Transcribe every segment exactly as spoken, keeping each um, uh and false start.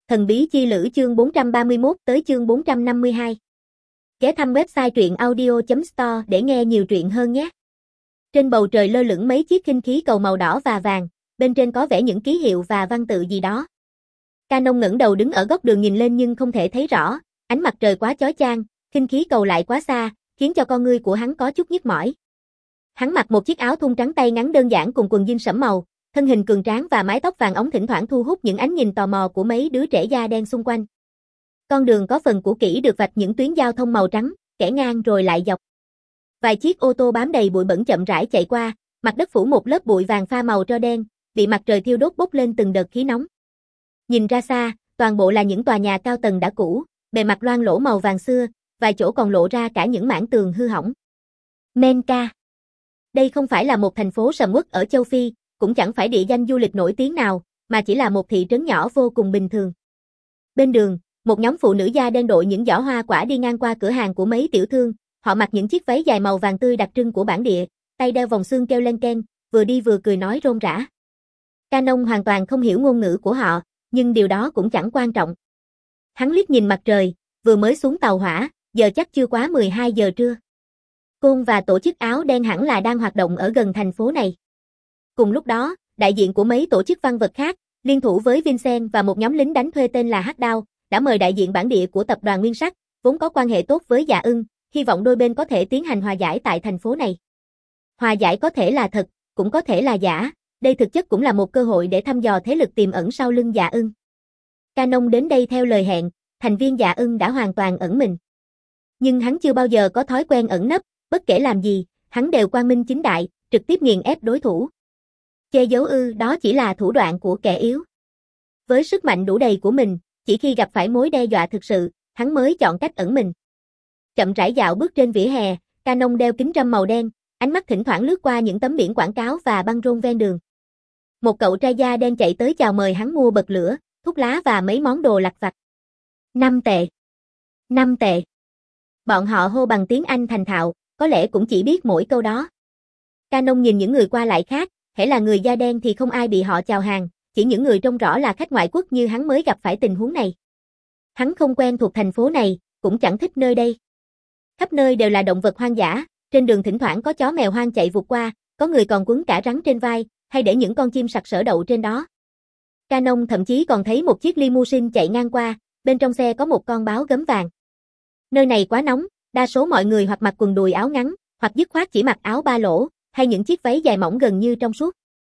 Thần bí chi lữ chương bốn trăm ba mươi mốt tới chương bốn trăm năm mươi hai. Ghé thăm website truyện audio chấm store để nghe nhiều truyện hơn nhé. Trên bầu trời lơ lửng mấy chiếc khinh khí cầu màu đỏ và vàng, bên trên có vẽ những ký hiệu và văn tự gì đó. Canon ngẩng đầu đứng ở góc đường nhìn lên nhưng không thể thấy rõ, ánh mặt trời quá chói chang, khinh khí cầu lại quá xa, khiến cho con ngươi của hắn có chút nhức mỏi. Hắn mặc một chiếc áo thun trắng tay ngắn đơn giản cùng quần jean sẫm màu, thân hình cường tráng và mái tóc vàng óng thỉnh thoảng thu hút những ánh nhìn tò mò của mấy đứa trẻ da đen xung quanh. Con đường có phần cũ kỹ được vạch những tuyến giao thông màu trắng, kẻ ngang rồi lại dọc. Vài chiếc ô tô bám đầy bụi bẩn chậm rãi chạy qua, mặt đất phủ một lớp bụi vàng pha màu tro đen, bị mặt trời thiêu đốt bốc lên từng đợt khí nóng. Nhìn ra xa, toàn bộ là những tòa nhà cao tầng đã cũ, bề mặt loang lỗ màu vàng xưa, vài chỗ còn lộ ra cả những mảng tường hư hỏng. Menka. Đây không phải là một thành phố sầm uất ở châu Phi, cũng chẳng phải địa danh du lịch nổi tiếng nào, mà chỉ là một thị trấn nhỏ vô cùng bình thường. Bên đường, một nhóm phụ nữ da đen đội những giỏ hoa quả đi ngang qua cửa hàng của mấy tiểu thương, họ mặc những chiếc váy dài màu vàng tươi đặc trưng của bản địa, tay đeo vòng xương kêu len keng, vừa đi vừa cười nói rôm rã. Canon hoàn toàn không hiểu ngôn ngữ của họ, nhưng điều đó cũng chẳng quan trọng. Hắn liếc nhìn mặt trời, vừa mới xuống tàu hỏa, giờ chắc chưa quá mười hai giờ trưa. Côn và tổ chức áo đen hẳn là đang hoạt động ở gần thành phố này. Cùng lúc đó, đại diện của mấy tổ chức văn vật khác, liên thủ với Vincent và một nhóm lính đánh thuê tên là Hắc Đao, đã mời đại diện bản địa của tập đoàn Nguyên Sắc, vốn có quan hệ tốt với Dạ Ưng, hy vọng đôi bên có thể tiến hành hòa giải tại thành phố này. Hòa giải có thể là thật, cũng có thể là giả, đây thực chất cũng là một cơ hội để thăm dò thế lực tiềm ẩn sau lưng Dạ Ưng. Canon đến đây theo lời hẹn, thành viên Dạ Ưng đã hoàn toàn ẩn mình. Nhưng hắn chưa bao giờ có thói quen ẩn nấp, bất kể làm gì, hắn đều quang minh chính đại, trực tiếp nghiền ép đối thủ. Che giấu ư, đó chỉ là thủ đoạn của kẻ yếu. Với sức mạnh đủ đầy của mình, chỉ khi gặp phải mối đe dọa thực sự, hắn mới chọn cách ẩn mình. Chậm rãi dạo bước trên vỉa hè, Canon đeo kính râm màu đen, ánh mắt thỉnh thoảng lướt qua những tấm biển quảng cáo và băng rôn ven đường. Một cậu trai da đen chạy tới chào mời hắn mua bật lửa, thuốc lá và mấy món đồ lặt vặt. Năm tệ. Năm tệ. Bọn họ hô bằng tiếng Anh thành thạo, có lẽ cũng chỉ biết mỗi câu đó. Canon nhìn những người qua lại khác, hễ là người da đen thì không ai bị họ chào hàng, chỉ những người trông rõ là khách ngoại quốc như hắn mới gặp phải tình huống này. Hắn không quen thuộc thành phố này, cũng chẳng thích nơi đây. Khắp nơi đều là động vật hoang dã, trên đường thỉnh thoảng có chó mèo hoang chạy vụt qua, có người còn quấn cả rắn trên vai, hay để những con chim sặc sỡ đậu trên đó. Canon thậm chí còn thấy một chiếc limousine chạy ngang qua, bên trong xe có một con báo gấm vàng. Nơi này quá nóng, đa số mọi người hoặc mặc quần đùi áo ngắn, hoặc dứt khoát chỉ mặc áo ba lỗ, hay những chiếc váy dài mỏng gần như trong suốt.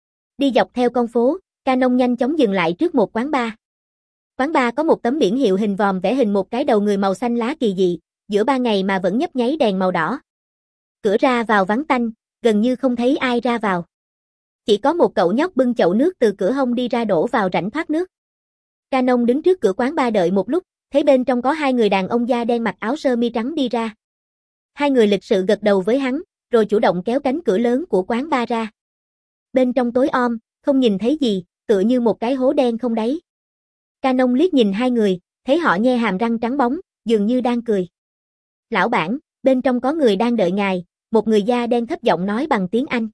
Đi dọc theo con phố, Canon nhanh chóng dừng lại trước một quán bar. Quán bar có một tấm biển hiệu hình vòm vẽ hình một cái đầu người màu xanh lá kỳ dị, giữa ban ngày mà vẫn nhấp nháy đèn màu đỏ. Cửa ra vào vắng tanh, gần như không thấy ai ra vào. Chỉ có một cậu nhóc bưng chậu nước từ cửa hông đi ra đổ vào rãnh thoát nước. Canon đứng trước cửa quán bar đợi một lúc, thấy bên trong có hai người đàn ông da đen mặc áo sơ mi trắng đi ra. Hai người lịch sự gật đầu với hắn, rồi chủ động kéo cánh cửa lớn của quán bar ra. Bên trong tối om, không nhìn thấy gì, tựa như một cái hố đen không đáy. Canon liếc nhìn hai người, thấy họ nhe hàm răng trắng bóng, dường như đang cười. Lão bản, bên trong có người đang đợi ngài, một người da đen thấp giọng nói bằng tiếng Anh.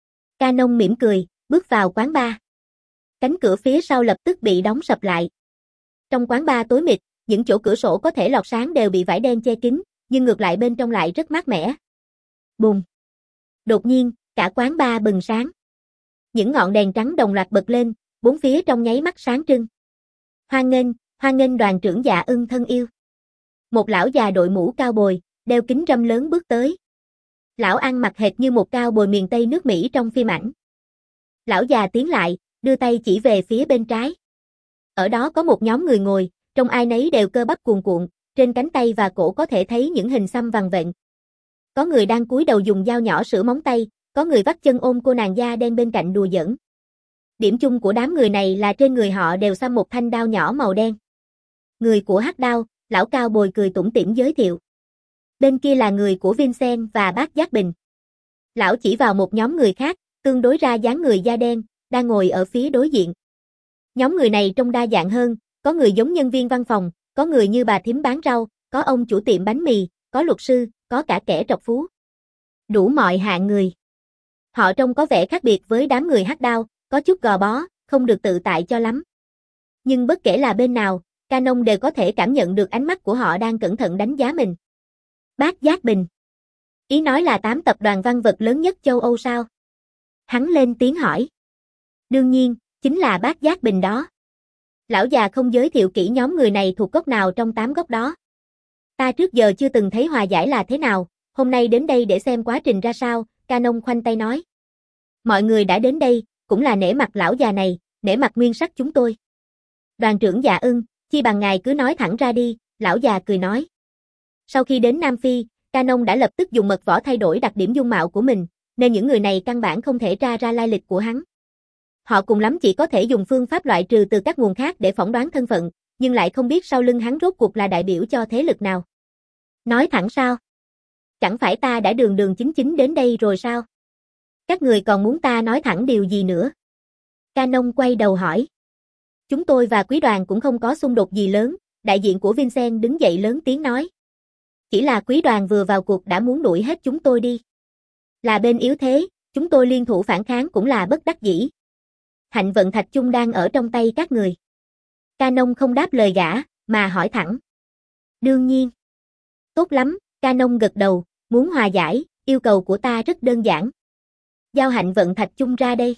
Canon mỉm cười, bước vào quán bar. Cánh cửa phía sau lập tức bị đóng sập lại. Trong quán bar tối mịt, những chỗ cửa sổ có thể lọt sáng đều bị vải đen che kín, nhưng ngược lại bên trong lại rất mát mẻ. Bùm! Đột nhiên, cả quán bar bừng sáng. Những ngọn đèn trắng đồng loạt bật lên, bốn phía trong nháy mắt sáng trưng. Hoan nghênh, hoan nghênh đoàn trưởng Dạ Ưng thân yêu. Một lão già đội mũ cao bồi, đeo kính râm lớn bước tới. Lão ăn mặc hệt như một cao bồi miền Tây nước Mỹ trong phim ảnh. Lão già tiến lại, đưa tay chỉ về phía bên trái. Ở đó có một nhóm người ngồi, trông ai nấy đều cơ bắp cuồn cuộn, trên cánh tay và cổ có thể thấy những hình xăm vằn vện. Có người đang cúi đầu dùng dao nhỏ sửa móng tay, có người vắt chân ôm cô nàng da đen bên cạnh đùa giỡn. Điểm chung của đám người này là trên người họ đều xăm một thanh đao nhỏ màu đen. Người của Hắc Đao, lão cao bồi cười tủm tỉm giới thiệu. Bên kia là người của Vincent và bác Giác Bình. Lão chỉ vào một nhóm người khác, tương đối ra dáng người da đen, đang ngồi ở phía đối diện. Nhóm người này trông đa dạng hơn, có người giống nhân viên văn phòng, có người như bà thím bán rau, có ông chủ tiệm bánh mì, có luật sư, có cả kẻ trọc phú. Đủ mọi hạng người. Họ trông có vẻ khác biệt với đám người Hắc Đao, có chút gò bó, không được tự tại cho lắm. Nhưng bất kể là bên nào, Canon đều có thể cảm nhận được ánh mắt của họ đang cẩn thận đánh giá mình. Bát Giác Bình. Ý nói là tám tập đoàn văn vật lớn nhất châu Âu sao? Hắn lên tiếng hỏi. Đương nhiên, chính là Bát Giác Bình đó. Lão già không giới thiệu kỹ nhóm người này thuộc gốc nào trong tám gốc đó. Ta trước giờ chưa từng thấy hòa giải là thế nào, hôm nay đến đây để xem quá trình ra sao, Canon khoanh tay nói. Mọi người đã đến đây, cũng là nể mặt lão già này, nể mặt Nguyên Sắc chúng tôi. Đoàn trưởng Dạ Ưng, chi bằng ngài cứ nói thẳng ra đi, lão già cười nói. Sau khi đến Nam Phi, Canon đã lập tức dùng mật võ thay đổi đặc điểm dung mạo của mình, nên những người này căn bản không thể tra ra lai lịch của hắn. Họ cùng lắm chỉ có thể dùng phương pháp loại trừ từ các nguồn khác để phỏng đoán thân phận, nhưng lại không biết sau lưng hắn rốt cuộc là đại biểu cho thế lực nào. Nói thẳng sao? Chẳng phải ta đã đường đường chính chính đến đây rồi sao? Các người còn muốn ta nói thẳng điều gì nữa? Canon quay đầu hỏi. Chúng tôi và quý đoàn cũng không có xung đột gì lớn, đại diện của Vincent đứng dậy lớn tiếng nói. Chỉ là quý đoàn vừa vào cuộc đã muốn đuổi hết chúng tôi đi. Là bên yếu thế, chúng tôi liên thủ phản kháng cũng là bất đắc dĩ. Hạnh vận thạch chung đang ở trong tay các người. Canon không đáp lời gã, mà hỏi thẳng. Đương nhiên. Tốt lắm, Canon gật đầu, muốn hòa giải, yêu cầu của ta rất đơn giản. Giao hạnh vận thạch chung ra đây.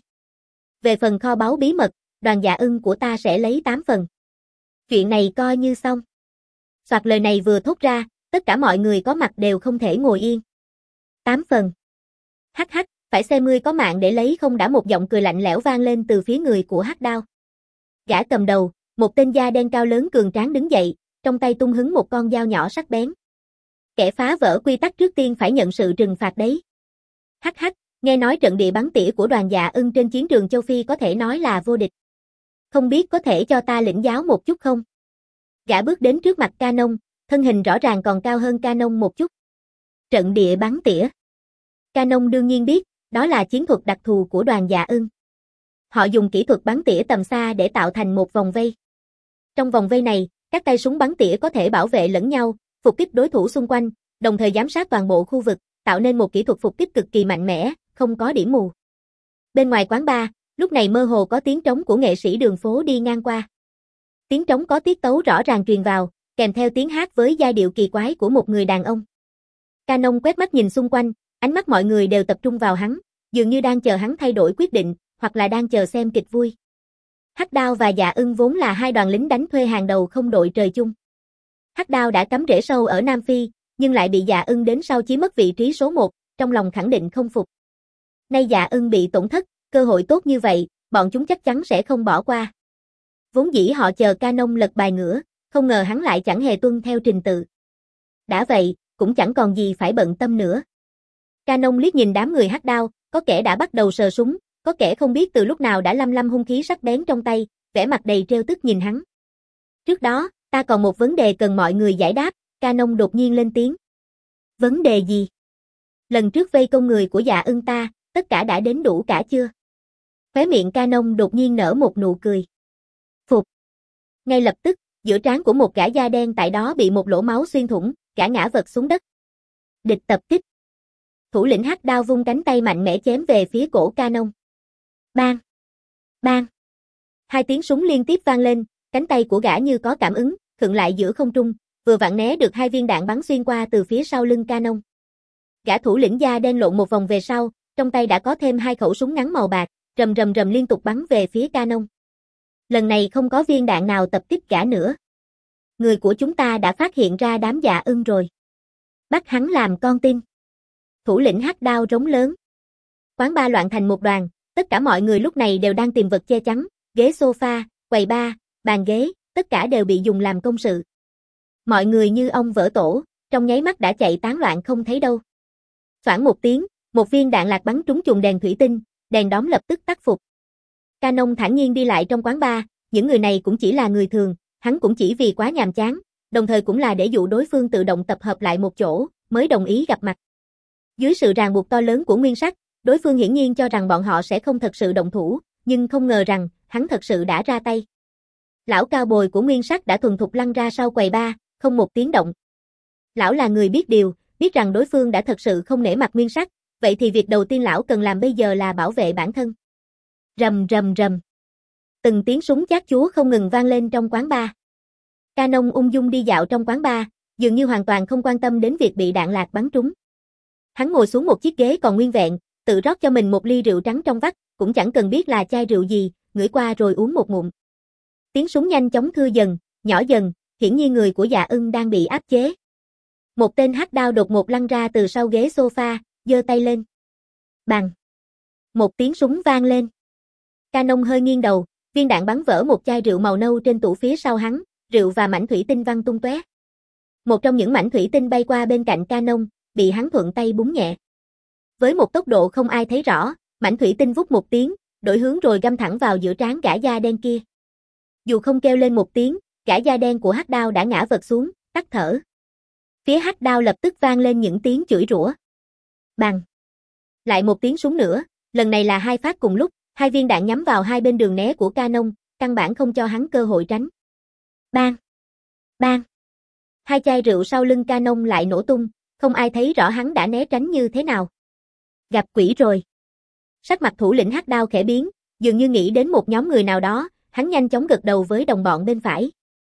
Về phần kho báu bí mật, đoàn Dạ Ưng của ta sẽ lấy tám phần. Chuyện này coi như xong. Soạt lời này vừa thốt ra, tất cả mọi người có mặt đều không thể ngồi yên. Tám phần. Hắc hắc, phải xem ngươi có mạng để lấy không, đã một giọng cười lạnh lẽo vang lên từ phía người của Hắc Đao. Gã cầm đầu, một tên da đen cao lớn cường tráng đứng dậy, trong tay tung hứng một con dao nhỏ sắc bén. Kẻ phá vỡ quy tắc trước tiên phải nhận sự trừng phạt đấy. Hắc hắc, nghe nói trận địa bắn tỉa của đoàn Dạ Ưng trên chiến trường châu Phi có thể nói là vô địch. Không biết có thể cho ta lĩnh giáo một chút không? Gã bước đến trước mặt Canon, thân hình rõ ràng còn cao hơn Canon một chút. Trận địa bắn tỉa. Canon đương nhiên biết, đó là chiến thuật đặc thù của đoàn Dạ Ưng. Họ dùng kỹ thuật bắn tỉa tầm xa để tạo thành một vòng vây. Trong vòng vây này, các tay súng bắn tỉa có thể bảo vệ lẫn nhau, phục kích đối thủ xung quanh, đồng thời giám sát toàn bộ khu vực, tạo nên một kỹ thuật phục kích cực kỳ mạnh mẽ, không có điểm mù. Bên ngoài quán bar, lúc này mơ hồ có tiếng trống của nghệ sĩ đường phố đi ngang qua. Tiếng trống có tiết tấu rõ ràng truyền vào, kèm theo tiếng hát với giai điệu kỳ quái của một người đàn ông. Canon quét mắt nhìn xung quanh, ánh mắt mọi người đều tập trung vào hắn, dường như đang chờ hắn thay đổi quyết định, hoặc là đang chờ xem kịch vui. Hắc Đao và Dạ Ưng vốn là hai đoàn lính đánh thuê hàng đầu không đội trời chung. Hắc Đao đã cắm rễ sâu ở Nam Phi, nhưng lại bị Dạ Ưng đến sau chiếm mất vị trí số một, trong lòng khẳng định không phục. Nay Dạ Ưng bị tổn thất, cơ hội tốt như vậy, bọn chúng chắc chắn sẽ không bỏ qua. Vốn dĩ họ chờ Canon lật bài ngửa, không ngờ hắn lại chẳng hề tuân theo trình tự. Đã vậy, cũng chẳng còn gì phải bận tâm nữa. Canon liếc nhìn đám người Hắc Đao, có kẻ đã bắt đầu sờ súng, có kẻ không biết từ lúc nào đã lăm lăm hung khí sắc bén trong tay, vẻ mặt đầy trêu tức nhìn hắn. Trước đó, ta còn một vấn đề cần mọi người giải đáp, Canon đột nhiên lên tiếng. Vấn đề gì? Lần trước vây công người của Dạ Ưng ta, tất cả đã đến đủ cả chưa? Khóe miệng Canon đột nhiên nở một nụ cười. Phục. Ngay lập tức, giữa trán của một gã da đen tại đó bị một lỗ máu xuyên thủng, gã ngã vật xuống đất. Địch tập kích. Thủ lĩnh Hắc Đao vung cánh tay mạnh mẽ chém về phía cổ Canon. Bang! Bang! Hai tiếng súng liên tiếp vang lên, cánh tay của gã như có cảm ứng, khựng lại giữa không trung, vừa vặn né được hai viên đạn bắn xuyên qua từ phía sau lưng Canon. Gã thủ lĩnh da đen lộn một vòng về sau, trong tay đã có thêm hai khẩu súng ngắn màu bạc, rầm rầm rầm liên tục bắn về phía Canon. Lần này không có viên đạn nào tập kích gã nữa. Người của chúng ta đã phát hiện ra đám Dạ Ưng rồi. Bắt hắn làm con tin. Thủ lĩnh Hắc Đao rống lớn. Quán bar loạn thành một đoàn, tất cả mọi người lúc này đều đang tìm vật che chắn, ghế sofa, quầy bar, bàn ghế, tất cả đều bị dùng làm công sự. Mọi người như ong vỡ tổ, trong nháy mắt đã chạy tán loạn không thấy đâu. Xoảng một tiếng, một viên đạn lạc bắn trúng chùm đèn thủy tinh, đèn đóm lập tức tắt phục. Canon thản nhiên đi lại trong quán bar, những người này cũng chỉ là người thường, hắn cũng chỉ vì quá nhàm chán, đồng thời cũng là để dụ đối phương tự động tập hợp lại một chỗ, mới đồng ý gặp mặt. Dưới sự ràng buộc to lớn của Nguyên Sắc, đối phương hiển nhiên cho rằng bọn họ sẽ không thật sự động thủ, nhưng không ngờ rằng, hắn thật sự đã ra tay. Lão cao bồi của Nguyên Sắc đã thuần thục lăn ra sau quầy bar, không một tiếng động. Lão là người biết điều, biết rằng đối phương đã thật sự không nể mặt Nguyên Sắc, vậy thì việc đầu tiên lão cần làm bây giờ là bảo vệ bản thân. Rầm rầm rầm. Từng tiếng súng chát chúa không ngừng vang lên trong quán bar. Canon ung dung đi dạo trong quán bar, dường như hoàn toàn không quan tâm đến việc bị đạn lạc bắn trúng. Hắn ngồi xuống một chiếc ghế còn nguyên vẹn, tự rót cho mình một ly rượu trắng trong vắt, cũng chẳng cần biết là chai rượu gì, ngửi qua rồi uống một ngụm. Tiếng súng nhanh chóng thưa dần, nhỏ dần, hiển nhiên người của Dạ Ưng đang bị áp chế. Một tên hắc đao đột ngột lăn ra từ sau ghế sofa, giơ tay lên. Bang! Một tiếng súng vang lên. Canon hơi nghiêng đầu, viên đạn bắn vỡ một chai rượu màu nâu trên tủ phía sau hắn, rượu và mảnh thủy tinh văng tung tóe. Một trong những mảnh thủy tinh bay qua bên cạnh Canon, bị hắn thuận tay búng nhẹ. Với một tốc độ không ai thấy rõ, mảnh thủy tinh vút một tiếng, đổi hướng rồi găm thẳng vào giữa trán gã da đen kia. Dù không kêu lên một tiếng, gã da đen của hắc đao đã ngã vật xuống, tắt thở. Phía hắc đao lập tức vang lên những tiếng chửi rủa. Bang! Lại một tiếng súng nữa, lần này là hai phát cùng lúc, hai viên đạn nhắm vào hai bên đường né của Canon, căn bản không cho hắn cơ hội tránh. Bang! Bang! Hai chai rượu sau lưng Canon lại nổ tung, không ai thấy rõ hắn đã né tránh như thế nào. Gặp quỷ rồi. Sắc mặt thủ lĩnh hắc đao khẽ biến, dường như nghĩ đến một nhóm người nào đó, hắn nhanh chóng gật đầu với đồng bọn bên phải.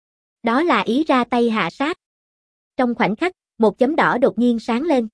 Đó là ý ra tay hạ sát. Trong khoảnh khắc, một chấm đỏ đột nhiên sáng lên.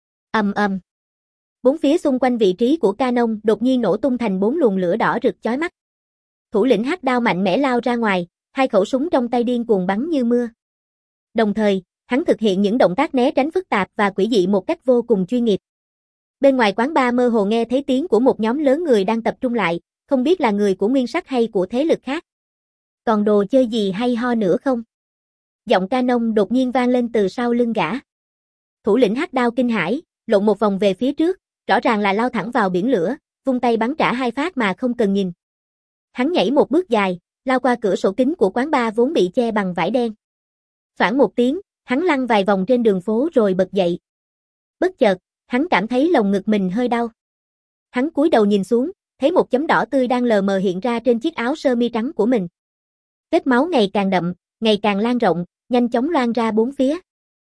Ầm ầm. Bốn phía xung quanh vị trí của Canon đột nhiên nổ tung thành bốn luồng lửa đỏ rực chói mắt. Thủ lĩnh hắc đao mạnh mẽ lao ra ngoài, hai khẩu súng trong tay điên cuồng bắn như mưa. Đồng thời, hắn thực hiện những động tác né tránh phức tạp và quỷ dị một cách vô cùng chuyên nghiệp. Bên ngoài quán bar mơ hồ nghe thấy tiếng của một nhóm lớn người đang tập trung lại, không biết là người của Nguyên Sắc hay của thế lực khác. Còn đồ chơi gì hay ho nữa không? Giọng Canon đột nhiên vang lên từ sau lưng gã. Thủ lĩnh hắc đao kinh hãi, lộn một vòng về phía trước, rõ ràng là lao thẳng vào biển lửa, vung tay bắn trả hai phát mà không cần nhìn. Hắn nhảy một bước dài, lao qua cửa sổ kính của quán bar vốn bị che bằng vải đen. Phảng một tiếng, hắn lăn vài vòng trên đường phố rồi bật dậy. Bất chợt, hắn cảm thấy lồng ngực mình hơi đau. Hắn cúi đầu nhìn xuống, thấy một chấm đỏ tươi đang lờ mờ hiện ra trên chiếc áo sơ mi trắng của mình. Vết máu ngày càng đậm, ngày càng lan rộng, nhanh chóng loang ra bốn phía.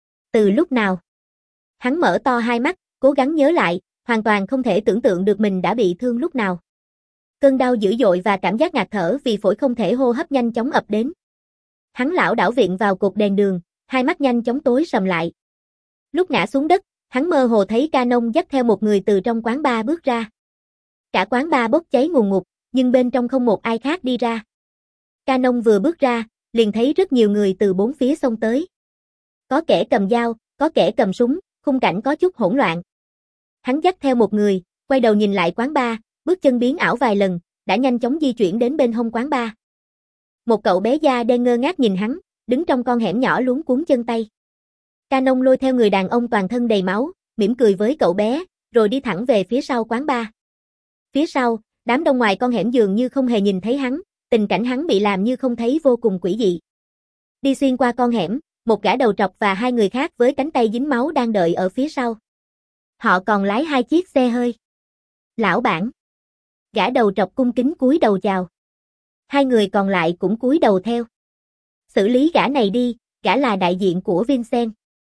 Từ lúc nào? Hắn mở to hai mắt, cố gắng nhớ lại, hoàn toàn không thể tưởng tượng được mình đã bị thương lúc nào. Cơn đau dữ dội và cảm giác ngạt thở vì phổi không thể hô hấp nhanh chóng ập đến. Hắn lảo đảo viện vào cột đèn đường, hai mắt nhanh chóng tối sầm lại. Lúc ngã xuống đất, hắn mơ hồ thấy Canon dắt theo một người từ trong quán bar bước ra. Cả quán bar bốc cháy ngùn ngụt, nhưng bên trong không một ai khác đi ra. Canon vừa bước ra, liền thấy rất nhiều người từ bốn phía xông tới. Có kẻ cầm dao, có kẻ cầm súng, khung cảnh có chút hỗn loạn. Hắn dắt theo một người, quay đầu nhìn lại quán bar, bước chân biến ảo vài lần, đã nhanh chóng di chuyển đến bên hông quán bar. Một cậu bé da đen ngơ ngác nhìn hắn, đứng trong con hẻm nhỏ luống cuống chân tay. Canon lôi theo người đàn ông toàn thân đầy máu, mỉm cười với cậu bé, rồi đi thẳng về phía sau quán bar. Phía sau, đám đông ngoài con hẻm dường như không hề nhìn thấy hắn, tình cảnh hắn bị làm như không thấy vô cùng quỷ dị. Đi xuyên qua con hẻm, một gã đầu trọc và hai người khác với cánh tay dính máu đang đợi ở phía sau. Họ còn lái hai chiếc xe hơi. Lão bản. Gã đầu trọc cung kính cúi đầu chào. Hai người còn lại cũng cúi đầu theo. Xử lý gã này đi, gã là đại diện của Vincent.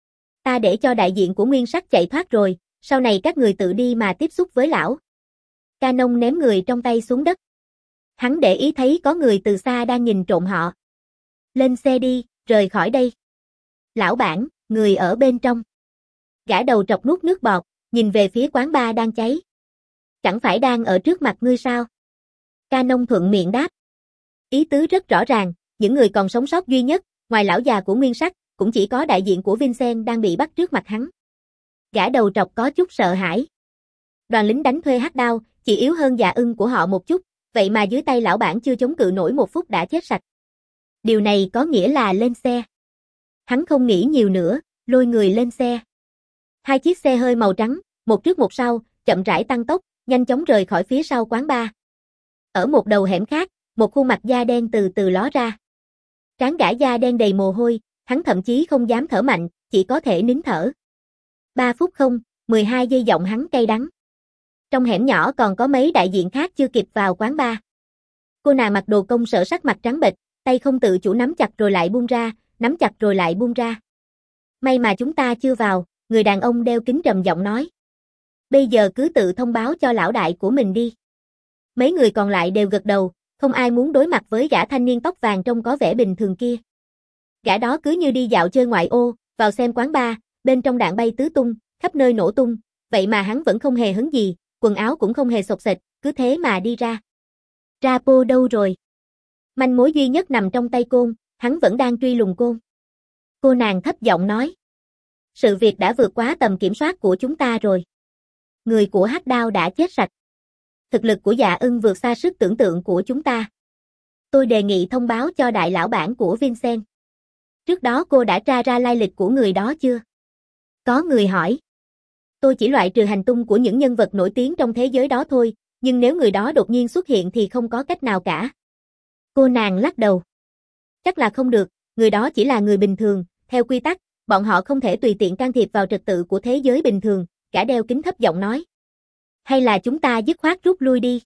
Ta để cho đại diện của Nguyên Sắc chạy thoát rồi, sau này các người tự đi mà tiếp xúc với lão. Canon ném người trong tay xuống đất. Hắn để ý thấy có người từ xa đang nhìn trộm họ. Lên xe đi, rời khỏi đây. Lão bản, người ở bên trong. Gã đầu trọc nuốt nước bọt, nhìn về phía quán bar đang cháy. Chẳng phải đang ở trước mặt ngươi sao? Canon thuận miệng đáp. Ý tứ rất rõ ràng, những người còn sống sót duy nhất, ngoài lão già của Nguyên Sắc, cũng chỉ có đại diện của Vincent đang bị bắt trước mặt hắn. Gã đầu trọc có chút sợ hãi. Đoàn lính đánh thuê hắc đao, chỉ yếu hơn Dạ Ưng của họ một chút, vậy mà dưới tay lão bản chưa chống cự nổi một phút đã chết sạch. Điều này có nghĩa là lên xe. Hắn không nghĩ nhiều nữa, lôi người lên xe. Hai chiếc xe hơi màu trắng, một trước một sau, chậm rãi tăng tốc, nhanh chóng rời khỏi phía sau quán bar. Ở một đầu hẻm khác, một khuôn mặt da đen từ từ ló ra. Trán gã da đen đầy mồ hôi, hắn thậm chí không dám thở mạnh, chỉ có thể nín thở. Ba phút không, mười hai giây giọng hắn cay đắng. Trong hẻm nhỏ còn có mấy đại diện khác chưa kịp vào quán bar. Cô nàng mặc đồ công sở sắc mặt trắng bệch, tay không tự chủ nắm chặt rồi lại buông ra, nắm chặt rồi lại buông ra. May mà chúng ta chưa vào, người đàn ông đeo kính trầm giọng nói. Bây giờ cứ tự thông báo cho lão đại của mình đi. Mấy người còn lại đều gật đầu, Không ai muốn đối mặt với gã thanh niên tóc vàng trông có vẻ bình thường kia. Gã đó cứ như đi dạo chơi ngoại ô, vào xem quán bar, bên trong đạn bay tứ tung, khắp nơi nổ tung, vậy mà hắn vẫn không hề hấn gì, quần áo cũng không hề xộc xệch, cứ thế mà đi ra. Rapo đâu rồi? Manh mối duy nhất nằm trong tay Côn, hắn vẫn đang truy lùng Côn. Cô nàng thấp giọng nói. Sự việc đã vượt quá tầm kiểm soát của chúng ta rồi. Người của Hắc Đao đã chết sạch. Thực lực của Dạ Ưng vượt xa sức tưởng tượng của chúng ta. Tôi đề nghị thông báo cho đại lão bản của Vincent. Trước đó cô đã tra ra lai lịch của người đó chưa? Có người hỏi. Tôi chỉ loại trừ hành tung của những nhân vật nổi tiếng trong thế giới đó thôi, nhưng nếu người đó đột nhiên xuất hiện thì không có cách nào cả. Cô nàng lắc đầu. Chắc là không được, người đó chỉ là người bình thường, theo quy tắc, bọn họ không thể tùy tiện can thiệp vào trật tự của thế giới bình thường, gã đeo kính thấp giọng nói. Hay là chúng ta dứt khoát rút lui đi.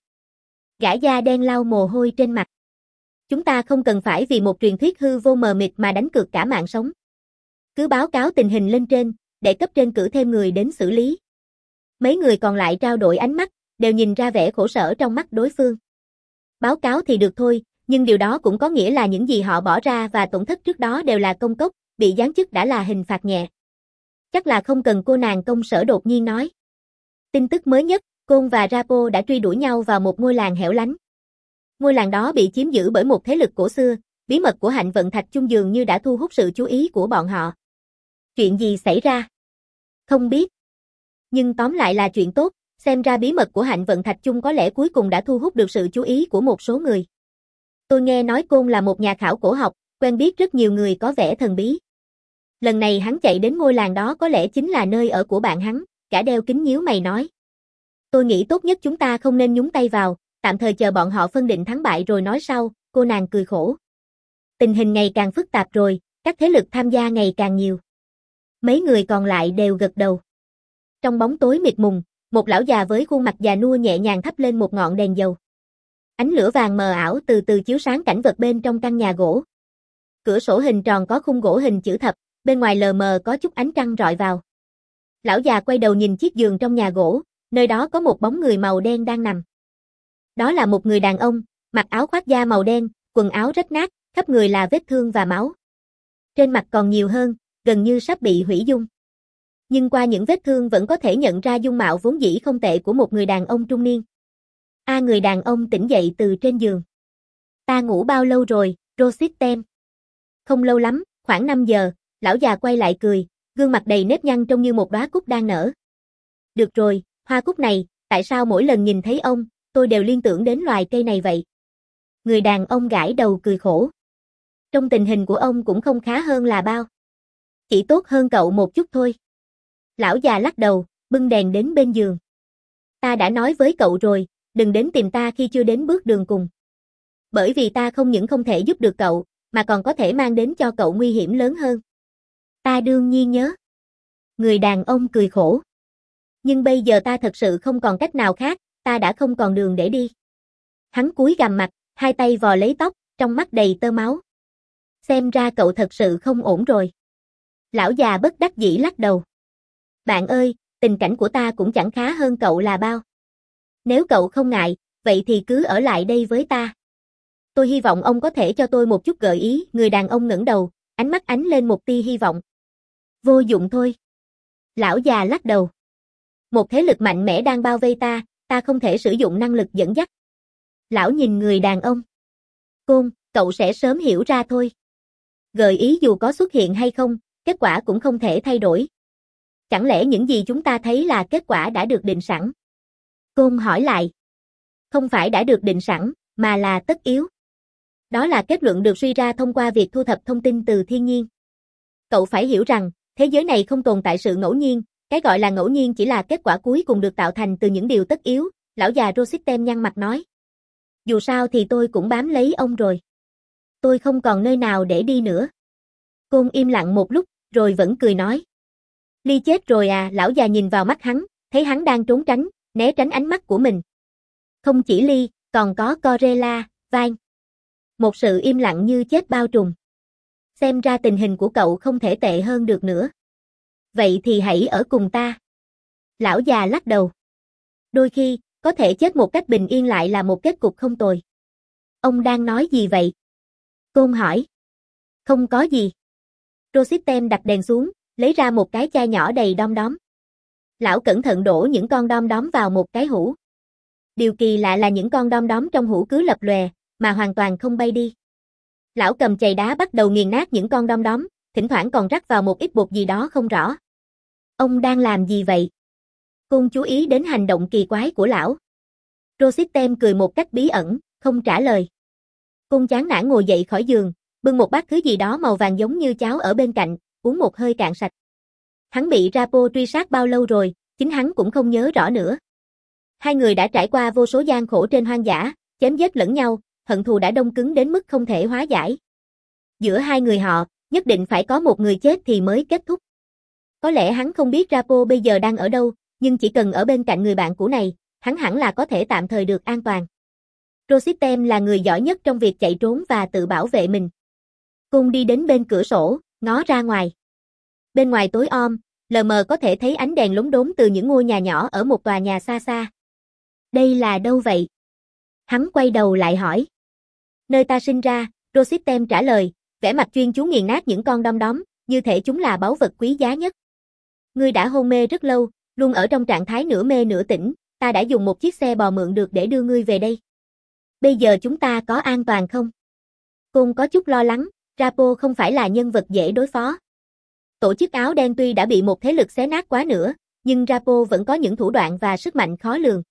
Gã da đen lau mồ hôi trên mặt. Chúng ta không cần phải vì một truyền thuyết hư vô mờ mịt mà đánh cược cả mạng sống. Cứ báo cáo tình hình lên trên, để cấp trên cử thêm người đến xử lý. Mấy người còn lại trao đổi ánh mắt, đều nhìn ra vẻ khổ sở trong mắt đối phương. Báo cáo thì được thôi, nhưng điều đó cũng có nghĩa là những gì họ bỏ ra và tổn thất trước đó đều là công cốc, bị giáng chức đã là hình phạt nhẹ. Chắc là không cần, cô nàng công sở đột nhiên nói. Tin tức mới nhất, Côn và Rapo đã truy đuổi nhau vào một ngôi làng hẻo lánh. Ngôi làng đó bị chiếm giữ bởi một thế lực cổ xưa, bí mật của Hạnh Vận Thạch Chung dường như đã thu hút sự chú ý của bọn họ. Chuyện gì xảy ra? Không biết. Nhưng tóm lại là chuyện tốt, xem ra bí mật của Hạnh Vận Thạch Chung có lẽ cuối cùng đã thu hút được sự chú ý của một số người. Tôi nghe nói Côn là một nhà khảo cổ học, quen biết rất nhiều người có vẻ thần bí. Lần này hắn chạy đến ngôi làng đó có lẽ chính là nơi ở của bạn hắn, cả đeo kính nhíu mày nói. Tôi nghĩ tốt nhất chúng ta không nên nhúng tay vào, tạm thời chờ bọn họ phân định thắng bại rồi nói sau, cô nàng cười khổ. Tình hình ngày càng phức tạp rồi, các thế lực tham gia ngày càng nhiều. Mấy người còn lại đều gật đầu. Trong bóng tối mịt mùng, một lão già với khuôn mặt già nua nhẹ nhàng thắp lên một ngọn đèn dầu. Ánh lửa vàng mờ ảo từ từ chiếu sáng cảnh vật bên trong căn nhà gỗ. Cửa sổ hình tròn có khung gỗ hình chữ thập, bên ngoài lờ mờ có chút ánh trăng rọi vào. Lão già quay đầu nhìn chiếc giường trong nhà gỗ, nơi đó có một bóng người màu đen đang nằm. Đó là một người đàn ông, mặc áo khoác da màu đen, quần áo rách nát, khắp người là vết thương và máu. Trên mặt còn nhiều hơn, gần như sắp bị hủy dung. Nhưng qua những vết thương vẫn có thể nhận ra dung mạo vốn dĩ không tệ của một người đàn ông trung niên. A à, người đàn ông tỉnh dậy từ trên giường. Ta ngủ bao lâu rồi, Rositten? Không lâu lắm, khoảng năm giờ, lão già quay lại cười, gương mặt đầy nếp nhăn trông như một đóa cúc đang nở. Được rồi, hoa cúc này, tại sao mỗi lần nhìn thấy ông, tôi đều liên tưởng đến loài cây này vậy? Người đàn ông gãi đầu cười khổ. Trong tình hình của ông cũng không khá hơn là bao. Chỉ tốt hơn cậu một chút thôi. Lão già lắc đầu, bưng đèn đến bên giường. Ta đã nói với cậu rồi, đừng đến tìm ta khi chưa đến bước đường cùng. Bởi vì ta không những không thể giúp được cậu, mà còn có thể mang đến cho cậu nguy hiểm lớn hơn. Ta đương nhiên nhớ. Người đàn ông cười khổ. Nhưng bây giờ ta thật sự không còn cách nào khác, ta đã không còn đường để đi. Hắn cúi gằm mặt, hai tay vò lấy tóc, trong mắt đầy tơ máu. Xem ra cậu thật sự không ổn rồi. Lão già bất đắc dĩ lắc đầu. Bạn ơi, tình cảnh của ta cũng chẳng khá hơn cậu là bao. Nếu cậu không ngại, vậy thì cứ ở lại đây với ta. Tôi hy vọng ông có thể cho tôi một chút gợi ý. Người đàn ông ngẩng đầu, ánh mắt ánh lên một tia hy vọng. Vô dụng thôi. Lão già lắc đầu. Một thế lực mạnh mẽ đang bao vây ta, ta không thể sử dụng năng lực dẫn dắt. Lão nhìn người đàn ông. Côn, cậu sẽ sớm hiểu ra thôi. Gợi ý dù có xuất hiện hay không, kết quả cũng không thể thay đổi. Chẳng lẽ những gì chúng ta thấy là kết quả đã được định sẵn? Côn hỏi lại. Không phải đã được định sẵn, mà là tất yếu. Đó là kết luận được suy ra thông qua việc thu thập thông tin từ thiên nhiên. Cậu phải hiểu rằng, thế giới này không tồn tại sự ngẫu nhiên, cái gọi là ngẫu nhiên chỉ là kết quả cuối cùng được tạo thành từ những điều tất yếu, lão già Rositten nhăn mặt nói. Dù sao thì tôi cũng bám lấy ông rồi. Tôi không còn nơi nào để đi nữa. Côn im lặng một lúc, rồi vẫn cười nói. Ly chết rồi à, lão già nhìn vào mắt hắn, thấy hắn đang trốn tránh, né tránh ánh mắt của mình. Không chỉ Ly, còn có Corella, Van. Một sự im lặng như chết bao trùm. Xem ra tình hình của cậu không thể tệ hơn được nữa. Vậy thì hãy ở cùng ta. Lão già lắc đầu. Đôi khi, có thể chết một cách bình yên lại là một kết cục không tồi. Ông đang nói gì vậy? Côn hỏi. Không có gì. Rosittem đặt đèn xuống, lấy ra một cái chai nhỏ đầy đom đóm. Lão cẩn thận đổ những con đom đóm vào một cái hũ. Điều kỳ lạ là những con đom đóm trong hũ cứ lập lòe, mà hoàn toàn không bay đi. Lão cầm chày đá bắt đầu nghiền nát những con đom đóm, thỉnh thoảng còn rắc vào một ít bột gì đó không rõ. Ông đang làm gì vậy? Côn chú ý đến hành động kỳ quái của lão. Rosittem cười một cách bí ẩn, không trả lời. Côn chán nản ngồi dậy khỏi giường, bưng một bát thứ gì đó màu vàng giống như cháo ở bên cạnh, uống một hơi cạn sạch. Hắn bị Rapo truy sát bao lâu rồi, chính hắn cũng không nhớ rõ nữa. Hai người đã trải qua vô số gian khổ trên hoang dã, chém giết lẫn nhau, hận thù đã đông cứng đến mức không thể hóa giải. Giữa hai người họ, nhất định phải có một người chết thì mới kết thúc. Có lẽ hắn không biết Rapo bây giờ đang ở đâu, nhưng chỉ cần ở bên cạnh người bạn cũ này, hắn hẳn là có thể tạm thời được an toàn. Rosittem là người giỏi nhất trong việc chạy trốn và tự bảo vệ mình. Côn đi đến bên cửa sổ, ngó ra ngoài. Bên ngoài tối om, lờ mờ có thể thấy ánh đèn lốm đốm từ những ngôi nhà nhỏ ở một tòa nhà xa xa. Đây là đâu vậy? Hắn quay đầu lại hỏi. Nơi ta sinh ra, Rosittem trả lời, vẻ mặt chuyên chú nghiền nát những con đom đóm, như thể chúng là báu vật quý giá nhất. Ngươi đã hôn mê rất lâu, luôn ở trong trạng thái nửa mê nửa tỉnh, ta đã dùng một chiếc xe bò mượn được để đưa ngươi về đây. Bây giờ chúng ta có an toàn không? Côn có chút lo lắng, Rapo không phải là nhân vật dễ đối phó. Tổ chức áo đen tuy đã bị một thế lực xé nát quá nữa, nhưng Rapo vẫn có những thủ đoạn và sức mạnh khó lường.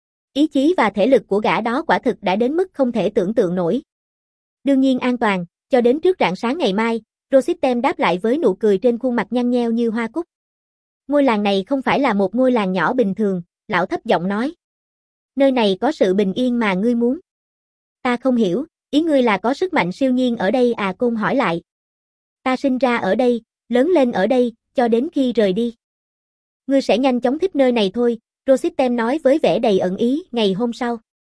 Ý chí và thể lực của gã đó quả thực đã đến mức không thể tưởng tượng nổi. Đương nhiên an toàn, cho đến trước rạng sáng ngày mai, Rosittem đáp lại với nụ cười trên khuôn mặt nhăn nheo như hoa cúc. Ngôi làng này không phải là một ngôi làng nhỏ bình thường, lão thấp giọng nói. Nơi này có sự bình yên mà ngươi muốn. Ta không hiểu, ý ngươi là có sức mạnh siêu nhiên ở đây à? Côn hỏi lại. Ta sinh ra ở đây, lớn lên ở đây, cho đến khi rời đi. Ngươi sẽ nhanh chóng thích nơi này thôi, Rosittem nói với vẻ đầy ẩn ý. Ngày hôm sau.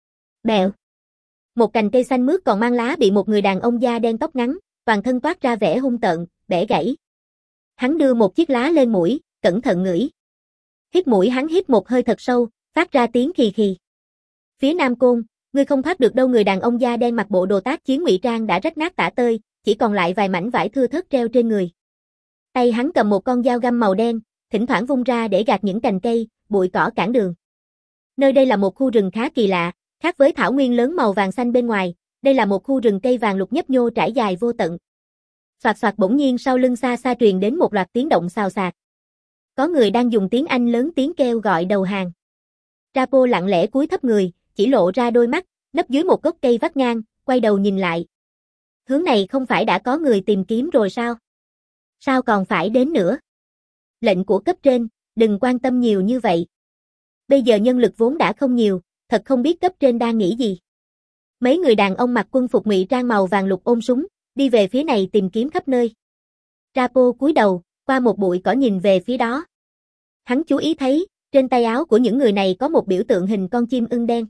Bèo. Một cành cây xanh mướt còn mang lá bị một người đàn ông da đen tóc ngắn, toàn thân toát ra vẻ hung tợn, bẻ gãy. Hắn đưa một chiếc lá lên mũi, cẩn thận ngửi. Hít mũi hắn hít một hơi thật sâu, phát ra tiếng khì khì. Phía Nam Côn, ngươi không thoát được đâu. Người đàn ông da đen mặc bộ đồ tác chiến ngụy trang đã rách nát tả tơi, chỉ còn lại vài mảnh vải thưa thớt treo trên người. Tay hắn cầm một con dao găm màu đen, thỉnh thoảng vung ra để gạt những cành cây, bụi cỏ cản đường. Nơi đây là một khu rừng khá kỳ lạ, khác với thảo nguyên lớn màu vàng xanh bên ngoài, đây là một khu rừng cây vàng lục nhấp nhô trải dài vô tận. Soạt soạt, bỗng nhiên sau lưng xa xa truyền đến một loạt tiếng động xào xạc. Có người đang dùng tiếng Anh lớn tiếng kêu gọi đầu hàng. Rapo lặng lẽ cúi thấp người, chỉ lộ ra đôi mắt, nấp dưới một gốc cây vắt ngang, quay đầu nhìn lại. Hướng này không phải đã có người tìm kiếm rồi sao? Sao còn phải đến nữa? Lệnh của cấp trên, đừng quan tâm nhiều như vậy. Bây giờ nhân lực vốn đã không nhiều, thật không biết cấp trên đang nghĩ gì. Mấy người đàn ông mặc quân phục ngụy trang màu vàng lục ôm súng, đi về phía này tìm kiếm khắp nơi. Rapo cúi đầu, qua một bụi cỏ nhìn về phía đó. Hắn chú ý thấy, trên tay áo của những người này có một biểu tượng hình con chim ưng đen.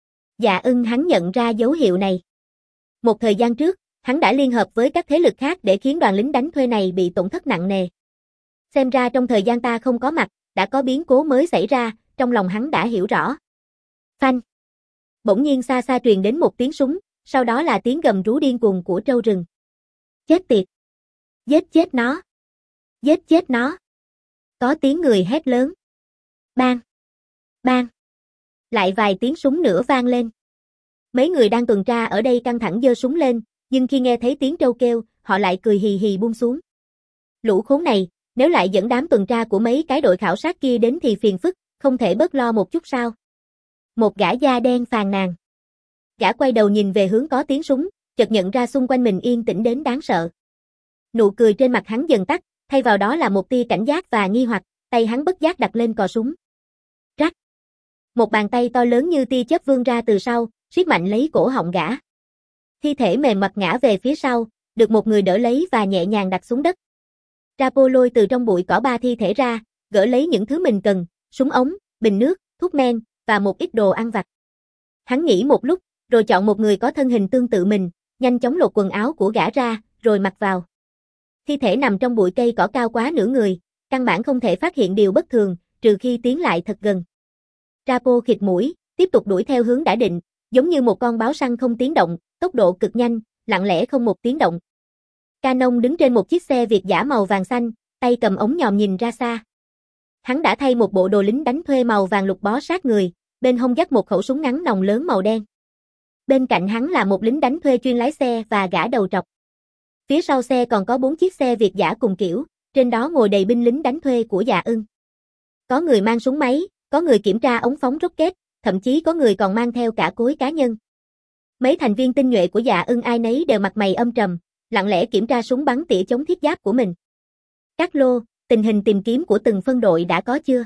Dạ ưng hắn nhận ra dấu hiệu này. Một thời gian trước, hắn đã liên hợp với các thế lực khác để khiến đoàn lính đánh thuê này bị tổn thất nặng nề. Xem ra trong thời gian ta không có mặt, đã có biến cố mới xảy ra, trong lòng hắn đã hiểu rõ. Phanh. Bỗng nhiên xa xa truyền đến một tiếng súng, sau đó là tiếng gầm rú điên cuồng của trâu rừng. Chết tiệt! Giết chết nó! Giết chết nó! Có tiếng người hét lớn. Bang! Bang! Lại vài tiếng súng nữa vang lên. Mấy người đang tuần tra ở đây căng thẳng giơ súng lên, nhưng khi nghe thấy tiếng trâu kêu, họ lại cười hì hì buông xuống. Lũ khốn này, nếu lại dẫn đám tuần tra của mấy cái đội khảo sát kia đến thì phiền phức, không thể bớt lo một chút sao? Một gã da đen phàn nàn. Gã quay đầu nhìn về hướng có tiếng súng, chợt nhận ra xung quanh mình yên tĩnh đến đáng sợ. Nụ cười trên mặt hắn dần tắt, thay vào đó là một tia cảnh giác và nghi hoặc, tay hắn bất giác đặt lên cò súng. Rắc. Một bàn tay to lớn như tia chớp vươn ra từ sau, siết mạnh lấy cổ họng gã. Thi thể mềm mặt ngã về phía sau, được một người đỡ lấy và nhẹ nhàng đặt xuống đất. Rapo lôi từ trong bụi cỏ ba thi thể ra, gỡ lấy những thứ mình cần, súng ống, bình nước, thuốc men, và một ít đồ ăn vặt. Hắn nghĩ một lúc, rồi chọn một người có thân hình tương tự mình, nhanh chóng lột quần áo của gã ra, rồi mặc vào. Thi thể nằm trong bụi cây cỏ cao quá nửa người, căn bản không thể phát hiện điều bất thường, trừ khi tiến lại thật gần. Rapo khịt mũi, tiếp tục đuổi theo hướng đã định, giống như một con báo săn không tiếng động, tốc độ cực nhanh, lặng lẽ không một tiếng động. Canon đứng trên một chiếc xe Việt dã màu vàng xanh, tay cầm ống nhòm nhìn ra xa. Hắn đã thay một bộ đồ lính đánh thuê màu vàng lục bó sát người, bên hông dắt một khẩu súng ngắn nòng lớn màu đen. Bên cạnh hắn là một lính đánh thuê chuyên lái xe và gã đầu trọc. Phía sau xe còn có bốn chiếc xe Việt dã cùng kiểu, trên đó ngồi đầy binh lính đánh thuê của Dạ Ưng. Có người mang súng máy, có người kiểm tra ống phóng rocket, thậm chí có người còn mang theo cả cối cá nhân. Mấy thành viên tinh nhuệ của Dạ Ưng ai nấy đều mặt mày âm trầm, lặng lẽ kiểm tra súng bắn tỉa chống thiết giáp của mình. Các lô, tình hình tìm kiếm của từng phân đội đã có chưa?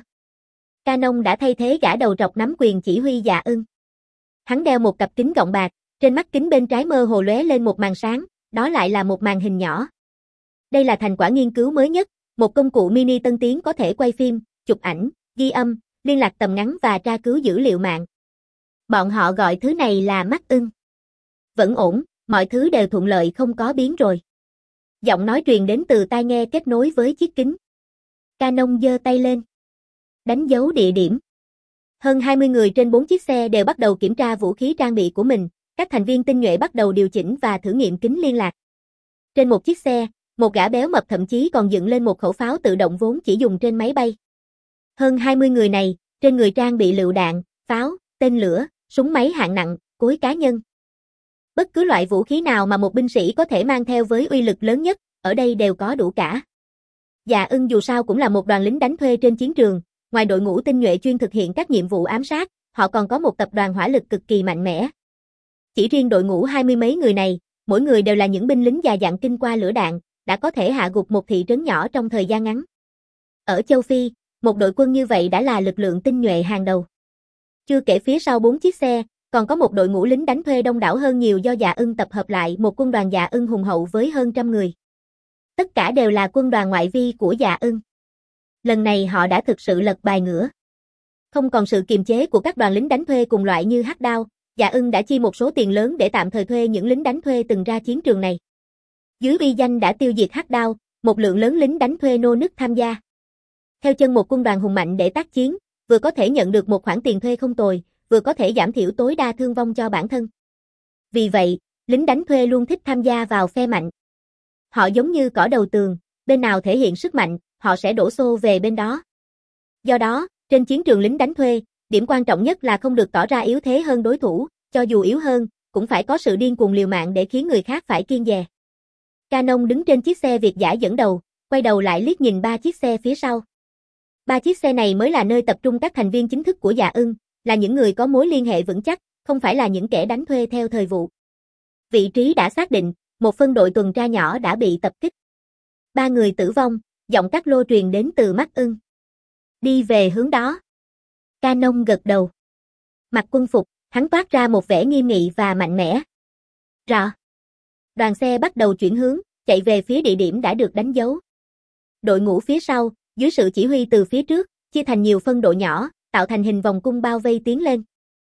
Canon đã thay thế gã đầu trọc nắm quyền chỉ huy Dạ Ưng. Hắn đeo một cặp kính gọng bạc, trên mắt kính bên trái mơ hồ lóe lên một màn sáng, đó lại là một màn hình nhỏ. Đây là thành quả nghiên cứu mới nhất, một công cụ mini tân tiến có thể quay phim, chụp ảnh, ghi âm, liên lạc tầm ngắn và tra cứu dữ liệu mạng. Bọn họ gọi thứ này là mắt ưng. Vẫn ổn, mọi thứ đều thuận lợi không có biến rồi. Giọng nói truyền đến từ tai nghe kết nối với chiếc kính. Canon giơ tay lên. Đánh dấu địa điểm. Hơn hai mươi người trên bốn chiếc xe đều bắt đầu kiểm tra vũ khí trang bị của mình, các thành viên tinh nhuệ bắt đầu điều chỉnh và thử nghiệm kính liên lạc. Trên một chiếc xe, một gã béo mập thậm chí còn dựng lên một khẩu pháo tự động vốn chỉ dùng trên máy bay. Hơn hai mươi người này, trên người trang bị lựu đạn, pháo, tên lửa, súng máy hạng nặng, cối cá nhân. Bất cứ loại vũ khí nào mà một binh sĩ có thể mang theo với uy lực lớn nhất, ở đây đều có đủ cả. Dạ Ưng dù sao cũng là một đoàn lính đánh thuê trên chiến trường, ngoài đội ngũ tinh nhuệ chuyên thực hiện các nhiệm vụ ám sát, họ còn có một tập đoàn hỏa lực cực kỳ mạnh mẽ. Chỉ riêng đội ngũ hai mươi mấy người này, mỗi người đều là những binh lính già dặn kinh qua lửa đạn, đã có thể hạ gục một thị trấn nhỏ trong thời gian ngắn. Ở châu Phi, một đội quân như vậy đã là lực lượng tinh nhuệ hàng đầu. Chưa kể phía sau bốn chiếc xe, còn có một đội ngũ lính đánh thuê đông đảo hơn nhiều do Dạ Ưng tập hợp lại, một quân đoàn Dạ Ưng hùng hậu với hơn trăm người. Tất cả đều là quân đoàn ngoại vi của Dạ Ưng. Lần này họ đã thực sự lật bài ngửa. Không còn sự kiềm chế của các đoàn lính đánh thuê cùng loại như Hắc Đao, Dạ Ưng đã chi một số tiền lớn để tạm thời thuê những lính đánh thuê từng ra chiến trường này. Dưới uy danh đã tiêu diệt Hắc Đao, một lượng lớn lính đánh thuê nô nức tham gia. Theo chân một quân đoàn hùng mạnh để tác chiến, vừa có thể nhận được một khoản tiền thuê không tồi, vừa có thể giảm thiểu tối đa thương vong cho bản thân. Vì vậy, lính đánh thuê luôn thích tham gia vào phe mạnh. Họ giống như cỏ đầu tường, bên nào thể hiện sức mạnh, họ sẽ đổ xô về bên đó. Do đó, trên chiến trường lính đánh thuê, điểm quan trọng nhất là không được tỏ ra yếu thế hơn đối thủ, cho dù yếu hơn, cũng phải có sự điên cuồng liều mạng để khiến người khác phải kiêng dè. Canon đứng trên chiếc xe Việt dã dẫn đầu, quay đầu lại liếc nhìn ba chiếc xe phía sau. Ba chiếc xe này mới là nơi tập trung các thành viên chính thức của Dạ Ưng, là những người có mối liên hệ vững chắc, không phải là những kẻ đánh thuê theo thời vụ. Vị trí đã xác định, một phân đội tuần tra nhỏ đã bị tập kích. Ba người tử vong, giọng cắt lô truyền đến từ mắt ưng. Đi về hướng đó. Canon gật đầu. Mặc quân phục, hắn toát ra một vẻ nghiêm nghị và mạnh mẽ. Rõ. Đoàn xe bắt đầu chuyển hướng, chạy về phía địa điểm đã được đánh dấu. Đội ngũ phía sau, dưới sự chỉ huy từ phía trước, chia thành nhiều phân đội nhỏ, tạo thành hình vòng cung bao vây tiến lên.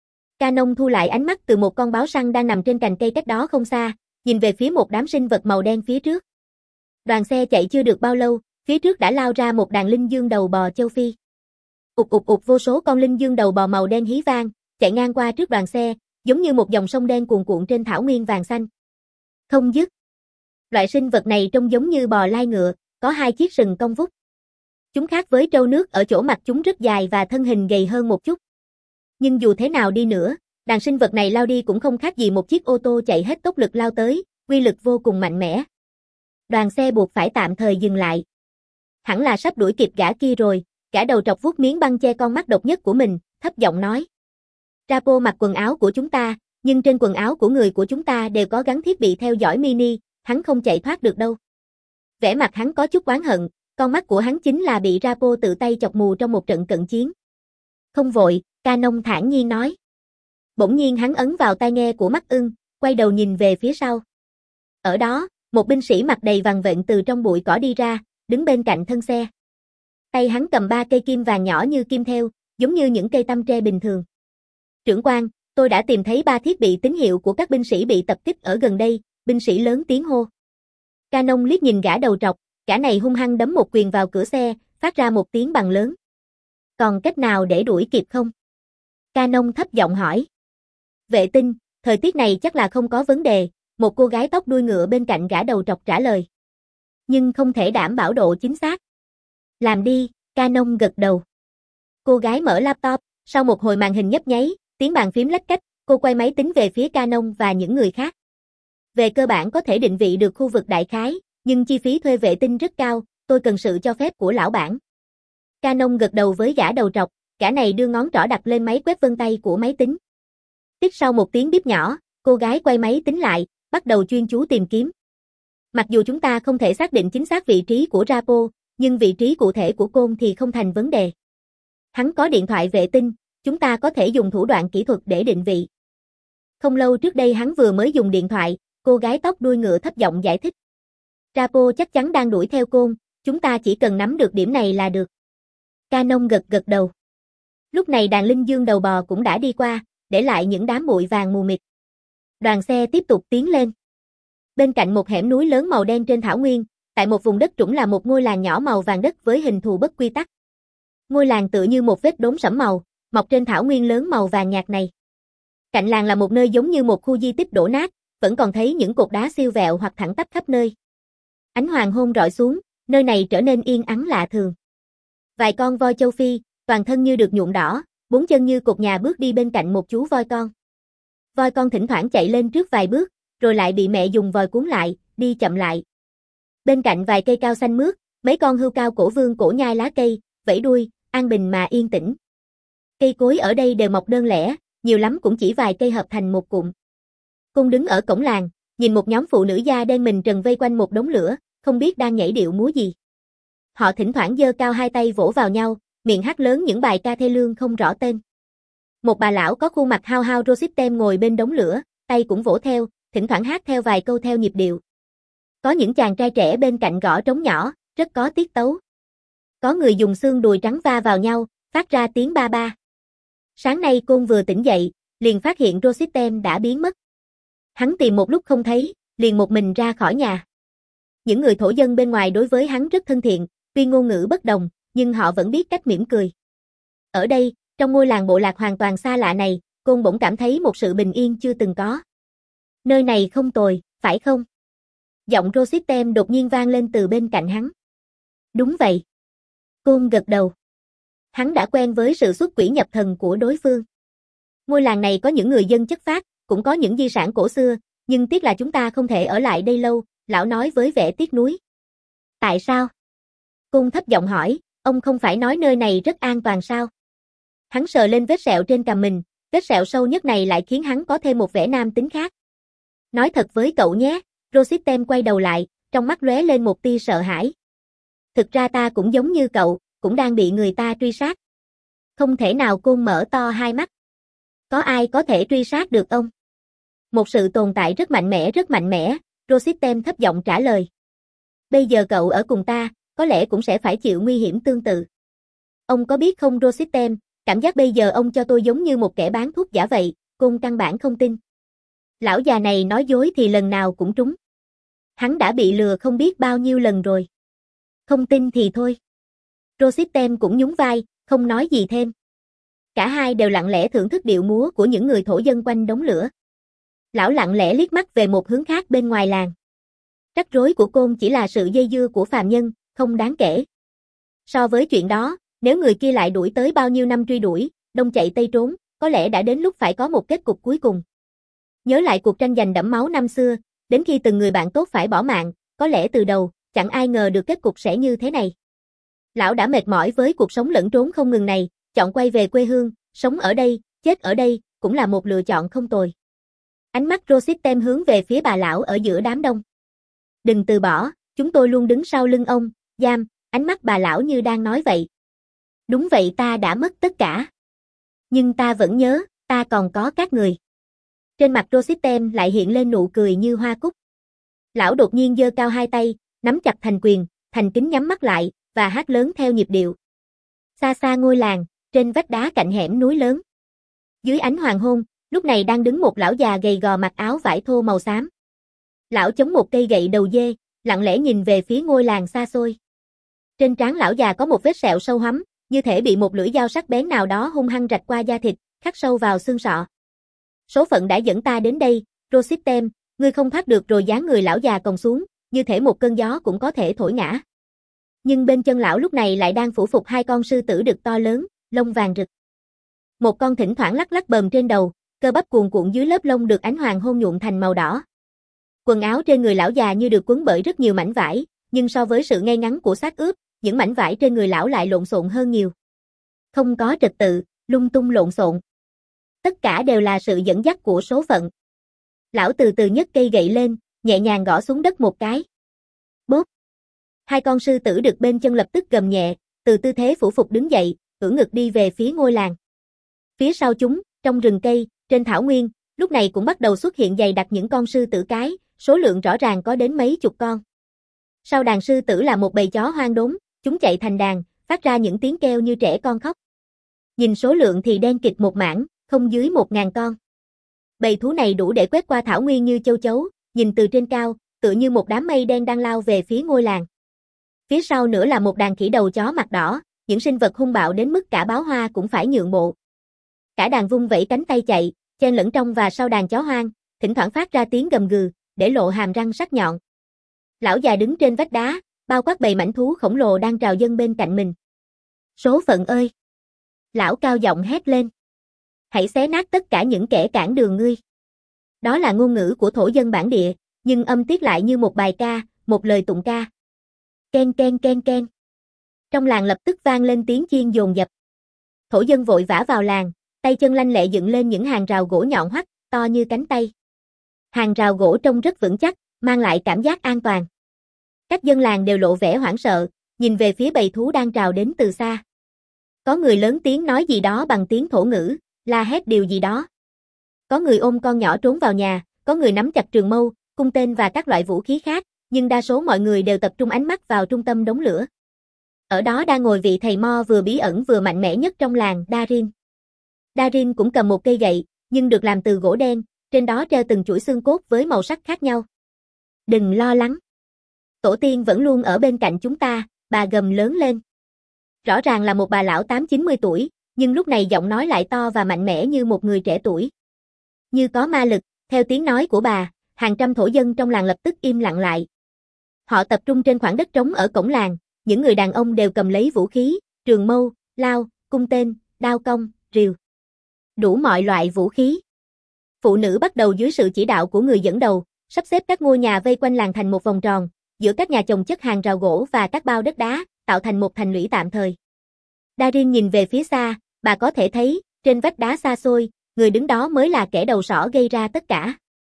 Canon thu lại ánh mắt từ một con báo săn đang nằm trên cành cây cách đó không xa, nhìn về phía một đám sinh vật màu đen phía trước. Đoàn xe chạy chưa được bao lâu, phía trước đã lao ra một đàn linh dương đầu bò châu Phi. Ụt ụt ụt vô số con linh dương đầu bò màu đen hí vang, chạy ngang qua trước đoàn xe, giống như một dòng sông đen cuồn cuộn trên thảo nguyên vàng xanh. Không dứt. Loại sinh vật này trông giống như bò lai ngựa, có hai chiếc sừng cong vút. Chúng khác với trâu nước ở chỗ mặt chúng rất dài và thân hình gầy hơn một chút. Nhưng dù thế nào đi nữa, đàn sinh vật này lao đi cũng không khác gì một chiếc ô tô chạy hết tốc lực lao tới, uy lực vô cùng mạnh mẽ. Đoàn xe buộc phải tạm thời dừng lại. Hẳn là sắp đuổi kịp gã kia rồi, gã đầu trọc vuốt miếng băng che con mắt độc nhất của mình, thấp giọng nói. Rapo mặc quần áo của chúng ta, nhưng trên quần áo của người của chúng ta đều có gắn thiết bị theo dõi mini, hắn không chạy thoát được đâu. Vẻ mặt hắn có chút oán hận, con mắt của hắn chính là bị Rapo tự tay chọc mù trong một trận cận chiến. Không vội, Canon thản nhiên nói. Bỗng nhiên hắn ấn vào tai nghe của mắt ưng, quay đầu nhìn về phía sau. Ở đó, một binh sĩ mặt đầy vằn vện từ trong bụi cỏ đi ra, đứng bên cạnh thân xe. Tay hắn cầm ba cây kim vàng nhỏ như kim thêu, giống như những cây tăm tre bình thường. Trưởng quan, tôi đã tìm thấy ba thiết bị tín hiệu của các binh sĩ bị tập kích ở gần đây, binh sĩ lớn tiếng hô. Canon liếc nhìn gã đầu trọc, gã này hung hăng đấm một quyền vào cửa xe, phát ra một tiếng bằng lớn. Còn cách nào để đuổi kịp không? Canon thấp giọng hỏi. Vệ tinh, thời tiết này chắc là không có vấn đề, một cô gái tóc đuôi ngựa bên cạnh gã đầu trọc trả lời. Nhưng không thể đảm bảo độ chính xác. Làm đi, Canon gật đầu. Cô gái mở laptop, sau một hồi màn hình nhấp nháy, tiếng bàn phím lách cách, cô quay máy tính về phía Canon và những người khác. Về cơ bản có thể định vị được khu vực đại khái, nhưng chi phí thuê vệ tinh rất cao, tôi cần sự cho phép của lão bản. Canon gật đầu với gã đầu trọc, gã này đưa ngón trỏ đặt lên máy quét vân tay của máy tính. Tiếp sau một tiếng bíp nhỏ, cô gái quay máy tính lại, bắt đầu chuyên chú tìm kiếm. Mặc dù chúng ta không thể xác định chính xác vị trí của Rapo, nhưng vị trí cụ thể của Côn thì không thành vấn đề. Hắn có điện thoại vệ tinh, chúng ta có thể dùng thủ đoạn kỹ thuật để định vị. Không lâu trước đây hắn vừa mới dùng điện thoại, cô gái tóc đuôi ngựa thấp giọng giải thích. Rapo chắc chắn đang đuổi theo Côn, chúng ta chỉ cần nắm được điểm này là được. Canon gật gật đầu. Lúc này đàn linh dương đầu bò cũng đã đi qua, để lại những đám bụi vàng mù mịt. Đoàn xe tiếp tục tiến lên. Bên cạnh một hẻm núi lớn màu đen trên thảo nguyên, tại một vùng đất trũng là một ngôi làng nhỏ màu vàng đất với hình thù bất quy tắc. Ngôi làng tựa như một vết đốm sẫm màu, mọc trên thảo nguyên lớn màu vàng nhạt này. Cạnh làng là một nơi giống như một khu di tích đổ nát, vẫn còn thấy những cột đá siêu vẹo hoặc thẳng tắp khắp nơi. Ánh hoàng hôn rọi xuống, nơi này trở nên yên ắng lạ thường. Vài con voi châu Phi, toàn thân như được nhuộm đỏ, bốn chân như cột nhà bước đi bên cạnh một chú voi con. Voi con thỉnh thoảng chạy lên trước vài bước, rồi lại bị mẹ dùng vòi cuốn lại, đi chậm lại. Bên cạnh vài cây cao xanh mướt, mấy con hươu cao cổ vương cổ nhai lá cây, vẫy đuôi, an bình mà yên tĩnh. Cây cối ở đây đều mọc đơn lẻ, nhiều lắm cũng chỉ vài cây hợp thành một cụm. Cung đứng ở cổng làng, nhìn một nhóm phụ nữ da đen mình trần vây quanh một đống lửa, không biết đang nhảy điệu múa gì. Họ thỉnh thoảng giơ cao hai tay vỗ vào nhau, miệng hát lớn những bài ca thê lương không rõ tên. Một bà lão có khuôn mặt hao hao Rosittem ngồi bên đống lửa, tay cũng vỗ theo, thỉnh thoảng hát theo vài câu theo nhịp điệu. Có những chàng trai trẻ bên cạnh gõ trống nhỏ, rất có tiết tấu. Có người dùng xương đùi trắng va vào nhau, phát ra tiếng ba ba. Sáng nay Côn vừa tỉnh dậy, liền phát hiện Rosittem đã biến mất. Hắn tìm một lúc không thấy, liền một mình ra khỏi nhà. Những người thổ dân bên ngoài đối với hắn rất thân thiện, tuy ngôn ngữ bất đồng, nhưng họ vẫn biết cách mỉm cười. Ở đây, trong ngôi làng bộ lạc hoàn toàn xa lạ này, Côn bỗng cảm thấy một sự bình yên chưa từng có. Nơi này không tồi, phải không? Giọng Rosittem đột nhiên vang lên từ bên cạnh hắn. Đúng vậy. Côn gật đầu. Hắn đã quen với sự xuất quỷ nhập thần của đối phương. Ngôi làng này có những người dân chất phác, cũng có những di sản cổ xưa, nhưng tiếc là chúng ta không thể ở lại đây lâu, lão nói với vẻ tiếc nuối. Tại sao? Côn thấp giọng hỏi, ông không phải nói nơi này rất an toàn sao? Hắn sờ lên vết sẹo trên cằm mình, vết sẹo sâu nhất này lại khiến hắn có thêm một vẻ nam tính khác. Nói thật với cậu nhé, Rosittem quay đầu lại, trong mắt lóe lên một tia sợ hãi. Thực ra ta cũng giống như cậu, cũng đang bị người ta truy sát. Không thể nào. Côn mở to hai mắt. Có ai có thể truy sát được ông? Một sự tồn tại rất mạnh mẽ rất mạnh mẽ, Rosittem thấp giọng trả lời. Bây giờ cậu ở cùng ta, có lẽ cũng sẽ phải chịu nguy hiểm tương tự. Ông có biết không Rosittem, cảm giác bây giờ ông cho tôi giống như một kẻ bán thuốc giả vậy, Côn căn bản không tin. Lão già này nói dối thì lần nào cũng trúng. Hắn đã bị lừa không biết bao nhiêu lần rồi. Không tin thì thôi. Rosittem cũng nhún vai, không nói gì thêm. Cả hai đều lặng lẽ thưởng thức điệu múa của những người thổ dân quanh đống lửa. Lão lặng lẽ liếc mắt về một hướng khác bên ngoài làng. Rắc rối của Côn chỉ là sự dây dưa của phàm nhân, không đáng kể. So với chuyện đó, nếu người kia lại đuổi tới bao nhiêu năm truy đuổi, đông chạy tây trốn, có lẽ đã đến lúc phải có một kết cục cuối cùng. Nhớ lại cuộc tranh giành đẫm máu năm xưa, đến khi từng người bạn tốt phải bỏ mạng, có lẽ từ đầu, chẳng ai ngờ được kết cục sẽ như thế này. Lão đã mệt mỏi với cuộc sống lẫn trốn không ngừng này, chọn quay về quê hương, sống ở đây, chết ở đây, cũng là một lựa chọn không tồi. Ánh mắt Rosittem hướng về phía bà lão ở giữa đám đông. Đừng từ bỏ, chúng tôi luôn đứng sau lưng ông, Giam, ánh mắt bà lão như đang nói vậy. Đúng vậy, ta đã mất tất cả. Nhưng ta vẫn nhớ, ta còn có các người. Trên mặt Rosittem lại hiện lên nụ cười như hoa cúc. Lão đột nhiên giơ cao hai tay, nắm chặt thành quyền, thành kính nhắm mắt lại, và hát lớn theo nhịp điệu. Xa xa ngôi làng, trên vách đá cạnh hẻm núi lớn. Dưới ánh hoàng hôn, lúc này đang đứng một lão già gầy gò mặc áo vải thô màu xám. Lão chống một cây gậy đầu dê, lặng lẽ nhìn về phía ngôi làng xa xôi. Trên trán lão già có một vết sẹo sâu hoắm, như thể bị một lưỡi dao sắc bén nào đó hung hăng rạch qua da thịt, khắc sâu vào xương sọ. Số phận đã dẫn ta đến đây, Rosittem, ngươi không thoát được rồi. Dáng người lão già còng xuống, như thể một cơn gió cũng có thể thổi ngã. Nhưng bên chân lão lúc này lại đang phủ phục hai con sư tử đực to lớn, lông vàng rực. Một con thỉnh thoảng lắc lắc bờm trên đầu, cơ bắp cuồn cuộn dưới lớp lông được ánh hoàng hôn nhuộm thành màu đỏ. Quần áo trên người lão già như được quấn bởi rất nhiều mảnh vải, nhưng so với sự ngay ngắn của xác ướp, những mảnh vải trên người lão lại lộn xộn hơn nhiều. Không có trật tự, lung tung lộn xộn. Tất cả đều là sự dẫn dắt của số phận. Lão từ từ nhấc cây gậy lên, nhẹ nhàng gõ xuống đất một cái. Bốp. Hai con sư tử đực bên chân lập tức gầm nhẹ, từ tư thế phủ phục đứng dậy, ưỡn ngực đi về phía ngôi làng. Phía sau chúng, trong rừng cây, trên thảo nguyên, lúc này cũng bắt đầu xuất hiện dày đặc những con sư tử cái, số lượng rõ ràng có đến mấy chục con. Sau đàn sư tử là một bầy chó hoang đốn, chúng chạy thành đàn, phát ra những tiếng kêu như trẻ con khóc. Nhìn số lượng thì đen kịt một mảng, không dưới một ngàn con. Bầy thú này đủ để quét qua thảo nguyên như châu chấu, nhìn từ trên cao, tựa như một đám mây đen đang lao về phía ngôi làng. Phía sau nữa là một đàn khỉ đầu chó mặt đỏ, những sinh vật hung bạo đến mức cả báo hoa cũng phải nhượng bộ. Cả đàn vung vẩy cánh tay chạy, chen lẫn trong và sau đàn chó hoang, thỉnh thoảng phát ra tiếng gầm gừ, để lộ hàm răng sắc nhọn. Lão già đứng trên vách đá, bao quát bầy mãnh thú khổng lồ đang trào dâng bên cạnh mình. Số phận ơi! Lão cao giọng hét lên. Hãy xé nát tất cả những kẻ cản đường ngươi. Đó là ngôn ngữ của thổ dân bản địa, nhưng âm tiết lại như một bài ca, một lời tụng ca. Ken ken ken ken. Trong làng lập tức vang lên tiếng chiên dồn dập. Thổ dân vội vã vào làng, tay chân lanh lẹ dựng lên những hàng rào gỗ nhọn hoắt, to như cánh tay. Hàng rào gỗ trông rất vững chắc, mang lại cảm giác an toàn. Các dân làng đều lộ vẻ hoảng sợ, nhìn về phía bầy thú đang trào đến từ xa. Có người lớn tiếng nói gì đó bằng tiếng thổ ngữ, la hét điều gì đó. Có người ôm con nhỏ trốn vào nhà, có người nắm chặt trường mâu, cung tên và các loại vũ khí khác, nhưng đa số mọi người đều tập trung ánh mắt vào trung tâm đống lửa. Ở đó đang ngồi vị thầy mo vừa bí ẩn vừa mạnh mẽ nhất trong làng, Darin. Darin cũng cầm một cây gậy, nhưng được làm từ gỗ đen, trên đó treo từng chuỗi xương cốt với màu sắc khác nhau. Đừng lo lắng. Tổ tiên vẫn luôn ở bên cạnh chúng ta, bà gầm lớn lên. Rõ ràng là một bà lão tám chín mươi tuổi, nhưng lúc này giọng nói lại to và mạnh mẽ như một người trẻ tuổi. Như có ma lực, theo tiếng nói của bà, hàng trăm thổ dân trong làng lập tức im lặng lại. Họ tập trung trên khoảng đất trống ở cổng làng, những người đàn ông đều cầm lấy vũ khí, trường mâu, lao, cung tên, đao cong, rìu. Đủ mọi loại vũ khí. Phụ nữ bắt đầu dưới sự chỉ đạo của người dẫn đầu, sắp xếp các ngôi nhà vây quanh làng thành một vòng tròn, giữa các nhà chồng chất hàng rào gỗ và các bao đất đá, tạo thành một thành lũy tạm thời. Darin nhìn về phía xa, bà có thể thấy, trên vách đá xa xôi, người đứng đó mới là kẻ đầu sỏ gây ra tất cả.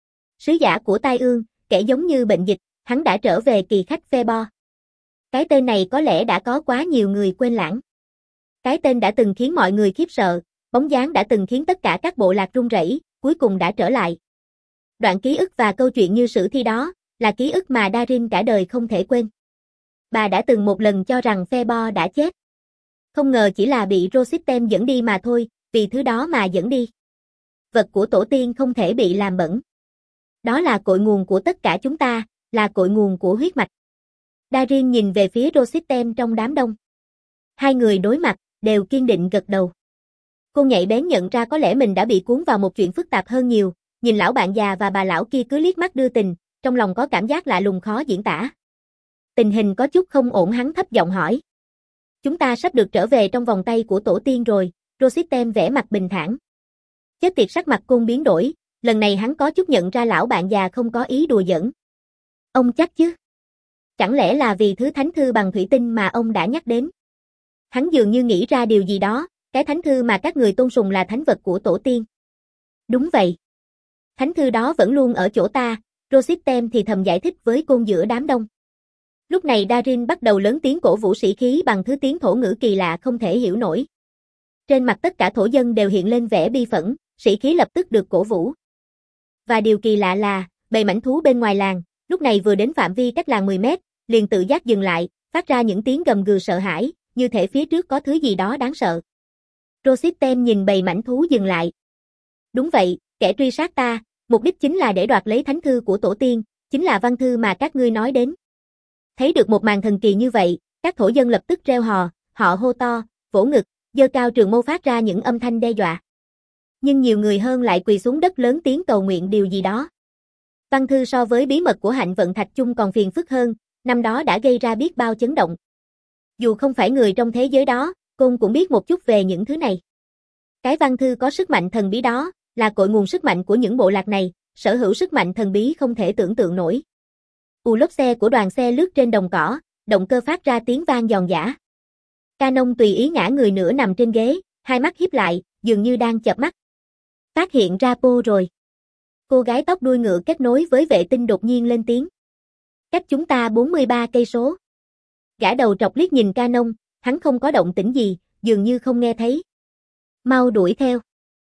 Sứ giả của tai ương, kẻ giống như bệnh dịch, hắn đã trở về kỳ khách Phebo. Cái tên này có lẽ đã có quá nhiều người quên lãng. Cái tên đã từng khiến mọi người khiếp sợ, bóng dáng đã từng khiến tất cả các bộ lạc run rẩy, cuối cùng đã trở lại. Đoạn ký ức và câu chuyện như sử thi đó, là ký ức mà Darin cả đời không thể quên. Bà đã từng một lần cho rằng Phebo đã chết. Không ngờ chỉ là bị Rosittem dẫn đi mà thôi, vì thứ đó mà dẫn đi. Vật của tổ tiên không thể bị làm bẩn. Đó là cội nguồn của tất cả chúng ta, là cội nguồn của huyết mạch. Darin nhìn về phía Rosittem trong đám đông. Hai người đối mặt, đều kiên định gật đầu. Cô nhạy bén nhận ra có lẽ mình đã bị cuốn vào một chuyện phức tạp hơn nhiều, nhìn lão bạn già và bà lão kia cứ liếc mắt đưa tình, trong lòng có cảm giác lạ lùng khó diễn tả. Tình hình có chút không ổn, hắn thấp giọng hỏi. Chúng ta sắp được trở về trong vòng tay của tổ tiên rồi, Rosittem vẻ mặt bình thản. Chết tiệt, sắc mặt Côn biến đổi, lần này hắn có chút nhận ra lão bạn già không có ý đùa giỡn. Ông chắc chứ? Chẳng lẽ là vì thứ thánh thư bằng thủy tinh mà ông đã nhắc đến? Hắn dường như nghĩ ra điều gì đó, cái thánh thư mà các người tôn sùng là thánh vật của tổ tiên. Đúng vậy. Thánh thư đó vẫn luôn ở chỗ ta, Rosittem thì thầm giải thích với Côn giữa đám đông. Lúc này Darin bắt đầu lớn tiếng cổ vũ sĩ khí bằng thứ tiếng thổ ngữ kỳ lạ không thể hiểu nổi. Trên mặt tất cả thổ dân đều hiện lên vẻ bi phẫn, sĩ khí lập tức được cổ vũ. Và điều kỳ lạ là, bầy mãnh thú bên ngoài làng, lúc này vừa đến phạm vi cách làng mười mét, liền tự giác dừng lại, phát ra những tiếng gầm gừ sợ hãi, như thể phía trước có thứ gì đó đáng sợ. Rosittem nhìn bầy mãnh thú dừng lại. Đúng vậy, kẻ truy sát ta, mục đích chính là để đoạt lấy thánh thư của tổ tiên, chính là văn thư mà các ngươi nói đến. Thấy được một màn thần kỳ như vậy, các thổ dân lập tức reo hò, họ hô to, vỗ ngực, giơ cao trường mâu phát ra những âm thanh đe dọa. Nhưng nhiều người hơn lại quỳ xuống đất lớn tiếng cầu nguyện điều gì đó. Văn thư so với bí mật của Hạnh Vận Thạch Chung còn phiền phức hơn, năm đó đã gây ra biết bao chấn động. Dù không phải người trong thế giới đó, Côn cũng biết một chút về những thứ này. Cái văn thư có sức mạnh thần bí đó, là cội nguồn sức mạnh của những bộ lạc này, sở hữu sức mạnh thần bí không thể tưởng tượng nổi. Ù lốp xe của đoàn xe lướt trên đồng cỏ, động cơ phát ra tiếng vang giòn giã. Canon tùy ý ngã người nửa nằm trên ghế, hai mắt híp lại, dường như đang chợp mắt. Phát hiện ra Po rồi. Cô gái tóc đuôi ngựa kết nối với vệ tinh đột nhiên lên tiếng. Cách chúng ta bốn mươi ba cây số. Gã đầu trọc liếc nhìn Canon, hắn không có động tĩnh gì, dường như không nghe thấy. Mau đuổi theo.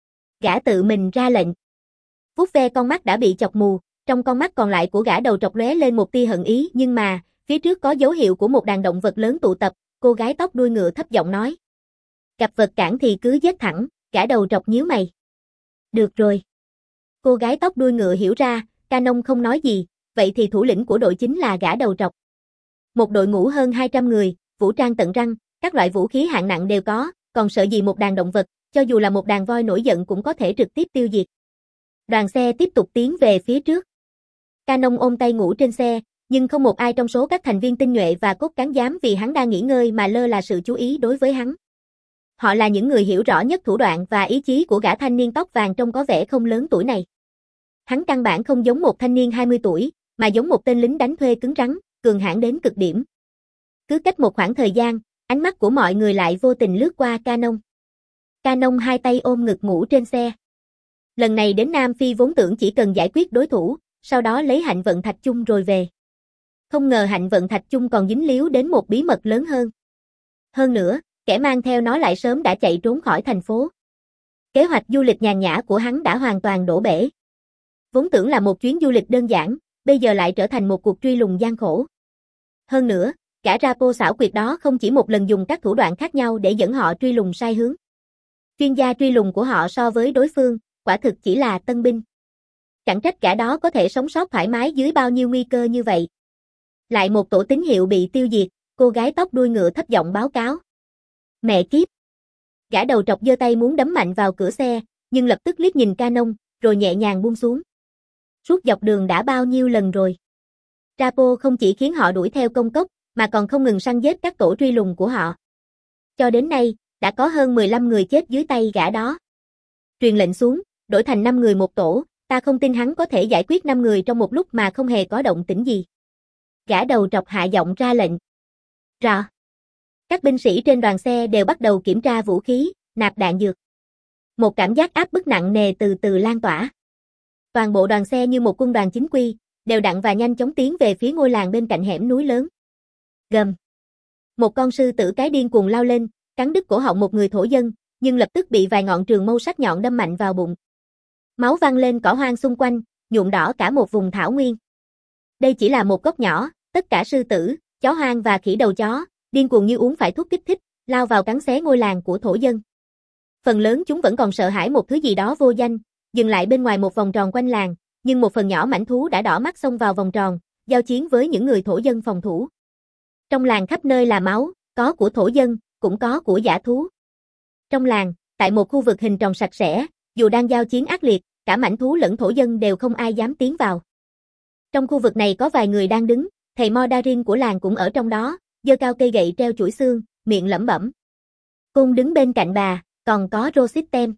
Gã tự mình ra lệnh. Vuốt ve con mắt đã bị chọc mù, trong con mắt còn lại của gã đầu trọc lóe lên một tia hận ý, nhưng mà, phía trước có dấu hiệu của một đàn động vật lớn tụ tập, cô gái tóc đuôi ngựa thấp giọng nói. Gặp vật cản thì cứ giết thẳng, gã đầu trọc nhíu mày. Được rồi. Cô gái tóc đuôi ngựa hiểu ra, Canon không nói gì, vậy thì thủ lĩnh của đội chính là gã đầu trọc. Một đội ngũ hơn hai trăm người, vũ trang tận răng, các loại vũ khí hạng nặng đều có, còn sợ gì một đàn động vật, cho dù là một đàn voi nổi giận cũng có thể trực tiếp tiêu diệt. Đoàn xe tiếp tục tiến về phía trước. Canon ôm tay ngủ trên xe, nhưng không một ai trong số các thành viên tinh nhuệ và cốt cán dám vì hắn đang nghỉ ngơi mà lơ là sự chú ý đối với hắn. Họ là những người hiểu rõ nhất thủ đoạn và ý chí của gã thanh niên tóc vàng trông có vẻ không lớn tuổi này. Hắn căn bản không giống một thanh niên hai mươi tuổi, mà giống một tên lính đánh thuê cứng rắn, cường hãn đến cực điểm. Cứ cách một khoảng thời gian, ánh mắt của mọi người lại vô tình lướt qua Canon. Canon hai tay ôm ngực ngủ trên xe. Lần này đến Nam Phi vốn tưởng chỉ cần giải quyết đối thủ, sau đó lấy Hạnh Vận Thạch Chung rồi về. Không ngờ Hạnh Vận Thạch Chung còn dính líu đến một bí mật lớn hơn. Hơn nữa, kẻ mang theo nó lại sớm đã chạy trốn khỏi thành phố. Kế hoạch du lịch nhàn nhã của hắn đã hoàn toàn đổ bể. Vốn tưởng là một chuyến du lịch đơn giản, bây giờ lại trở thành một cuộc truy lùng gian khổ. Hơn nữa, cả Rapo xảo quyệt đó không chỉ một lần dùng các thủ đoạn khác nhau để dẫn họ truy lùng sai hướng. Chuyên gia truy lùng của họ so với đối phương, quả thực chỉ là tân binh. Chẳng trách gã đó có thể sống sót thoải mái dưới bao nhiêu nguy cơ như vậy. Lại một tổ tín hiệu bị tiêu diệt, cô gái tóc đuôi ngựa thấp giọng báo cáo. Mẹ kiếp! Gã đầu trọc giơ tay muốn đấm mạnh vào cửa xe, nhưng lập tức liếc nhìn Canon, rồi nhẹ nhàng buông xuống. Suốt dọc đường đã bao nhiêu lần rồi. Rapo không chỉ khiến họ đuổi theo công cốc, mà còn không ngừng săn giết các tổ truy lùng của họ. Cho đến nay, đã có hơn mười lăm người chết dưới tay gã đó. Truyền lệnh xuống, đổi thành năm người một tổ, ta không tin hắn có thể giải quyết năm người trong một lúc mà không hề có động tĩnh gì. Gã đầu trọc hạ giọng ra lệnh. Rõ. Các binh sĩ trên đoàn xe đều bắt đầu kiểm tra vũ khí, nạp đạn dược. Một cảm giác áp bức nặng nề từ từ lan tỏa. Toàn bộ đoàn xe như một quân đoàn chính quy, đều đặn và nhanh chóng tiến về phía ngôi làng bên cạnh hẻm núi lớn. Gầm. Một con sư tử cái điên cuồng lao lên, cắn đứt cổ họng một người thổ dân, nhưng lập tức bị vài ngọn trường mâu sắc nhọn đâm mạnh vào bụng. Máu văng lên cỏ hoang xung quanh, nhuộm đỏ cả một vùng thảo nguyên. Đây chỉ là một góc nhỏ, tất cả sư tử, chó hoang và khỉ đầu chó, điên cuồng như uống phải thuốc kích thích, lao vào cắn xé ngôi làng của thổ dân. Phần lớn chúng vẫn còn sợ hãi một thứ gì đó vô danh, dừng lại bên ngoài một vòng tròn quanh làng, nhưng một phần nhỏ mãnh thú đã đỏ mắt xông vào vòng tròn, giao chiến với những người thổ dân phòng thủ. Trong làng khắp nơi là máu, có của thổ dân, cũng có của dã thú. Trong làng, tại một khu vực hình tròn sạch sẽ, dù đang giao chiến ác liệt, cả mãnh thú lẫn thổ dân đều không ai dám tiến vào. Trong khu vực này có vài người đang đứng, thầy Modarin của làng cũng ở trong đó, giơ cao cây gậy treo chuỗi xương, miệng lẩm bẩm. Côn đứng bên cạnh bà, còn có Rosittem.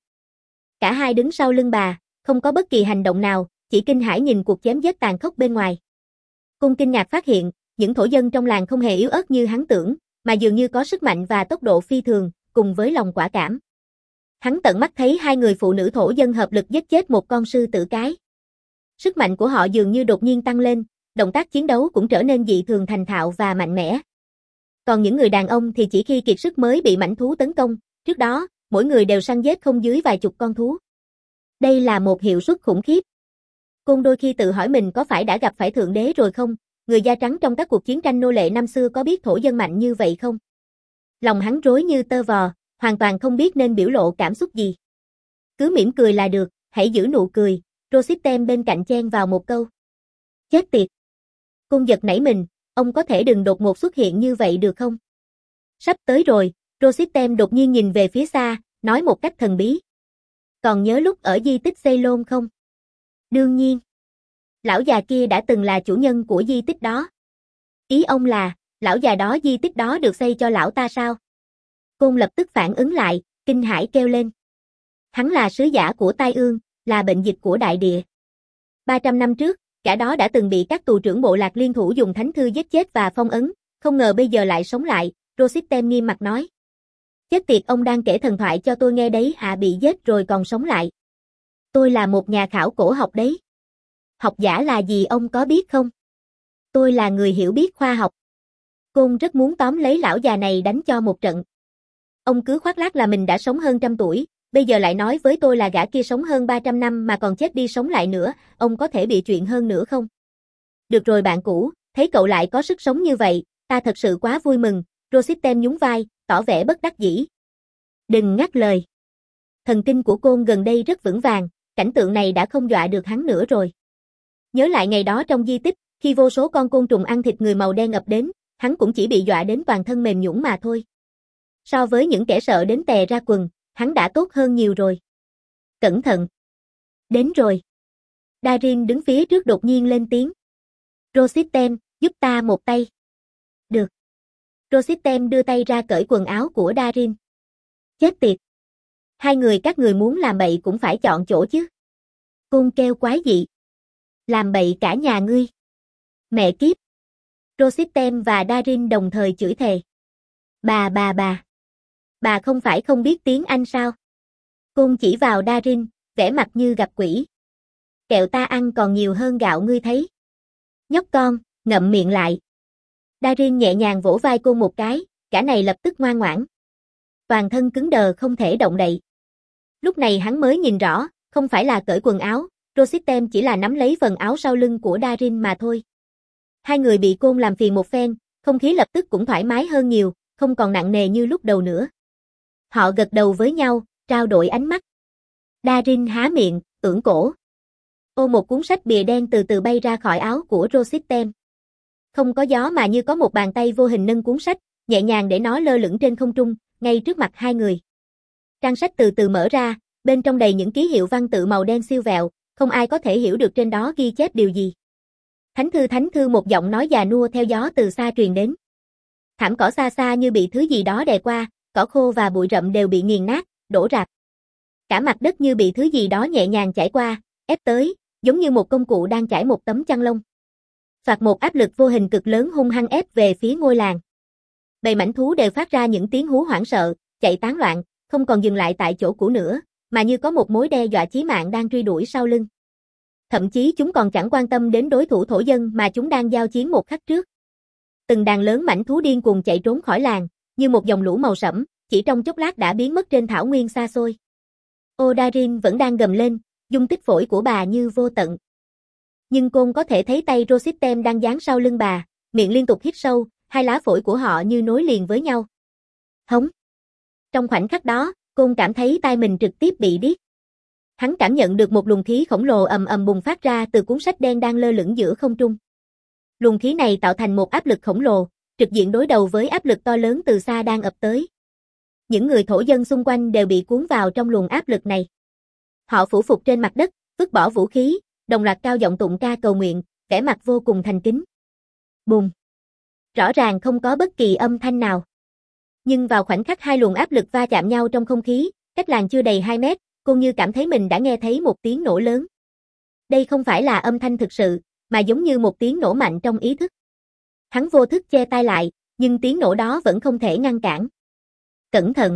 Cả hai đứng sau lưng bà, không có bất kỳ hành động nào, chỉ kinh hãi nhìn cuộc chém giết tàn khốc bên ngoài. Côn kinh ngạc phát hiện, những thổ dân trong làng không hề yếu ớt như hắn tưởng, mà dường như có sức mạnh và tốc độ phi thường, cùng với lòng quả cảm. Hắn tận mắt thấy hai người phụ nữ thổ dân hợp lực giết chết một con sư tử cái. Sức mạnh của họ dường như đột nhiên tăng lên, động tác chiến đấu cũng trở nên dị thường thành thạo và mạnh mẽ. Còn những người đàn ông thì chỉ khi kiệt sức mới bị mãnh thú tấn công, trước đó, mỗi người đều săn giết không dưới vài chục con thú. Đây là một hiệu suất khủng khiếp. Côn đôi khi tự hỏi mình có phải đã gặp phải thượng đế rồi không, người da trắng trong các cuộc chiến tranh nô lệ năm xưa có biết thổ dân mạnh như vậy không? Lòng hắn rối như tơ vò, hoàn toàn không biết nên biểu lộ cảm xúc gì. Cứ mỉm cười là được, hãy giữ nụ cười, Rosittem bên cạnh chen vào một câu. Chết tiệt. Côn giật nảy mình, ông có thể đừng đột ngột xuất hiện như vậy được không? Sắp tới rồi, Rosittem đột nhiên nhìn về phía xa, nói một cách thần bí. Còn nhớ lúc ở di tích Ceylon không? Đương nhiên. Lão già kia đã từng là chủ nhân của di tích đó. Ý ông là, lão già đó di tích đó được xây cho lão ta sao? Côn lập tức phản ứng lại, kinh hãi kêu lên. Hắn là sứ giả của tai ương, là bệnh dịch của đại địa. ba trăm năm trước, cả đó đã từng bị các tù trưởng bộ lạc liên thủ dùng thánh thư giết chết và phong ấn, không ngờ bây giờ lại sống lại, Rosittem nghiêm mặt nói. Chết tiệt, ông đang kể thần thoại cho tôi nghe đấy hả? Bị giết rồi còn sống lại. Tôi là một nhà khảo cổ học đấy. Học giả là gì ông có biết không? Tôi là người hiểu biết khoa học. Côn rất muốn tóm lấy lão già này đánh cho một trận. Ông cứ khoác lác là mình đã sống hơn trăm tuổi, bây giờ lại nói với tôi là gã kia sống hơn ba trăm năm mà còn chết đi sống lại nữa, ông có thể bị chuyện hơn nữa không? Được rồi bạn cũ, thấy cậu lại có sức sống như vậy, ta thật sự quá vui mừng, Rosittem nhún vai, tỏ vẻ bất đắc dĩ. Đừng ngắt lời. Thần kinh của Côn gần đây rất vững vàng, cảnh tượng này đã không dọa được hắn nữa rồi. Nhớ lại ngày đó trong di tích, khi vô số con côn trùng ăn thịt người màu đen ập đến, hắn cũng chỉ bị dọa đến toàn thân mềm nhũn mà thôi. So với những kẻ sợ đến tè ra quần, hắn đã tốt hơn nhiều rồi. Cẩn thận. Đến rồi. Darin đứng phía trước đột nhiên lên tiếng. Rosittem, giúp ta một tay. Được. Rosittem đưa tay ra cởi quần áo của Darin. Chết tiệt. Hai người các người muốn làm bậy cũng phải chọn chỗ chứ. Côn kêu quái dị. Làm bậy cả nhà ngươi. Mẹ kiếp. Rosittem và Darin đồng thời chửi thề. Bà bà bà. Bà không phải không biết tiếng Anh sao? Côn chỉ vào Darin, vẻ mặt như gặp quỷ. Kẹo ta ăn còn nhiều hơn gạo ngươi thấy. Nhóc con, ngậm miệng lại. Darin nhẹ nhàng vỗ vai Côn một cái, cả này lập tức ngoan ngoãn. Toàn thân cứng đờ không thể động đậy. Lúc này hắn mới nhìn rõ, không phải là cởi quần áo, Rosittem chỉ là nắm lấy phần áo sau lưng của Darin mà thôi. Hai người bị Côn làm phiền một phen, không khí lập tức cũng thoải mái hơn nhiều, không còn nặng nề như lúc đầu nữa. Họ gật đầu với nhau, trao đổi ánh mắt. Darin há miệng, ưỡn cổ. Ô một cuốn sách bìa đen từ từ bay ra khỏi áo của Rosittem. Không có gió mà như có một bàn tay vô hình nâng cuốn sách, nhẹ nhàng để nó lơ lửng trên không trung, ngay trước mặt hai người. Trang sách từ từ mở ra, bên trong đầy những ký hiệu văn tự màu đen siêu vẹo, không ai có thể hiểu được trên đó ghi chép điều gì. Thánh thư thánh thư, một giọng nói già nua theo gió từ xa truyền đến. Thảm cỏ xa xa như bị thứ gì đó đè qua, cỏ khô và bụi rậm đều bị nghiền nát, đổ rạp. Cả mặt đất như bị thứ gì đó nhẹ nhàng chảy qua, ép tới, giống như một công cụ đang chải một tấm chăn lông. Phạt một áp lực vô hình cực lớn hung hăng ép về phía ngôi làng. Bầy mãnh thú đều phát ra những tiếng hú hoảng sợ, chạy tán loạn, không còn dừng lại tại chỗ cũ nữa, mà như có một mối đe dọa chí mạng đang truy đuổi sau lưng. Thậm chí chúng còn chẳng quan tâm đến đối thủ thổ dân mà chúng đang giao chiến một khắc trước. Từng đàn lớn mãnh thú điên cuồng chạy trốn khỏi làng, như một dòng lũ màu sẫm, chỉ trong chốc lát đã biến mất trên thảo nguyên xa xôi. Ô Darin vẫn đang gầm lên, dung tích phổi của bà như vô tận. Nhưng Côn có thể thấy tay Rosittem đang dán sau lưng bà, miệng liên tục hít sâu, hai lá phổi của họ như nối liền với nhau. Hống. Trong khoảnh khắc đó, Côn cảm thấy tai mình trực tiếp bị điếc. Hắn cảm nhận được một luồng khí khổng lồ ầm ầm bùng phát ra từ cuốn sách đen đang lơ lửng giữa không trung. Luồng khí này tạo thành một áp lực khổng lồ, trực diện đối đầu với áp lực to lớn từ xa đang ập tới. Những người thổ dân xung quanh đều bị cuốn vào trong luồng áp lực này. Họ phủ phục trên mặt đất, vứt bỏ vũ khí, đồng loạt cao giọng tụng ca cầu nguyện, vẻ mặt vô cùng thành kính. Bùng! Rõ ràng không có bất kỳ âm thanh nào. Nhưng vào khoảnh khắc hai luồng áp lực va chạm nhau trong không khí, cách làng chưa đầy hai mét, Côn như cảm thấy mình đã nghe thấy một tiếng nổ lớn. Đây không phải là âm thanh thực sự, mà giống như một tiếng nổ mạnh trong ý thức. Hắn vô thức che tai lại, nhưng tiếng nổ đó vẫn không thể ngăn cản. Cẩn thận!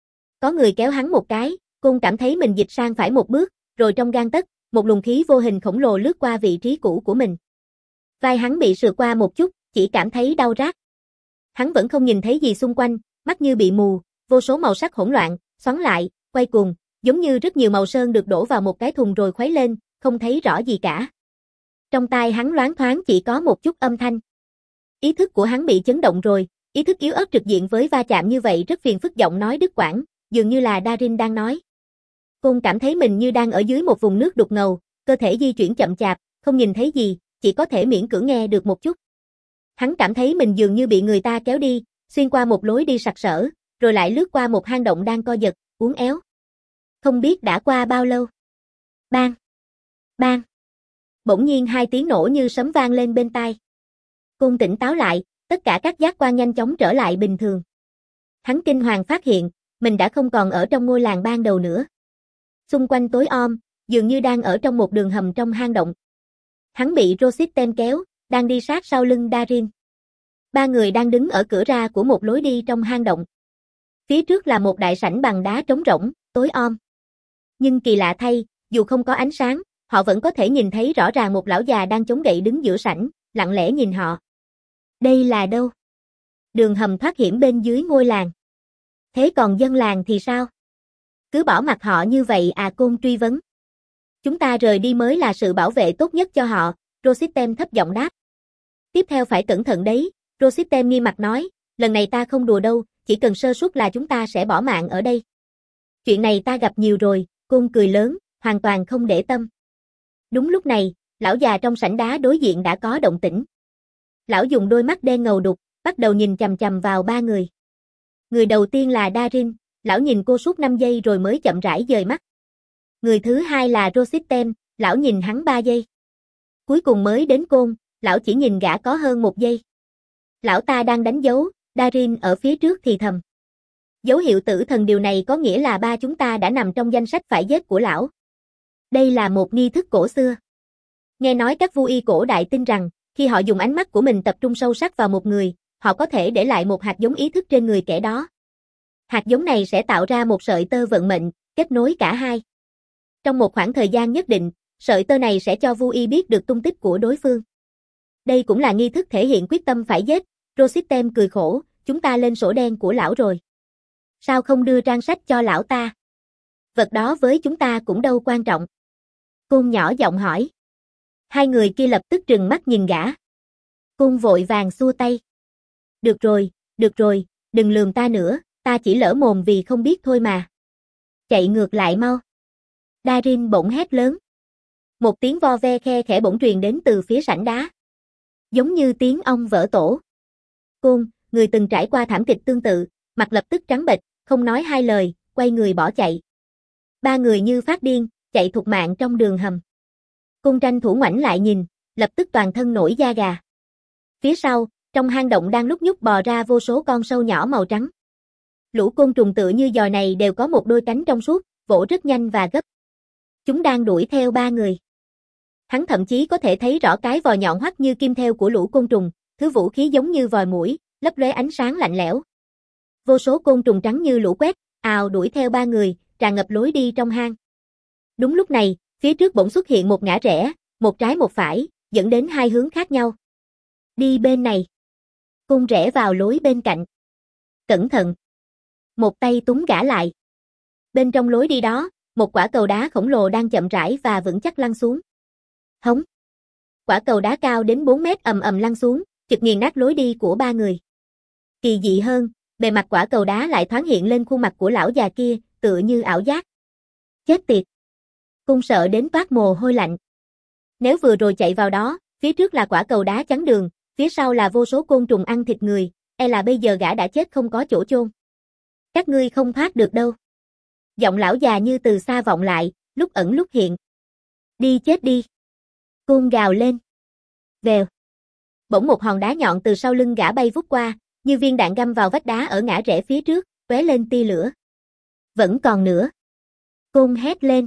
Có người kéo hắn một cái, Côn cảm thấy mình dịch sang phải một bước, rồi trong gang tấc, một luồng khí vô hình khổng lồ lướt qua vị trí cũ của mình. Vai hắn bị sượt qua một chút, chỉ cảm thấy đau rát. Hắn vẫn không nhìn thấy gì xung quanh, mắt như bị mù, vô số màu sắc hỗn loạn, xoắn lại, quay cuồng, giống như rất nhiều màu sơn được đổ vào một cái thùng rồi khuấy lên, không thấy rõ gì cả. Trong tai hắn loáng thoáng chỉ có một chút âm thanh. Ý thức của hắn bị chấn động rồi, ý thức yếu ớt trực diện với va chạm như vậy rất phiền phức, giọng nói đứt quãng, dường như là Darin đang nói. Côn cảm thấy mình như đang ở dưới một vùng nước đục ngầu, cơ thể di chuyển chậm chạp, không nhìn thấy gì, chỉ có thể miễn cưỡng nghe được một chút. Hắn cảm thấy mình dường như bị người ta kéo đi, xuyên qua một lối đi sặc sỡ, rồi lại lướt qua một hang động đang co giật, uốn éo. Không biết đã qua bao lâu. Bang! Bang! Bỗng nhiên hai tiếng nổ như sấm vang lên bên tai. Côn tỉnh táo lại, tất cả các giác quan nhanh chóng trở lại bình thường. Hắn kinh hoàng phát hiện, mình đã không còn ở trong ngôi làng ban đầu nữa. Xung quanh tối om, dường như đang ở trong một đường hầm trong hang động. Hắn bị Rositten kéo, đang đi sát sau lưng Darin. Ba người đang đứng ở cửa ra của một lối đi trong hang động. Phía trước là một đại sảnh bằng đá trống rỗng, tối om. Nhưng kỳ lạ thay, dù không có ánh sáng, họ vẫn có thể nhìn thấy rõ ràng một lão già đang chống gậy đứng giữa sảnh, lặng lẽ nhìn họ. Đây là đâu? Đường hầm thoát hiểm bên dưới ngôi làng. Thế còn dân làng thì sao? Cứ bỏ mặc họ như vậy à? Côn truy vấn. Chúng ta rời đi mới là sự bảo vệ tốt nhất cho họ, Rositten thấp giọng đáp. Tiếp theo phải cẩn thận đấy, Rositten nghiêm mặt nói, lần này ta không đùa đâu, chỉ cần sơ suất là chúng ta sẽ bỏ mạng ở đây. Chuyện này ta gặp nhiều rồi, Côn cười lớn, hoàn toàn không để tâm. Đúng lúc này, lão già trong sảnh đá đối diện đã có động tĩnh. Lão dùng đôi mắt đen ngầu đục, bắt đầu nhìn chằm chằm vào ba người. Người đầu tiên là Darin, lão nhìn cô suốt năm giây rồi mới chậm rãi dời mắt. Người thứ hai là Rositten, lão nhìn hắn ba giây. Cuối cùng mới đến Côn, lão chỉ nhìn gã có hơn một giây. Lão ta đang đánh dấu, Darin ở phía trước thì thầm. Dấu hiệu tử thần, điều này có nghĩa là ba chúng ta đã nằm trong danh sách phải giết của lão. Đây là một nghi thức cổ xưa. Nghe nói các vua y cổ đại tin rằng, khi họ dùng ánh mắt của mình tập trung sâu sắc vào một người, họ có thể để lại một hạt giống ý thức trên người kẻ đó. Hạt giống này sẽ tạo ra một sợi tơ vận mệnh, kết nối cả hai. Trong một khoảng thời gian nhất định, sợi tơ này sẽ cho vua y biết được tung tích của đối phương. Đây cũng là nghi thức thể hiện quyết tâm phải giết. Rositten cười khổ, chúng ta lên sổ đen của lão rồi. Sao không đưa trang sách cho lão ta? Vật đó với chúng ta cũng đâu quan trọng. Côn nhỏ giọng hỏi. Hai người kia lập tức trừng mắt nhìn gã. Côn vội vàng xua tay. Được rồi, được rồi, đừng lườm ta nữa, ta chỉ lỡ mồm vì không biết thôi mà. Chạy ngược lại mau. Darin bỗng hét lớn. Một tiếng vo ve khe khẽ bỗng truyền đến từ phía sảnh đá. Giống như tiếng ong vỡ tổ. Côn, người từng trải qua thảm kịch tương tự, mặt lập tức trắng bệch, không nói hai lời, quay người bỏ chạy. Ba người như phát điên, chạy thục mạng trong đường hầm. Côn tranh thủ ngoảnh lại nhìn, lập tức toàn thân nổi da gà. Phía sau, trong hang động đang lúc nhúc bò ra vô số con sâu nhỏ màu trắng. Lũ côn trùng tựa như giòi này đều có một đôi cánh trong suốt, vỗ rất nhanh và gấp. Chúng đang đuổi theo ba người. Hắn thậm chí có thể thấy rõ cái vòi nhọn hoắt như kim thêu của lũ côn trùng, thứ vũ khí giống như vòi muỗi, lấp lóe ánh sáng lạnh lẽo. Vô số côn trùng trắng như lũ quét, ào đuổi theo ba người, tràn ngập lối đi trong hang. Đúng lúc này, phía trước bỗng xuất hiện một ngã rẽ, một trái một phải, dẫn đến hai hướng khác nhau. Đi bên này. Côn rẽ vào lối bên cạnh. Cẩn thận. Một tay túm gã lại. Bên trong lối đi đó, một quả cầu đá khổng lồ đang chậm rãi và vững chắc lăn xuống. Hống. Quả cầu đá cao đến bốn mét ầm ầm lăn xuống, chực nghiền nát lối đi của ba người. Kỳ dị hơn, bề mặt quả cầu đá lại thoáng hiện lên khuôn mặt của lão già kia, tựa như ảo giác. Chết tiệt. Côn sợ đến toát mồ hôi lạnh. Nếu vừa rồi chạy vào đó, phía trước là quả cầu đá chắn đường, phía sau là vô số côn trùng ăn thịt người, e là bây giờ gã đã chết không có chỗ chôn. Các ngươi không thoát được đâu. Giọng lão già như từ xa vọng lại, lúc ẩn lúc hiện. Đi chết đi. Côn gào lên. Vèo. Bỗng một hòn đá nhọn từ sau lưng gã bay vút qua, như viên đạn găm vào vách đá ở ngã rẽ phía trước, tóe lên tia lửa. Vẫn còn nữa. Côn hét lên.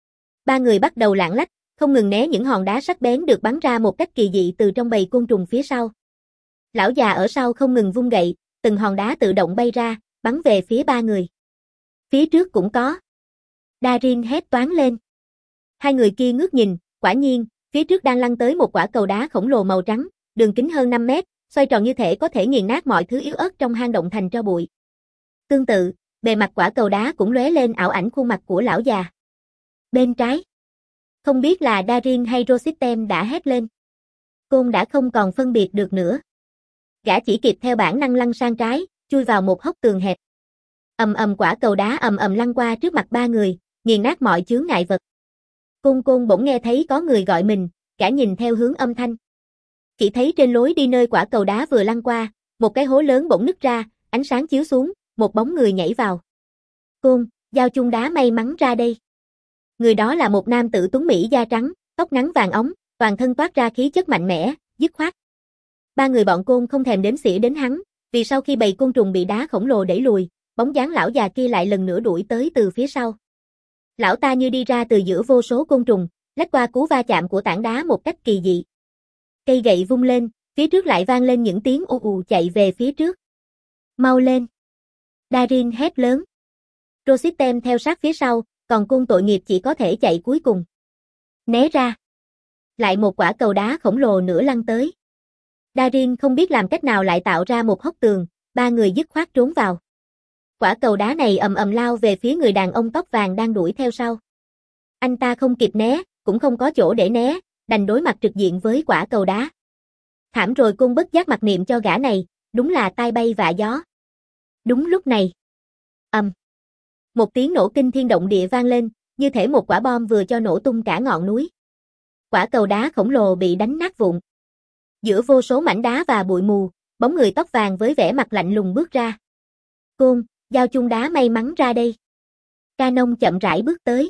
Ba người bắt đầu lạng lách, không ngừng né những hòn đá sắc bén được bắn ra một cách kỳ dị từ trong bầy côn trùng phía sau. Lão già ở sau không ngừng vung gậy, từng hòn đá tự động bay ra, bắn về phía ba người. Phía trước cũng có. Darin hét toáng lên. Hai người kia ngước nhìn, quả nhiên, phía trước đang lăn tới một quả cầu đá khổng lồ màu trắng, đường kính hơn năm mét, xoay tròn như thể có thể nghiền nát mọi thứ yếu ớt trong hang động thành tro bụi. Tương tự, bề mặt quả cầu đá cũng lóe lên ảo ảnh khuôn mặt của lão già. Bên trái. Không biết là Darin hay Rositten đã hét lên. Côn đã không còn phân biệt được nữa. Gã chỉ kịp theo bản năng lăn sang trái, chui vào một hốc tường hẹp. Ầm ầm quả cầu đá ầm ầm lăn qua trước mặt ba người, nghiền nát mọi chướng ngại vật. Côn Côn bỗng nghe thấy có người gọi mình, gã nhìn theo hướng âm thanh. Chỉ thấy trên lối đi nơi quả cầu đá vừa lăn qua, một cái hố lớn bỗng nứt ra, ánh sáng chiếu xuống, một bóng người nhảy vào. Côn, giao chung đá may mắn ra đây. Người đó là một nam tử tuấn mỹ da trắng, tóc ngắn vàng óng, toàn thân toát ra khí chất mạnh mẽ, dứt khoát. Ba người bọn Côn không thèm đếm xỉa đến hắn, vì sau khi bầy côn trùng bị đá khổng lồ đẩy lùi, bóng dáng lão già kia lại lần nữa đuổi tới từ phía sau. Lão ta như đi ra từ giữa vô số côn trùng, lách qua cú va chạm của tảng đá một cách kỳ dị. Cây gậy vung lên, phía trước lại vang lên những tiếng ù ù chạy về phía trước. Mau lên! Darin hét lớn. Rosittem theo sát phía sau, còn Côn tội nghiệp chỉ có thể chạy cuối cùng. Né ra! Lại một quả cầu đá khổng lồ nữa lăn tới. Darin không biết làm cách nào lại tạo ra một hốc tường, ba người dứt khoát trốn vào. Quả cầu đá này ầm ầm lao về phía người đàn ông tóc vàng đang đuổi theo sau. Anh ta không kịp né, cũng không có chỗ để né, đành đối mặt trực diện với quả cầu đá. Thảm rồi, Côn bất giác mặc niệm cho gã này, đúng là tai bay vạ gió. Đúng lúc này. Ầm. Um. Một tiếng nổ kinh thiên động địa vang lên, như thể một quả bom vừa cho nổ tung cả ngọn núi. Quả cầu đá khổng lồ bị đánh nát vụn. Giữa vô số mảnh đá và bụi mù, bóng người tóc vàng với vẻ mặt lạnh lùng bước ra. Côn, giao chung đá may mắn ra đây. Canon chậm rãi bước tới.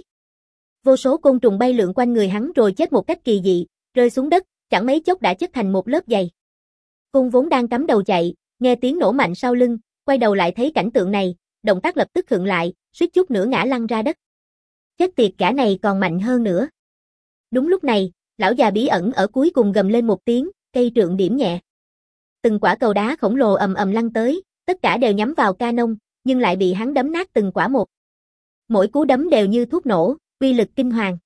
Vô số côn trùng bay lượn quanh người hắn rồi chết một cách kỳ dị, rơi xuống đất, chẳng mấy chốc đã chất thành một lớp dày. Côn vốn đang cắm đầu chạy, nghe tiếng nổ mạnh sau lưng, quay đầu lại thấy cảnh tượng này, động tác lập tức khựng lại, suýt chút nữa ngã lăn ra đất. Chết tiệt, gã này còn mạnh hơn nữa. Đúng lúc này, lão già bí ẩn ở cuối cùng gầm lên một tiếng, cây trượng điểm nhẹ. Từng quả cầu đá khổng lồ ầm ầm lăn tới, tất cả đều nhắm vào Canon, nhưng lại bị hắn đấm nát từng quả một. Mỗi cú đấm đều như thuốc nổ, uy lực kinh hoàng.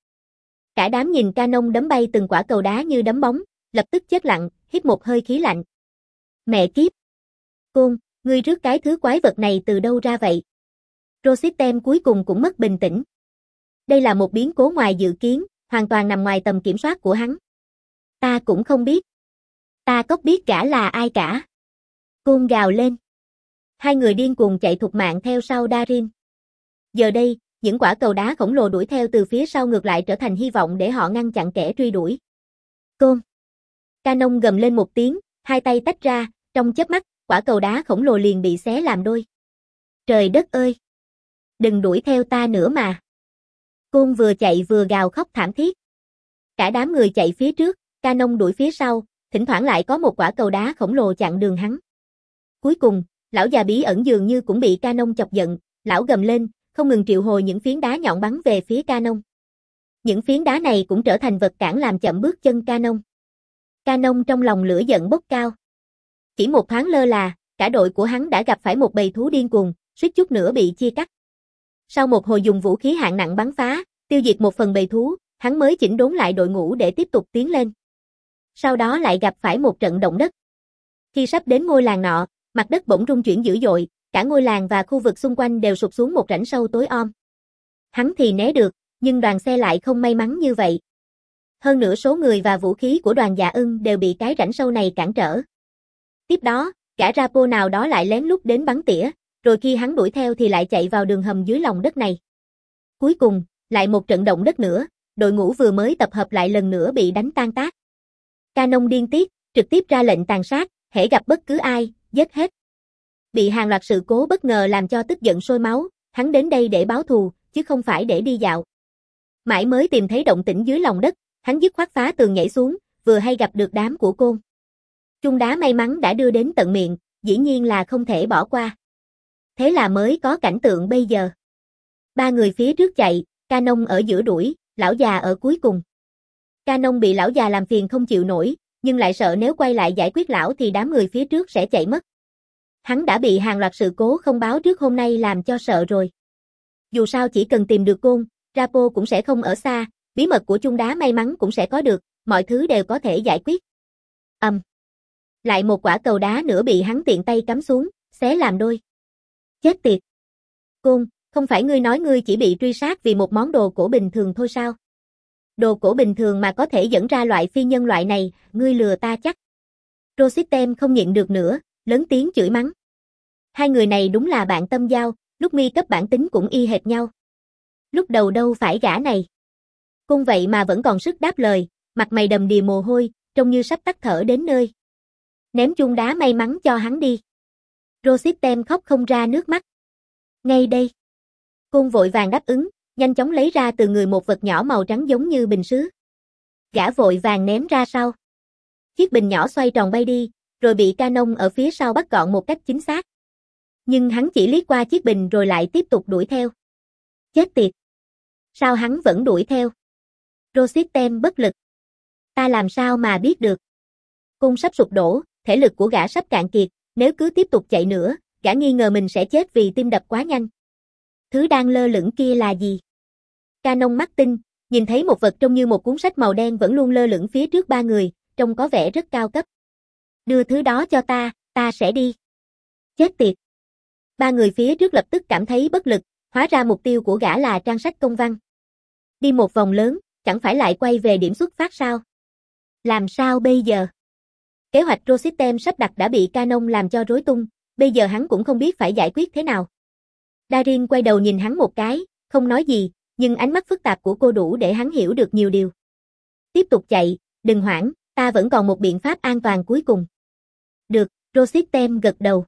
Cả đám nhìn Canon đấm bay từng quả cầu đá như đấm bóng, lập tức chết lặng, hít một hơi khí lạnh. Mẹ kiếp! Côn, ngươi rước cái thứ quái vật này từ đâu ra vậy? Rosittem cuối cùng cũng mất bình tĩnh. Đây là một biến cố ngoài dự kiến, hoàn toàn nằm ngoài tầm kiểm soát của hắn. Ta cũng không biết. Ta có biết gã là ai cả. Côn gào lên. Hai người điên cuồng chạy thục mạng theo sau Darin. Giờ đây, những quả cầu đá khổng lồ đuổi theo từ phía sau ngược lại trở thành hy vọng để họ ngăn chặn kẻ truy đuổi. Côn! Canon gầm lên một tiếng, hai tay tách ra, trong chớp mắt, quả cầu đá khổng lồ liền bị xé làm đôi. Trời đất ơi! Đừng đuổi theo ta nữa mà! Côn vừa chạy vừa gào khóc thảm thiết. Cả đám người chạy phía trước, Canon đuổi phía sau, thỉnh thoảng lại có một quả cầu đá khổng lồ chặn đường hắn. Cuối cùng, lão già bí ẩn dường như cũng bị Canon chọc giận, lão gầm lên, không ngừng triệu hồi những phiến đá nhọn bắn về phía Canon. Những phiến đá này cũng trở thành vật cản làm chậm bước chân Canon. Canon trong lòng lửa giận bốc cao. Chỉ một thoáng lơ là, cả đội của hắn đã gặp phải một bầy thú điên cuồng, suýt chút nữa bị chia cắt. Sau một hồi dùng vũ khí hạng nặng bắn phá, tiêu diệt một phần bầy thú, hắn mới chỉnh đốn lại đội ngũ để tiếp tục tiến lên. Sau đó lại gặp phải một trận động đất. Khi sắp đến ngôi làng nọ, mặt đất bỗng rung chuyển dữ dội, cả ngôi làng và khu vực xung quanh đều sụp xuống một rãnh sâu tối om. Hắn thì né được, nhưng đoàn xe lại không may mắn như vậy. Hơn nữa số người và vũ khí của đoàn Dạ Ưng đều bị cái rãnh sâu này cản trở. Tiếp đó, gã Rapo nào đó lại lén lút đến bắn tỉa, rồi khi hắn đuổi theo thì lại chạy vào đường hầm dưới lòng đất này. Cuối cùng, lại một trận động đất nữa, đội ngũ vừa mới tập hợp lại lần nữa bị đánh tan tác. Canon điên tiết, trực tiếp ra lệnh tàn sát, hễ gặp bất cứ ai, giết hết. Bị hàng loạt sự cố bất ngờ làm cho tức giận sôi máu, hắn đến đây để báo thù, chứ không phải để đi dạo. Mãi mới tìm thấy động tĩnh dưới lòng đất, hắn dứt khoát phá tường nhảy xuống, vừa hay gặp được đám của Côn. Chung đá may mắn đã đưa đến tận miệng, dĩ nhiên là không thể bỏ qua. Thế là mới có cảnh tượng bây giờ. Ba người phía trước chạy, Canon ở giữa đuổi, lão già ở cuối cùng. Canon bị lão già làm phiền không chịu nổi, nhưng lại sợ nếu quay lại giải quyết lão thì đám người phía trước sẽ chạy mất. Hắn đã bị hàng loạt sự cố không báo trước hôm nay làm cho sợ rồi. Dù sao chỉ cần tìm được Côn, Rapo cũng sẽ không ở xa, bí mật của chung đá may mắn cũng sẽ có được, mọi thứ đều có thể giải quyết. Ầm. Um. Lại một quả cầu đá nữa bị hắn tiện tay cắm xuống, xé làm đôi. Chết tiệt. Côn, không phải ngươi nói ngươi chỉ bị truy sát vì một món đồ cổ bình thường thôi sao? Đồ cổ bình thường mà có thể dẫn ra loại phi nhân loại này, ngươi lừa ta chắc. Rosittem không nhịn được nữa, lớn tiếng chửi mắng. Hai người này đúng là bạn tâm giao, lúc mi cấp bản tính cũng y hệt nhau. Lúc đầu đâu phải gã này. Côn vậy mà vẫn còn sức đáp lời, mặt mày đầm đìa mồ hôi, trông như sắp tắt thở đến nơi. Ném chung đá may mắn cho hắn đi. Rosittem khóc không ra nước mắt. Ngay đây. Côn vội vàng đáp ứng, nhanh chóng lấy ra từ người một vật nhỏ màu trắng giống như bình sứ. Gã vội vàng ném ra sau. Chiếc bình nhỏ xoay tròn bay đi, rồi bị Canon ở phía sau bắt gọn một cách chính xác. Nhưng hắn chỉ liếc qua chiếc bình rồi lại tiếp tục đuổi theo. Chết tiệt! Sao hắn vẫn đuổi theo? Rossittem bất lực. Ta làm sao mà biết được? Côn sắp sụp đổ, thể lực của gã sắp cạn kiệt, nếu cứ tiếp tục chạy nữa, gã nghi ngờ mình sẽ chết vì tim đập quá nhanh. Thứ đang lơ lửng kia là gì? Canon Martin, nhìn thấy một vật trông như một cuốn sách màu đen vẫn luôn lơ lửng phía trước ba người, trông có vẻ rất cao cấp. Đưa thứ đó cho ta, ta sẽ đi. Chết tiệt! Ba người phía trước lập tức cảm thấy bất lực, hóa ra mục tiêu của gã là trang sách công văn. Đi một vòng lớn, chẳng phải lại quay về điểm xuất phát sao? Làm sao bây giờ? Kế hoạch Rossittem sắp đặt đã bị Canon làm cho rối tung, bây giờ hắn cũng không biết phải giải quyết thế nào. Darin quay đầu nhìn hắn một cái, không nói gì, nhưng ánh mắt phức tạp của cô đủ để hắn hiểu được nhiều điều. Tiếp tục chạy, đừng hoảng, ta vẫn còn một biện pháp an toàn cuối cùng. Được, Rossittem gật đầu.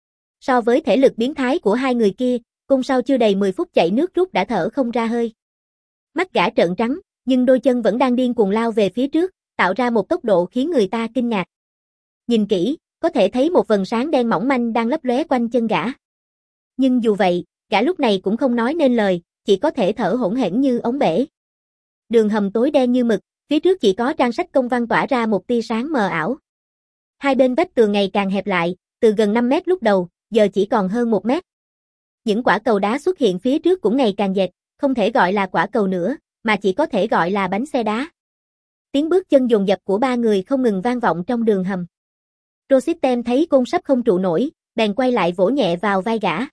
So với thể lực biến thái của hai người kia, Côn sau chưa đầy mười phút chạy nước rút đã thở không ra hơi. Mắt gã trợn trắng, nhưng đôi chân vẫn đang điên cuồng lao về phía trước, tạo ra một tốc độ khiến người ta kinh ngạc. Nhìn kỹ, có thể thấy một vầng sáng đen mỏng manh đang lấp lóe quanh chân gã. Nhưng dù vậy, gã lúc này cũng không nói nên lời, chỉ có thể thở hổn hển như ống bể. Đường hầm tối đen như mực, phía trước chỉ có trang sách công văn tỏa ra một tia sáng mờ ảo. Hai bên vách tường ngày càng hẹp lại, từ gần năm mét lúc đầu, giờ chỉ còn hơn một mét. Những quả cầu đá xuất hiện phía trước cũng ngày càng dệt, không thể gọi là quả cầu nữa, mà chỉ có thể gọi là bánh xe đá. Tiếng bước chân dồn dập của ba người không ngừng vang vọng trong đường hầm. Rossittem thấy Côn sắp không trụ nổi, bèn quay lại vỗ nhẹ vào vai gã.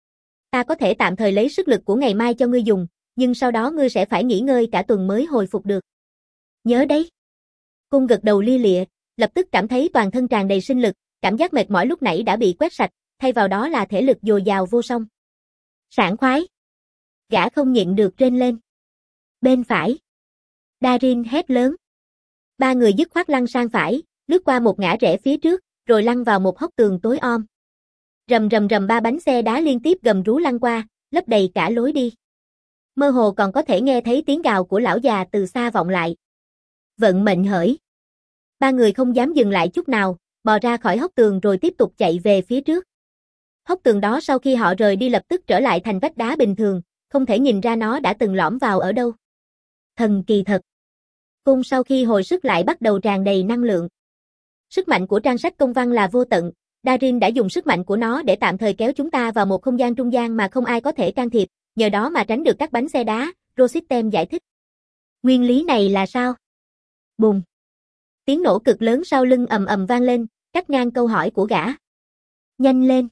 Ta có thể tạm thời lấy sức lực của ngày mai cho ngươi dùng, nhưng sau đó ngươi sẽ phải nghỉ ngơi cả tuần mới hồi phục được. Nhớ đấy. Côn gật đầu lia lịa, lập tức cảm thấy toàn thân tràn đầy sinh lực, cảm giác mệt mỏi lúc nãy đã bị quét sạch, thay vào đó là thể lực dồi dào vô song. Sảng khoái. Gã không nhịn được rên lên. Bên phải. Darin hét lớn. Ba người dứt khoát lăn sang phải, lướt qua một ngã rẽ phía trước, rồi lăn vào một hốc tường tối om. Rầm rầm rầm ba bánh xe đá liên tiếp gầm rú lăn qua, lấp đầy cả lối đi. Mơ hồ còn có thể nghe thấy tiếng gào của lão già từ xa vọng lại. Vận mệnh hỡi. Ba người không dám dừng lại chút nào, bò ra khỏi hốc tường rồi tiếp tục chạy về phía trước. Hốc tường đó sau khi họ rời đi lập tức trở lại thành vách đá bình thường, không thể nhìn ra nó đã từng lõm vào ở đâu. Thần kỳ thật. Côn sau khi hồi sức lại bắt đầu tràn đầy năng lượng. Sức mạnh của trang sách công văn là vô tận, Darin đã dùng sức mạnh của nó để tạm thời kéo chúng ta vào một không gian trung gian mà không ai có thể can thiệp, nhờ đó mà tránh được các bánh xe đá, Rossittem giải thích. Nguyên lý này là sao? Bùng. Tiếng nổ cực lớn sau lưng ầm ầm vang lên, cắt ngang câu hỏi của gã. Nhanh lên.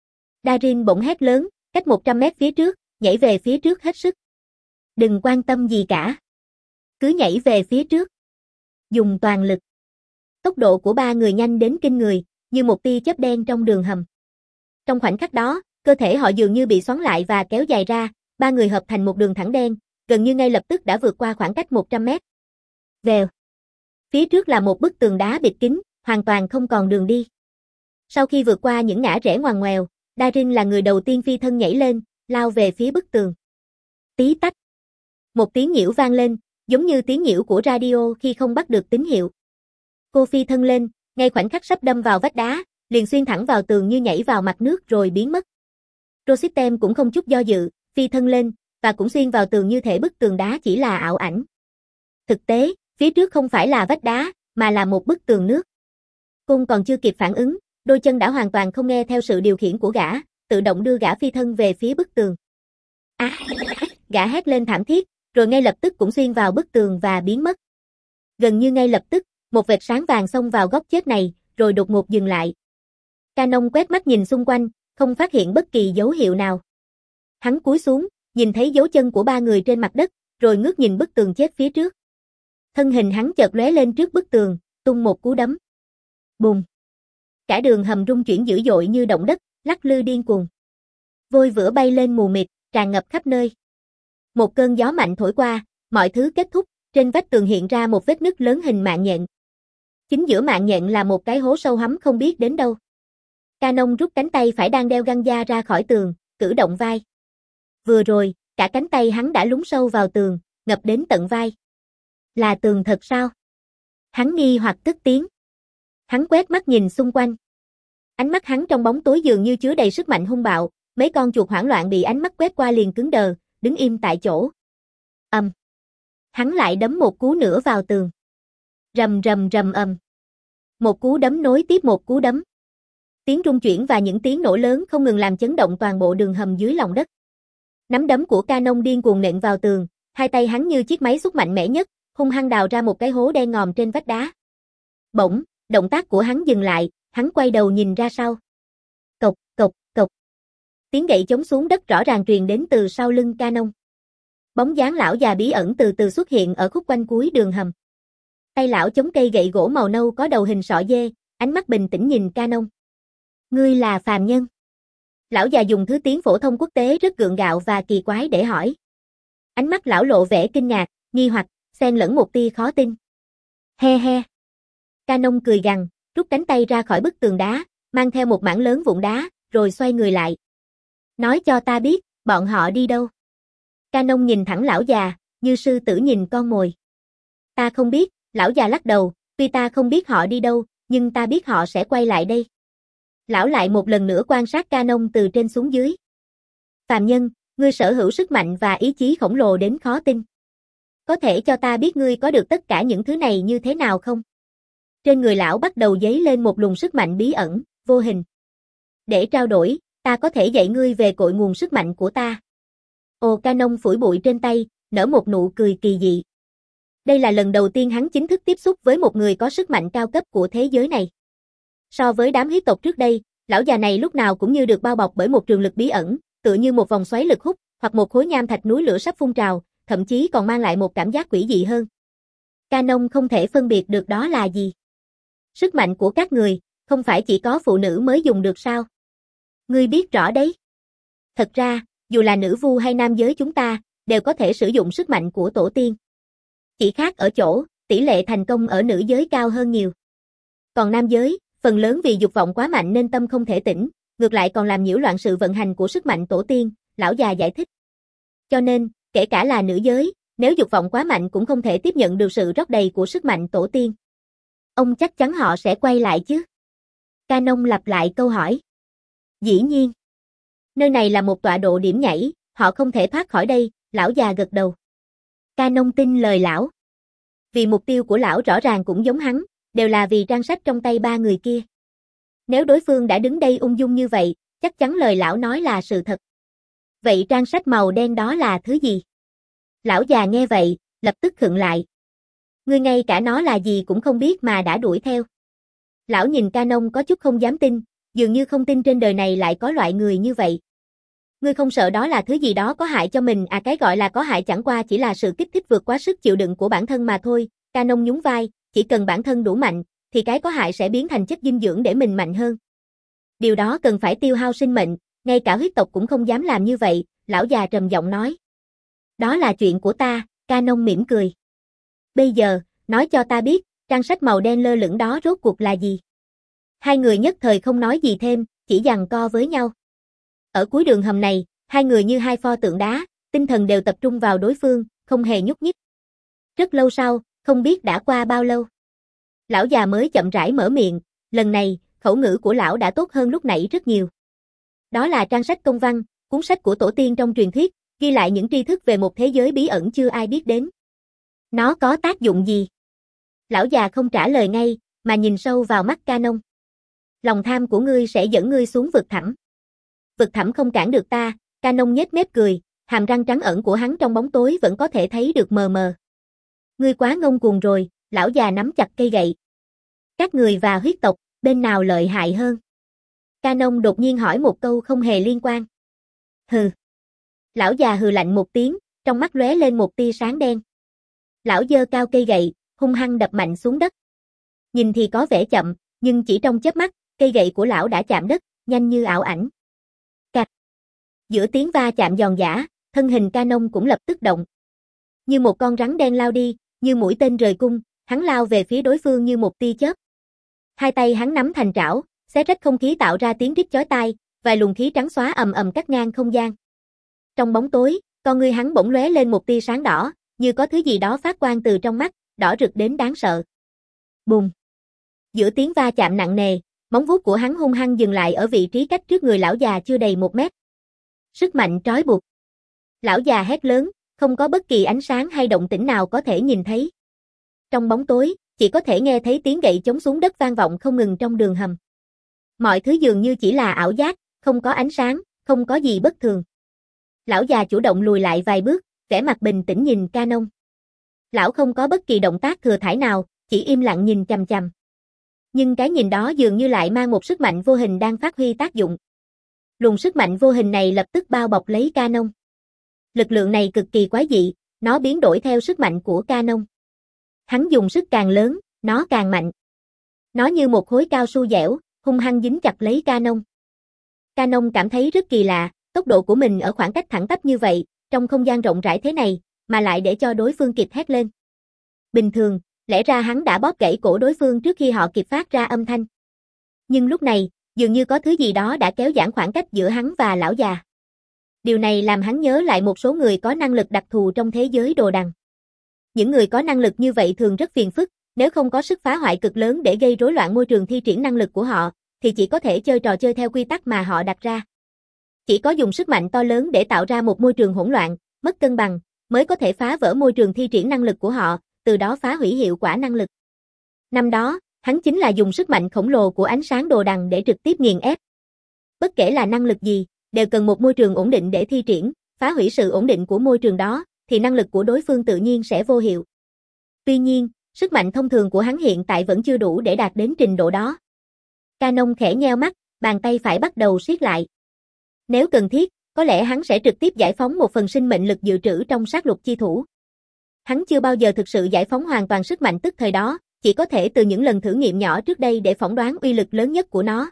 Darin bỗng hét lớn, cách một trăm mét phía trước, nhảy về phía trước hết sức. Đừng quan tâm gì cả. Cứ nhảy về phía trước. Dùng toàn lực. Tốc độ của ba người nhanh đến kinh người, như một tia chớp đen trong đường hầm. Trong khoảnh khắc đó, cơ thể họ dường như bị xoắn lại và kéo dài ra, ba người hợp thành một đường thẳng đen, gần như ngay lập tức đã vượt qua khoảng cách một trăm mét. Vèo. Phía trước là một bức tường đá bịt kín, hoàn toàn không còn đường đi. Sau khi vượt qua những ngã rẽ ngoằn ngoèo, Darin là người đầu tiên phi thân nhảy lên, lao về phía bức tường. Tí tách. Một tiếng nhiễu vang lên, giống như tiếng nhiễu của radio khi không bắt được tín hiệu. Cô phi thân lên, ngay khoảnh khắc sắp đâm vào vách đá, liền xuyên thẳng vào tường như nhảy vào mặt nước rồi biến mất. Rossittem cũng không chút do dự, phi thân lên, và cũng xuyên vào tường như thể bức tường đá chỉ là ảo ảnh. Thực tế, phía trước không phải là vách đá, mà là một bức tường nước. Côn còn chưa kịp phản ứng, đôi chân đã hoàn toàn không nghe theo sự điều khiển của gã, tự động đưa gã phi thân về phía bức tường. À, gã hét lên thảm thiết, rồi ngay lập tức cũng xuyên vào bức tường và biến mất. Gần như ngay lập tức, một vệt sáng vàng xông vào góc chết này, rồi đột ngột dừng lại. Canon quét mắt nhìn xung quanh, không phát hiện bất kỳ dấu hiệu nào. Hắn cúi xuống, nhìn thấy dấu chân của ba người trên mặt đất, rồi ngước nhìn bức tường chết phía trước. Thân hình hắn chợt lóe lên trước bức tường, tung một cú đấm. Bùng! Cả đường hầm rung chuyển dữ dội như động đất, lắc lư điên cuồng. Vôi vữa bay lên mù mịt, tràn ngập khắp nơi. Một cơn gió mạnh thổi qua, mọi thứ kết thúc, trên vách tường hiện ra một vết nứt lớn hình mạng nhện. Chính giữa mạng nhện là một cái hố sâu hắm không biết đến đâu. Canon rút cánh tay phải đang đeo găng da ra khỏi tường, cử động vai. Vừa rồi, cả cánh tay hắn đã lún sâu vào tường, ngập đến tận vai. Là tường thật sao? Hắn nghi hoặc cất tiếng. Hắn quét mắt nhìn xung quanh. Ánh mắt hắn trong bóng tối dường như chứa đầy sức mạnh hung bạo, mấy con chuột hoảng loạn bị ánh mắt quét qua liền cứng đờ, đứng im tại chỗ. Ầm. Hắn lại đấm một cú nữa vào tường. Rầm rầm rầm ầm. Một cú đấm nối tiếp một cú đấm. Tiếng rung chuyển và những tiếng nổ lớn không ngừng làm chấn động toàn bộ đường hầm dưới lòng đất. Nắm đấm của Canon điên cuồng nện vào tường, hai tay hắn như chiếc máy xúc mạnh mẽ nhất, hung hăng đào ra một cái hố đen ngòm trên vách đá. Bỗng, động tác của hắn dừng lại, hắn quay đầu nhìn ra sau. Cộc, cộc, cộc. Tiếng gậy chống xuống đất rõ ràng truyền đến từ sau lưng Canon. Bóng dáng lão già bí ẩn từ từ xuất hiện ở khúc quanh cuối đường hầm. Tay lão chống cây gậy gỗ màu nâu có đầu hình sọ dê, ánh mắt bình tĩnh nhìn Canon. Ngươi là phàm nhân. Lão già dùng thứ tiếng phổ thông quốc tế rất gượng gạo và kỳ quái để hỏi. Ánh mắt lão lộ vẻ kinh ngạc, nghi hoặc, xen lẫn một tia khó tin. He he. Canon cười gằn, rút cánh tay ra khỏi bức tường đá, mang theo một mảng lớn vụn đá, rồi xoay người lại. Nói cho ta biết, bọn họ đi đâu? Canon nhìn thẳng lão già, như sư tử nhìn con mồi. Ta không biết, lão già lắc đầu, tuy ta không biết họ đi đâu, nhưng ta biết họ sẽ quay lại đây. Lão lại một lần nữa quan sát Canon từ trên xuống dưới. Phàm nhân, ngươi sở hữu sức mạnh và ý chí khổng lồ đến khó tin. Có thể cho ta biết ngươi có được tất cả những thứ này như thế nào không? Trên người lão bắt đầu dấy lên một luồng sức mạnh bí ẩn, vô hình. Để trao đổi, ta có thể dạy ngươi về cội nguồn sức mạnh của ta. Ồ, Canon phủi bụi trên tay, nở một nụ cười kỳ dị. Đây là lần đầu tiên hắn chính thức tiếp xúc với một người có sức mạnh cao cấp của thế giới này. So với đám huyết tộc trước đây, lão già này lúc nào cũng như được bao bọc bởi một trường lực bí ẩn, tựa như một vòng xoáy lực hút, hoặc một khối nham thạch núi lửa sắp phun trào, thậm chí còn mang lại một cảm giác quỷ dị hơn. Canon không thể phân biệt được đó là gì. Sức mạnh của các người, không phải chỉ có phụ nữ mới dùng được sao? Ngươi biết rõ đấy. Thật ra, dù là nữ vu hay nam giới chúng ta, đều có thể sử dụng sức mạnh của tổ tiên. Chỉ khác ở chỗ, tỷ lệ thành công ở nữ giới cao hơn nhiều. Còn nam giới, phần lớn vì dục vọng quá mạnh nên tâm không thể tĩnh, ngược lại còn làm nhiễu loạn sự vận hành của sức mạnh tổ tiên, lão già giải thích. Cho nên, kể cả là nữ giới, nếu dục vọng quá mạnh cũng không thể tiếp nhận được sự rót đầy của sức mạnh tổ tiên. Ông chắc chắn họ sẽ quay lại chứ? Canon lặp lại câu hỏi. Dĩ nhiên. Nơi này là một tọa độ điểm nhảy, họ không thể thoát khỏi đây, lão già gật đầu. Canon tin lời lão. Vì mục tiêu của lão rõ ràng cũng giống hắn, đều là vì trang sách trong tay ba người kia. Nếu đối phương đã đứng đây ung dung như vậy, chắc chắn lời lão nói là sự thật. Vậy trang sách màu đen đó là thứ gì? Lão già nghe vậy, lập tức khựng lại. Ngươi ngay cả nó là gì cũng không biết mà đã đuổi theo. Lão nhìn Canon có chút không dám tin, dường như không tin trên đời này lại có loại người như vậy. Ngươi không sợ đó là thứ gì đó có hại cho mình à? Cái gọi là có hại chẳng qua chỉ là sự kích thích vượt quá sức chịu đựng của bản thân mà thôi. Canon nhún vai, chỉ cần bản thân đủ mạnh, thì cái có hại sẽ biến thành chất dinh dưỡng để mình mạnh hơn. Điều đó cần phải tiêu hao sinh mệnh, ngay cả huyết tộc cũng không dám làm như vậy, lão già trầm giọng nói. Đó là chuyện của ta, Canon mỉm cười. Bây giờ, nói cho ta biết, trang sách màu đen lơ lửng đó rốt cuộc là gì? Hai người nhất thời không nói gì thêm, chỉ giằng co với nhau. Ở cuối đường hầm này, hai người như hai pho tượng đá, tinh thần đều tập trung vào đối phương, không hề nhúc nhích. Rất lâu sau, không biết đã qua bao lâu. Lão già mới chậm rãi mở miệng, lần này, khẩu ngữ của lão đã tốt hơn lúc nãy rất nhiều. Đó là trang sách công văn, cuốn sách của tổ tiên trong truyền thuyết, ghi lại những tri thức về một thế giới bí ẩn chưa ai biết đến. Nó có tác dụng gì? Lão già không trả lời ngay, mà nhìn sâu vào mắt Canon. Lòng tham của ngươi sẽ dẫn ngươi xuống vực thẳm. Vực thẳm không cản được ta, Canon nhếch mép cười, hàm răng trắng ẩn của hắn trong bóng tối vẫn có thể thấy được mờ mờ. Ngươi quá ngông cuồng rồi, lão già nắm chặt cây gậy. Các người và huyết tộc, bên nào lợi hại hơn? Canon đột nhiên hỏi một câu không hề liên quan. Hừ. Lão già hừ lạnh một tiếng, trong mắt lóe lên một tia sáng đen. Lão giơ cao cây gậy, hung hăng đập mạnh xuống đất. Nhìn thì có vẻ chậm, nhưng chỉ trong chớp mắt, cây gậy của lão đã chạm đất, nhanh như ảo ảnh. Cạch. Giữa tiếng va chạm giòn giã, thân hình Canon cũng lập tức động. Như một con rắn đen lao đi, như mũi tên rời cung, hắn lao về phía đối phương như một tia chớp. Hai tay hắn nắm thành trảo, xé rách không khí tạo ra tiếng rít chói tai, vài luồng khí trắng xóa ầm ầm cắt ngang không gian. Trong bóng tối, con ngươi hắn bỗng lóe lên một tia sáng đỏ, như có thứ gì đó phát quang từ trong mắt, đỏ rực đến đáng sợ. Bùng! Giữa tiếng va chạm nặng nề, móng vuốt của hắn hung hăng dừng lại ở vị trí cách trước người lão già chưa đầy một mét. Sức mạnh trói buộc. Lão già hét lớn, không có bất kỳ ánh sáng hay động tĩnh nào có thể nhìn thấy. Trong bóng tối, chỉ có thể nghe thấy tiếng gậy chống xuống đất vang vọng không ngừng trong đường hầm. Mọi thứ dường như chỉ là ảo giác, không có ánh sáng, không có gì bất thường. Lão già chủ động lùi lại vài bước, vẻ mặt bình tĩnh nhìn Canon. Lão không có bất kỳ động tác thừa thãi nào, chỉ im lặng nhìn chằm chằm. Nhưng cái nhìn đó dường như lại mang một sức mạnh vô hình đang phát huy tác dụng. Luồng sức mạnh vô hình này lập tức bao bọc lấy Canon. Lực lượng này cực kỳ quái dị, nó biến đổi theo sức mạnh của Canon. Hắn dùng sức càng lớn, nó càng mạnh. Nó như một khối cao su dẻo, hung hăng dính chặt lấy Canon. Canon cảm thấy rất kỳ lạ, tốc độ của mình ở khoảng cách thẳng tắp như vậy, trong không gian rộng rãi thế này, mà lại để cho đối phương kịp hét lên. Bình thường, lẽ ra hắn đã bóp gãy cổ đối phương trước khi họ kịp phát ra âm thanh. Nhưng lúc này, dường như có thứ gì đó đã kéo giãn khoảng cách giữa hắn và lão già. Điều này làm hắn nhớ lại một số người có năng lực đặc thù trong thế giới đồ đằng. Những người có năng lực như vậy thường rất phiền phức, nếu không có sức phá hoại cực lớn để gây rối loạn môi trường thi triển năng lực của họ, thì chỉ có thể chơi trò chơi theo quy tắc mà họ đặt ra. Chỉ có dùng sức mạnh to lớn để tạo ra một môi trường hỗn loạn, mất cân bằng, mới có thể phá vỡ môi trường thi triển năng lực của họ, từ đó phá hủy hiệu quả năng lực. Năm đó, hắn chính là dùng sức mạnh khổng lồ của ánh sáng đồ đằng để trực tiếp nghiền ép. Bất kể là năng lực gì, đều cần một môi trường ổn định để thi triển, phá hủy sự ổn định của môi trường đó, thì năng lực của đối phương tự nhiên sẽ vô hiệu. Tuy nhiên, sức mạnh thông thường của hắn hiện tại vẫn chưa đủ để đạt đến trình độ đó. Canon khẽ nheo mắt, bàn tay phải bắt đầu siết lại. Nếu cần thiết, có lẽ hắn sẽ trực tiếp giải phóng một phần sinh mệnh lực dự trữ trong sát lục chi thủ. Hắn chưa bao giờ thực sự giải phóng hoàn toàn sức mạnh tức thời đó, chỉ có thể từ những lần thử nghiệm nhỏ trước đây để phỏng đoán uy lực lớn nhất của nó.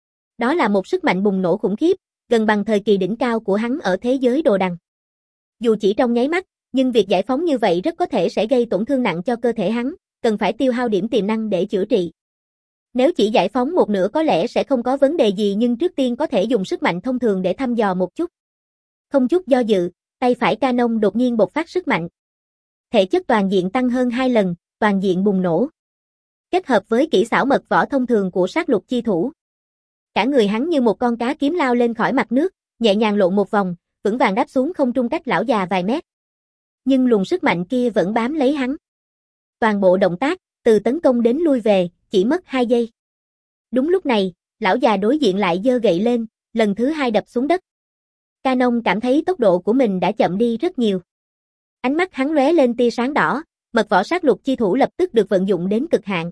Đó là một sức mạnh bùng nổ khủng khiếp, gần bằng thời kỳ đỉnh cao của hắn ở thế giới đồ đằng. Dù chỉ trong nháy mắt, nhưng việc giải phóng như vậy rất có thể sẽ gây tổn thương nặng cho cơ thể hắn, cần phải tiêu hao điểm tiềm năng để chữa trị. Nếu chỉ giải phóng một nửa có lẽ sẽ không có vấn đề gì, nhưng trước tiên có thể dùng sức mạnh thông thường để thăm dò một chút. Không chút do dự, tay phải Canon đột nhiên bộc phát sức mạnh. Thể chất toàn diện tăng hơn hai lần, toàn diện bùng nổ. Kết hợp với kỹ xảo mật võ thông thường của sát lục chi thủ. Cả người hắn như một con cá kiếm lao lên khỏi mặt nước, nhẹ nhàng lộn một vòng, vững vàng đáp xuống không trung cách lão già vài mét. Nhưng luồng sức mạnh kia vẫn bám lấy hắn. Toàn bộ động tác, từ tấn công đến lui về, chỉ mất hai giây. Đúng lúc này, lão già đối diện lại giơ gậy lên, lần thứ hai đập xuống đất. Canon cảm thấy tốc độ của mình đã chậm đi rất nhiều. Ánh mắt hắn lóe lên tia sáng đỏ, mật võ sát lục chi thủ lập tức được vận dụng đến cực hạn.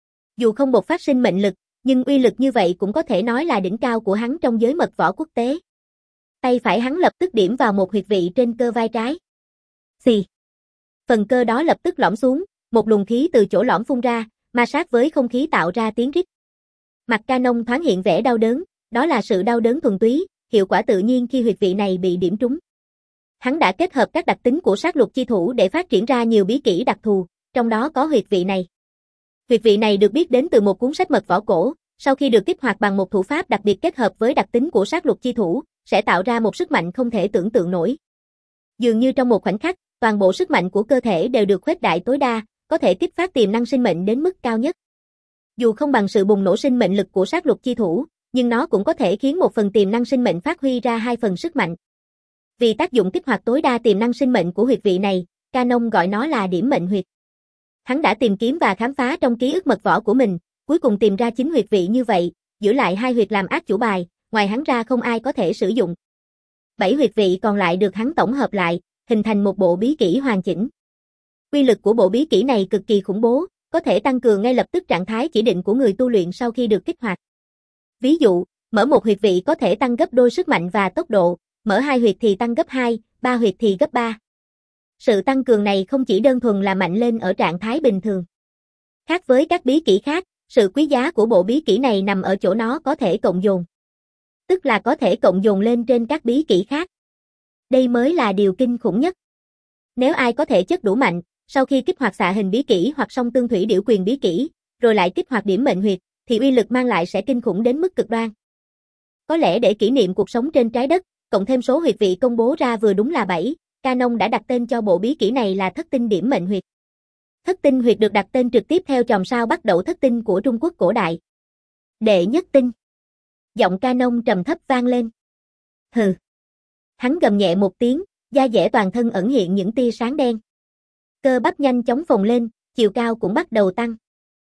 Dù không bộc phát sinh mệnh lực, nhưng uy lực như vậy cũng có thể nói là đỉnh cao của hắn trong giới mật võ quốc tế. Tay phải hắn lập tức điểm vào một huyệt vị trên cơ vai trái. Xì. Phần cơ đó lập tức lõm xuống, một luồng khí từ chỗ lõm phun ra, ma sát với không khí tạo ra tiếng rít. Mặt Canon thoáng hiện vẻ đau đớn, đó là sự đau đớn thuần túy, hiệu quả tự nhiên khi huyệt vị này bị điểm trúng. Hắn đã kết hợp các đặc tính của sát lục chi thủ để phát triển ra nhiều bí kỹ đặc thù, trong đó có huyệt vị này. Huyệt vị này được biết đến từ một cuốn sách mật võ cổ, sau khi được kích hoạt bằng một thủ pháp đặc biệt kết hợp với đặc tính của sát lục chi thủ, sẽ tạo ra một sức mạnh không thể tưởng tượng nổi. Dường như trong một khoảnh khắc, toàn bộ sức mạnh của cơ thể đều được khuếch đại tối đa, có thể kích phát tiềm năng sinh mệnh đến mức cao nhất. Dù không bằng sự bùng nổ sinh mệnh lực của sát lục chi thủ, nhưng nó cũng có thể khiến một phần tiềm năng sinh mệnh phát huy ra hai phần sức mạnh. Vì tác dụng kích hoạt tối đa tiềm năng sinh mệnh của huyệt vị này, Canon gọi nó là điểm mệnh huyệt. Hắn đã tìm kiếm và khám phá trong ký ức mật võ của mình, cuối cùng tìm ra chín huyệt vị như vậy, giữ lại hai huyệt làm át chủ bài, ngoài hắn ra không ai có thể sử dụng. Bảy huyệt vị còn lại được hắn tổng hợp lại, hình thành một bộ bí kỹ hoàn chỉnh. Uy lực của bộ bí kỹ này cực kỳ khủng bố, có thể tăng cường ngay lập tức trạng thái chỉ định của người tu luyện sau khi được kích hoạt. Ví dụ, mở một huyệt vị có thể tăng gấp đôi sức mạnh và tốc độ, mở hai huyệt thì tăng gấp hai, ba huyệt thì gấp ba. Sự tăng cường này không chỉ đơn thuần là mạnh lên ở trạng thái bình thường. Khác với các bí kỹ khác, sự quý giá của bộ bí kỹ này nằm ở chỗ nó có thể cộng dồn. Tức là có thể cộng dồn lên trên các bí kỹ khác. Đây mới là điều kinh khủng nhất. Nếu ai có thể chất đủ mạnh, sau khi kích hoạt xạ hình bí kỹ hoặc song tương thủy điểu quyền bí kỹ, rồi lại kích hoạt điểm mệnh huyệt, thì uy lực mang lại sẽ kinh khủng đến mức cực đoan. Có lẽ để kỷ niệm cuộc sống trên trái đất, cộng thêm số huyệt vị công bố ra vừa đúng là bảy, Canon đã đặt tên cho bộ bí kỹ này là Thất Tinh Điểm Mệnh Huyệt. Thất tinh huyệt được đặt tên trực tiếp theo chòm sao bắt đầu thất tinh của Trung Quốc cổ đại. Đệ nhất tinh. Giọng Canon trầm thấp vang lên. Hừ. Hắn gầm nhẹ một tiếng, da dẻ toàn thân ẩn hiện những tia sáng đen. Cơ bắp nhanh chóng phồng lên, chiều cao cũng bắt đầu tăng.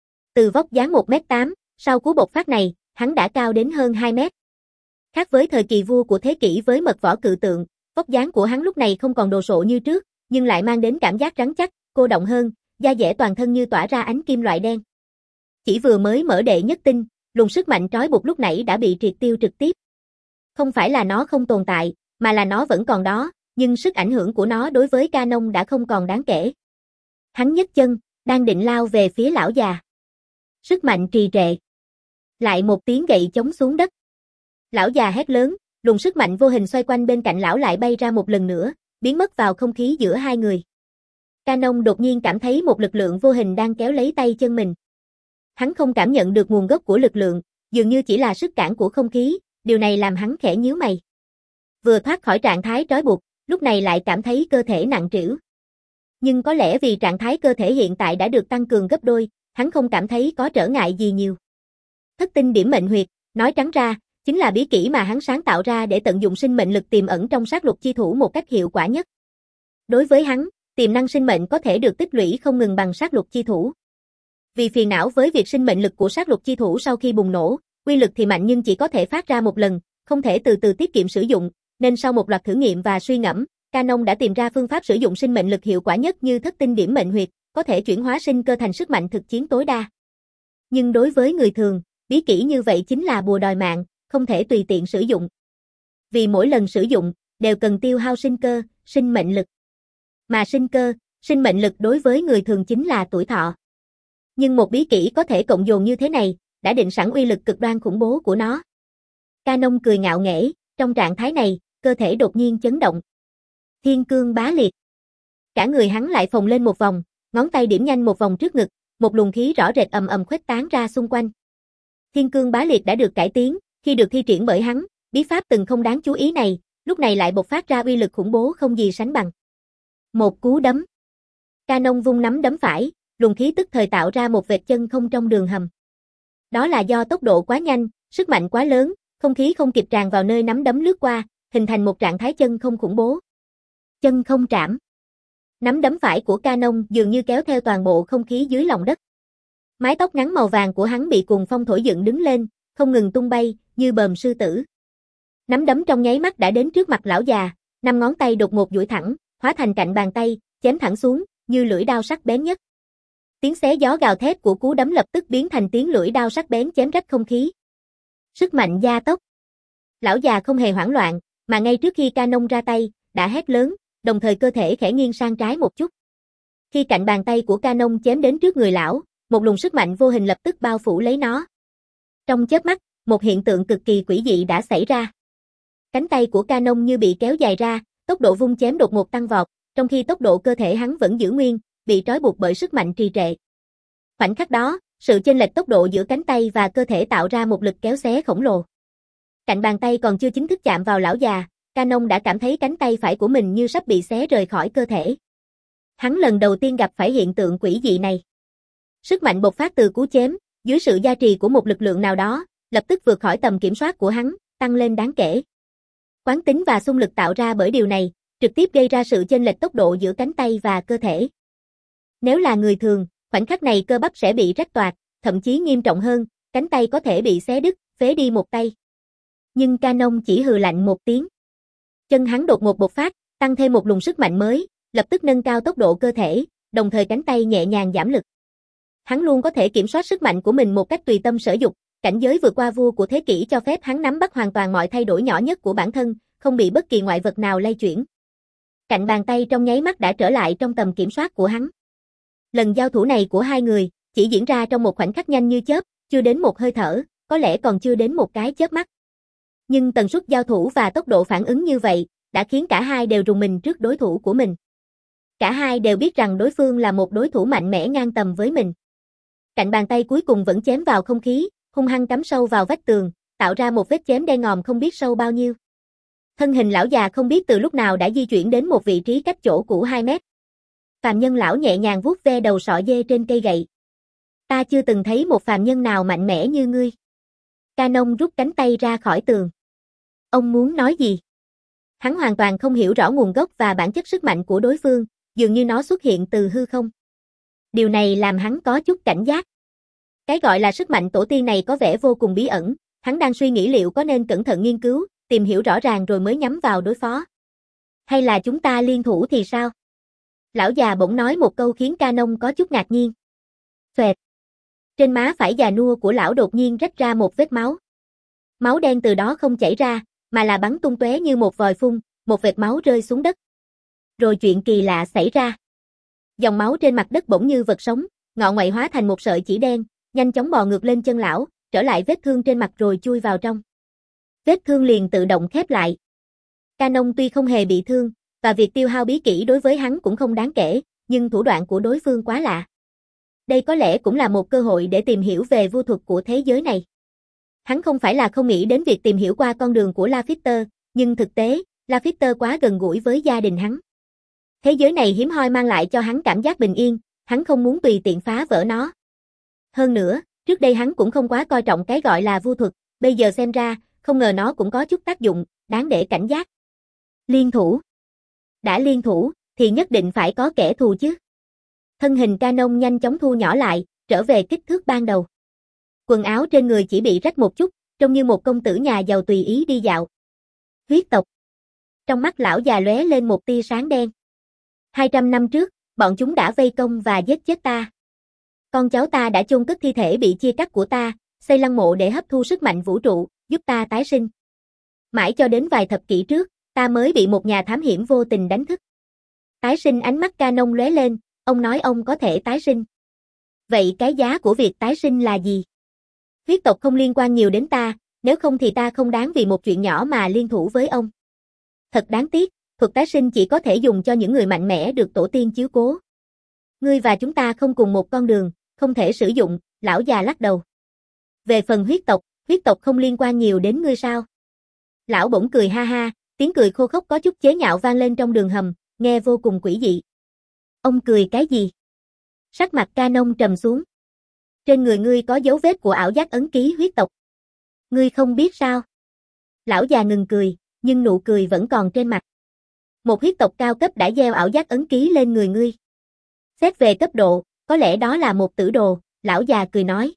Từ vóc dáng một mét tám, sau cú bộc phát này, hắn đã cao đến hơn hai mét. Khác với thời kỳ vua của thế kỷ với mật võ cự tượng, vóc dáng của hắn lúc này không còn đồ sộ như trước, nhưng lại mang đến cảm giác rắn chắc, cô động hơn, da dẻ toàn thân như tỏa ra ánh kim loại đen. Chỉ vừa mới mở đệ nhất tinh, luồng sức mạnh trói buộc lúc nãy đã bị triệt tiêu trực tiếp. Không phải là nó không tồn tại, mà là nó vẫn còn đó, nhưng sức ảnh hưởng của nó đối với Canon đã không còn đáng kể. Hắn nhấc chân, đang định lao về phía lão già. Sức mạnh trì trệ. Lại một tiếng gậy chống xuống đất. Lão già hét lớn, luồng sức mạnh vô hình xoay quanh bên cạnh lão lại bay ra một lần nữa, biến mất vào không khí giữa hai người. Canon đột nhiên cảm thấy một lực lượng vô hình đang kéo lấy tay chân mình. Hắn không cảm nhận được nguồn gốc của lực lượng, dường như chỉ là sức cản của không khí, điều này làm hắn khẽ nhíu mày. Vừa thoát khỏi trạng thái trói buộc, lúc này lại cảm thấy cơ thể nặng trĩu. Nhưng có lẽ vì trạng thái cơ thể hiện tại đã được tăng cường gấp đôi, hắn không cảm thấy có trở ngại gì nhiều. Thất tinh điểm mệnh huyệt, nói trắng ra, chính là bí kỹ mà hắn sáng tạo ra để tận dụng sinh mệnh lực tiềm ẩn trong sát lục chi thủ một cách hiệu quả nhất. Đối với hắn, tiềm năng sinh mệnh có thể được tích lũy không ngừng bằng sát lục chi thủ. Vì phiền não với việc sinh mệnh lực của sát lục chi thủ sau khi bùng nổ, uy lực thì mạnh nhưng chỉ có thể phát ra một lần, không thể từ từ tiết kiệm sử dụng, nên sau một loạt thử nghiệm và suy ngẫm, Canon đã tìm ra phương pháp sử dụng sinh mệnh lực hiệu quả nhất như thất tinh điểm mệnh huyệt, có thể chuyển hóa sinh cơ thành sức mạnh thực chiến tối đa. Nhưng đối với người thường, bí kỹ như vậy chính là bùa đòi mạng, không thể tùy tiện sử dụng. Vì mỗi lần sử dụng, đều cần tiêu hao sinh cơ, sinh mệnh lực. Mà sinh cơ, sinh mệnh lực đối với người thường chính là tuổi thọ. Nhưng một bí kỹ có thể cộng dồn như thế này, đã định sẵn uy lực cực đoan khủng bố của nó. Canon cười ngạo nghễ, trong trạng thái này, cơ thể đột nhiên chấn động. Thiên cương bá liệt. Cả người hắn lại phồng lên một vòng, ngón tay điểm nhanh một vòng trước ngực, một luồng khí rõ rệt ầm ầm khuếch tán ra xung quanh. Thiên cương bá liệt đã được cải tiến, khi được thi triển bởi hắn, bí pháp từng không đáng chú ý này, lúc này lại bộc phát ra uy lực khủng bố không gì sánh bằng. Một cú đấm. Canon vung nắm đấm phải, luồng khí tức thời tạo ra một vệt chân không trong đường hầm. Đó là do tốc độ quá nhanh, sức mạnh quá lớn, không khí không kịp tràn vào nơi nắm đấm lướt qua, hình thành một trạng thái chân không khủng bố. Chân không trảm. Nắm đấm phải của Canon dường như kéo theo toàn bộ không khí dưới lòng đất. Mái tóc ngắn màu vàng của hắn bị cuồng phong thổi dựng đứng lên, không ngừng tung bay, như bờm sư tử. Nắm đấm trong nháy mắt đã đến trước mặt lão già, năm ngón tay đột ngột duỗi thẳng, hóa thành cạnh bàn tay, chém thẳng xuống, như lưỡi đao sắc bén nhất. Tiếng xé gió gào thét của cú đấm lập tức biến thành tiếng lưỡi đao sắc bén chém rách không khí. Sức mạnh gia tốc. Lão già không hề hoảng loạn, mà ngay trước khi Canon ra tay, đã hét lớn, đồng thời cơ thể khẽ nghiêng sang trái một chút. Khi cạnh bàn tay của Canon chém đến trước người lão, một luồng sức mạnh vô hình lập tức bao phủ lấy nó. Trong chớp mắt, một hiện tượng cực kỳ quỷ dị đã xảy ra. Cánh tay của Canon như bị kéo dài ra, tốc độ vung chém đột ngột tăng vọt, trong khi tốc độ cơ thể hắn vẫn giữ nguyên, bị trói buộc bởi sức mạnh trì trệ. Khoảnh khắc đó, sự chênh lệch tốc độ giữa cánh tay và cơ thể tạo ra một lực kéo xé khổng lồ. Cạnh bàn tay còn chưa chính thức chạm vào lão già, Canon đã cảm thấy cánh tay phải của mình như sắp bị xé rời khỏi cơ thể. Hắn lần đầu tiên gặp phải hiện tượng quỷ dị này. Sức mạnh bộc phát từ cú chém, dưới sự gia trì của một lực lượng nào đó, lập tức vượt khỏi tầm kiểm soát của hắn, tăng lên đáng kể. Quán tính và xung lực tạo ra bởi điều này, trực tiếp gây ra sự chênh lệch tốc độ giữa cánh tay và cơ thể. Nếu là người thường, khoảnh khắc này cơ bắp sẽ bị rách toạc, thậm chí nghiêm trọng hơn, cánh tay có thể bị xé đứt, phế đi một tay. Nhưng Canon chỉ hừ lạnh một tiếng. Chân hắn đột ngột bộc phát, tăng thêm một luồng sức mạnh mới, lập tức nâng cao tốc độ cơ thể, đồng thời cánh tay nhẹ nhàng giảm lực. Hắn luôn có thể kiểm soát sức mạnh của mình một cách tùy tâm sở dục, cảnh giới vượt qua vua của thế kỷ cho phép hắn nắm bắt hoàn toàn mọi thay đổi nhỏ nhất của bản thân, không bị bất kỳ ngoại vật nào lay chuyển. Cạnh bàn tay trong nháy mắt đã trở lại trong tầm kiểm soát của hắn. Lần giao thủ này của hai người chỉ diễn ra trong một khoảnh khắc nhanh như chớp, chưa đến một hơi thở, có lẽ còn chưa đến một cái chớp mắt. Nhưng tần suất giao thủ và tốc độ phản ứng như vậy, đã khiến cả hai đều rùng mình trước đối thủ của mình. Cả hai đều biết rằng đối phương là một đối thủ mạnh mẽ ngang tầm với mình. Cạnh bàn tay cuối cùng vẫn chém vào không khí, hung hăng cắm sâu vào vách tường, tạo ra một vết chém đen ngòm không biết sâu bao nhiêu. Thân hình lão già không biết từ lúc nào đã di chuyển đến một vị trí cách chỗ cũ hai mét. Phàm nhân lão nhẹ nhàng vuốt ve đầu sọ dê trên cây gậy. Ta chưa từng thấy một phàm nhân nào mạnh mẽ như ngươi. Canon rút cánh tay ra khỏi tường. Ông muốn nói gì? Hắn hoàn toàn không hiểu rõ nguồn gốc và bản chất sức mạnh của đối phương, dường như nó xuất hiện từ hư không. Điều này làm hắn có chút cảnh giác. Cái gọi là sức mạnh tổ tiên này có vẻ vô cùng bí ẩn, hắn đang suy nghĩ liệu có nên cẩn thận nghiên cứu, tìm hiểu rõ ràng rồi mới nhắm vào đối phó. Hay là chúng ta liên thủ thì sao? Lão già bỗng nói một câu khiến Canon có chút ngạc nhiên. Xoẹt. Trên má phải già nua của lão đột nhiên rách ra một vết máu. Máu đen từ đó không chảy ra, mà là bắn tung tóe như một vòi phun, một vệt máu rơi xuống đất. Rồi chuyện kỳ lạ xảy ra. Dòng máu trên mặt đất bỗng như vật sống, ngọ ngoại hóa thành một sợi chỉ đen, nhanh chóng bò ngược lên chân lão, trở lại vết thương trên mặt rồi chui vào trong. Vết thương liền tự động khép lại. Canon tuy không hề bị thương, và việc tiêu hao bí kỹ đối với hắn cũng không đáng kể, nhưng thủ đoạn của đối phương quá lạ. Đây có lẽ cũng là một cơ hội để tìm hiểu về vu thuật của thế giới này. Hắn không phải là không nghĩ đến việc tìm hiểu qua con đường của Lafitte, nhưng thực tế, Lafitte quá gần gũi với gia đình hắn. Thế giới này hiếm hoi mang lại cho hắn cảm giác bình yên, hắn không muốn tùy tiện phá vỡ nó. Hơn nữa, trước đây hắn cũng không quá coi trọng cái gọi là vu thuật, bây giờ xem ra, không ngờ nó cũng có chút tác dụng, đáng để cảnh giác. Liên thủ. Đã liên thủ, thì nhất định phải có kẻ thù chứ. Thân hình Canon nhanh chóng thu nhỏ lại, trở về kích thước ban đầu. Quần áo trên người chỉ bị rách một chút, trông như một công tử nhà giàu tùy ý đi dạo. Huyết tộc. Trong mắt lão già lóe lên một tia sáng đen. hai trăm năm trước, bọn chúng đã vây công và giết chết ta. Con cháu ta đã chôn cất thi thể bị chia cắt của ta, xây lăng mộ để hấp thu sức mạnh vũ trụ, giúp ta tái sinh. Mãi cho đến vài thập kỷ trước, ta mới bị một nhà thám hiểm vô tình đánh thức. Tái sinh. Ánh mắt Canon lóe lên, ông nói ông có thể tái sinh. Vậy cái giá của việc tái sinh là gì? Huyết tộc không liên quan nhiều đến ta, nếu không thì ta không đáng vì một chuyện nhỏ mà liên thủ với ông. Thật đáng tiếc, thuật tái sinh chỉ có thể dùng cho những người mạnh mẽ được tổ tiên chiếu cố. Ngươi và chúng ta không cùng một con đường, không thể sử dụng, lão già lắc đầu. Về phần huyết tộc, huyết tộc không liên quan nhiều đến ngươi sao? Lão bỗng cười ha ha, tiếng cười khô khốc có chút chế nhạo vang lên trong đường hầm, nghe vô cùng quỷ dị. Ông cười cái gì? Sắc mặt Canon trầm xuống. Trên người ngươi có dấu vết của ảo giác ấn ký huyết tộc. Ngươi không biết sao? Lão già ngừng cười, nhưng nụ cười vẫn còn trên mặt. Một huyết tộc cao cấp đã gieo ảo giác ấn ký lên người ngươi. Xét về cấp độ, có lẽ đó là một tử đồ, lão già cười nói.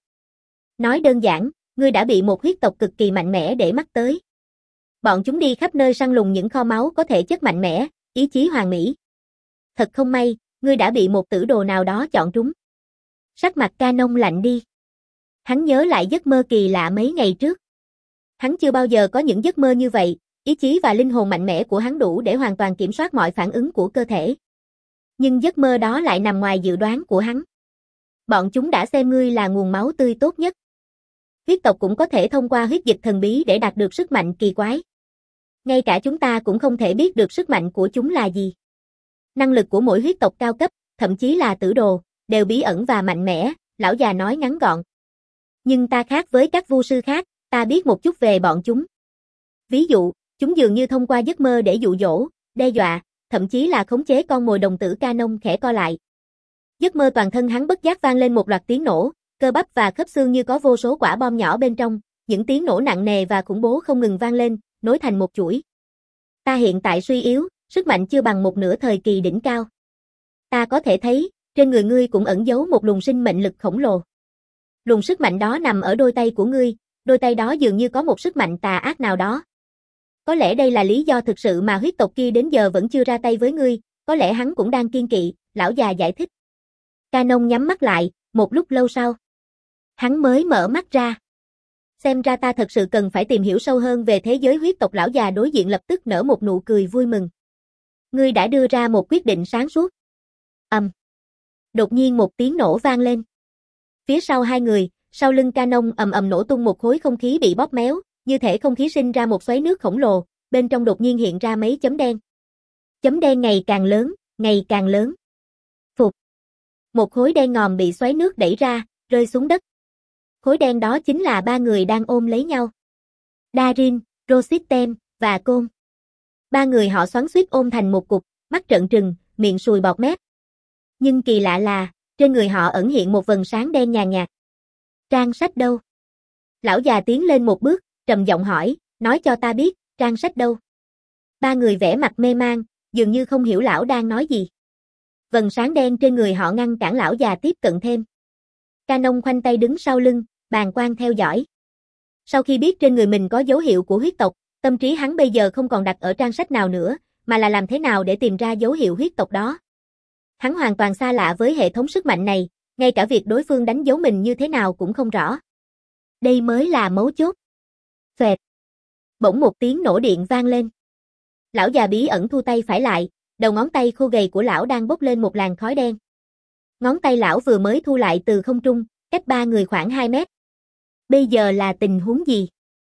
Nói đơn giản, ngươi đã bị một huyết tộc cực kỳ mạnh mẽ để mắt tới. Bọn chúng đi khắp nơi săn lùng những kho máu có thể chất mạnh mẽ, ý chí hoàn mỹ. Thật không may, ngươi đã bị một tử đồ nào đó chọn trúng. Sắc mặt Canon lạnh đi. Hắn nhớ lại giấc mơ kỳ lạ mấy ngày trước. Hắn chưa bao giờ có những giấc mơ như vậy, ý chí và linh hồn mạnh mẽ của hắn đủ để hoàn toàn kiểm soát mọi phản ứng của cơ thể. Nhưng giấc mơ đó lại nằm ngoài dự đoán của hắn. Bọn chúng đã xem ngươi là nguồn máu tươi tốt nhất. Huyết tộc cũng có thể thông qua huyết dịch thần bí để đạt được sức mạnh kỳ quái. Ngay cả chúng ta cũng không thể biết được sức mạnh của chúng là gì. Năng lực của mỗi huyết tộc cao cấp, thậm chí là tử đồ, đều bí ẩn và mạnh mẽ, lão già nói ngắn gọn. Nhưng ta khác với các vu sư khác, ta biết một chút về bọn chúng. Ví dụ, chúng dường như thông qua giấc mơ để dụ dỗ, đe dọa, thậm chí là khống chế con mồi. Đồng tử Canon khẽ co lại. Giấc mơ toàn thân hắn bất giác vang lên một loạt tiếng nổ, cơ bắp và khớp xương như có vô số quả bom nhỏ bên trong, những tiếng nổ nặng nề và khủng bố không ngừng vang lên, nối thành một chuỗi. Ta hiện tại suy yếu, sức mạnh chưa bằng một nửa thời kỳ đỉnh cao. Ta có thể thấy, trên người ngươi cũng ẩn giấu một luồng sinh mệnh lực khổng lồ. Luồng sức mạnh đó nằm ở đôi tay của ngươi, đôi tay đó dường như có một sức mạnh tà ác nào đó. Có lẽ đây là lý do thực sự mà huyết tộc kia đến giờ vẫn chưa ra tay với ngươi, có lẽ hắn cũng đang kiên kỵ, lão già giải thích. Canon nhắm mắt lại, một lúc lâu sau. Hắn mới mở mắt ra. Xem ra ta thật sự cần phải tìm hiểu sâu hơn về thế giới huyết tộc. Lão già đối diện lập tức nở một nụ cười vui mừng. Ngươi đã đưa ra một quyết định sáng suốt. Ầm. Um. Đột nhiên một tiếng nổ vang lên. Phía sau hai người, sau lưng Canon ầm ầm nổ tung một khối không khí bị bóp méo, như thể không khí sinh ra một xoáy nước khổng lồ, bên trong đột nhiên hiện ra mấy chấm đen. Chấm đen ngày càng lớn, ngày càng lớn. Phục. Một khối đen ngòm bị xoáy nước đẩy ra, rơi xuống đất. Khối đen đó chính là ba người đang ôm lấy nhau. Darin, Rositten và Côn. Ba người họ xoắn xuýt ôm thành một cục, mắt trợn trừng, miệng sùi bọt mép. Nhưng kỳ lạ là, trên người họ ẩn hiện một vầng sáng đen nhàn nhạt. Trang sách đâu? Lão già tiến lên một bước, trầm giọng hỏi, nói cho ta biết, trang sách đâu? Ba người vẻ mặt mê mang, dường như không hiểu lão đang nói gì. Vầng sáng đen trên người họ ngăn cản lão già tiếp cận thêm. Canon khoanh tay đứng sau lưng, bàng quan theo dõi. Sau khi biết trên người mình có dấu hiệu của huyết tộc, tâm trí hắn bây giờ không còn đặt ở trang sách nào nữa, mà là làm thế nào để tìm ra dấu hiệu huyết tộc đó. Hắn hoàn toàn xa lạ với hệ thống sức mạnh này, ngay cả việc đối phương đánh dấu mình như thế nào cũng không rõ. Đây mới là mấu chốt. Xoẹt. Bỗng một tiếng nổ điện vang lên. Lão già bí ẩn thu tay phải lại, đầu ngón tay khô gầy của lão đang bốc lên một làn khói đen. Ngón tay lão vừa mới thu lại từ không trung, cách ba người khoảng hai mét. Bây giờ là tình huống gì?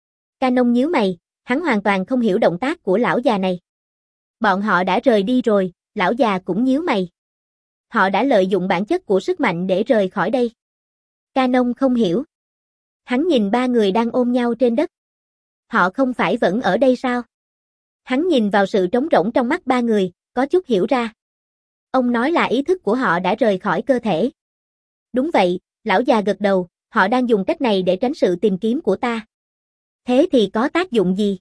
Canon nhíu mày, hắn hoàn toàn không hiểu động tác của lão già này. Bọn họ đã rời đi rồi, lão già cũng nhíu mày. Họ đã lợi dụng bản chất của sức mạnh để rời khỏi đây. Canon không hiểu. Hắn nhìn ba người đang ôm nhau trên đất. Họ không phải vẫn ở đây sao? Hắn nhìn vào sự trống rỗng trong mắt ba người, có chút hiểu ra. Ông nói là ý thức của họ đã rời khỏi cơ thể. Đúng vậy, lão già gật đầu, họ đang dùng cách này để tránh sự tìm kiếm của ta. Thế thì có tác dụng gì?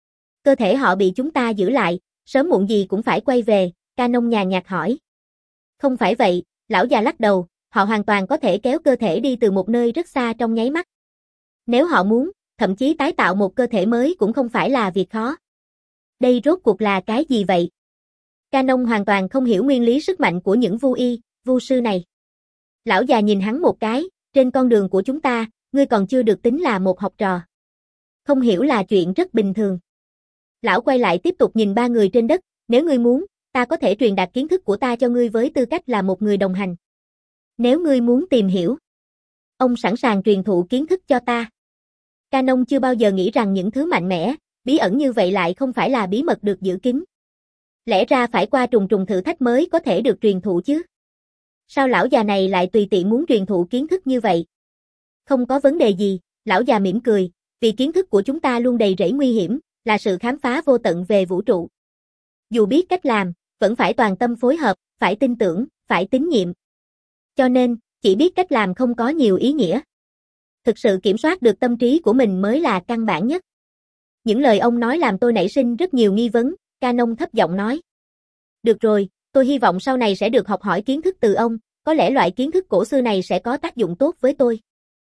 Cơ thể họ bị chúng ta giữ lại, sớm muộn gì cũng phải quay về, Canon nhàn nhạt hỏi. Không phải vậy, lão già lắc đầu, họ hoàn toàn có thể kéo cơ thể đi từ một nơi rất xa trong nháy mắt. Nếu họ muốn, thậm chí tái tạo một cơ thể mới cũng không phải là việc khó. Đây rốt cuộc là cái gì vậy? Canon hoàn toàn không hiểu nguyên lý sức mạnh của những vu y, vu sư này. Lão già nhìn hắn một cái, trên con đường của chúng ta, ngươi còn chưa được tính là một học trò. Không hiểu là chuyện rất bình thường. Lão quay lại tiếp tục nhìn ba người trên đất, nếu ngươi muốn, ta có thể truyền đạt kiến thức của ta cho ngươi với tư cách là một người đồng hành. Nếu ngươi muốn tìm hiểu, ông sẵn sàng truyền thụ kiến thức cho ta. Canon chưa bao giờ nghĩ rằng những thứ mạnh mẽ, bí ẩn như vậy lại không phải là bí mật được giữ kín. Lẽ ra phải qua trùng trùng thử thách mới có thể được truyền thụ chứ. Sao lão già này lại tùy tiện muốn truyền thụ kiến thức như vậy? Không có vấn đề gì, lão già mỉm cười, vì kiến thức của chúng ta luôn đầy rẫy nguy hiểm, là sự khám phá vô tận về vũ trụ. Dù biết cách làm, vẫn phải toàn tâm phối hợp, phải tin tưởng, phải tín nhiệm. Cho nên, chỉ biết cách làm không có nhiều ý nghĩa. Thực sự kiểm soát được tâm trí của mình mới là căn bản nhất. Những lời ông nói làm tôi nảy sinh rất nhiều nghi vấn, Canon thấp giọng nói. Được rồi, tôi hy vọng sau này sẽ được học hỏi kiến thức từ ông, có lẽ loại kiến thức cổ xưa này sẽ có tác dụng tốt với tôi.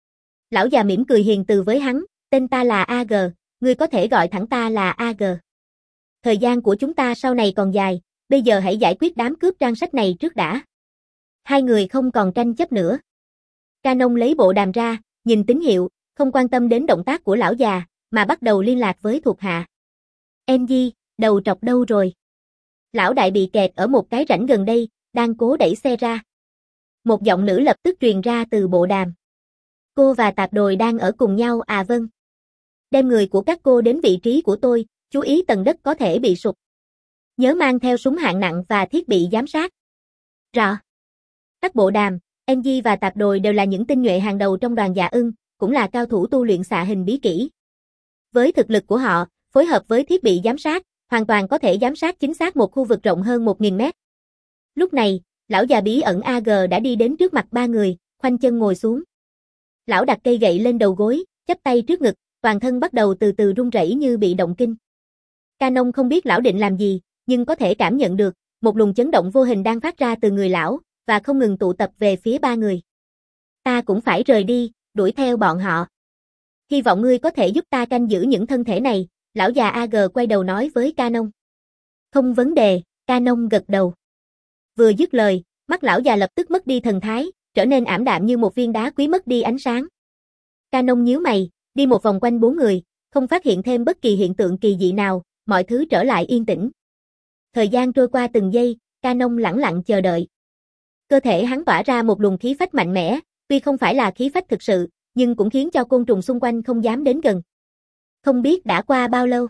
Lão già mỉm cười hiền từ với hắn, tên ta là a giê, ngươi có thể gọi thẳng ta là a giê. Thời gian của chúng ta sau này còn dài, bây giờ hãy giải quyết đám cướp trang sách này trước đã. Hai người không còn tranh chấp nữa. Canon lấy bộ đàm ra, nhìn tín hiệu, không quan tâm đến động tác của lão già, mà bắt đầu liên lạc với thuộc hạ. Em Di, đầu trọc đâu rồi? Lão đại bị kẹt ở một cái rãnh gần đây, đang cố đẩy xe ra. Một giọng nữ lập tức truyền ra từ bộ đàm. Cô và tạp đồi đang ở cùng nhau à vâng. Đem người của các cô đến vị trí của tôi, chú ý tầng đất có thể bị sụp. Nhớ mang theo súng hạng nặng và thiết bị giám sát. Rõ. Các bộ đàm, em Di và tạp đồi đều là những tinh nhuệ hàng đầu trong đoàn Dạ Ưng, cũng là cao thủ tu luyện xạ hình bí kỹ. Với thực lực của họ, phối hợp với thiết bị giám sát, hoàn toàn có thể giám sát chính xác một khu vực rộng hơn một nghìn mét. Lúc này, lão già bí ẩn a giê đã đi đến trước mặt ba người, khoanh chân ngồi xuống. Lão đặt cây gậy lên đầu gối, chắp tay trước ngực, toàn thân bắt đầu từ từ run rẩy như bị động kinh. Canon không biết lão định làm gì, nhưng có thể cảm nhận được, một luồng chấn động vô hình đang phát ra từ người lão, và không ngừng tụ tập về phía ba người. Ta cũng phải rời đi, đuổi theo bọn họ. Hy vọng ngươi có thể giúp ta canh giữ những thân thể này, lão già a giê quay đầu nói với Canon. Không vấn đề, Canon gật đầu. Vừa dứt lời, mắt lão già lập tức mất đi thần thái, trở nên ảm đạm như một viên đá quý mất đi ánh sáng. Canon nhíu mày, đi một vòng quanh bốn người, không phát hiện thêm bất kỳ hiện tượng kỳ dị nào, mọi thứ trở lại yên tĩnh. Thời gian trôi qua từng giây, Canon lẳng lặng chờ đợi. Cơ thể hắn tỏa ra một luồng khí phách mạnh mẽ, tuy không phải là khí phách thực sự, nhưng cũng khiến cho côn trùng xung quanh không dám đến gần. Không biết đã qua bao lâu.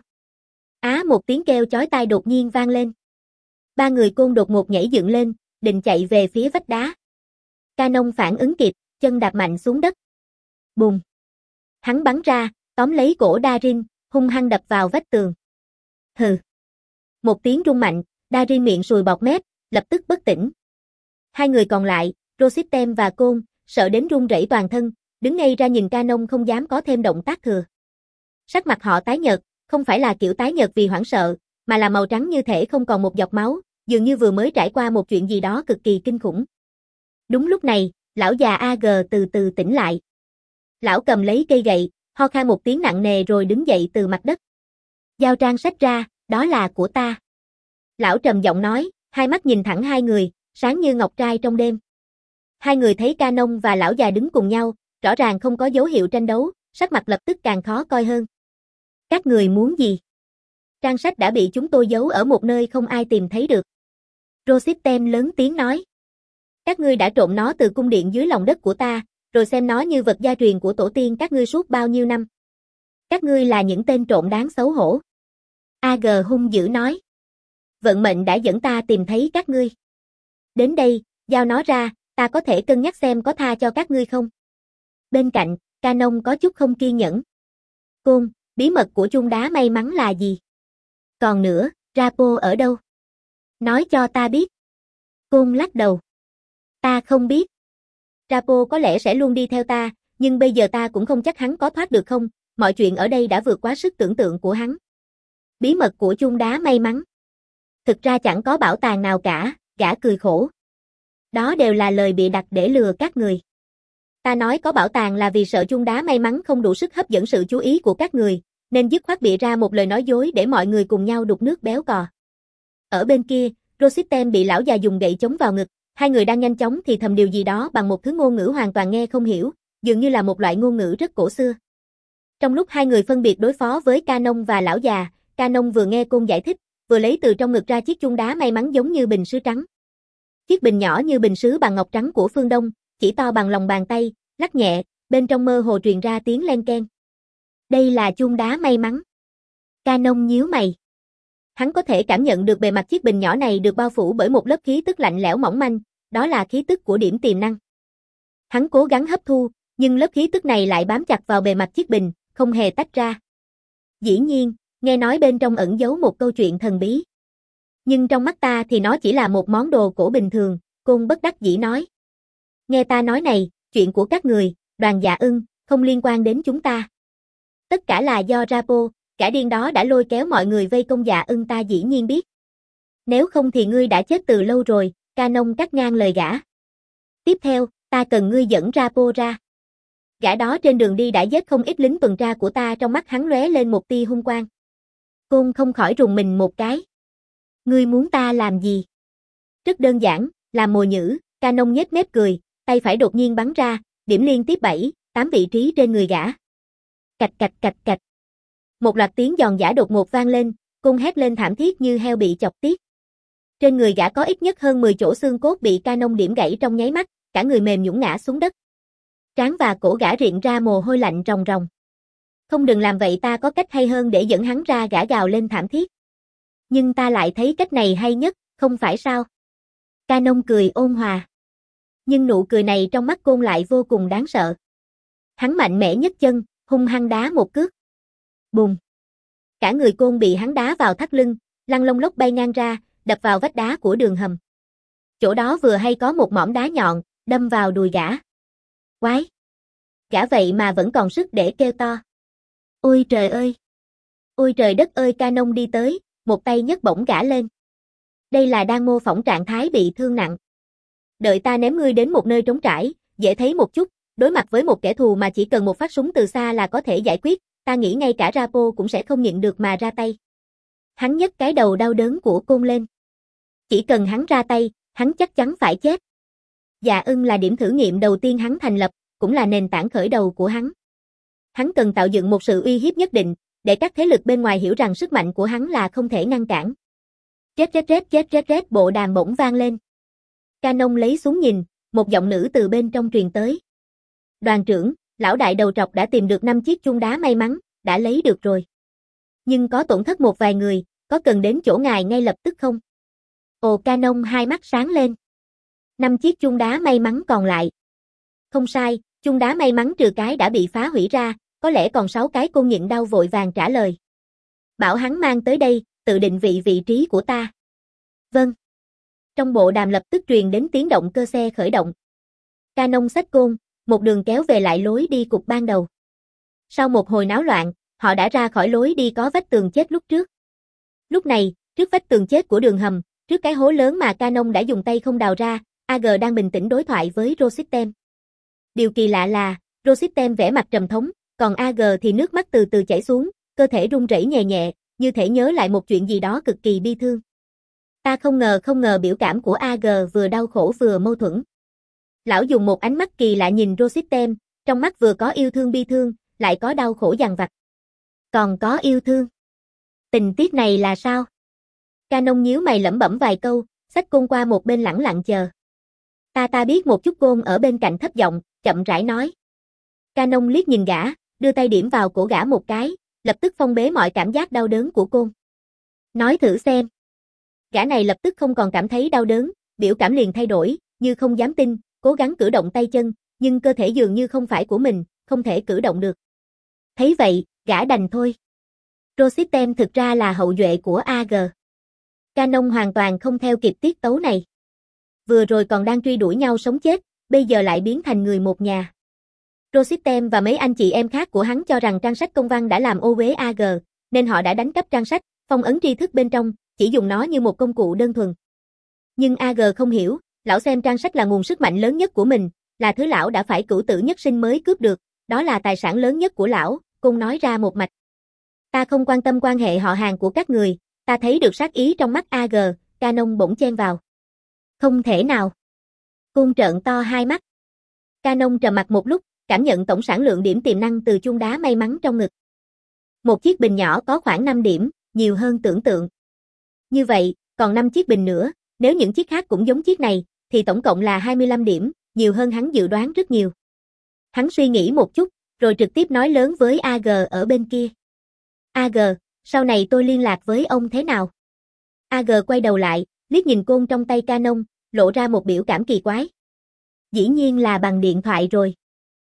Á một tiếng kêu chói tai đột nhiên vang lên. Ba người côn đột ngột nhảy dựng lên, định chạy về phía vách đá. Canon phản ứng kịp, chân đạp mạnh xuống đất. Bùm. Hắn bắn ra, tóm lấy cổ Darin, hung hăng đập vào vách tường. Hừ. Một tiếng rung mạnh, Darin miệng sùi bọt mép, lập tức bất tỉnh. Hai người còn lại, Rosittem và Côn, sợ đến run rẩy toàn thân, đứng ngay ra nhìn Canon không dám có thêm động tác thừa. Sắc mặt họ tái nhợt, không phải là kiểu tái nhợt vì hoảng sợ, mà là màu trắng như thể không còn một giọt máu, dường như vừa mới trải qua một chuyện gì đó cực kỳ kinh khủng. Đúng lúc này, lão già a giê từ từ tỉnh lại. Lão cầm lấy cây gậy, ho khan một tiếng nặng nề rồi đứng dậy từ mặt đất. Giao trang sách ra, đó là của ta. Lão trầm giọng nói, hai mắt nhìn thẳng hai người, sáng như ngọc trai trong đêm. Hai người thấy Canon và lão già đứng cùng nhau, rõ ràng không có dấu hiệu tranh đấu, sắc mặt lập tức càng khó coi hơn. Các người muốn gì? Trang sách đã bị chúng tôi giấu ở một nơi không ai tìm thấy được. Rosittem lớn tiếng nói. Các ngươi đã trộm nó từ cung điện dưới lòng đất của ta, rồi xem nó như vật gia truyền của tổ tiên các ngươi suốt bao nhiêu năm. Các ngươi là những tên trộm đáng xấu hổ. a giê hung dữ nói. Vận mệnh đã dẫn ta tìm thấy các ngươi. Đến đây, giao nó ra, ta có thể cân nhắc xem có tha cho các ngươi không. Bên cạnh, Canon có chút không kiên nhẫn. Côn, bí mật của chung đá may mắn là gì? Còn nữa, Rapo ở đâu? Nói cho ta biết. Côn lắc đầu. Ta không biết. Rapo có lẽ sẽ luôn đi theo ta, nhưng bây giờ ta cũng không chắc hắn có thoát được không, mọi chuyện ở đây đã vượt quá sức tưởng tượng của hắn. Bí mật của chung đá may mắn. Thực ra chẳng có bảo tàng nào cả, gã cười khổ. Đó đều là lời bịa đặt để lừa các người. Ta nói có bảo tàng là vì sợ chung đá may mắn không đủ sức hấp dẫn sự chú ý của các người, nên dứt khoát bịa ra một lời nói dối để mọi người cùng nhau đục nước béo cò. Ở bên kia, Rosittem bị lão già dùng gậy chống vào ngực, hai người đang nhanh chóng thì thầm điều gì đó bằng một thứ ngôn ngữ hoàn toàn nghe không hiểu, dường như là một loại ngôn ngữ rất cổ xưa. Trong lúc hai người phân biệt đối phó với Canon và lão già, Canon vừa nghe Côn giải thích, vừa lấy từ trong ngực ra chiếc chung đá may mắn giống như bình sứ trắng. Chiếc bình nhỏ như bình sứ bằng ngọc trắng của phương Đông, chỉ to bằng lòng bàn tay, lắc nhẹ, bên trong mơ hồ truyền ra tiếng len keng. Đây là chung đá may mắn. Canon nhíu mày. Hắn có thể cảm nhận được bề mặt chiếc bình nhỏ này được bao phủ bởi một lớp khí tức lạnh lẽo mỏng manh, đó là khí tức của điểm tiềm năng. Hắn cố gắng hấp thu, nhưng lớp khí tức này lại bám chặt vào bề mặt chiếc bình, không hề tách ra. Dĩ nhiên, nghe nói bên trong ẩn giấu một câu chuyện thần bí. Nhưng trong mắt ta thì nó chỉ là một món đồ cổ bình thường, Côn bất đắc dĩ nói. Nghe ta nói này, chuyện của các người, Đoàn Dạ Ưng, không liên quan đến chúng ta. Tất cả là do Rapo, cả điên đó đã lôi kéo mọi người vây công Dạ Ưng, ta dĩ nhiên biết. Nếu không thì ngươi đã chết từ lâu rồi, Canon cắt ngang lời gã. Tiếp theo, ta cần ngươi dẫn Rapo ra. Gã đó trên đường đi đã giết không ít lính tuần tra của ta, trong mắt hắn lóe lên một tia hung quang. Côn không khỏi rùng mình một cái. Ngươi muốn ta làm gì? Rất đơn giản, làm mồi nhử, Canon nhếch mép cười, tay phải đột nhiên bắn ra, điểm liên tiếp bảy, tám vị trí trên người gã. Cạch cạch cạch cạch. Một loạt tiếng giòn giã đột ngột vang lên, Côn hét lên thảm thiết như heo bị chọc tiết. Trên người gã có ít nhất hơn mười chỗ xương cốt bị Canon điểm gãy trong nháy mắt, cả người mềm nhũn ngã xuống đất. Trán và cổ gã riện ra mồ hôi lạnh ròng ròng. Không, đừng làm vậy, ta có cách hay hơn để dẫn hắn ra, gã gào lên thảm thiết. Nhưng ta lại thấy cách này hay nhất, không phải sao? Canon cười ôn hòa. Nhưng nụ cười này trong mắt Côn lại vô cùng đáng sợ. Hắn mạnh mẽ nhấc chân, hung hăng đá một cước. Bùm. Cả người Côn bị hắn đá vào thắt lưng, lăn lông lốc bay ngang ra, đập vào vách đá của đường hầm. Chỗ đó vừa hay có một mỏm đá nhọn, đâm vào đùi gã. Quái! Gã vậy mà vẫn còn sức để kêu to. Ôi trời ơi! Ôi trời đất ơi! Canon đi tới, một tay nhấc bổng gã lên. Đây là đang mô phỏng trạng thái bị thương nặng. Đợi ta ném ngươi đến một nơi trống trải, dễ thấy một chút, đối mặt với một kẻ thù mà chỉ cần một phát súng từ xa là có thể giải quyết, ta nghĩ ngay cả Rapo cũng sẽ không nhịn được mà ra tay. Hắn nhấc cái đầu đau đớn của Côn lên. Chỉ cần hắn ra tay, hắn chắc chắn phải chết. Dạ Ưng là điểm thử nghiệm đầu tiên hắn thành lập, cũng là nền tảng khởi đầu của hắn. Hắn cần tạo dựng một sự uy hiếp nhất định, để các thế lực bên ngoài hiểu rằng sức mạnh của hắn là không thể ngăn cản. Chết chết chết chết chết chết, bộ đàm bỗng vang lên. Canon lấy súng nhìn, một giọng nữ từ bên trong truyền tới. Đoàn trưởng, lão đại đầu trọc đã tìm được năm chiếc chung đá may mắn, đã lấy được rồi. Nhưng có tổn thất một vài người, có cần đến chỗ ngài ngay lập tức không? Ồ, Canon hai mắt sáng lên. Năm chiếc chung đá may mắn còn lại. Không sai, chung đá may mắn trừ cái đã bị phá hủy ra, có lẽ còn sáu cái. Côn nhịn đau vội vàng trả lời. Bảo hắn mang tới đây, tự định vị vị trí của ta. Vâng. Trong bộ đàm lập tức truyền đến tiếng động cơ xe khởi động. Canon xách côn, một đường kéo về lại lối đi cục ban đầu. Sau một hồi náo loạn, họ đã ra khỏi lối đi có vách tường chết lúc trước. Lúc này, trước vách tường chết của đường hầm, trước cái hố lớn mà Canon đã dùng tay không đào ra, a giê đang bình tĩnh đối thoại với Rosittem. Điều kỳ lạ là, Rosittem vẻ mặt trầm thống, còn a giê thì nước mắt từ từ chảy xuống, cơ thể run rẩy nhẹ nhẹ, như thể nhớ lại một chuyện gì đó cực kỳ bi thương. Ta không ngờ không ngờ biểu cảm của a giê vừa đau khổ vừa mâu thuẫn. Lão dùng một ánh mắt kỳ lạ nhìn Rosittem, trong mắt vừa có yêu thương bi thương, lại có đau khổ dằn vặt. Còn có yêu thương. Tình tiết này là sao? Canon nhíu mày lẩm bẩm vài câu, xách côn qua một bên lẳng lặng chờ. Ta ta biết một chút, côn ở bên cạnh thấp giọng, chậm rãi nói. Canon liếc nhìn gã, đưa tay điểm vào cổ gã một cái, lập tức phong bế mọi cảm giác đau đớn của côn. Nói thử xem. Gã này lập tức không còn cảm thấy đau đớn, biểu cảm liền thay đổi, như không dám tin, cố gắng cử động tay chân, nhưng cơ thể dường như không phải của mình, không thể cử động được. Thấy vậy, gã đành thôi. Rosittem thực ra là hậu duệ của a giê. Canon hoàn toàn không theo kịp tiết tấu này. Vừa rồi còn đang truy đuổi nhau sống chết, bây giờ lại biến thành người một nhà. Rosittem và mấy anh chị em khác của hắn cho rằng trang sách công văn đã làm ô uế a giê, nên họ đã đánh cắp trang sách, phong ấn tri thức bên trong, chỉ dùng nó như một công cụ đơn thuần. Nhưng a giê không hiểu, lão xem trang sách là nguồn sức mạnh lớn nhất của mình, là thứ lão đã phải cửu tử nhất sinh mới cướp được, đó là tài sản lớn nhất của lão, Côn nói ra một mạch. Ta không quan tâm quan hệ họ hàng của các người, ta thấy được sát ý trong mắt a giê, Canon bỗng chen vào. Không thể nào. Côn trợn to hai mắt. Canon trầm mặt một lúc, cảm nhận tổng sản lượng điểm tiềm năng từ chuông đá may mắn trong ngực. Một chiếc bình nhỏ có khoảng năm điểm, nhiều hơn tưởng tượng. Như vậy, còn năm chiếc bình nữa, nếu những chiếc khác cũng giống chiếc này, thì tổng cộng là hai mươi lăm điểm, nhiều hơn hắn dự đoán rất nhiều. Hắn suy nghĩ một chút, rồi trực tiếp nói lớn với a giê ở bên kia. a giê, sau này tôi liên lạc với ông thế nào? a giê quay đầu lại, liếc nhìn côn trong tay Canon, lộ ra một biểu cảm kỳ quái. Dĩ nhiên là bằng điện thoại rồi.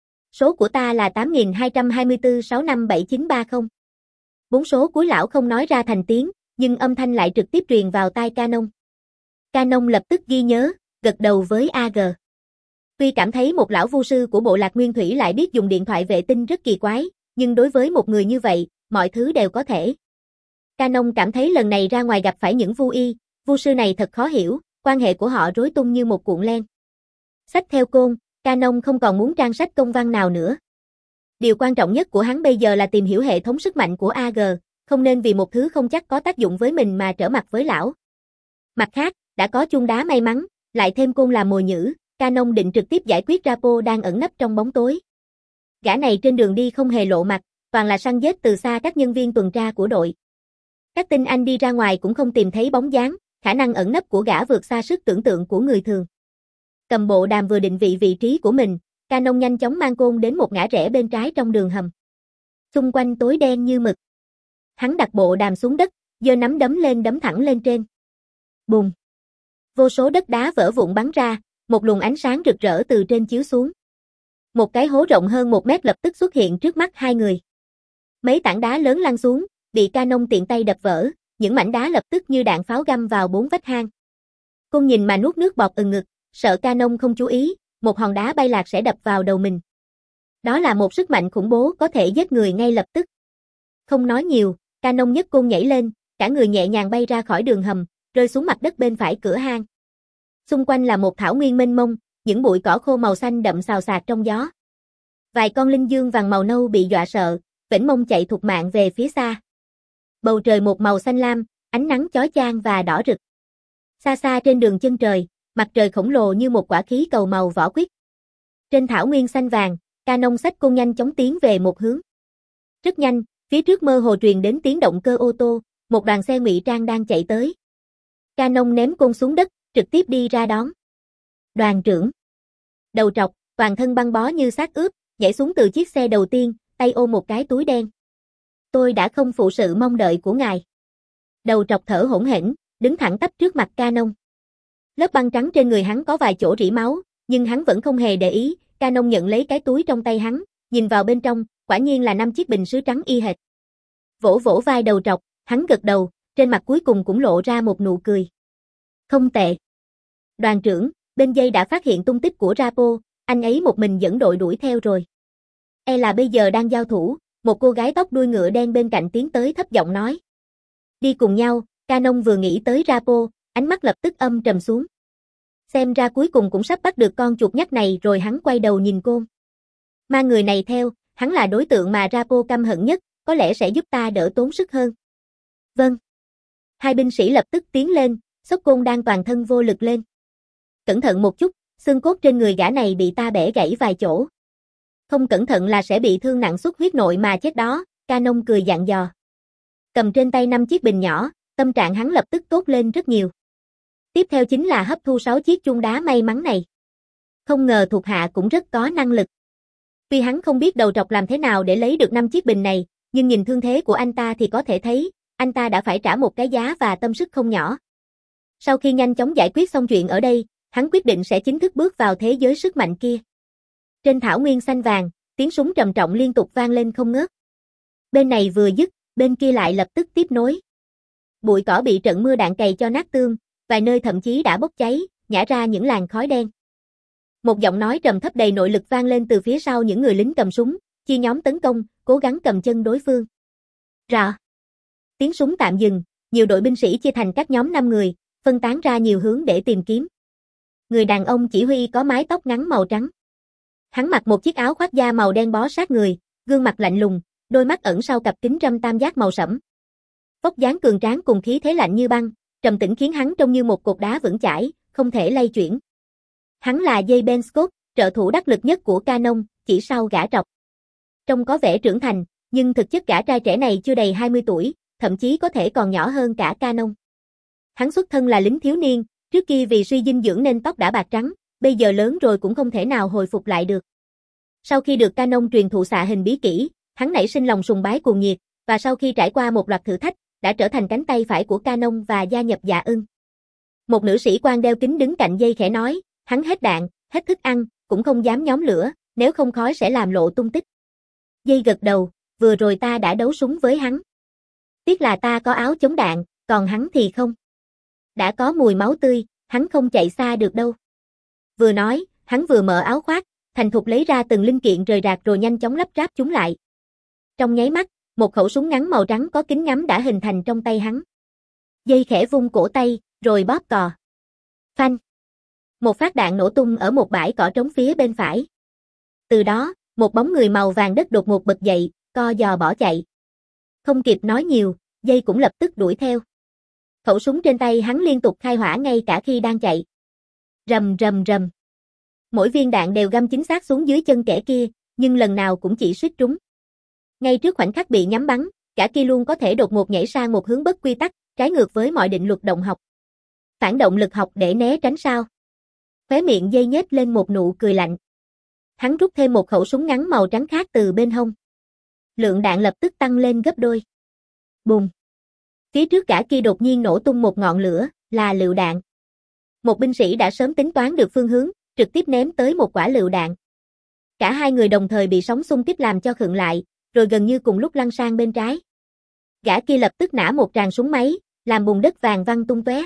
Số của ta là tám nghìn hai trăm hai mươi tư sáu năm bảy chín ba không. Bốn số cuối lão không nói ra thành tiếng, nhưng âm thanh lại trực tiếp truyền vào tai Canon. Canon lập tức ghi nhớ, gật đầu với a giê. Tuy cảm thấy một lão vu sư của bộ lạc nguyên thủy lại biết dùng điện thoại vệ tinh rất kỳ quái, nhưng đối với một người như vậy, mọi thứ đều có thể. Canon cảm thấy lần này ra ngoài gặp phải những vu y, vu sư này thật khó hiểu, quan hệ của họ rối tung như một cuộn len. Xách theo côn, Canon không còn muốn trang sách công văn nào nữa. Điều quan trọng nhất của hắn bây giờ là tìm hiểu hệ thống sức mạnh của a giê, không nên vì một thứ không chắc có tác dụng với mình mà trở mặt với lão. Mặt khác, đã có chuông đá may mắn, lại thêm côn làm mồi nhử, Canon định trực tiếp giải quyết Rapo đang ẩn nấp trong bóng tối. Gã này trên đường đi không hề lộ mặt, toàn là săn giết từ xa các nhân viên tuần tra của đội. Các tinh anh đi ra ngoài cũng không tìm thấy bóng dáng, khả năng ẩn nấp của gã vượt xa sức tưởng tượng của người thường. Cầm bộ đàm vừa định vị vị trí của mình, Canon nhanh chóng mang côn đến một ngã rẽ bên trái trong đường hầm. Xung quanh tối đen như mực. Hắn đặt bộ đàm xuống đất, giơ nắm đấm lên đấm thẳng lên trên. Bùm! Vô số đất đá vỡ vụn bắn ra, một luồng ánh sáng rực rỡ từ trên chiếu xuống. Một cái hố rộng hơn một mét lập tức xuất hiện trước mắt hai người. Mấy tảng đá lớn lăn xuống, bị Canon tiện tay đập vỡ, những mảnh đá lập tức như đạn pháo găm vào bốn vách hang. Côn nhìn mà nuốt nước bọt ừng ngực, sợ Canon không chú ý, một hòn đá bay lạc sẽ đập vào đầu mình. Đó là một sức mạnh khủng bố có thể giết người ngay lập tức. Không nói nhiều, Canon nhấc côn nhảy lên, cả người nhẹ nhàng bay ra khỏi đường hầm, rơi xuống mặt đất bên phải cửa hang. Xung quanh là một thảo nguyên mênh mông, những bụi cỏ khô màu xanh đậm xào xạc trong gió. Vài con linh dương vàng màu nâu bị dọa sợ, vểnh mông chạy thục mạng về phía xa. Bầu trời một màu xanh lam, ánh nắng chói chang và đỏ rực. Xa xa trên đường chân trời, mặt trời khổng lồ như một quả khí cầu màu vỏ quýt. Trên thảo nguyên xanh vàng, Canon xách côn nhanh chóng tiến về một hướng. Rất nhanh, phía trước mơ hồ truyền đến tiếng động cơ ô tô, một đoàn xe ngụy trang đang chạy tới. Canon ném côn xuống đất, trực tiếp đi ra đón. Đoàn trưởng. Đầu trọc, toàn thân băng bó như xác ướp, nhảy xuống từ chiếc xe đầu tiên, tay ôm một cái túi đen. Tôi đã không phụ sự mong đợi của ngài. Đầu trọc thở hổn hển, đứng thẳng tắp trước mặt Canon. Lớp băng trắng trên người hắn có vài chỗ rỉ máu, nhưng hắn vẫn không hề để ý. Canon nhận lấy cái túi trong tay hắn, nhìn vào bên trong, quả nhiên là năm chiếc bình sứ trắng y hệt. Vỗ vỗ vai đầu trọc, hắn gật đầu, trên mặt cuối cùng cũng lộ ra một nụ cười. Không tệ. Đoàn trưởng, bên dây đã phát hiện tung tích của Rapo, anh ấy một mình dẫn đội đuổi theo rồi. E là bây giờ đang giao thủ, một cô gái tóc đuôi ngựa đen bên cạnh tiến tới thấp giọng nói. Đi cùng nhau, Canon vừa nghĩ tới Rapo, ánh mắt lập tức âm trầm xuống. Xem ra cuối cùng cũng sắp bắt được con chuột nhắt này rồi hắn quay đầu nhìn Côn. Mang người này theo, hắn là đối tượng mà Rapo căm hận nhất, có lẽ sẽ giúp ta đỡ tốn sức hơn. Vâng. Hai binh sĩ lập tức tiến lên, xốc Côn đang toàn thân vô lực lên. Cẩn thận một chút, xương cốt trên người gã này bị ta bẻ gãy vài chỗ. Không cẩn thận là sẽ bị thương nặng xuất huyết nội mà chết đó, Canon cười dặn dò. Cầm trên tay năm chiếc bình nhỏ, tâm trạng hắn lập tức tốt lên rất nhiều. Tiếp theo chính là hấp thu sáu chiếc chuông đá may mắn này. Không ngờ thuộc hạ cũng rất có năng lực. Tuy hắn không biết đầu trọc làm thế nào để lấy được năm chiếc bình này, nhưng nhìn thương thế của anh ta thì có thể thấy, anh ta đã phải trả một cái giá và tâm sức không nhỏ. Sau khi nhanh chóng giải quyết xong chuyện ở đây, hắn quyết định sẽ chính thức bước vào thế giới sức mạnh kia. Trên thảo nguyên xanh vàng, tiếng súng trầm trọng liên tục vang lên không ngớt. Bên này vừa dứt, bên kia lại lập tức tiếp nối. Bụi cỏ bị trận mưa đạn cày cho nát tương, vài nơi thậm chí đã bốc cháy, nhả ra những làn khói đen. Một giọng nói trầm thấp đầy nội lực vang lên từ phía sau những người lính cầm súng, chia nhóm tấn công, cố gắng cầm chân đối phương. Rọ. Tiếng súng tạm dừng, nhiều đội binh sĩ chia thành các nhóm năm người, phân tán ra nhiều hướng để tìm kiếm. Người đàn ông chỉ huy có mái tóc ngắn màu trắng. Hắn mặc một chiếc áo khoác da màu đen bó sát người, gương mặt lạnh lùng, đôi mắt ẩn sau cặp kính râm tam giác màu sẫm. Vóc dáng cường tráng cùng khí thế lạnh như băng, trầm tĩnh khiến hắn trông như một cột đá vững chãi, không thể lay chuyển. Hắn là Jay Ben Scott, trợ thủ đắc lực nhất của Canon, chỉ sau gã trọc. Trông có vẻ trưởng thành, nhưng thực chất gã trai trẻ này chưa đầy hai mươi tuổi, thậm chí có thể còn nhỏ hơn cả Canon. Hắn xuất thân là lính thiếu niên, trước kia vì suy dinh dưỡng nên tóc đã bạc trắng, bây giờ lớn rồi cũng không thể nào hồi phục lại được. Sau khi được Canon truyền thụ xạ hình bí kỹ, hắn nảy sinh lòng sùng bái cuồng nhiệt, và sau khi trải qua một loạt thử thách, đã trở thành cánh tay phải của Canon và gia nhập Dạ Ưng. Một nữ sĩ quan đeo kính đứng cạnh dây khẽ nói, hắn hết đạn, hết thức ăn, cũng không dám nhóm lửa, nếu không khói sẽ làm lộ tung tích. Dây gật đầu, vừa rồi ta đã đấu súng với hắn. Tiếc là ta có áo chống đạn, còn hắn thì không. Đã có mùi máu tươi, hắn không chạy xa được đâu. Vừa nói, hắn vừa mở áo khoác, thành thục lấy ra từng linh kiện rời rạc rồi nhanh chóng lắp ráp chúng lại. Trong nháy mắt, một khẩu súng ngắn màu trắng có kính ngắm đã hình thành trong tay hắn. Dây khẽ vung cổ tay, rồi bóp cò. Phanh. Một phát đạn nổ tung ở một bãi cỏ trống phía bên phải. Từ đó, một bóng người màu vàng đất đột ngột bật dậy, co giò bỏ chạy. Không kịp nói nhiều, Dây cũng lập tức đuổi theo. Khẩu súng trên tay hắn liên tục khai hỏa ngay cả khi đang chạy. Rầm rầm rầm. Mỗi viên đạn đều găm chính xác xuống dưới chân kẻ kia, nhưng lần nào cũng chỉ suýt trúng. Ngay trước khoảnh khắc bị nhắm bắn, cả kia luôn có thể đột ngột nhảy sang một hướng bất quy tắc, trái ngược với mọi định luật động học. Phản động lực học để né tránh sao? Khóe miệng Dây nhếch lên một nụ cười lạnh. Hắn rút thêm một khẩu súng ngắn màu trắng khác từ bên hông. Lượng đạn lập tức tăng lên gấp đôi. Bùm. Phía trước cả kia đột nhiên nổ tung một ngọn lửa, là lựu đạn. Một binh sĩ đã sớm tính toán được phương hướng, trực tiếp ném tới một quả lựu đạn. Cả hai người đồng thời bị sóng xung kích làm cho khựng lại, rồi gần như cùng lúc lăn sang bên trái. Gã kia lập tức nã một tràng súng máy, làm bùn đất vàng văng tung tóe.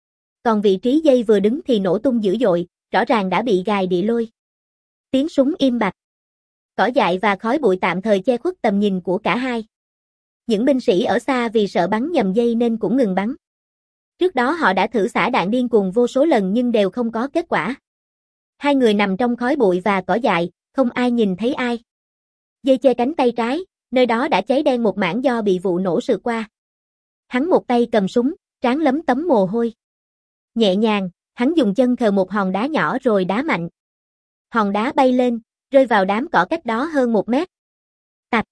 Còn vị trí Dây vừa đứng thì nổ tung dữ dội, rõ ràng đã bị gài địa lôi. Tiếng súng im bặt. Cỏ dại và khói bụi tạm thời che khuất tầm nhìn của cả hai. Những binh sĩ ở xa vì sợ bắn nhầm Dây nên cũng ngừng bắn. Trước đó họ đã thử xả đạn điên cuồng vô số lần nhưng đều không có kết quả. Hai người nằm trong khói bụi và cỏ dại, không ai nhìn thấy ai. Dây che cánh tay trái, nơi đó đã cháy đen một mảng do bị vụ nổ sượt qua. Hắn một tay cầm súng, trán lấm tấm mồ hôi. Nhẹ nhàng, hắn dùng chân khều một hòn đá nhỏ rồi đá mạnh. Hòn đá bay lên, rơi vào đám cỏ cách đó hơn một mét. Tạch.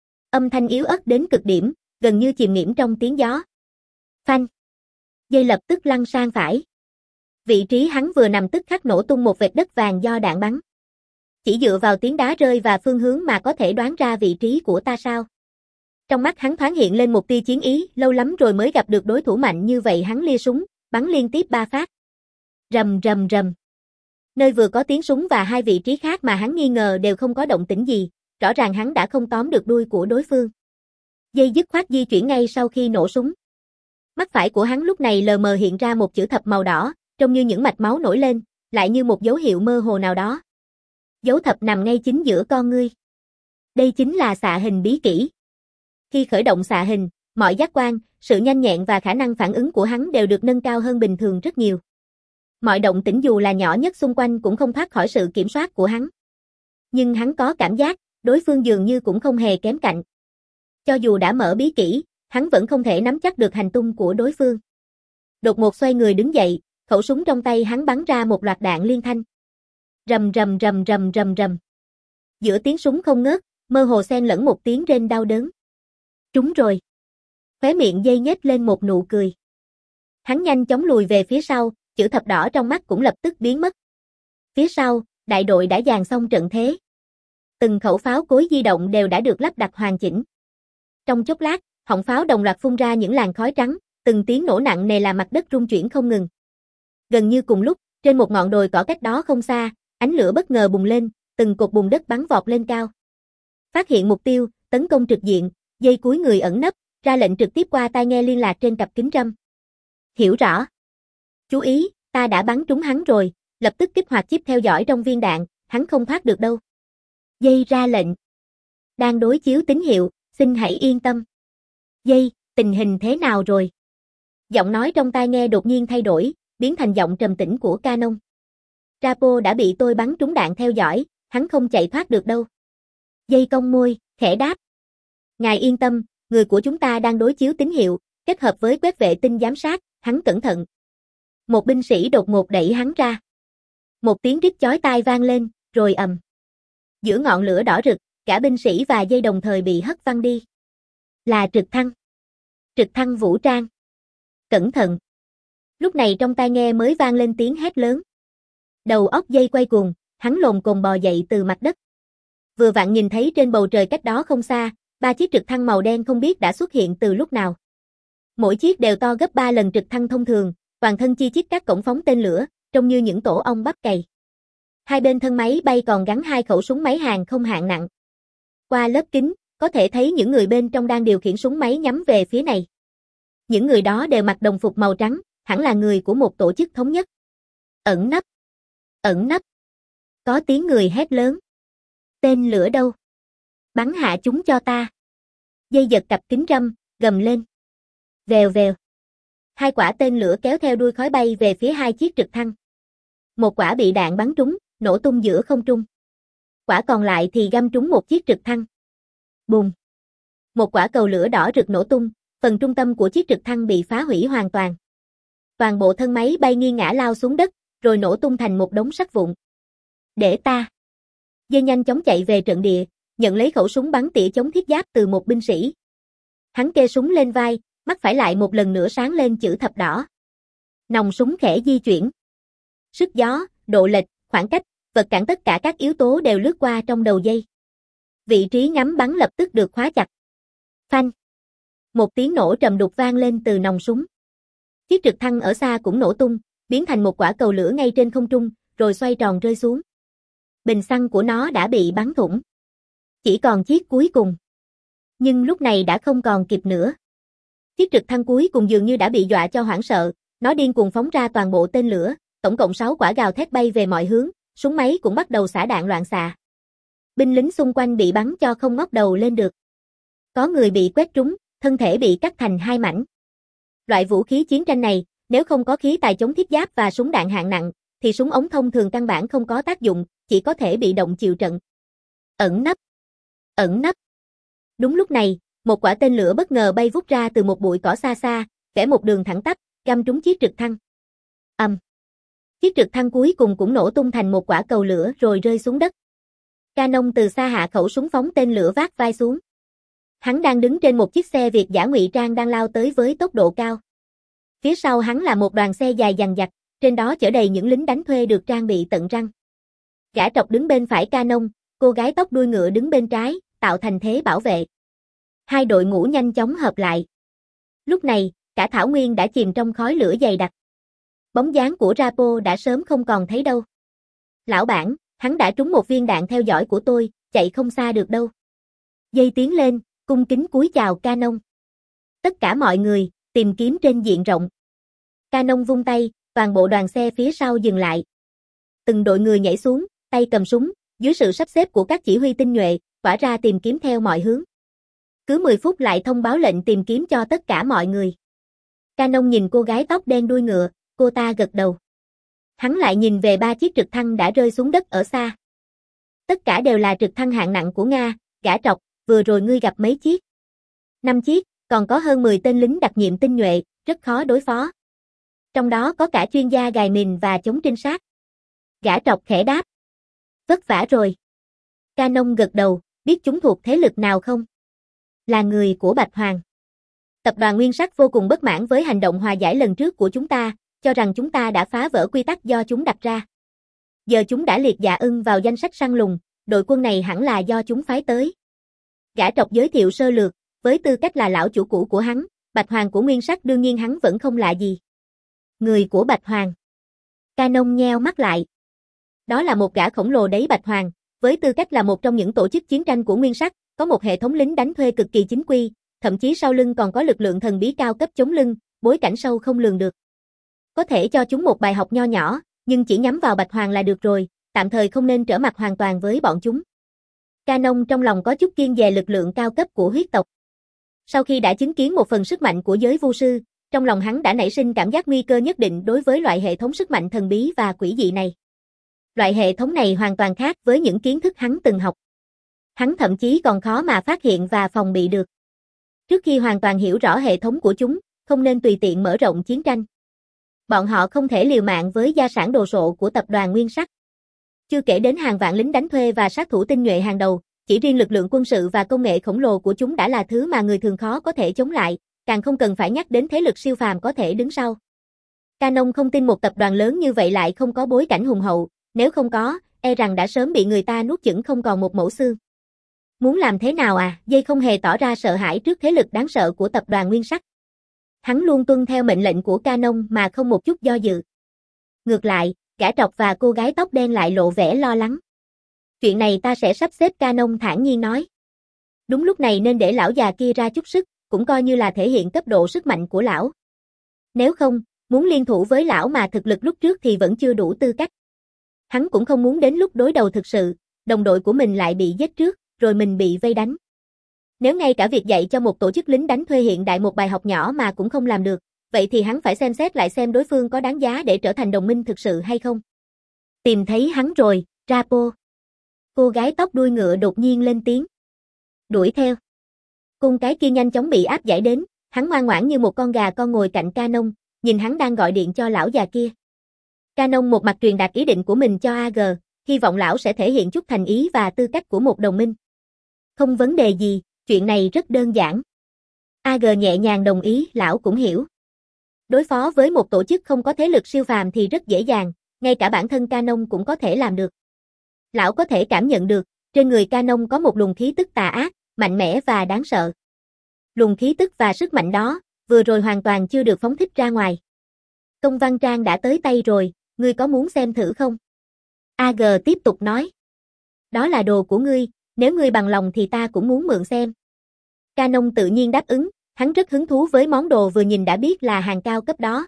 Âm thanh yếu ớt đến cực điểm, gần như chìm nghiễm trong tiếng gió. Phanh. Dây lập tức lăn sang phải. Vị trí hắn vừa nằm tức khắc nổ tung một vệt đất vàng do đạn bắn. Chỉ dựa vào tiếng đá rơi và phương hướng mà có thể đoán ra vị trí của ta sao? Trong mắt hắn thoáng hiện lên một tia chiến ý, lâu lắm rồi mới gặp được đối thủ mạnh như vậy. Hắn lia súng, bắn liên tiếp ba phát. Rầm rầm rầm. Nơi vừa có tiếng súng và hai vị trí khác mà hắn nghi ngờ đều không có động tĩnh gì, rõ ràng hắn đã không tóm được đuôi của đối phương. Dây dứt khoát di chuyển ngay sau khi nổ súng. Mắt phải của hắn lúc này lờ mờ hiện ra một chữ thập màu đỏ, trông như những mạch máu nổi lên, lại như một dấu hiệu mơ hồ nào đó. Dấu thập nằm ngay chính giữa con ngươi. Đây chính là xạ hình bí kỹ. Khi khởi động xạ hình, mọi giác quan, sự nhanh nhẹn và khả năng phản ứng của hắn đều được nâng cao hơn bình thường rất nhiều. Mọi động tĩnh dù là nhỏ nhất xung quanh cũng không thoát khỏi sự kiểm soát của hắn. Nhưng hắn có cảm giác, đối phương dường như cũng không hề kém cạnh. Cho dù đã mở bí kỹ, hắn vẫn không thể nắm chắc được hành tung của đối phương. Đột ngột xoay người đứng dậy, khẩu súng trong tay hắn bắn ra một loạt đạn liên thanh. Rầm rầm rầm rầm rầm rầm. Giữa tiếng súng không ngớt, mơ hồ xen lẫn một tiếng rên đau đớn. Trúng rồi. Khóe miệng Dây nhếch lên một nụ cười. Hắn nhanh chóng lùi về phía sau, chữ thập đỏ trong mắt cũng lập tức biến mất. Phía sau, đại đội đã dàn xong trận thế. Từng khẩu pháo cối di động đều đã được lắp đặt hoàn chỉnh. Trong chốc lát, họng pháo đồng loạt phun ra những làn khói trắng, từng tiếng nổ nặng nề làm mặt đất rung chuyển không ngừng. Gần như cùng lúc, trên một ngọn đồi cỏ cách đó không xa, ánh lửa bất ngờ bùng lên, từng cột bùn đất bắn vọt lên cao. Phát hiện mục tiêu, tấn công trực diện, Dây cúi người ẩn nấp, ra lệnh trực tiếp qua tai nghe liên lạc trên cặp kính râm. Hiểu rõ. Chú ý, ta đã bắn trúng hắn rồi, lập tức kích hoạt chip theo dõi trong viên đạn, hắn không thoát được đâu. Dây ra lệnh. Đang đối chiếu tín hiệu, xin hãy yên tâm. Dây, tình hình thế nào rồi? Giọng nói trong tai nghe đột nhiên thay đổi, biến thành giọng trầm tĩnh của Canon. Rapo đã bị tôi bắn trúng đạn theo dõi, hắn không chạy thoát được đâu. Dây cong môi, khẽ đáp. Ngài yên tâm, người của chúng ta đang đối chiếu tín hiệu, kết hợp với quét vệ tinh giám sát, hắn cẩn thận. Một binh sĩ đột ngột đẩy hắn ra. Một tiếng rít chói tai vang lên, rồi ầm. Giữa ngọn lửa đỏ rực, cả binh sĩ và Dây đồng thời bị hất văng đi. Là trực thăng. Trực thăng vũ trang. Cẩn thận. Lúc này trong tai nghe mới vang lên tiếng hét lớn. Đầu óc Dây quay cuồng, hắn lồm cồm bò dậy từ mặt đất. Vừa vặn nhìn thấy trên bầu trời cách đó không xa, ba chiếc trực thăng màu đen không biết đã xuất hiện từ lúc nào. Mỗi chiếc đều to gấp ba lần trực thăng thông thường, toàn thân chi chít các cổng phóng tên lửa, trông như những tổ ong bắp cày. Hai bên thân máy bay còn gắn hai khẩu súng máy hàng không hạng nặng. Qua lớp kính, có thể thấy những người bên trong đang điều khiển súng máy nhắm về phía này. Những người đó đều mặc đồng phục màu trắng, hẳn là người của một tổ chức thống nhất. Ẩn nấp. Ẩn nấp. Có tiếng người hét lớn. Tên lửa đâu? Bắn hạ chúng cho ta. Dây giật cặp kính râm, gầm lên. Vèo vèo. Hai quả tên lửa kéo theo đuôi khói bay về phía hai chiếc trực thăng. Một quả bị đạn bắn trúng, nổ tung giữa không trung. Quả còn lại thì găm trúng một chiếc trực thăng. Bùm. Một quả cầu lửa đỏ rực nổ tung, phần trung tâm của chiếc trực thăng bị phá hủy hoàn toàn. Toàn bộ thân máy bay nghiêng ngả lao xuống đất, rồi nổ tung thành một đống sắt vụn. Để ta. Dây nhanh chóng chạy về trận địa, nhận lấy khẩu súng bắn tỉa chống thiết giáp từ một binh sĩ. Hắn kê súng lên vai, mắt phải lại một lần nữa sáng lên chữ thập đỏ. Nòng súng khẽ di chuyển. Sức gió, độ lệch, khoảng cách, vật cản tất cả các yếu tố đều lướt qua trong đầu Dây. Vị trí ngắm bắn lập tức được khóa chặt. Phanh. Một tiếng nổ trầm đục vang lên từ nòng súng. Chiếc trực thăng ở xa cũng nổ tung, biến thành một quả cầu lửa ngay trên không trung, rồi xoay tròn rơi xuống. Bình xăng của nó đã bị bắn thủng. Chỉ còn chiếc cuối cùng. Nhưng lúc này đã không còn kịp nữa. Chiếc trực thăng cuối cùng dường như đã bị dọa cho hoảng sợ, nó điên cuồng phóng ra toàn bộ tên lửa, tổng cộng sáu quả gào thét bay về mọi hướng, súng máy cũng bắt đầu xả đạn loạn xạ. Binh lính xung quanh bị bắn cho không ngóc đầu lên được. Có người bị quét trúng, thân thể bị cắt thành hai mảnh. Loại vũ khí chiến tranh này, nếu không có khí tài chống thiết giáp và súng đạn hạng nặng, thì súng ống thông thường căn bản không có tác dụng, chỉ có thể bị động chịu trận. Ẩn nấp. Ẩn nấp. Đúng lúc này, một quả tên lửa bất ngờ bay vút ra từ một bụi cỏ xa xa, vẽ một đường thẳng tắp, găm trúng chiếc trực thăng. Ầm. Um. Chiếc trực thăng cuối cùng cũng nổ tung thành một quả cầu lửa rồi rơi xuống đất. Canon từ xa hạ khẩu súng phóng tên lửa vác vai xuống. Hắn đang đứng trên một chiếc xe Việt giả ngụy trang đang lao tới với tốc độ cao. Phía sau hắn là một đoàn xe dài dằng dặc, trên đó chở đầy những lính đánh thuê được trang bị tận răng. Gã trọc đứng bên phải Canon, cô gái tóc đuôi ngựa đứng bên trái, tạo thành thế bảo vệ. Hai đội ngũ nhanh chóng hợp lại. Lúc này, cả thảo nguyên đã chìm trong khói lửa dày đặc. Bóng dáng của Rapo đã sớm không còn thấy đâu. Lão bản, hắn đã trúng một viên đạn theo dõi của tôi, chạy không xa được đâu. Dây tiến lên, cung kính cúi chào Canon. Tất cả mọi người, Tìm kiếm trên diện rộng. Canon vung tay, toàn bộ đoàn xe phía sau dừng lại. Từng đội người nhảy xuống, tay cầm súng, dưới sự sắp xếp của các chỉ huy tinh nhuệ, tỏa ra tìm kiếm theo mọi hướng. Cứ mười phút lại thông báo lệnh tìm kiếm cho tất cả mọi người. Canon nhìn cô gái tóc đen đuôi ngựa, cô ta gật đầu. Hắn lại nhìn về ba chiếc trực thăng đã rơi xuống đất ở xa. Tất cả đều là trực thăng hạng nặng của Nga, gã trọc, vừa rồi ngươi gặp mấy chiếc? Năm chiếc, còn có hơn mười tên lính đặc nhiệm tinh nhuệ, rất khó đối phó. Trong đó có cả chuyên gia gài mìn và chống trinh sát. Gã trọc khẽ đáp. Vất vả rồi. Canon gật đầu, biết chúng thuộc thế lực nào không? Là người của Bạch Hoàng. Tập đoàn Nguyên Sắc vô cùng bất mãn với hành động hòa giải lần trước của chúng ta, cho rằng chúng ta đã phá vỡ quy tắc do chúng đặt ra. Giờ chúng đã liệt Dạ Ưng vào danh sách săn lùng, đội quân này hẳn là do chúng phái tới. Gã trọc giới thiệu sơ lược, với tư cách là lão chủ cũ của hắn, Bạch Hoàng của Nguyên Sắc đương nhiên hắn vẫn không lạ gì. Người của Bạch Hoàng. Canon nheo mắt lại. Đó là một gã khổng lồ đấy. Bạch Hoàng, với tư cách là một trong những tổ chức chiến tranh của Nguyên Sắc, có một hệ thống lính đánh thuê cực kỳ chính quy, thậm chí sau lưng còn có lực lượng thần bí cao cấp chống lưng, bối cảnh sâu không lường được. Có thể cho chúng một bài học nho nhỏ, nhưng chỉ nhắm vào Bạch Hoàng là được rồi, tạm thời không nên trở mặt hoàn toàn với bọn chúng. Canon trong lòng có chút kiêng dè lực lượng cao cấp của huyết tộc. Sau khi đã chứng kiến một phần sức mạnh của giới vu sư, trong lòng hắn đã nảy sinh cảm giác nguy cơ nhất định đối với loại hệ thống sức mạnh thần bí và quỷ dị này. Loại hệ thống này hoàn toàn khác với những kiến thức hắn từng học. Hắn thậm chí còn khó mà phát hiện và phòng bị được. Trước khi hoàn toàn hiểu rõ hệ thống của chúng, không nên tùy tiện mở rộng chiến tranh. Bọn họ không thể liều mạng với gia sản đồ sộ của tập đoàn Nguyên Sắc. Chưa kể đến hàng vạn lính đánh thuê và sát thủ tinh nhuệ hàng đầu, chỉ riêng lực lượng quân sự và công nghệ khổng lồ của chúng đã là thứ mà người thường khó có thể chống lại, càng không cần phải nhắc đến thế lực siêu phàm có thể đứng sau. Canon không tin một tập đoàn lớn như vậy lại không có bối cảnh hùng hậu, nếu không có, e rằng đã sớm bị người ta nuốt chửng không còn một mẩu xương. Muốn làm thế nào à? Dây không hề tỏ ra sợ hãi trước thế lực đáng sợ của tập đoàn Nguyên Sắc. Hắn luôn tuân theo mệnh lệnh của Canon mà không một chút do dự. Ngược lại, gã trọc và cô gái tóc đen lại lộ vẻ lo lắng. Chuyện này ta sẽ sắp xếp. Canon thản nhiên nói. Đúng lúc này nên để lão già kia ra chút sức, cũng coi như là thể hiện cấp độ sức mạnh của lão. Nếu không, muốn liên thủ với lão mà thực lực lúc trước thì vẫn chưa đủ tư cách. Hắn cũng không muốn đến lúc đối đầu thực sự, đồng đội của mình lại bị giết trước, rồi mình bị vây đánh. Nếu ngay cả việc dạy cho một tổ chức lính đánh thuê hiện đại một bài học nhỏ mà cũng không làm được, vậy thì hắn phải xem xét lại xem đối phương có đáng giá để trở thành đồng minh thực sự hay không. Tìm thấy hắn rồi, Rapo. Cô gái tóc đuôi ngựa đột nhiên lên tiếng. Đuổi theo. Con cái kia nhanh chóng bị áp giải đến, hắn ngoan ngoãn như một con gà con ngồi cạnh Canon, nhìn hắn đang gọi điện cho lão già kia. Canon một mặt truyền đạt ý định của mình cho a giê, hy vọng lão sẽ thể hiện chút thành ý và tư cách của một đồng minh. Không vấn đề gì, chuyện này rất đơn giản. a giê nhẹ nhàng đồng ý, lão cũng hiểu. Đối phó với một tổ chức không có thế lực siêu phàm thì rất dễ dàng, ngay cả bản thân Canon cũng có thể làm được. Lão có thể cảm nhận được, trên người Canon có một luồng khí tức tà ác, mạnh mẽ và đáng sợ. Luồng khí tức và sức mạnh đó, vừa rồi hoàn toàn chưa được phóng thích ra ngoài. Công văn trang đã tới tay rồi, ngươi có muốn xem thử không? a giê tiếp tục nói. Đó là đồ của ngươi, nếu ngươi bằng lòng thì ta cũng muốn mượn xem. Canon tự nhiên đáp ứng, hắn rất hứng thú với món đồ vừa nhìn đã biết là hàng cao cấp đó.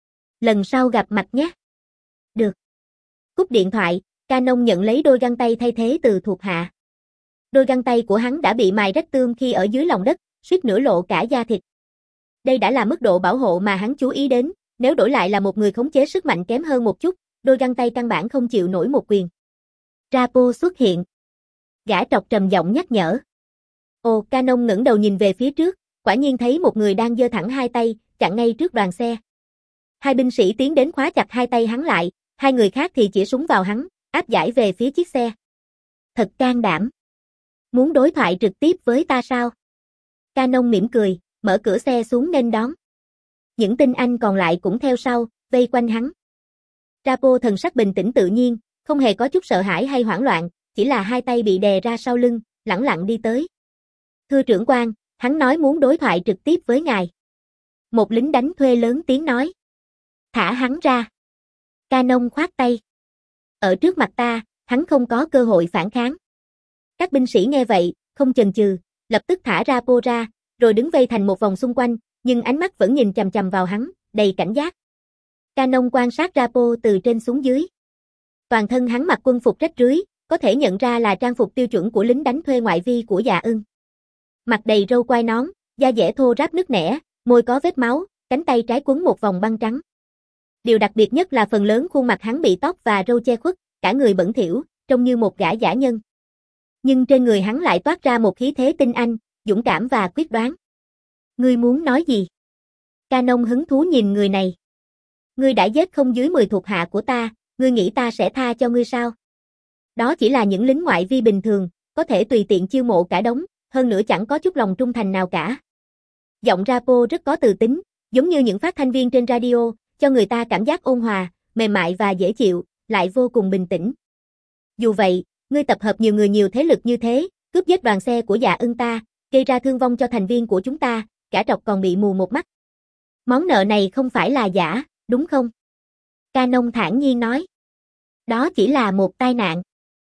Lần sau gặp mặt nhé. Được. Cúp điện thoại, Canon nhận lấy đôi găng tay thay thế từ thuộc hạ. Đôi găng tay của hắn đã bị mài rách tươm khi ở dưới lòng đất, suýt nữa lộ cả da thịt. Đây đã là mức độ bảo hộ mà hắn chú ý đến, nếu đổi lại là một người khống chế sức mạnh kém hơn một chút, đôi găng tay căn bản không chịu nổi một quyền. Rapo xuất hiện. Gã trọc trầm giọng nhắc nhở. Ồ, Canon ngẩng đầu nhìn về phía trước, quả nhiên thấy một người đang giơ thẳng hai tay, chặn ngay trước đoàn xe. Hai binh sĩ tiến đến khóa chặt hai tay hắn lại, hai người khác thì chĩa súng vào hắn, áp giải về phía chiếc xe. Thật can đảm. Muốn đối thoại trực tiếp với ta sao? Canon mỉm cười, mở cửa xe xuống nghênh đón. Những tinh anh còn lại cũng theo sau, vây quanh hắn. Rapo thần sắc bình tĩnh tự nhiên, không hề có chút sợ hãi hay hoảng loạn, chỉ là hai tay bị đè ra sau lưng, lẳng lặng đi tới. Thưa trưởng quan, hắn nói muốn đối thoại trực tiếp với ngài. Một lính đánh thuê lớn tiếng nói. Thả hắn ra. Canon khoát tay. Ở trước mặt ta, hắn không có cơ hội phản kháng. Các binh sĩ nghe vậy, không chần chừ, lập tức thả Rapo ra, rồi đứng vây thành một vòng xung quanh, nhưng ánh mắt vẫn nhìn chằm chằm vào hắn, đầy cảnh giác. Canon quan sát Rapo từ trên xuống dưới. Toàn thân hắn mặc quân phục rách rưới, có thể nhận ra là trang phục tiêu chuẩn của lính đánh thuê ngoại vi của Dạ Ưng. Mặt đầy râu quai nón, da dẻ thô ráp nứt nẻ, môi có vết máu, cánh tay trái quấn một vòng băng trắng. Điều đặc biệt nhất là phần lớn khuôn mặt hắn bị tóc và râu che khuất, cả người bẩn thỉu, trông như một gã dã nhân. Nhưng trên người hắn lại toát ra một khí thế tinh anh, dũng cảm và quyết đoán. Ngươi muốn nói gì? Canon hứng thú nhìn người này. Ngươi đã giết không dưới mười thuộc hạ của ta, ngươi nghĩ ta sẽ tha cho ngươi sao? Đó chỉ là những lính ngoại vi bình thường, có thể tùy tiện chiêu mộ cả đống, hơn nữa chẳng có chút lòng trung thành nào cả. Giọng Rapo rất có từ tính, giống như những phát thanh viên trên radio, cho người ta cảm giác ôn hòa, mềm mại và dễ chịu, lại vô cùng bình tĩnh. Dù vậy, ngươi tập hợp nhiều người nhiều thế lực như thế, cướp giết đoàn xe của Dạ Ưng ta, gây ra thương vong cho thành viên của chúng ta, cả trọc còn bị mù một mắt. Món nợ này không phải là giả, đúng không? Canon thản nhiên nói. Đó chỉ là một tai nạn.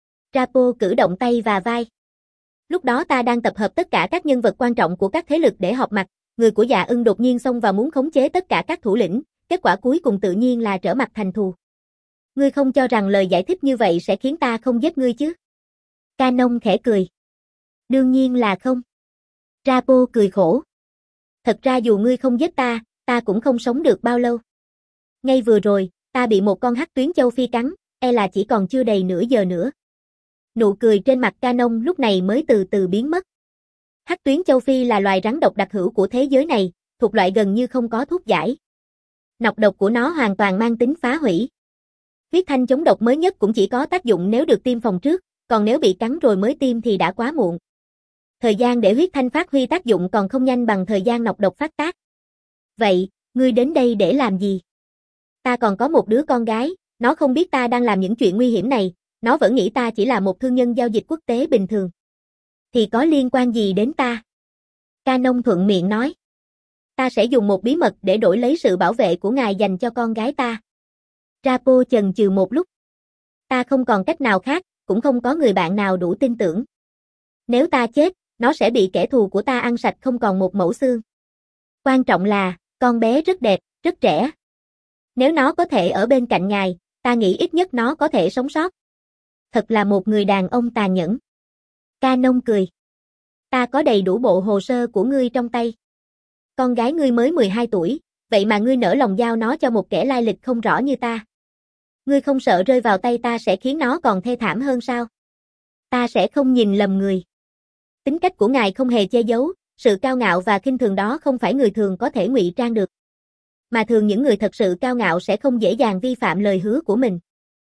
Rapo cử động tay và vai. Lúc đó ta đang tập hợp tất cả các nhân vật quan trọng của các thế lực để họp mặt, người của Dạ Ưng đột nhiên xông vào muốn khống chế tất cả các thủ lĩnh, kết quả cuối cùng tự nhiên là trở mặt thành thù. Ngươi không cho rằng lời giải thích như vậy sẽ khiến ta không giết ngươi chứ? Canon khẽ cười. Đương nhiên là không. Rapo cười khổ. Thật ra dù ngươi không giết ta, ta cũng không sống được bao lâu. Ngay vừa rồi, ta bị một con hắc tuyến châu Phi cắn, e là chỉ còn chưa đầy nửa giờ nữa. Nụ cười trên mặt Canon lúc này mới từ từ biến mất. Hắc tuyến châu Phi là loài rắn độc đặc hữu của thế giới này, thuộc loại gần như không có thuốc giải. Nọc độc của nó hoàn toàn mang tính phá hủy. Huyết thanh chống độc mới nhất cũng chỉ có tác dụng nếu được tiêm phòng trước, còn nếu bị cắn rồi mới tiêm thì đã quá muộn. Thời gian để huyết thanh phát huy tác dụng còn không nhanh bằng thời gian nọc độc phát tác. Vậy, ngươi đến đây để làm gì? Ta còn có một đứa con gái, nó không biết ta đang làm những chuyện nguy hiểm này, nó vẫn nghĩ ta chỉ là một thương nhân giao dịch quốc tế bình thường. Thì có liên quan gì đến ta? Canon thuận miệng nói. Ta sẽ dùng một bí mật để đổi lấy sự bảo vệ của ngài dành cho con gái ta. Rapo chần chừ một lúc. Ta không còn cách nào khác, cũng không có người bạn nào đủ tin tưởng. Nếu ta chết, nó sẽ bị kẻ thù của ta ăn sạch không còn một mẩu xương. Quan trọng là, con bé rất đẹp, rất trẻ. Nếu nó có thể ở bên cạnh ngài, ta nghĩ ít nhất nó có thể sống sót. Thật là một người đàn ông tàn nhẫn. Canon cười. Ta có đầy đủ bộ hồ sơ của ngươi trong tay. Con gái ngươi mới mười hai tuổi, vậy mà ngươi nỡ lòng giao nó cho một kẻ lai lịch không rõ như ta. Ngươi không sợ rơi vào tay ta sẽ khiến nó còn thê thảm hơn sao? Ta sẽ không nhìn lầm người. Tính cách của ngài không hề che giấu, sự cao ngạo và khinh thường đó không phải người thường có thể ngụy trang được. Mà thường những người thật sự cao ngạo sẽ không dễ dàng vi phạm lời hứa của mình.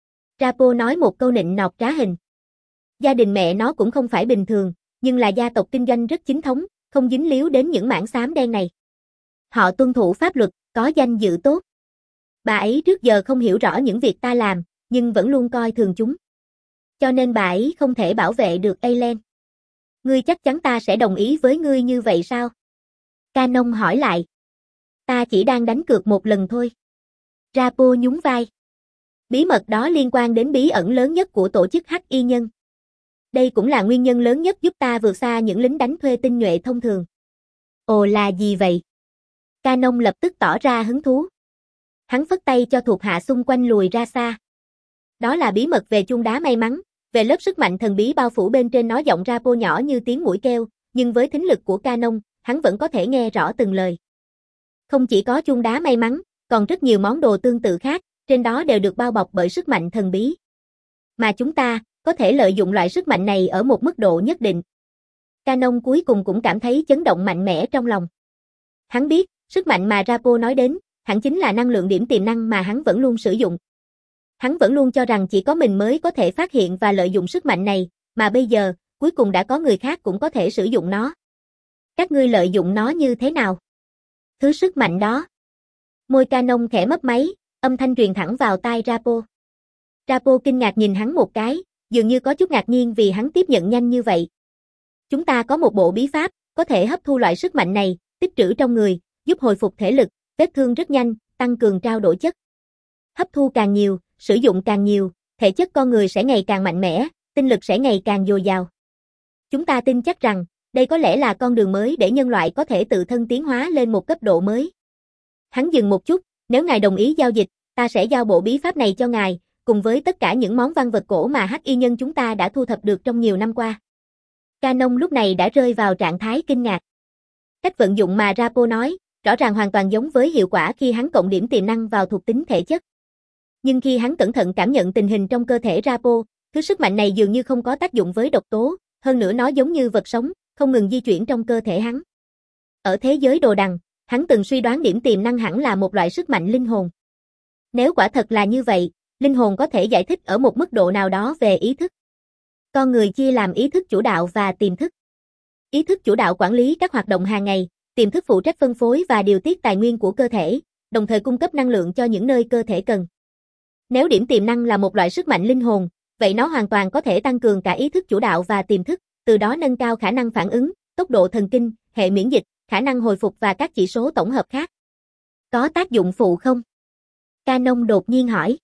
Rapo nói một câu nịnh nọt trá hình. Gia đình mẹ nó cũng không phải bình thường, nhưng là gia tộc kinh doanh rất chính thống, không dính líu đến những mảng xám đen này. Họ tuân thủ pháp luật, có danh dự tốt. Bà ấy trước giờ không hiểu rõ những việc ta làm, nhưng vẫn luôn coi thường chúng. Cho nên bà ấy không thể bảo vệ được Aileen. Ngươi chắc chắn ta sẽ đồng ý với ngươi như vậy sao? Canon hỏi lại. Ta chỉ đang đánh cược một lần thôi. Rapo nhún vai. Bí mật đó liên quan đến bí ẩn lớn nhất của tổ chức Hắc Y Nhân. Đây cũng là nguyên nhân lớn nhất giúp ta vượt xa những lính đánh thuê tinh nhuệ thông thường. Ồ là gì vậy? Canon lập tức tỏ ra hứng thú. Hắn phất tay cho thuộc hạ xung quanh lùi ra xa. Đó là bí mật về chuông đá may mắn, về lớp sức mạnh thần bí bao phủ bên trên nó. Giọng Rapo nhỏ như tiếng muỗi kêu, nhưng với thính lực của Canon, hắn vẫn có thể nghe rõ từng lời. Không chỉ có chuông đá may mắn, còn rất nhiều món đồ tương tự khác, trên đó đều được bao bọc bởi sức mạnh thần bí. Mà chúng ta, có thể lợi dụng loại sức mạnh này ở một mức độ nhất định. Canon cuối cùng cũng cảm thấy chấn động mạnh mẽ trong lòng. Hắn biết, sức mạnh mà Rapo nói đến, hẳn chính là năng lượng điểm tiềm năng mà hắn vẫn luôn sử dụng. Hắn vẫn luôn cho rằng chỉ có mình mới có thể phát hiện và lợi dụng sức mạnh này, mà bây giờ, cuối cùng đã có người khác cũng có thể sử dụng nó. Các ngươi lợi dụng nó như thế nào? Thứ sức mạnh đó. Môi Canon khẽ mấp máy, âm thanh truyền thẳng vào tai Rapo. Rapo kinh ngạc nhìn hắn một cái, dường như có chút ngạc nhiên vì hắn tiếp nhận nhanh như vậy. Chúng ta có một bộ bí pháp, có thể hấp thu loại sức mạnh này, tích trữ trong người, giúp hồi phục thể lực, vết thương rất nhanh, tăng cường trao đổi chất. Hấp thu càng nhiều, sử dụng càng nhiều, thể chất con người sẽ ngày càng mạnh mẽ, tinh lực sẽ ngày càng dồi dào. Chúng ta tin chắc rằng, Đây có lẽ là con đường mới để nhân loại có thể tự thân tiến hóa lên một cấp độ mới. Hắn dừng một chút, nếu ngài đồng ý giao dịch, ta sẽ giao bộ bí pháp này cho ngài, cùng với tất cả những món văn vật cổ mà hắc y nhân chúng ta đã thu thập được trong nhiều năm qua. Canon lúc này đã rơi vào trạng thái kinh ngạc. Cách vận dụng mà Rapo nói, rõ ràng hoàn toàn giống với hiệu quả khi hắn cộng điểm tiềm năng vào thuộc tính thể chất. Nhưng khi hắn cẩn thận cảm nhận tình hình trong cơ thể Rapo, thứ sức mạnh này dường như không có tác dụng với độc tố, hơn nữa nó giống như vật sống, không ngừng di chuyển trong cơ thể hắn. Ở thế giới đồ đằng, hắn từng suy đoán điểm tiềm năng hẳn là một loại sức mạnh linh hồn. Nếu quả thật là như vậy, linh hồn có thể giải thích ở một mức độ nào đó về ý thức. Con người chia làm ý thức chủ đạo và tiềm thức. Ý thức chủ đạo quản lý các hoạt động hàng ngày, tiềm thức phụ trách phân phối và điều tiết tài nguyên của cơ thể, đồng thời cung cấp năng lượng cho những nơi cơ thể cần. Nếu điểm tiềm năng là một loại sức mạnh linh hồn, vậy nó hoàn toàn có thể tăng cường cả ý thức chủ đạo và tiềm thức, từ đó nâng cao khả năng phản ứng, tốc độ thần kinh, hệ miễn dịch, khả năng hồi phục và các chỉ số tổng hợp khác. Có tác dụng phụ không? Canon đột nhiên hỏi.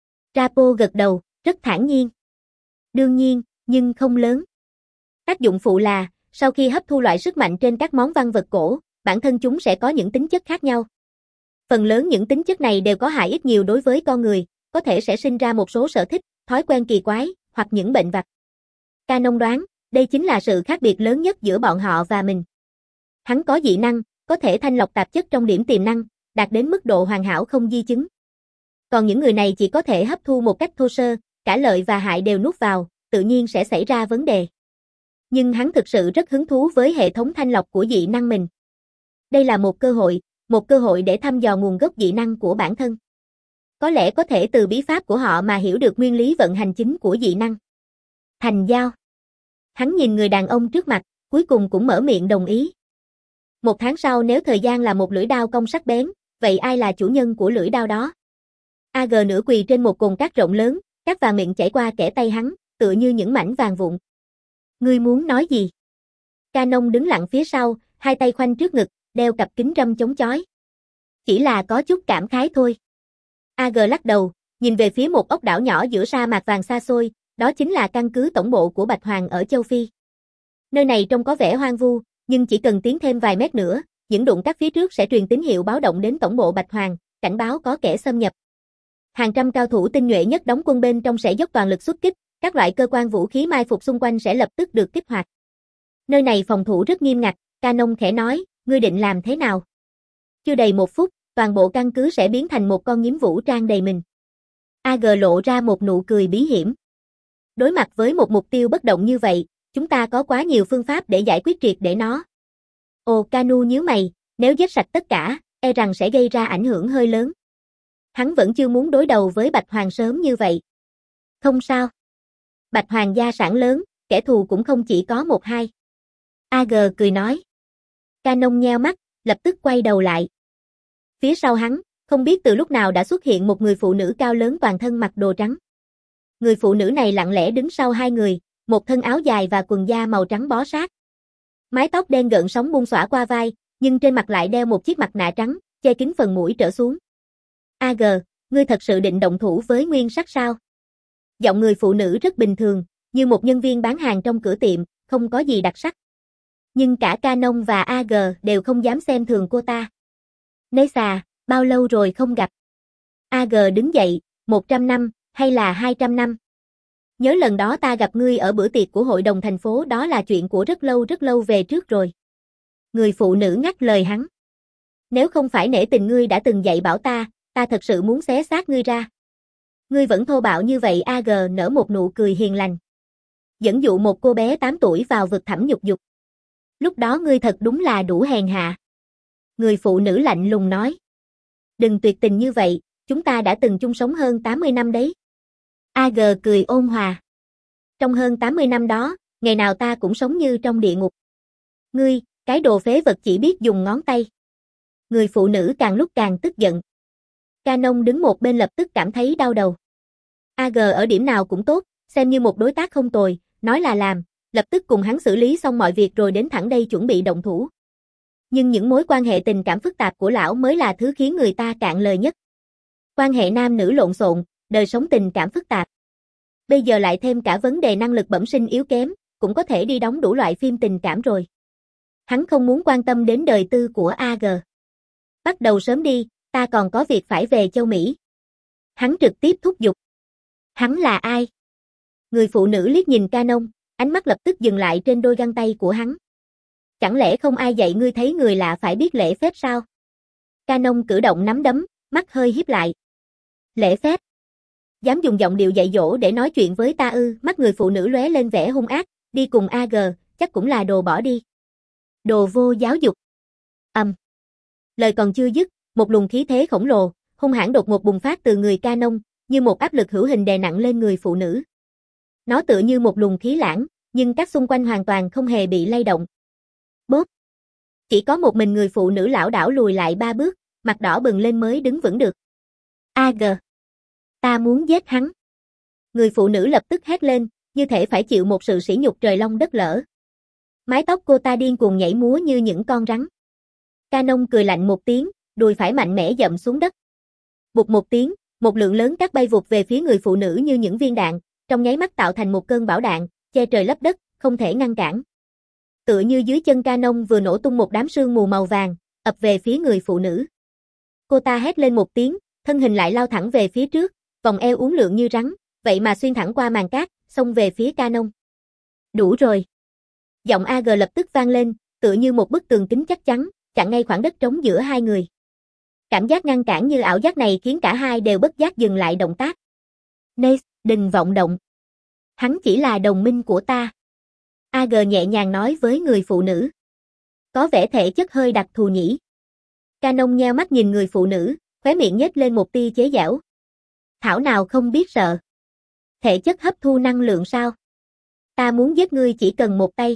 Rapo gật đầu, rất thản nhiên. Đương nhiên, nhưng không lớn. Tác dụng phụ là, sau khi hấp thu loại sức mạnh trên các món văn vật cổ, bản thân chúng sẽ có những tính chất khác nhau. Phần lớn những tính chất này đều có hại ít nhiều đối với con người, có thể sẽ sinh ra một số sở thích, thói quen kỳ quái, hoặc những bệnh vặt. Canon đoán, đây chính là sự khác biệt lớn nhất giữa bọn họ và mình. Hắn có dị năng, có thể thanh lọc tạp chất trong điểm tiềm năng, đạt đến mức độ hoàn hảo không di chứng. Còn những người này chỉ có thể hấp thu một cách thô sơ, cả lợi và hại đều nuốt vào, tự nhiên sẽ xảy ra vấn đề. Nhưng hắn thực sự rất hứng thú với hệ thống thanh lọc của dị năng mình. Đây là một cơ hội, một cơ hội để thăm dò nguồn gốc dị năng của bản thân. Có lẽ có thể từ bí pháp của họ mà hiểu được nguyên lý vận hành chính của dị năng. Thành giao. Hắn nhìn người đàn ông trước mặt, cuối cùng cũng mở miệng đồng ý. Một tháng sau nếu thời gian là một lưỡi đao cong sắc bén, vậy ai là chủ nhân của lưỡi đao đó? a giê nửa quỳ trên một cồn cát rộng lớn, cát vàng miệng chảy qua kẽ tay hắn, tựa như những mảnh vàng vụn. Ngươi muốn nói gì? Canon đứng lặng phía sau, hai tay khoanh trước ngực, đeo cặp kính râm chống chói. Chỉ là có chút cảm khái thôi. a giê lắc đầu, nhìn về phía một ốc đảo nhỏ giữa sa mạc vàng xa xôi, đó chính là căn cứ tổng bộ của Bạch Hoàng ở châu Phi. Nơi này trông có vẻ hoang vu, nhưng chỉ cần tiến thêm vài mét nữa, những đụng cát phía trước sẽ truyền tín hiệu báo động đến tổng bộ Bạch Hoàng, cảnh báo có kẻ xâm nhập. Hàng trăm cao thủ tinh nhuệ nhất đóng quân bên trong sẽ dốc toàn lực xuất kích, các loại cơ quan vũ khí mai phục xung quanh sẽ lập tức được kích hoạt. Nơi này phòng thủ rất nghiêm ngặt, Canon khẽ nói, ngươi định làm thế nào? Chưa đầy một phút, toàn bộ căn cứ sẽ biến thành một con nhím vũ trang đầy mình. a giê lộ ra một nụ cười bí hiểm. Đối mặt với một mục tiêu bất động như vậy, chúng ta có quá nhiều phương pháp để giải quyết triệt để nó. Ồ, Canu nhíu mày, nếu giết sạch tất cả, e rằng sẽ gây ra ảnh hưởng hơi lớn. Hắn vẫn chưa muốn đối đầu với Bạch Hoàng sớm như vậy. Không sao. Bạch Hoàng gia sản lớn, kẻ thù cũng không chỉ có một hai. a giê cười nói. Canon nheo mắt, lập tức quay đầu lại. Phía sau hắn, không biết từ lúc nào đã xuất hiện một người phụ nữ cao lớn toàn thân mặc đồ trắng. Người phụ nữ này lặng lẽ đứng sau hai người, một thân áo dài và quần da màu trắng bó sát. Mái tóc đen gợn sóng buông xõa qua vai, nhưng trên mặt lại đeo một chiếc mặt nạ trắng, che kín phần mũi trở xuống. a giê, ngươi thật sự định động thủ với Nguyên Sắc sao? Giọng người phụ nữ rất bình thường, như một nhân viên bán hàng trong cửa tiệm, không có gì đặc sắc. Nhưng cả Canon và a giê đều không dám xem thường cô ta. Nê xà, bao lâu rồi không gặp? a giê đứng dậy, một trăm năm, hay là hai trăm năm? Nhớ lần đó ta gặp ngươi ở bữa tiệc của hội đồng thành phố, đó là chuyện của rất lâu rất lâu về trước rồi. Người phụ nữ ngắt lời hắn. Nếu không phải nể tình ngươi đã từng dạy bảo ta, ta thật sự muốn xé xác ngươi ra. Ngươi vẫn thô bạo như vậy. a giê nở một nụ cười hiền lành. Dẫn dụ một cô bé tám tuổi vào vực thẳm nhục dục. Lúc đó ngươi thật đúng là đủ hèn hạ. Người phụ nữ lạnh lùng nói. Đừng tuyệt tình như vậy, chúng ta đã từng chung sống hơn tám mươi năm đấy. a giê cười ôn hòa. Trong hơn tám mươi năm đó, ngày nào ta cũng sống như trong địa ngục. Ngươi, cái đồ phế vật chỉ biết dùng ngón tay. Người phụ nữ càng lúc càng tức giận. Canon đứng một bên lập tức cảm thấy đau đầu. a giê ở điểm nào cũng tốt, xem như một đối tác không tồi, nói là làm, lập tức cùng hắn xử lý xong mọi việc rồi đến thẳng đây chuẩn bị động thủ. Nhưng những mối quan hệ tình cảm phức tạp của lão mới là thứ khiến người ta cạn lời nhất. Quan hệ nam nữ lộn xộn, đời sống tình cảm phức tạp. Bây giờ lại thêm cả vấn đề năng lực bẩm sinh yếu kém, cũng có thể đi đóng đủ loại phim tình cảm rồi. Hắn không muốn quan tâm đến đời tư của a giê. Bắt đầu sớm đi, ta còn có việc phải về châu Mỹ. Hắn trực tiếp thúc giục. Hắn là ai? Người phụ nữ liếc nhìn Canon, ánh mắt lập tức dừng lại trên đôi găng tay của hắn. Chẳng lẽ không ai dạy ngươi thấy người lạ phải biết lễ phép sao? Canon cử động nắm đấm, mắt hơi híp lại. Lễ phép? Dám dùng giọng điệu dạy dỗ để nói chuyện với ta ư? Mắt người phụ nữ lóe lên vẻ hung ác, đi cùng a giê, chắc cũng là đồ bỏ đi. Đồ vô giáo dục. Ầm. Um. Lời còn chưa dứt, một luồng khí thế khổng lồ, hung hãn đột ngột bùng phát từ người Canon, như một áp lực hữu hình đè nặng lên người phụ nữ. Nó tựa như một luồng khí lãng, nhưng các xung quanh hoàn toàn không hề bị lay động. Bốp. Chỉ có một mình người phụ nữ lảo đảo lùi lại ba bước, mặt đỏ bừng lên mới đứng vững được. a giê. Ta muốn giết hắn. Người phụ nữ lập tức hét lên, như thể phải chịu một sự sỉ nhục trời long đất lở. Mái tóc cô ta điên cuồng nhảy múa như những con rắn. Canon cười lạnh một tiếng, đùi phải mạnh mẽ dậm xuống đất. Bụt một tiếng, một lượng lớn cát bay vụt về phía người phụ nữ như những viên đạn, trong nháy mắt tạo thành một cơn bão đạn, che trời lấp đất, không thể ngăn cản. Tựa như dưới chân Canon vừa nổ tung một đám sương mù màu vàng, ập về phía người phụ nữ. Cô ta hét lên một tiếng, thân hình lại lao thẳng về phía trước, vòng eo uốn lượn như rắn, vậy mà xuyên thẳng qua màn cát, xông về phía Canon. Đủ rồi. Giọng a giê lập tức vang lên, tựa như một bức tường kính chắc chắn, chặn ngay khoảng đất trống giữa hai người. Cảm giác ngăn cản như ảo giác này khiến cả hai đều bất giác dừng lại động tác. Nate, đừng vọng động. Hắn chỉ là đồng minh của ta. a giê nhẹ nhàng nói với người phụ nữ. Có vẻ thể chất hơi đặc thù nhỉ. Canon nheo mắt nhìn người phụ nữ, khóe miệng nhếch lên một tia chế giễu. Thảo nào không biết sợ. Thể chất hấp thu năng lượng sao? Ta muốn giết ngươi chỉ cần một tay.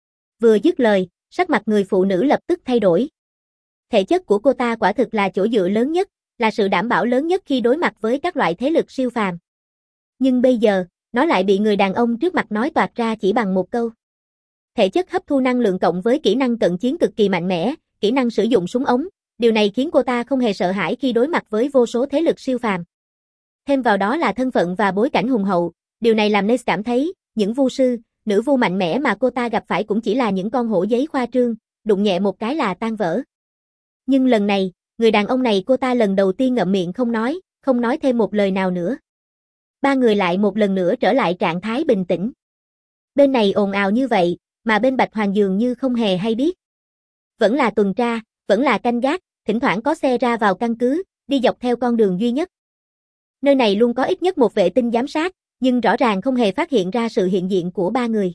Vừa dứt lời, sắc mặt người phụ nữ lập tức thay đổi. Thể chất của cô ta quả thực là chỗ dựa lớn nhất, là sự đảm bảo lớn nhất khi đối mặt với các loại thế lực siêu phàm. Nhưng bây giờ, nó lại bị người đàn ông trước mặt nói toạc ra chỉ bằng một câu. Thể chất hấp thu năng lượng cộng với kỹ năng cận chiến cực kỳ mạnh mẽ, kỹ năng sử dụng súng ống, điều này khiến cô ta không hề sợ hãi khi đối mặt với vô số thế lực siêu phàm. Thêm vào đó là thân phận và bối cảnh hùng hậu, điều này làm Nate cảm thấy, những vu sư, nữ vu mạnh mẽ mà cô ta gặp phải cũng chỉ là những con hổ giấy khoa trương, đụng nhẹ một cái là tan vỡ. Nhưng lần này, người đàn ông này cô ta lần đầu tiên ngậm miệng không nói, không nói thêm một lời nào nữa. Ba người lại một lần nữa trở lại trạng thái bình tĩnh. Bên này ồn ào như vậy, mà bên Bạch Hoàng dường như không hề hay biết. Vẫn là tuần tra, vẫn là canh gác, thỉnh thoảng có xe ra vào căn cứ, đi dọc theo con đường duy nhất. Nơi này luôn có ít nhất một vệ tinh giám sát, nhưng rõ ràng không hề phát hiện ra sự hiện diện của ba người.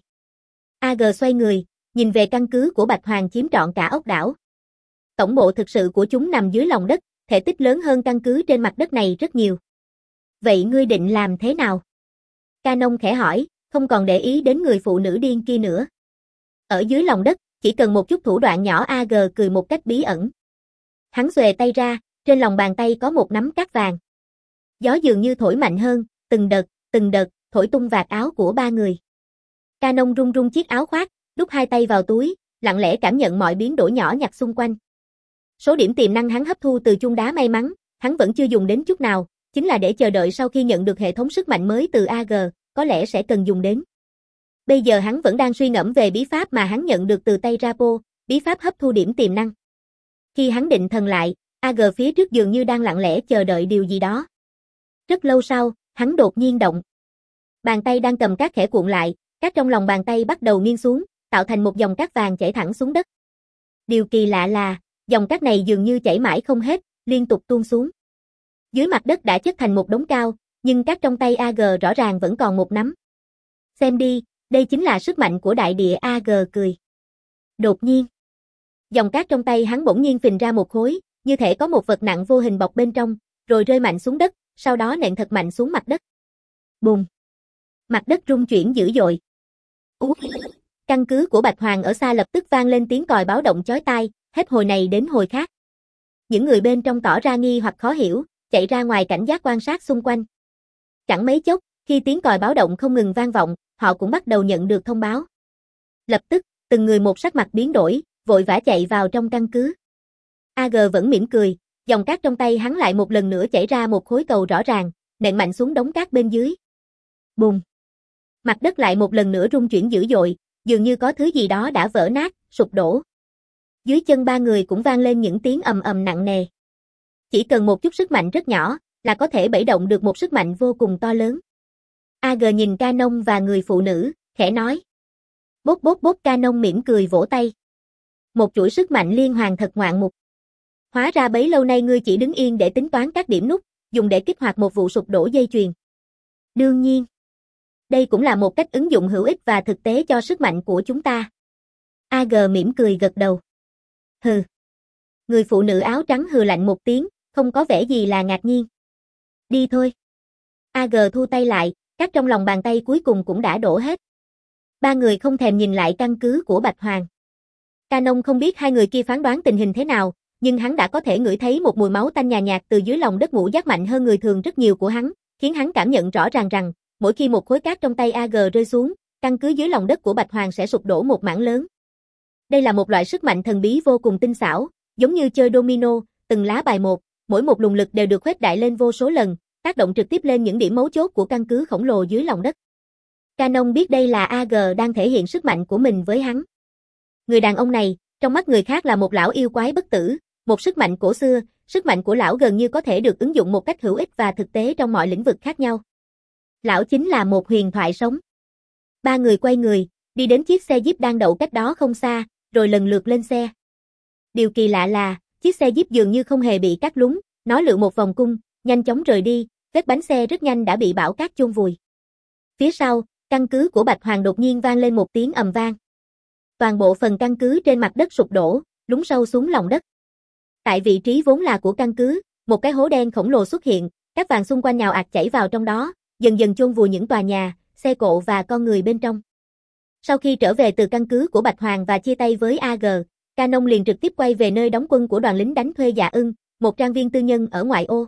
a giê xoay người, nhìn về căn cứ của Bạch Hoàng chiếm trọn cả ốc đảo. Tổng bộ thực sự của chúng nằm dưới lòng đất, thể tích lớn hơn căn cứ trên mặt đất này rất nhiều. Vậy ngươi định làm thế nào? Canon khẽ hỏi, không còn để ý đến người phụ nữ điên kia nữa. Ở dưới lòng đất, chỉ cần một chút thủ đoạn nhỏ a giê cười một cách bí ẩn. Hắn xuề tay ra, trên lòng bàn tay có một nắm cát vàng. Gió dường như thổi mạnh hơn, từng đợt, từng đợt, thổi tung vạt áo của ba người. Canon rung rung chiếc áo khoác, đút hai tay vào túi, lặng lẽ cảm nhận mọi biến đổi nhỏ nhặt xung quanh. Số điểm tiềm năng hắn hấp thu từ chung đá may mắn, hắn vẫn chưa dùng đến chút nào, chính là để chờ đợi sau khi nhận được hệ thống sức mạnh mới từ a giê, có lẽ sẽ cần dùng đến. Bây giờ hắn vẫn đang suy ngẫm về bí pháp mà hắn nhận được từ tay Rapo, bí pháp hấp thu điểm tiềm năng. Khi hắn định thần lại, a giê phía trước dường như đang lặng lẽ chờ đợi điều gì đó. Rất lâu sau, hắn đột nhiên động. Bàn tay đang cầm cát khẽ cuộn lại, cát trong lòng bàn tay bắt đầu nghiêng xuống, tạo thành một dòng cát vàng chảy thẳng xuống đất. Điều kỳ lạ là, dòng cát này dường như chảy mãi không hết, liên tục tuôn xuống. Dưới mặt đất đã chất thành một đống cao, nhưng cát trong tay a giê rõ ràng vẫn còn một nắm. Xem đi, đây chính là sức mạnh của đại địa, a giê cười. Đột nhiên, dòng cát trong tay hắn bỗng nhiên phình ra một khối, như thể có một vật nặng vô hình bọc bên trong, rồi rơi mạnh xuống đất, sau đó nện thật mạnh xuống mặt đất. Bùm! Mặt đất rung chuyển dữ dội. Ú! Căn cứ của Bạch Hoàng ở xa lập tức vang lên tiếng còi báo động chói tai, hết hồi này đến hồi khác. Những người bên trong tỏ ra nghi hoặc khó hiểu, chạy ra ngoài cảnh giác quan sát xung quanh. Chẳng mấy chốc, khi tiếng còi báo động không ngừng vang vọng, họ cũng bắt đầu nhận được thông báo. Lập tức, từng người một sắc mặt biến đổi, vội vã chạy vào trong căn cứ. a giê vẫn mỉm cười, dòng cát trong tay hắn lại một lần nữa chảy ra một khối cầu rõ ràng, nện mạnh xuống đống cát bên dưới. Bùm! Mặt đất lại một lần nữa rung chuyển dữ dội, dường như có thứ gì đó đã vỡ nát, sụp đổ. Dưới chân ba người cũng vang lên những tiếng ầm ầm nặng nề. Chỉ cần một chút sức mạnh rất nhỏ, là có thể bẩy động được một sức mạnh vô cùng to lớn. a giê nhìn Canon và người phụ nữ, khẽ nói. Bốp bốp bốp, Canon mỉm cười vỗ tay. Một chuỗi sức mạnh liên hoàn thật ngoạn mục. Hóa ra bấy lâu nay ngươi chỉ đứng yên để tính toán các điểm nút, dùng để kích hoạt một vụ sụp đổ dây chuyền. Đương nhiên. Đây cũng là một cách ứng dụng hữu ích và thực tế cho sức mạnh của chúng ta. a giê mỉm cười gật đầu. Hừ. Người phụ nữ áo trắng hừ lạnh một tiếng, không có vẻ gì là ngạc nhiên. Đi thôi. a giê thu tay lại, cát trong lòng bàn tay cuối cùng cũng đã đổ hết. Ba người không thèm nhìn lại căn cứ của Bạch Hoàng. Canon không biết hai người kia phán đoán tình hình thế nào, nhưng hắn đã có thể ngửi thấy một mùi máu tanh nhà nhạt từ dưới lòng đất ngũ giác mạnh hơn người thường rất nhiều của hắn, khiến hắn cảm nhận rõ ràng rằng, mỗi khi một khối cát trong tay a giê rơi xuống, căn cứ dưới lòng đất của Bạch Hoàng sẽ sụp đổ một mảng lớn. Đây là một loại sức mạnh thần bí vô cùng tinh xảo, giống như chơi domino, từng lá bài một, mỗi một luồng lực đều được khuếch đại lên vô số lần, tác động trực tiếp lên những điểm mấu chốt của căn cứ khổng lồ dưới lòng đất. Canon biết đây là a giê đang thể hiện sức mạnh của mình với hắn. Người đàn ông này, trong mắt người khác là một lão yêu quái bất tử, một sức mạnh cổ xưa, sức mạnh của lão gần như có thể được ứng dụng một cách hữu ích và thực tế trong mọi lĩnh vực khác nhau. Lão chính là một huyền thoại sống. Ba người quay người, đi đến chiếc xe Jeep đang đậu cách đó không xa, rồi lần lượt lên xe. Điều kỳ lạ là, chiếc xe Jeep dường như không hề bị cắt lún, nó lượn một vòng cung, nhanh chóng rời đi, vết bánh xe rất nhanh đã bị bão cát chôn vùi. Phía sau, căn cứ của Bạch Hoàng đột nhiên vang lên một tiếng ầm vang. Toàn bộ phần căn cứ trên mặt đất sụp đổ, lún sâu xuống lòng đất. Tại vị trí vốn là của căn cứ, một cái hố đen khổng lồ xuất hiện, cát vàng xung quanh nhào ạt chảy vào trong đó, dần dần chôn vùi những tòa nhà, xe cộ và con người bên trong. Sau khi trở về từ căn cứ của Bạch Hoàng và chia tay với a giê, Canon liền trực tiếp quay về nơi đóng quân của đoàn lính đánh thuê Dạ Ưng, một trang viên tư nhân ở ngoại ô.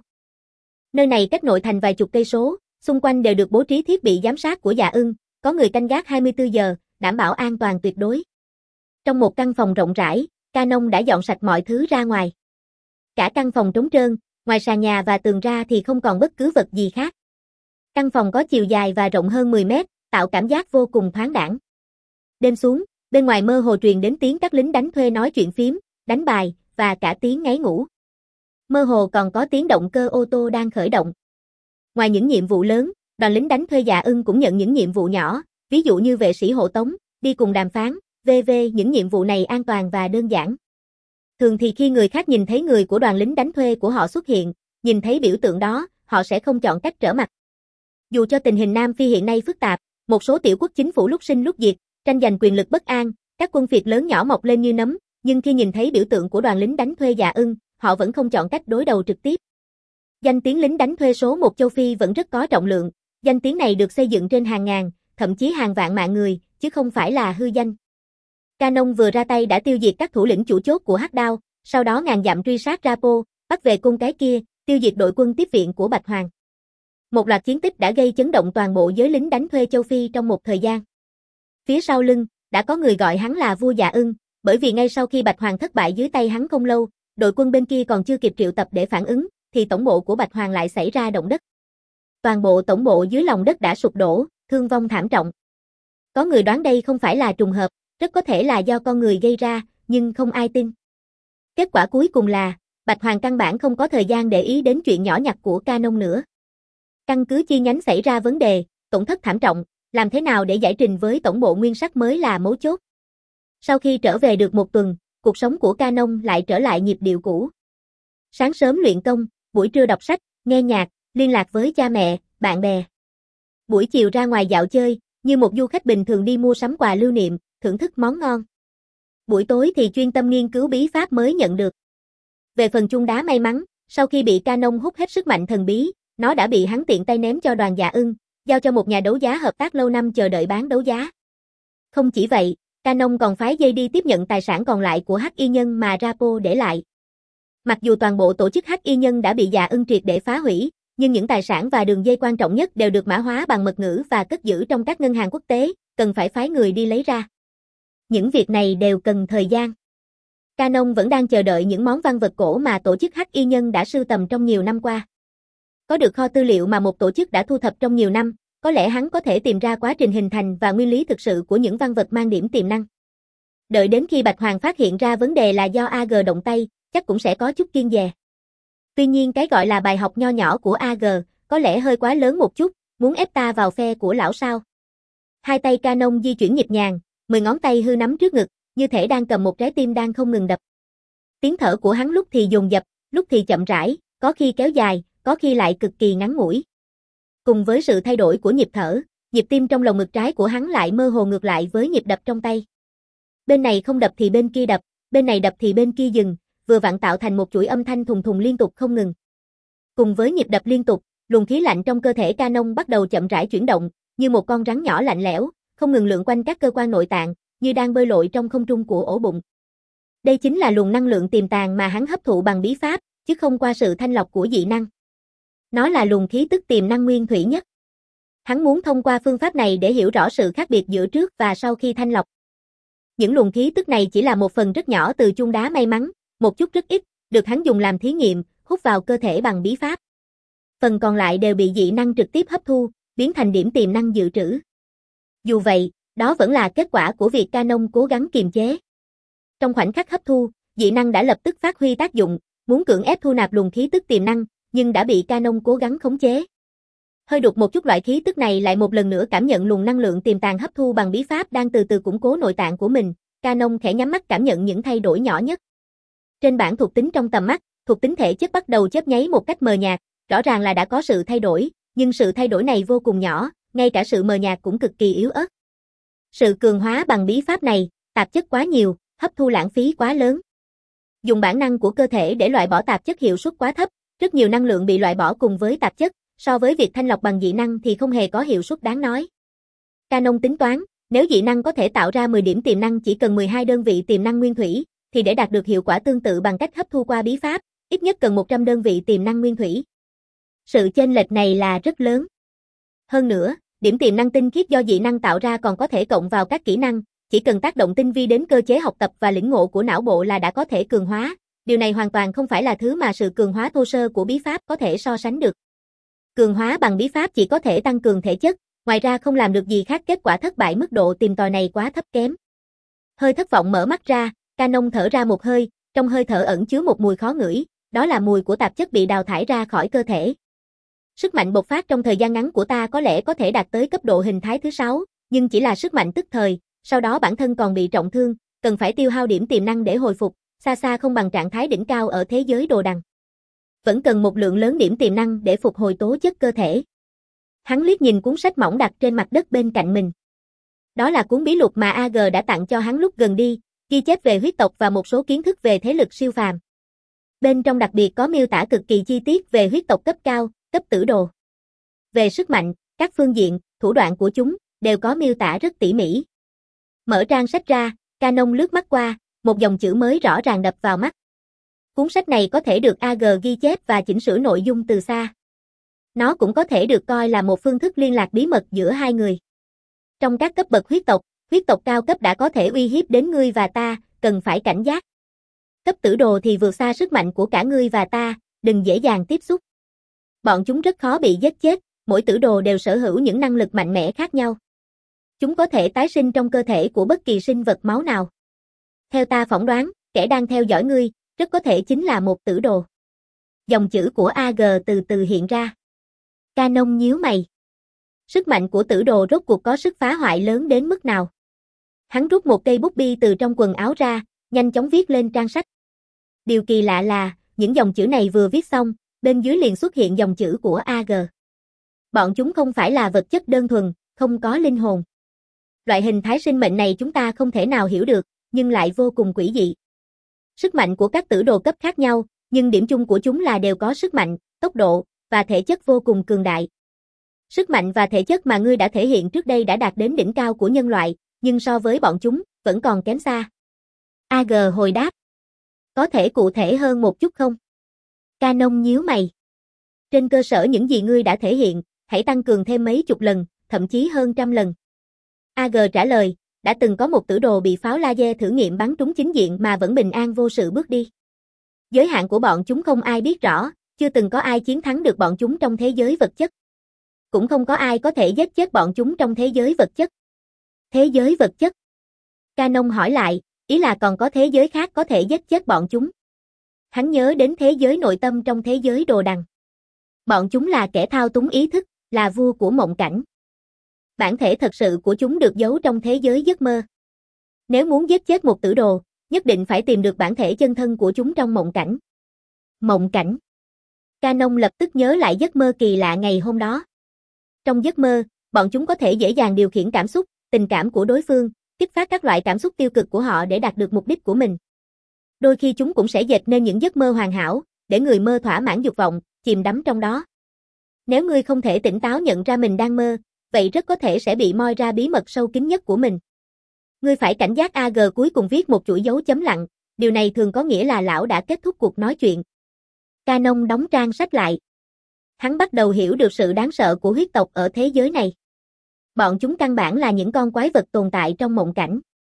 Nơi này cách nội thành vài chục cây số, xung quanh đều được bố trí thiết bị giám sát của Dạ Ưng, có người canh gác hai mươi tư giờ, đảm bảo an toàn tuyệt đối. Trong một căn phòng rộng rãi, Canon đã dọn sạch mọi thứ ra ngoài. Cả căn phòng trống trơn, ngoài sàn nhà và tường ra thì không còn bất cứ vật gì khác. Căn phòng có chiều dài và rộng hơn mười mét, tạo cảm giác vô cùng thoáng đãng. Đêm xuống, bên ngoài mơ hồ truyền đến tiếng các lính đánh thuê nói chuyện phím, đánh bài, và cả tiếng ngáy ngủ. Mơ hồ còn có tiếng động cơ ô tô đang khởi động. Ngoài những nhiệm vụ lớn, đoàn lính đánh thuê Dạ Ưng cũng nhận những nhiệm vụ nhỏ, ví dụ như vệ sĩ hộ tống, đi cùng đàm phán, vân vân những nhiệm vụ này an toàn và đơn giản. Thường thì khi người khác nhìn thấy người của đoàn lính đánh thuê của họ xuất hiện, nhìn thấy biểu tượng đó, họ sẽ không chọn cách trở mặt. Dù cho tình hình Nam Phi hiện nay phức tạp, một số tiểu quốc chính phủ lúc sinh lúc diệt, tranh giành quyền lực bất an, các quân phiệt lớn nhỏ mọc lên như nấm, nhưng khi nhìn thấy biểu tượng của đoàn lính đánh thuê Dạ Ưng, họ vẫn không chọn cách đối đầu trực tiếp. Danh tiếng lính đánh thuê số một châu Phi vẫn rất có trọng lượng, danh tiếng này được xây dựng trên hàng ngàn, thậm chí hàng vạn mạng người, chứ không phải là hư danh. Canon vừa ra tay đã tiêu diệt các thủ lĩnh chủ chốt của Hắc Đao, sau đó ngàn dặm truy sát Rapo, bắt về cung cái kia, tiêu diệt đội quân tiếp viện của Bạch Hoàng. Một loạt chiến tích đã gây chấn động toàn bộ giới lính đánh thuê châu Phi trong một thời gian. Phía sau lưng, đã có người gọi hắn là vua Dạ Ưng, bởi vì ngay sau khi Bạch Hoàng thất bại dưới tay hắn không lâu, đội quân bên kia còn chưa kịp triệu tập để phản ứng, thì tổng bộ của Bạch Hoàng lại xảy ra động đất. Toàn bộ tổng bộ dưới lòng đất đã sụp đổ, thương vong thảm trọng. Có người đoán đây không phải là trùng hợp, rất có thể là do con người gây ra, nhưng không ai tin. Kết quả cuối cùng là, Bạch Hoàng căn bản không có thời gian để ý đến chuyện nhỏ nhặt của Canon nữa. Căn cứ chi nhánh xảy ra vấn đề, tổn thất thảm trọng, làm thế nào để giải trình với tổng bộ nguyên sắc mới là mấu chốt. Sau khi trở về được một tuần, cuộc sống của Canon lại trở lại nhịp điệu cũ. Sáng sớm luyện công, buổi trưa đọc sách, nghe nhạc, liên lạc với cha mẹ, bạn bè. Buổi chiều ra ngoài dạo chơi, như một du khách bình thường đi mua sắm quà lưu niệm, thưởng thức món ngon. Buổi tối thì chuyên tâm nghiên cứu bí pháp mới nhận được. Về phần chuông đá may mắn, sau khi bị Canon hút hết sức mạnh thần bí, nó đã bị hắn tiện tay ném cho đoàn Dạ Ưng, giao cho một nhà đấu giá hợp tác lâu năm chờ đợi bán đấu giá. Không chỉ vậy, Canon còn phái dây đi tiếp nhận tài sản còn lại của Hắc Y Nhân mà Rapo để lại. Mặc dù toàn bộ tổ chức Hắc Y Nhân đã bị Dạ Ưng triệt để phá hủy, nhưng những tài sản và đường dây quan trọng nhất đều được mã hóa bằng mật ngữ và cất giữ trong các ngân hàng quốc tế, cần phải phái người đi lấy ra. Những việc này đều cần thời gian. Canon vẫn đang chờ đợi những món văn vật cổ mà tổ chức Hắc Y Nhân đã sưu tầm trong nhiều năm qua. Có được kho tư liệu mà một tổ chức đã thu thập trong nhiều năm, có lẽ hắn có thể tìm ra quá trình hình thành và nguyên lý thực sự của những văn vật mang điểm tiềm năng. Đợi đến khi Bạch Hoàng phát hiện ra vấn đề là do a giê động tay, chắc cũng sẽ có chút kiêng dè. Tuy nhiên cái gọi là bài học nho nhỏ của a giê, có lẽ hơi quá lớn một chút, muốn ép ta vào phe của lão sao. Hai tay Canon di chuyển nhịp nhàng, mười ngón tay hư nắm trước ngực, như thể đang cầm một trái tim đang không ngừng đập. Tiếng thở của hắn lúc thì dồn dập, lúc thì chậm rãi, có khi kéo dài, có khi lại cực kỳ ngắn ngủi. Cùng với sự thay đổi của nhịp thở, nhịp tim trong lồng ngực trái của hắn lại mơ hồ ngược lại với nhịp đập trong tay. Bên này không đập thì bên kia đập, bên này đập thì bên kia dừng, vừa vặn tạo thành một chuỗi âm thanh thùng thùng liên tục không ngừng. Cùng với nhịp đập liên tục, luồng khí lạnh trong cơ thể Canon bắt đầu chậm rãi chuyển động, như một con rắn nhỏ lạnh lẽo, không ngừng lượn quanh các cơ quan nội tạng, như đang bơi lội trong không trung của ổ bụng. Đây chính là luồng năng lượng tiềm tàng mà hắn hấp thụ bằng bí pháp, chứ không qua sự thanh lọc của dị năng. Nó là luồng khí tức tiềm năng nguyên thủy nhất. Hắn muốn thông qua phương pháp này để hiểu rõ sự khác biệt giữa trước và sau khi thanh lọc. Những luồng khí tức này chỉ là một phần rất nhỏ từ chuông đá may mắn, một chút rất ít, được hắn dùng làm thí nghiệm, hút vào cơ thể bằng bí pháp. Phần còn lại đều bị dị năng trực tiếp hấp thu, biến thành điểm tiềm năng dự trữ. Dù vậy, đó vẫn là kết quả của việc Canon cố gắng kiềm chế. Trong khoảnh khắc hấp thu, dị năng đã lập tức phát huy tác dụng, muốn cưỡng ép thu nạp luồng khí tức tiềm năng, nhưng đã bị Canon cố gắng khống chế. Hơi đục một chút loại khí tức này lại một lần nữa cảm nhận luồng năng lượng tiềm tàng hấp thu bằng bí pháp đang từ từ củng cố nội tạng của mình, Canon khẽ nhắm mắt cảm nhận những thay đổi nhỏ nhất. Trên bảng thuộc tính trong tầm mắt, thuộc tính thể chất bắt đầu chớp nháy một cách mờ nhạt, rõ ràng là đã có sự thay đổi, nhưng sự thay đổi này vô cùng nhỏ, ngay cả sự mờ nhạt cũng cực kỳ yếu ớt. Sự cường hóa bằng bí pháp này, tạp chất quá nhiều, hấp thu lãng phí quá lớn. Dùng bản năng của cơ thể để loại bỏ tạp chất hiệu suất quá thấp, rất nhiều năng lượng bị loại bỏ cùng với tạp chất, so với việc thanh lọc bằng dị năng thì không hề có hiệu suất đáng nói. Canon tính toán, nếu dị năng có thể tạo ra mười điểm tiềm năng chỉ cần mười hai đơn vị tiềm năng nguyên thủy, thì để đạt được hiệu quả tương tự bằng cách hấp thu qua bí pháp, ít nhất cần một trăm đơn vị tiềm năng nguyên thủy. Sự chênh lệch này là rất lớn. Hơn nữa, điểm tiềm năng tinh khiết do dị năng tạo ra còn có thể cộng vào các kỹ năng, chỉ cần tác động tinh vi đến cơ chế học tập và lĩnh ngộ của não bộ là đã có thể cường hóa. Điều này hoàn toàn không phải là thứ mà sự cường hóa thô sơ của bí pháp có thể so sánh được. Cường hóa bằng bí pháp chỉ có thể tăng cường thể chất, ngoài ra không làm được gì khác, kết quả thất bại mức độ tìm tòi này quá thấp kém. Hơi thất vọng mở mắt ra, Canon thở ra một hơi, trong hơi thở ẩn chứa một mùi khó ngửi, đó là mùi của tạp chất bị đào thải ra khỏi cơ thể. Sức mạnh bộc phát trong thời gian ngắn của ta có lẽ có thể đạt tới cấp độ hình thái thứ sáu, nhưng chỉ là sức mạnh tức thời, sau đó bản thân còn bị trọng thương, cần phải tiêu hao điểm tiềm năng để hồi phục, xa xa không bằng trạng thái đỉnh cao ở thế giới đồ đằng. Vẫn cần một lượng lớn điểm tiềm năng để phục hồi tố chất cơ thể. Hắn liếc nhìn cuốn sách mỏng đặt trên mặt đất bên cạnh mình. Đó là cuốn bí lục mà a giê đã tặng cho hắn lúc gần đi, ghi chép về huyết tộc và một số kiến thức về thế lực siêu phàm. Bên trong đặc biệt có miêu tả cực kỳ chi tiết về huyết tộc cấp cao, cấp tử đồ. Về sức mạnh, các phương diện, thủ đoạn của chúng, đều có miêu tả rất tỉ mỉ. Mở trang sách ra, Canon lướt mắt qua, một dòng chữ mới rõ ràng đập vào mắt. Cuốn sách này có thể được a giê ghi chép và chỉnh sửa nội dung từ xa. Nó cũng có thể được coi là một phương thức liên lạc bí mật giữa hai người. Trong các cấp bậc huyết tộc, huyết tộc cao cấp đã có thể uy hiếp đến ngươi và ta, cần phải cảnh giác. Cấp tử đồ thì vượt xa sức mạnh của cả ngươi và ta, đừng dễ dàng tiếp xúc. Bọn chúng rất khó bị giết chết, mỗi tử đồ đều sở hữu những năng lực mạnh mẽ khác nhau. Chúng có thể tái sinh trong cơ thể của bất kỳ sinh vật máu nào. Theo ta phỏng đoán, kẻ đang theo dõi ngươi, rất có thể chính là một tử đồ. Dòng chữ của a giê từ từ hiện ra. Canon nhíu mày. Sức mạnh của tử đồ rốt cuộc có sức phá hoại lớn đến mức nào? Hắn rút một cây bút bi từ trong quần áo ra, nhanh chóng viết lên trang sách. Điều kỳ lạ là, những dòng chữ này vừa viết xong, bên dưới liền xuất hiện dòng chữ của a giê. Bọn chúng không phải là vật chất đơn thuần, không có linh hồn. Loại hình thái sinh mệnh này chúng ta không thể nào hiểu được, nhưng lại vô cùng quỷ dị. Sức mạnh của các tử đồ cấp khác nhau, nhưng điểm chung của chúng là đều có sức mạnh, tốc độ, và thể chất vô cùng cường đại. Sức mạnh và thể chất mà ngươi đã thể hiện trước đây đã đạt đến đỉnh cao của nhân loại, nhưng so với bọn chúng, vẫn còn kém xa. a giê hồi đáp. Có thể cụ thể hơn một chút không? Canon nhíu mày. Trên cơ sở những gì ngươi đã thể hiện, hãy tăng cường thêm mấy chục lần, thậm chí hơn trăm lần. a giê trả lời, đã từng có một tử đồ bị pháo laser thử nghiệm bắn trúng chính diện mà vẫn bình an vô sự bước đi. Giới hạn của bọn chúng không ai biết rõ, chưa từng có ai chiến thắng được bọn chúng trong thế giới vật chất. Cũng không có ai có thể giết chết bọn chúng trong thế giới vật chất. Thế giới vật chất? Canon hỏi lại, Ý là còn có thế giới khác có thể giết chết bọn chúng. Hắn nhớ đến thế giới nội tâm trong thế giới đồ đằng. Bọn chúng là kẻ thao túng ý thức, là vua của mộng cảnh. Bản thể thật sự của chúng được giấu trong thế giới giấc mơ. Nếu muốn giết chết một tử đồ, nhất định phải tìm được bản thể chân thân của chúng trong mộng cảnh. Mộng cảnh. Canon lập tức nhớ lại giấc mơ kỳ lạ ngày hôm đó. Trong giấc mơ, bọn chúng có thể dễ dàng điều khiển cảm xúc, tình cảm của đối phương, kích phát các loại cảm xúc tiêu cực của họ để đạt được mục đích của mình. Đôi khi chúng cũng sẽ dệt nên những giấc mơ hoàn hảo, để người mơ thỏa mãn dục vọng, chìm đắm trong đó. Nếu ngươi không thể tỉnh táo nhận ra mình đang mơ, vậy rất có thể sẽ bị moi ra bí mật sâu kín nhất của mình. Ngươi phải cảnh giác. A G cuối cùng viết một chuỗi dấu chấm lặng, điều này thường có nghĩa là lão đã kết thúc cuộc nói chuyện. Canon đóng trang sách lại. Hắn bắt đầu hiểu được sự đáng sợ của huyết tộc ở thế giới này. Bọn chúng căn bản là những con quái vật tồn tại trong mộng cảnh.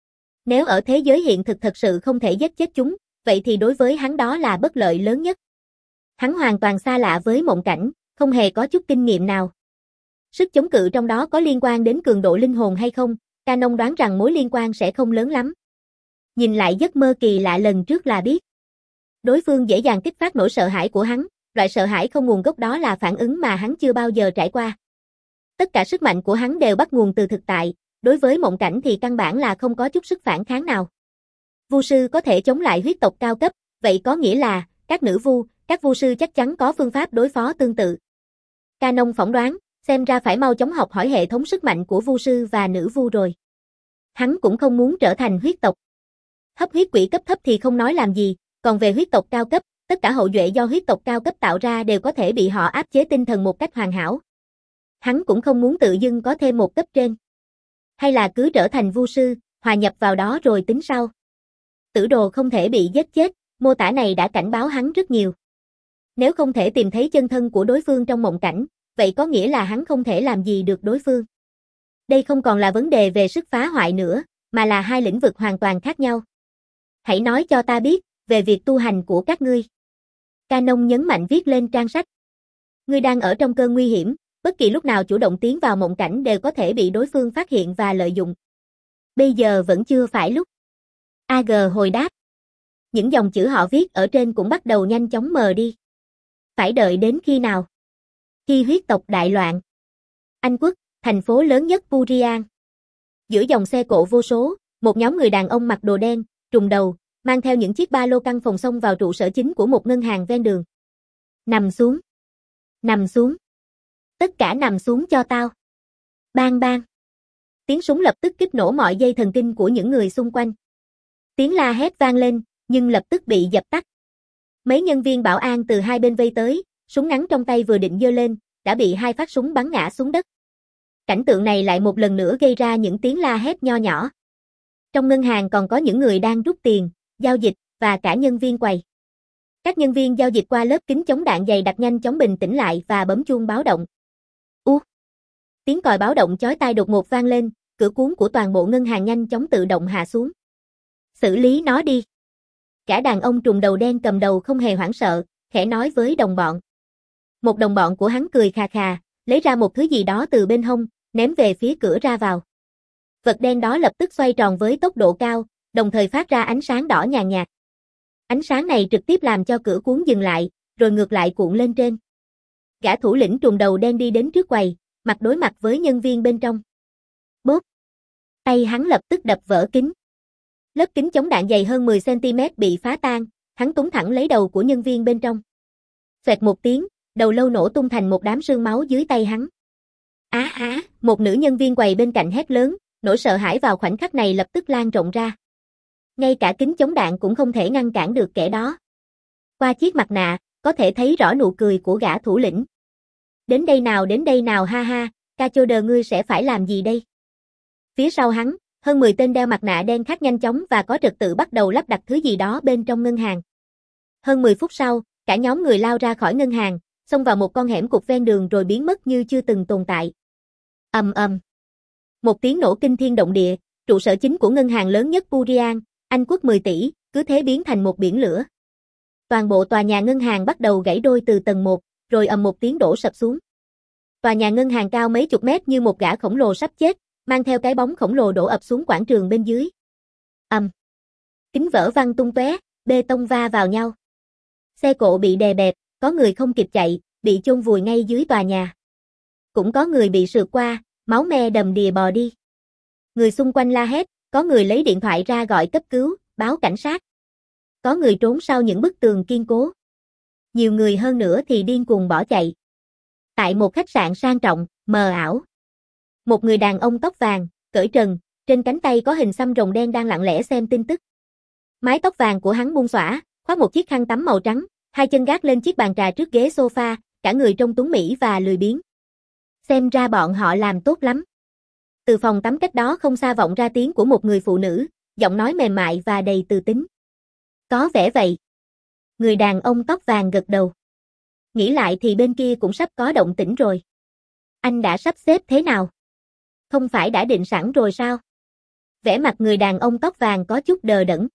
Nếu ở thế giới hiện thực thật sự không thể giết chết chúng, vậy thì đối với hắn đó là bất lợi lớn nhất. Hắn hoàn toàn xa lạ với mộng cảnh, không hề có chút kinh nghiệm nào. Sức chống cự trong đó có liên quan đến cường độ linh hồn hay không, Canon đoán rằng mối liên quan sẽ không lớn lắm. Nhìn lại giấc mơ kỳ lạ lần trước là biết. Đối phương dễ dàng kích phát nỗi sợ hãi của hắn, loại sợ hãi không nguồn gốc đó là phản ứng mà hắn chưa bao giờ trải qua. Tất cả sức mạnh của hắn đều bắt nguồn từ thực tại, đối với mộng cảnh thì căn bản là không có chút sức phản kháng nào. Vu sư có thể chống lại huyết tộc cao cấp, vậy có nghĩa là, các nữ vu, các vu sư chắc chắn có phương pháp đối phó tương tự. Canon phỏng đoán, xem ra phải mau chóng học hỏi hệ thống sức mạnh của vu sư và nữ vu rồi. Hắn cũng không muốn trở thành huyết tộc. Hấp huyết quỷ cấp thấp thì không nói làm gì, còn về huyết tộc cao cấp, tất cả hậu duệ do huyết tộc cao cấp tạo ra đều có thể bị họ áp chế tinh thần một cách hoàn hảo. Hắn cũng không muốn tự dưng có thêm một cấp trên. Hay là cứ trở thành vu sư, hòa nhập vào đó rồi tính sau. Tử đồ không thể bị giết chết, mô tả này đã cảnh báo hắn rất nhiều. Nếu không thể tìm thấy chân thân của đối phương trong mộng cảnh, vậy có nghĩa là hắn không thể làm gì được đối phương. Đây không còn là vấn đề về sức phá hoại nữa, mà là hai lĩnh vực hoàn toàn khác nhau. Hãy nói cho ta biết, về việc tu hành của các ngươi. Canon nhấn mạnh viết lên trang sách. Ngươi đang ở trong cơn nguy hiểm, bất kỳ lúc nào chủ động tiến vào mộng cảnh đều có thể bị đối phương phát hiện và lợi dụng. Bây giờ vẫn chưa phải lúc. A G hồi đáp. Những dòng chữ họ viết ở trên cũng bắt đầu nhanh chóng mờ đi. Phải đợi đến khi nào? Khi huyết tộc đại loạn. Anh quốc, thành phố lớn nhất Burian. Giữa dòng xe cộ vô số, một nhóm người đàn ông mặc đồ đen, trùm đầu, mang theo những chiếc ba lô căng phòng xông vào trụ sở chính của một ngân hàng ven đường. Nằm xuống. Nằm xuống. Tất cả nằm xuống cho tao. Bang bang. Tiếng súng lập tức kích nổ mọi dây thần kinh của những người xung quanh. Tiếng la hét vang lên, nhưng lập tức bị dập tắt. Mấy nhân viên bảo an từ hai bên vây tới, súng ngắn trong tay vừa định giơ lên, đã bị hai phát súng bắn ngã xuống đất. Cảnh tượng này lại một lần nữa gây ra những tiếng la hét nho nhỏ. Trong ngân hàng còn có những người đang rút tiền, giao dịch, và cả nhân viên quầy. Các nhân viên giao dịch qua lớp kính chống đạn dày đặc nhanh chóng bình tĩnh lại và bấm chuông báo động. U. Tiếng còi báo động chói tai đột ngột vang lên, cửa cuốn của toàn bộ ngân hàng nhanh chóng tự động hạ xuống. Xử lý nó đi. Cả đàn ông trùm đầu đen cầm đầu không hề hoảng sợ, khẽ nói với đồng bọn. Một đồng bọn của hắn cười khà khà, lấy ra một thứ gì đó từ bên hông, ném về phía cửa ra vào. Vật đen đó lập tức xoay tròn với tốc độ cao, đồng thời phát ra ánh sáng đỏ nhàn nhạt. Ánh sáng này trực tiếp làm cho cửa cuốn dừng lại, rồi ngược lại cuộn lên trên. Gã thủ lĩnh trùm đầu đen đi đến trước quầy, mặt đối mặt với nhân viên bên trong. Bốp! Tay hắn lập tức đập vỡ kính. Lớp kính chống đạn dày hơn mười xăng ti mét bị phá tan, hắn túng thẳng lấy đầu của nhân viên bên trong. Xoẹt một tiếng, đầu lâu nổ tung thành một đám sương máu dưới tay hắn. Á á, một nữ nhân viên quầy bên cạnh hét lớn, nỗi sợ hãi vào khoảnh khắc này lập tức lan rộng ra. Ngay cả kính chống đạn cũng không thể ngăn cản được kẻ đó. Qua chiếc mặt nạ, có thể thấy rõ nụ cười của gã thủ lĩnh. Đến đây nào đến đây nào ha ha, Cachoder ngươi sẽ phải làm gì đây? Phía sau hắn, hơn mười tên đeo mặt nạ đen khác nhanh chóng và có trật tự bắt đầu lắp đặt thứ gì đó bên trong ngân hàng. Hơn mười phút sau, cả nhóm người lao ra khỏi ngân hàng, xông vào một con hẻm cụt ven đường rồi biến mất như chưa từng tồn tại. Ầm ầm. Một tiếng nổ kinh thiên động địa, trụ sở chính của ngân hàng lớn nhất Burian, Anh quốc mười tỷ, cứ thế biến thành một biển lửa. Toàn bộ tòa nhà ngân hàng bắt đầu gãy đôi từ tầng một, rồi ầm một tiếng đổ sập xuống. Tòa nhà ngân hàng cao mấy chục mét như một gã khổng lồ sắp chết, mang theo cái bóng khổng lồ đổ ập xuống quảng trường bên dưới. Ầm. kính vỡ văng tung tóe, bê tông va vào nhau. Xe cộ bị đè bẹp, có người không kịp chạy, bị chôn vùi ngay dưới tòa nhà. Cũng có người bị sượt qua, máu me đầm đìa bò đi. Người xung quanh la hét, có người lấy điện thoại ra gọi cấp cứu, báo cảnh sát. Có người trốn sau những bức tường kiên cố. Nhiều người hơn nữa thì điên cuồng bỏ chạy. Tại một khách sạn sang trọng, mờ ảo. Một người đàn ông tóc vàng, cởi trần, trên cánh tay có hình xăm rồng đen đang lặng lẽ xem tin tức. Mái tóc vàng của hắn buông xõa, khoác một chiếc khăn tắm màu trắng, hai chân gác lên chiếc bàn trà trước ghế sofa, cả người trông tuấn mỹ và lười biếng. Xem ra bọn họ làm tốt lắm. Từ phòng tắm cách đó không xa vọng ra tiếng của một người phụ nữ, giọng nói mềm mại và đầy từ tính. Có vẻ vậy. Người đàn ông tóc vàng gật đầu. Nghĩ lại thì bên kia cũng sắp có động tĩnh rồi. Anh đã sắp xếp thế nào? Không phải đã định sẵn rồi sao? Vẻ mặt người đàn ông tóc vàng có chút đờ đẫn.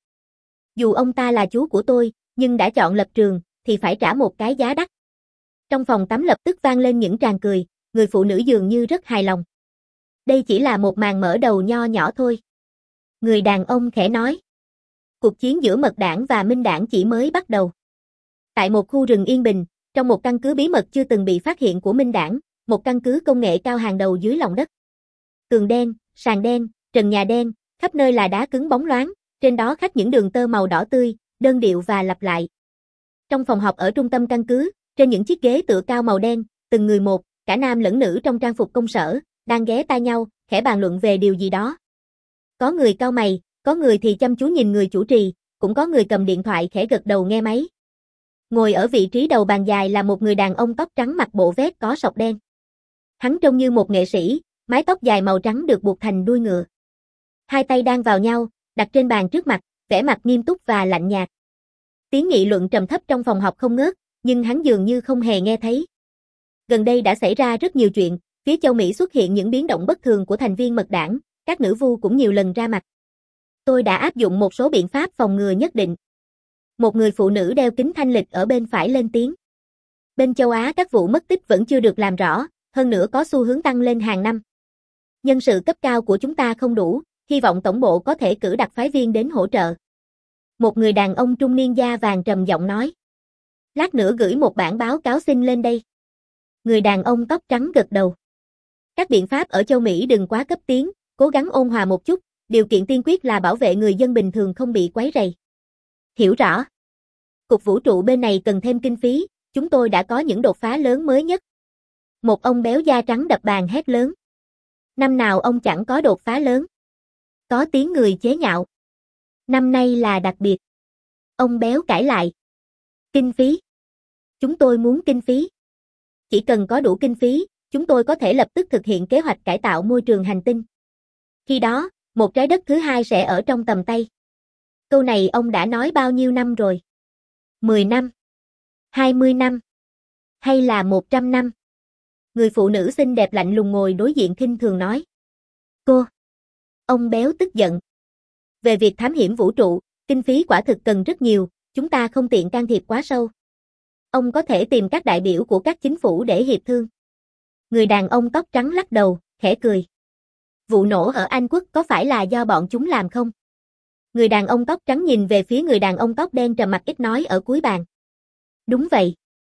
Dù ông ta là chú của tôi, nhưng đã chọn lập trường, thì phải trả một cái giá đắt. Trong phòng tắm lập tức vang lên những tràng cười, người phụ nữ dường như rất hài lòng. Đây chỉ là một màn mở đầu nho nhỏ thôi. Người đàn ông khẽ nói. Cuộc chiến giữa mật đảng và minh đảng chỉ mới bắt đầu. Tại một khu rừng yên bình, trong một căn cứ bí mật chưa từng bị phát hiện của minh đảng, một căn cứ công nghệ cao hàng đầu dưới lòng đất. Tường đen, sàn đen, trần nhà đen, khắp nơi là đá cứng bóng loáng, trên đó khắc những đường tơ màu đỏ tươi, đơn điệu và lặp lại. Trong phòng họp ở trung tâm căn cứ, trên những chiếc ghế tựa cao màu đen, từng người một, cả nam lẫn nữ trong trang phục công sở, đang ghé tai nhau, khẽ bàn luận về điều gì đó. Có người cau mày, có người thì chăm chú nhìn người chủ trì, cũng có người cầm điện thoại khẽ gật đầu nghe máy. Ngồi ở vị trí đầu bàn dài là một người đàn ông tóc trắng mặc bộ vest có sọc đen. Hắn trông như một nghệ sĩ, mái tóc dài màu trắng được buộc thành đuôi ngựa. Hai tay đang vào nhau, đặt trên bàn trước mặt, vẻ mặt nghiêm túc và lạnh nhạt. Tiếng nghị luận trầm thấp trong phòng họp không ngớt, nhưng hắn dường như không hề nghe thấy. Gần đây đã xảy ra rất nhiều chuyện, phía châu Mỹ xuất hiện những biến động bất thường của thành viên mật đảng, các nữ vu cũng nhiều lần ra mặt. Tôi đã áp dụng một số biện pháp phòng ngừa nhất định. Một người phụ nữ đeo kính thanh lịch ở bên phải lên tiếng. Bên châu Á các vụ mất tích vẫn chưa được làm rõ, hơn nữa có xu hướng tăng lên hàng năm. Nhân sự cấp cao của chúng ta không đủ, hy vọng tổng bộ có thể cử đặc phái viên đến hỗ trợ. Một người đàn ông trung niên da vàng trầm giọng nói. Lát nữa gửi một bản báo cáo xin lên đây. Người đàn ông tóc trắng gật đầu. Các biện pháp ở châu Mỹ đừng quá cấp tiến, cố gắng ôn hòa một chút, điều kiện tiên quyết là bảo vệ người dân bình thường không bị quấy rầy. Hiểu rõ. Cục vũ trụ bên này cần thêm kinh phí, chúng tôi đã có những đột phá lớn mới nhất. Một ông béo da trắng đập bàn hét lớn. Năm nào ông chẳng có đột phá lớn. Có tiếng người chế nhạo. Năm nay là đặc biệt. Ông béo cãi lại. Kinh phí. Chúng tôi muốn kinh phí. Chỉ cần có đủ kinh phí, chúng tôi có thể lập tức thực hiện kế hoạch cải tạo môi trường hành tinh. Khi đó, một trái đất thứ hai sẽ ở trong tầm tay. Câu này ông đã nói bao nhiêu năm rồi? mười năm? hai mươi năm? Hay là một trăm năm? Người phụ nữ xinh đẹp lạnh lùng ngồi đối diện khinh thường nói. Cô! Ông béo tức giận. Về việc thám hiểm vũ trụ, kinh phí quả thực cần rất nhiều, chúng ta không tiện can thiệp quá sâu. Ông có thể tìm các đại biểu của các chính phủ để hiệp thương. Người đàn ông tóc trắng lắc đầu, khẽ cười. Vụ nổ ở Anh Quốc có phải là do bọn chúng làm không? Người đàn ông tóc trắng nhìn về phía người đàn ông tóc đen trầm mặc ít nói ở cuối bàn. Đúng vậy.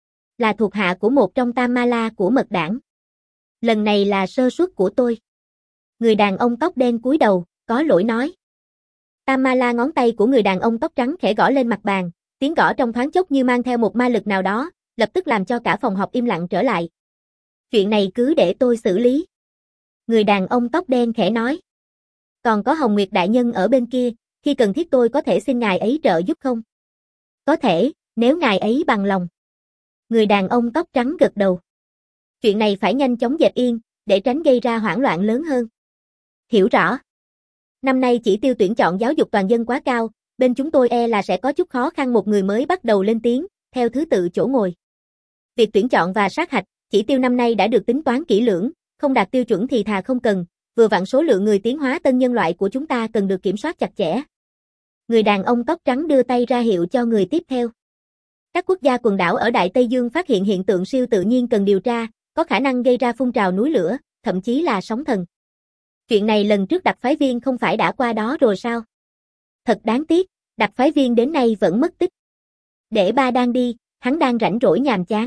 Là thuộc hạ của một trong tam ma la của mật đảng. Lần này là sơ suất của tôi. Người đàn ông tóc đen cúi đầu, có lỗi nói. Tam ma la ngón tay của người đàn ông tóc trắng khẽ gõ lên mặt bàn, tiếng gõ trong thoáng chốc như mang theo một ma lực nào đó, lập tức làm cho cả phòng họp im lặng trở lại. Chuyện này cứ để tôi xử lý. Người đàn ông tóc đen khẽ nói. Còn có Hồng Nguyệt đại nhân ở bên kia, khi cần thiết tôi có thể xin ngài ấy trợ giúp không? Có thể, nếu ngài ấy bằng lòng. Người đàn ông tóc trắng gật đầu. Chuyện này phải nhanh chóng dẹp yên, để tránh gây ra hoảng loạn lớn hơn. Hiểu rõ. Năm nay chỉ tiêu tuyển chọn giáo dục toàn dân quá cao, bên chúng tôi e là sẽ có chút khó khăn. Một người mới bắt đầu lên tiếng, theo thứ tự chỗ ngồi. Việc tuyển chọn và sát hạch, chỉ tiêu năm nay đã được tính toán kỹ lưỡng, không đạt tiêu chuẩn thì thà không cần, vừa vặn số lượng người tiến hóa tân nhân loại của chúng ta cần được kiểm soát chặt chẽ. Người đàn ông tóc trắng đưa tay ra hiệu cho người tiếp theo. Các quốc gia quần đảo ở Đại Tây Dương phát hiện hiện tượng siêu tự nhiên cần điều tra, có khả năng gây ra phun trào núi lửa, thậm chí là sóng thần. Chuyện này lần trước đặc phái viên không phải đã qua đó rồi sao? Thật đáng tiếc, Đặc phái viên đến nay vẫn mất tích. Để ba đang đi, hắn đang rảnh rỗi nhàm chán.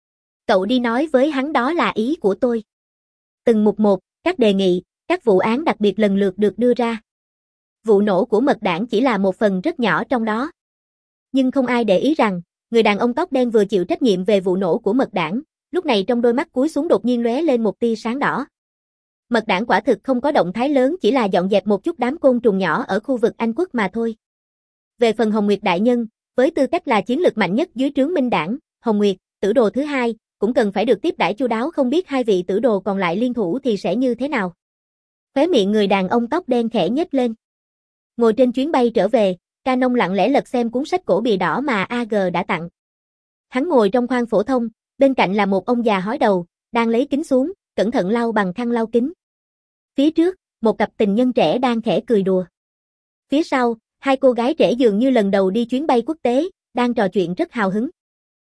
Cậu đi nói với hắn đó là ý của tôi. Từng mục một, các đề nghị, các vụ án đặc biệt lần lượt được đưa ra. Vụ nổ của mật đảng chỉ là một phần rất nhỏ trong đó. Nhưng không ai để ý rằng, người đàn ông tóc đen vừa chịu trách nhiệm về vụ nổ của mật đảng, lúc này trong đôi mắt cúi xuống đột nhiên lóe lên một tia sáng đỏ. Mật đảng quả thực không có động thái lớn, chỉ là dọn dẹp một chút đám côn trùng nhỏ ở khu vực Anh quốc mà thôi. Về phần Hồng Nguyệt đại nhân, với tư cách là chiến lực mạnh nhất dưới trướng Minh đảng, Hồng Nguyệt, tử đồ thứ hai, cũng cần phải được tiếp đãi chu đáo, không biết hai vị tử đồ còn lại liên thủ thì sẽ như thế nào. Khóe miệng người đàn ông tóc đen khẽ nhếch lên. Ngồi trên chuyến bay trở về, Canon lặng lẽ lật xem cuốn sách cổ bìa đỏ mà a giê đã tặng. Hắn ngồi trong khoang phổ thông, bên cạnh là một ông già hói đầu, đang lấy kính xuống, cẩn thận lau bằng khăn lau kính. Phía trước, một cặp tình nhân trẻ đang khẽ cười đùa. Phía sau, hai cô gái trẻ dường như lần đầu đi chuyến bay quốc tế, đang trò chuyện rất hào hứng.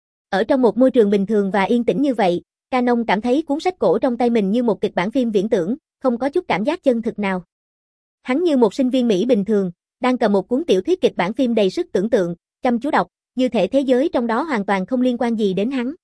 Ở trong một môi trường bình thường và yên tĩnh như vậy, Canon cảm thấy cuốn sách cổ trong tay mình như một kịch bản phim viễn tưởng, không có chút cảm giác chân thực nào. Hắn như một sinh viên Mỹ bình thường, đang cầm một cuốn tiểu thuyết kịch bản phim đầy sức tưởng tượng, chăm chú đọc, như thể thế giới trong đó hoàn toàn không liên quan gì đến hắn.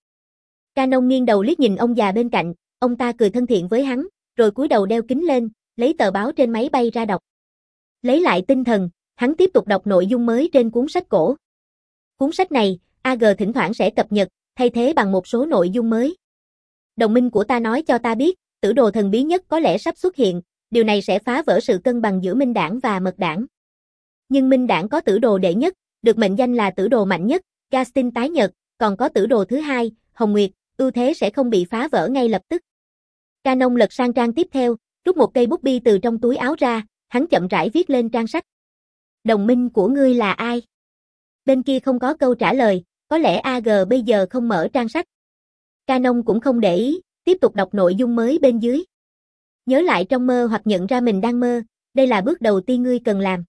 Canon nghiêng đầu liếc nhìn ông già bên cạnh, ông ta cười thân thiện với hắn, rồi cúi đầu đeo kính lên, lấy tờ báo trên máy bay ra đọc. Lấy lại tinh thần, hắn tiếp tục đọc nội dung mới trên cuốn sách cổ. Cuốn sách này, a giê thỉnh thoảng sẽ cập nhật, thay thế bằng một số nội dung mới. Đồng minh của ta nói cho ta biết, tử đồ thần bí nhất có lẽ sắp xuất hiện, điều này sẽ phá vỡ sự cân bằng giữa Minh đảng và Mật đảng. Nhưng Minh đảng có tử đồ đệ nhất, được mệnh danh là tử đồ mạnh nhất, Gaston tái nhật, còn có tử đồ thứ hai, Hồng Nguyệt, ưu thế sẽ không bị phá vỡ ngay lập tức. Canon lật sang trang tiếp theo, rút một cây bút bi từ trong túi áo ra, hắn chậm rãi viết lên trang sách. Đồng minh của ngươi là ai? Bên kia không có câu trả lời, có lẽ a giê bây giờ không mở trang sách. Canon cũng không để ý, tiếp tục đọc nội dung mới bên dưới. Nhớ lại trong mơ hoặc nhận ra mình đang mơ, đây là bước đầu tiên ngươi cần làm.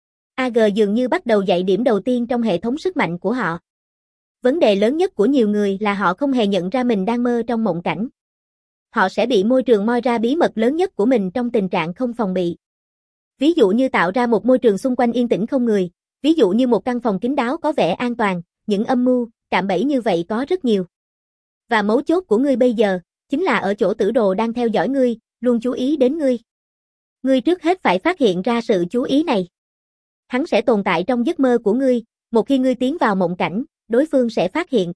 a giê dường như bắt đầu dạy điểm đầu tiên trong hệ thống sức mạnh của họ. Vấn đề lớn nhất của nhiều người là họ không hề nhận ra mình đang mơ trong mộng cảnh. Họ sẽ bị môi trường moi ra bí mật lớn nhất của mình trong tình trạng không phòng bị. Ví dụ như tạo ra một môi trường xung quanh yên tĩnh không người, ví dụ như một căn phòng kín đáo có vẻ an toàn, những âm mưu, cạm bẫy như vậy có rất nhiều. Và mấu chốt của ngươi bây giờ, chính là ở chỗ tử đồ đang theo dõi ngươi, luôn chú ý đến ngươi. Ngươi trước hết phải phát hiện ra sự chú ý này. Hắn sẽ tồn tại trong giấc mơ của ngươi, một khi ngươi tiến vào mộng cảnh, đối phương sẽ phát hiện.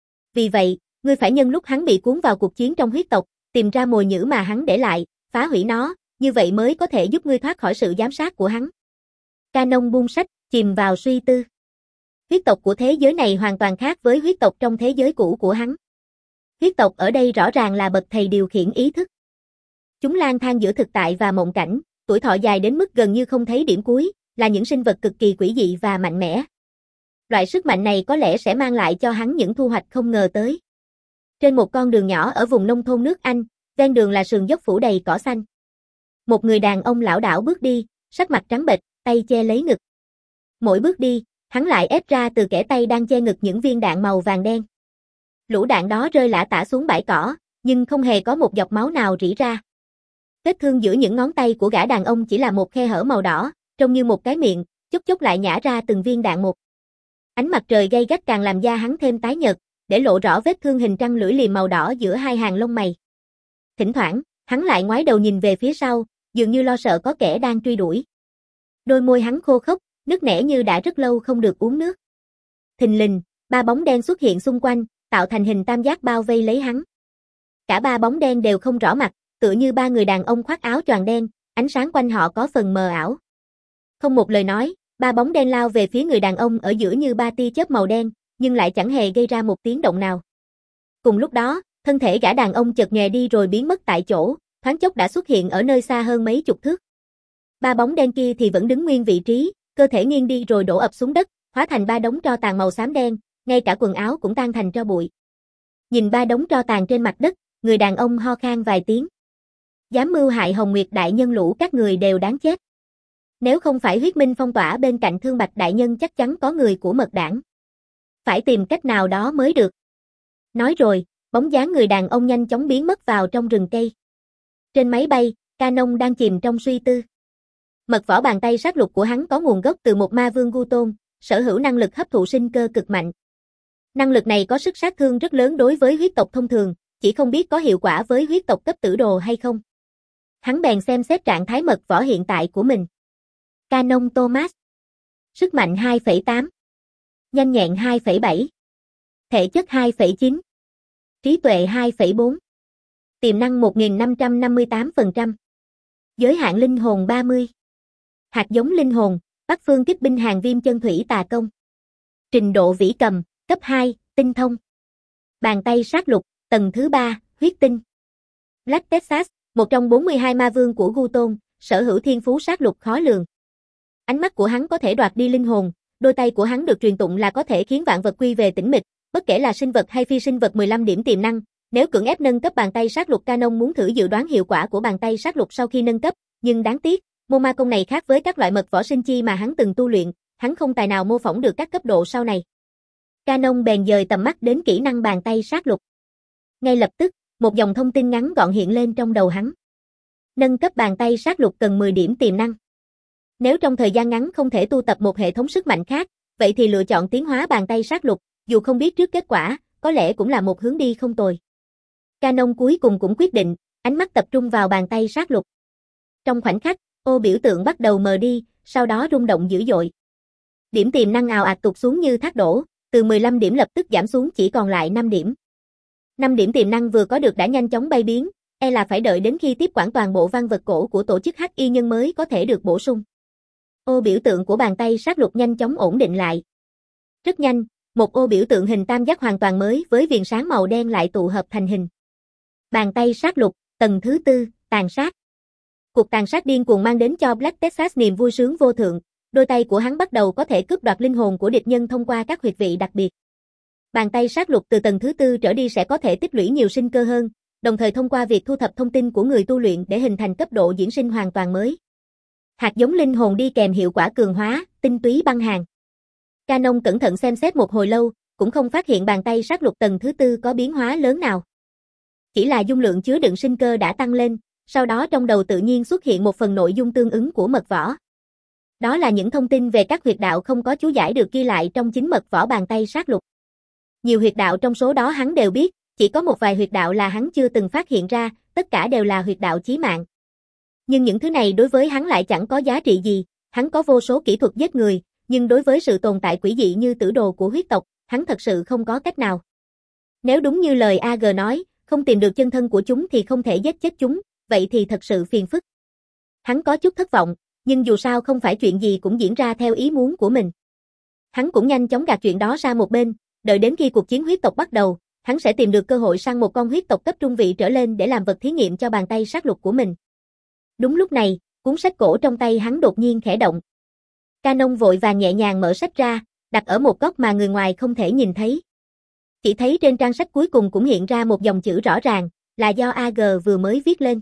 Vì vậy, ngươi phải nhân lúc hắn bị cuốn vào cuộc chiến trong huyết tộc, tìm ra mồi nhử mà hắn để lại, phá hủy nó, như vậy mới có thể giúp ngươi thoát khỏi sự giám sát của hắn. Canon buông sách, chìm vào suy tư. Huyết tộc của thế giới này hoàn toàn khác với huyết tộc trong thế giới cũ của hắn. Huyết tộc ở đây rõ ràng là bậc thầy điều khiển ý thức. Chúng lang thang giữa thực tại và mộng cảnh, tuổi thọ dài đến mức gần như không thấy điểm cuối, là những sinh vật cực kỳ quỷ dị và mạnh mẽ. Loại sức mạnh này có lẽ sẽ mang lại cho hắn những thu hoạch không ngờ tới. Trên một con đường nhỏ ở vùng nông thôn nước Anh, ven đường là sườn dốc phủ đầy cỏ xanh. Một người đàn ông lảo đảo bước đi, sắc mặt trắng bệch, tay che lấy ngực. Mỗi bước đi, hắn lại ép ra từ kẽ tay đang che ngực những viên đạn màu vàng đen. Lũ đạn đó rơi lả tả xuống bãi cỏ, nhưng không hề có một giọt máu nào rỉ ra. Vết thương giữa những ngón tay của gã đàn ông chỉ là một khe hở màu đỏ, trông như một cái miệng, chốc chốc lại nhả ra từng viên đạn một. Ánh mặt trời gay gắt càng làm da hắn thêm tái nhợt, để lộ rõ vết thương hình trăng lưỡi liềm màu đỏ giữa hai hàng lông mày. Thỉnh thoảng, hắn lại ngoái đầu nhìn về phía sau, dường như lo sợ có kẻ đang truy đuổi. Đôi môi hắn khô khốc, nứt nẻ như đã rất lâu không được uống nước. Thình lình, ba bóng đen xuất hiện xung quanh, tạo thành hình tam giác bao vây lấy hắn. Cả ba bóng đen đều không rõ mặt, tựa như ba người đàn ông khoác áo choàng đen, ánh sáng quanh họ có phần mờ ảo. Không một lời nói, ba bóng đen lao về phía người đàn ông ở giữa như ba tia chớp màu đen, nhưng lại chẳng hề gây ra một tiếng động nào. Cùng lúc đó, thân thể gã đàn ông chợt nhòe đi rồi biến mất tại chỗ, thoáng chốc đã xuất hiện ở nơi xa hơn mấy chục thước. Ba bóng đen kia thì vẫn đứng nguyên vị trí, cơ thể nghiêng đi rồi đổ ập xuống đất, hóa thành ba đống tro tàn màu xám đen, ngay cả quần áo cũng tan thành tro bụi. Nhìn ba đống tro tàn trên mặt đất, người đàn ông ho khan vài tiếng. Dám mưu hại Hồng Nguyệt đại nhân, lũ các người đều đáng chết. Nếu không phải huyết minh phong tỏa bên cạnh Thương Bạch đại nhân, chắc chắn có người của Mật đảng. Phải tìm cách nào đó mới được. Nói rồi, bóng dáng người đàn ông nhanh chóng biến mất vào trong rừng cây. Trên máy bay, Canon đang chìm trong suy tư. Mật võ bàn tay sát lục của hắn có nguồn gốc từ một ma vương Gu Tôn, sở hữu năng lực hấp thụ sinh cơ cực mạnh. Năng lực này có sức sát thương rất lớn đối với huyết tộc thông thường, chỉ không biết có hiệu quả với huyết tộc cấp tử đồ hay không. Hắn bèn xem xét trạng thái mật võ hiện tại của mình. Canon Thomas. Sức mạnh hai phẩy tám. Nhanh nhẹn hai phẩy bảy. Thể chất hai phẩy chín. Trí tuệ hai phẩy bốn. Tiềm năng một nghìn năm trăm năm mươi tám phần trăm. Giới hạn linh hồn ba mươi. Hạt giống linh hồn, Bắc phương kích binh hàng viêm chân thủy tà công. Trình độ vĩ cầm, cấp hai, tinh thông. Bàn tay sát lục, tầng thứ ba, huyết tinh. Black Texas, một trong bốn mươi hai ma vương của Gu Tôn, sở hữu thiên phú sát lục khó lường. Ánh mắt của hắn có thể đoạt đi linh hồn, đôi tay của hắn được truyền tụng là có thể khiến vạn vật quy về tĩnh mịch, bất kể là sinh vật hay phi sinh vật mười lăm điểm tiềm năng. Nếu cưỡng ép nâng cấp bàn tay sát lục Canon muốn thử dự đoán hiệu quả của bàn tay sát lục sau khi nâng cấp, nhưng đáng tiếc, môn ma công này khác với các loại mật võ sinh chi mà hắn từng tu luyện, hắn không tài nào mô phỏng được các cấp độ sau này. Canon bèn dời tầm mắt đến kỹ năng bàn tay sát lục. Ngay lập tức, một dòng thông tin ngắn gọn hiện lên trong đầu hắn. Nâng cấp bàn tay sát lục cần mười điểm tiềm năng. Nếu trong thời gian ngắn không thể tu tập một hệ thống sức mạnh khác, vậy thì lựa chọn tiến hóa bàn tay sát lục, dù không biết trước kết quả, có lẽ cũng là một hướng đi không tồi. Canon cuối cùng cũng quyết định, ánh mắt tập trung vào bàn tay sát lục. Trong khoảnh khắc, ô biểu tượng bắt đầu mờ đi, sau đó rung động dữ dội. Điểm tiềm năng ào ạt tụt xuống như thác đổ, từ mười lăm điểm lập tức giảm xuống chỉ còn lại năm điểm. năm điểm tiềm năng vừa có được đã nhanh chóng bay biến, e là phải đợi đến khi tiếp quản toàn bộ văn vật cổ của tổ chức Hắc Y Nhân mới có thể được bổ sung. Ô biểu tượng của bàn tay sát lục nhanh chóng ổn định lại. Rất nhanh, một ô biểu tượng hình tam giác hoàn toàn mới với viền sáng màu đen lại tụ hợp thành hình. Bàn tay sát lục, tầng thứ tư, tàn sát. Cuộc tàn sát điên cuồng mang đến cho Black Texas niềm vui sướng vô thượng, đôi tay của hắn bắt đầu có thể cướp đoạt linh hồn của địch nhân thông qua các huyệt vị đặc biệt. Bàn tay sát lục từ tầng thứ tư trở đi sẽ có thể tích lũy nhiều sinh cơ hơn, đồng thời thông qua việc thu thập thông tin của người tu luyện để hình thành cấp độ diễn sinh hoàn toàn mới. Hạt giống linh hồn đi kèm hiệu quả cường hóa, tinh túy băng hàn. Canon cẩn thận xem xét một hồi lâu, cũng không phát hiện bàn tay sát lục tầng thứ tư có biến hóa lớn nào. Chỉ là dung lượng chứa đựng sinh cơ đã tăng lên, sau đó trong đầu tự nhiên xuất hiện một phần nội dung tương ứng của mật võ. Đó là những thông tin về các huyệt đạo không có chú giải được ghi lại trong chính mật võ bàn tay sát lục. Nhiều huyệt đạo trong số đó hắn đều biết, chỉ có một vài huyệt đạo là hắn chưa từng phát hiện ra, tất cả đều là huyệt đạo chí mạng. Nhưng những thứ này đối với hắn lại chẳng có giá trị gì, hắn có vô số kỹ thuật giết người, nhưng đối với sự tồn tại quỷ dị như tử đồ của huyết tộc, hắn thật sự không có cách nào. Nếu đúng như lời a giê nói, không tìm được chân thân của chúng thì không thể giết chết chúng, vậy thì thật sự phiền phức. Hắn có chút thất vọng, nhưng dù sao không phải chuyện gì cũng diễn ra theo ý muốn của mình. Hắn cũng nhanh chóng gạt chuyện đó sang một bên, đợi đến khi cuộc chiến huyết tộc bắt đầu, hắn sẽ tìm được cơ hội săn một con huyết tộc cấp trung vị trở lên để làm vật thí nghiệm cho bàn tay sát lục của mình. Đúng lúc này, cuốn sách cổ trong tay hắn đột nhiên khẽ động. Canon vội vàng nhẹ nhàng mở sách ra, đặt ở một góc mà người ngoài không thể nhìn thấy. Chỉ thấy trên trang sách cuối cùng cũng hiện ra một dòng chữ rõ ràng, là do a giê vừa mới viết lên.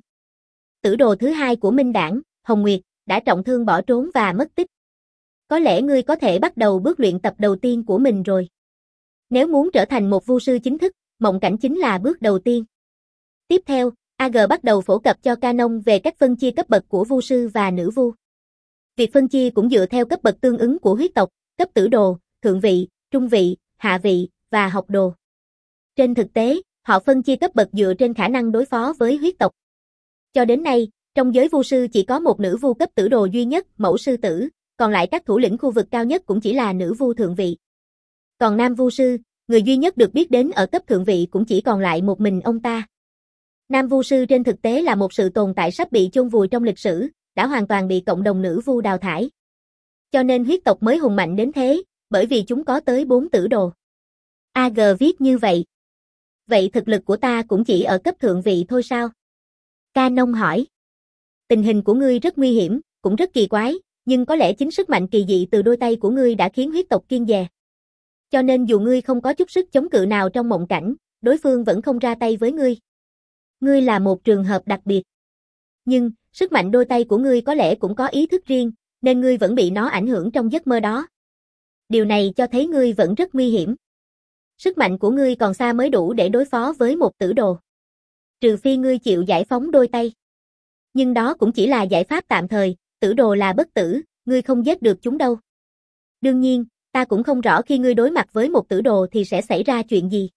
Tử đồ thứ hai của Minh Đảng, Hồng Nguyệt, đã trọng thương bỏ trốn và mất tích. Có lẽ ngươi có thể bắt đầu bước luyện tập đầu tiên của mình rồi. Nếu muốn trở thành một vu sư chính thức, mộng cảnh chính là bước đầu tiên. Tiếp theo, a giê bắt đầu phổ cập cho Canon về cách phân chia cấp bậc của vu sư và nữ vu. Việc phân chia cũng dựa theo cấp bậc tương ứng của huyết tộc, cấp tử đồ, thượng vị, trung vị, hạ vị và học đồ. Trên thực tế, họ phân chia cấp bậc dựa trên khả năng đối phó với huyết tộc. Cho đến nay, trong giới vu sư chỉ có một nữ vu cấp tử đồ duy nhất, Mẫu Sư Tử, còn lại các thủ lĩnh khu vực cao nhất cũng chỉ là nữ vu thượng vị. Còn nam vu sư, người duy nhất được biết đến ở cấp thượng vị cũng chỉ còn lại một mình ông ta. Nam vu sư trên thực tế là một sự tồn tại sắp bị chôn vùi trong lịch sử, đã hoàn toàn bị cộng đồng nữ vu đào thải. Cho nên huyết tộc mới hùng mạnh đến thế, bởi vì chúng có tới bốn tử đồ. a giê viết như vậy. Vậy thực lực của ta cũng chỉ ở cấp thượng vị thôi sao? Canon hỏi. Tình hình của ngươi rất nguy hiểm, cũng rất kỳ quái, nhưng có lẽ chính sức mạnh kỳ dị từ đôi tay của ngươi đã khiến huyết tộc kiêng dè. Cho nên dù ngươi không có chút sức chống cự nào trong mộng cảnh, đối phương vẫn không ra tay với ngươi. Ngươi là một trường hợp đặc biệt. Nhưng, sức mạnh đôi tay của ngươi có lẽ cũng có ý thức riêng, nên ngươi vẫn bị nó ảnh hưởng trong giấc mơ đó. Điều này cho thấy ngươi vẫn rất nguy hiểm. Sức mạnh của ngươi còn xa mới đủ để đối phó với một tử đồ. Trừ phi ngươi chịu giải phóng đôi tay. Nhưng đó cũng chỉ là giải pháp tạm thời, tử đồ là bất tử, ngươi không giết được chúng đâu. Đương nhiên, ta cũng không rõ khi ngươi đối mặt với một tử đồ thì sẽ xảy ra chuyện gì.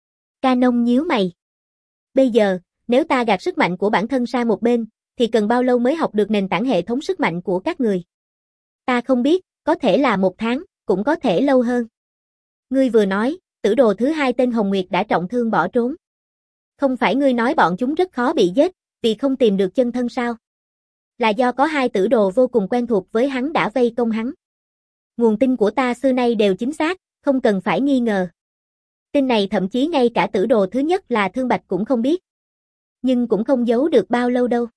Canon nhíu mày. Bây giờ, nếu ta gạt sức mạnh của bản thân sang một bên, thì cần bao lâu mới học được nền tảng hệ thống sức mạnh của các người? Ta không biết, có thể là một tháng, cũng có thể lâu hơn. Ngươi vừa nói, tử đồ thứ hai tên Hồng Nguyệt đã trọng thương bỏ trốn. Không phải ngươi nói bọn chúng rất khó bị giết, vì không tìm được chân thân sao? Là do có hai tử đồ vô cùng quen thuộc với hắn đã vây công hắn. Nguồn tin của ta xưa nay đều chính xác, không cần phải nghi ngờ. Tin này thậm chí ngay cả tử đồ thứ nhất là Thương Bạch cũng không biết. Nhưng cũng không giấu được bao lâu đâu.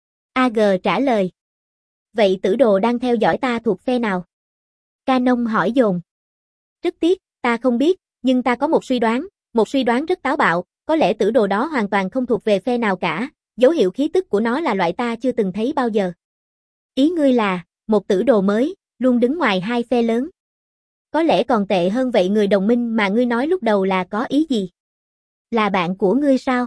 a giê trả lời. Vậy tử đồ đang theo dõi ta thuộc phe nào? Canon hỏi dồn. Rất tiếc, ta không biết, nhưng ta có một suy đoán, một suy đoán rất táo bạo, có lẽ tử đồ đó hoàn toàn không thuộc về phe nào cả, dấu hiệu khí tức của nó là loại ta chưa từng thấy bao giờ. Ý ngươi là, một tử đồ mới, luôn đứng ngoài hai phe lớn. Có lẽ còn tệ hơn vậy, người đồng minh mà ngươi nói lúc đầu là có ý gì? Là bạn của ngươi sao?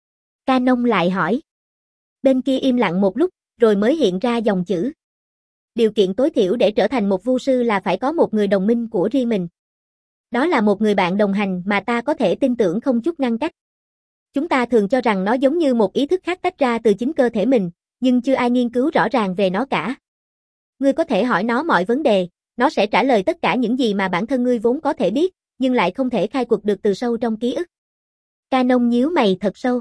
Canon lại hỏi. Bên kia im lặng một lúc, rồi mới hiện ra dòng chữ. Điều kiện tối thiểu để trở thành một vu sư là phải có một người đồng minh của riêng mình. Đó là một người bạn đồng hành mà ta có thể tin tưởng không chút ngăn cách. Chúng ta thường cho rằng nó giống như một ý thức khác tách ra từ chính cơ thể mình, nhưng chưa ai nghiên cứu rõ ràng về nó cả. Ngươi có thể hỏi nó mọi vấn đề, nó sẽ trả lời tất cả những gì mà bản thân ngươi vốn có thể biết, nhưng lại không thể khai quật được từ sâu trong ký ức. Canon nhíu mày thật sâu.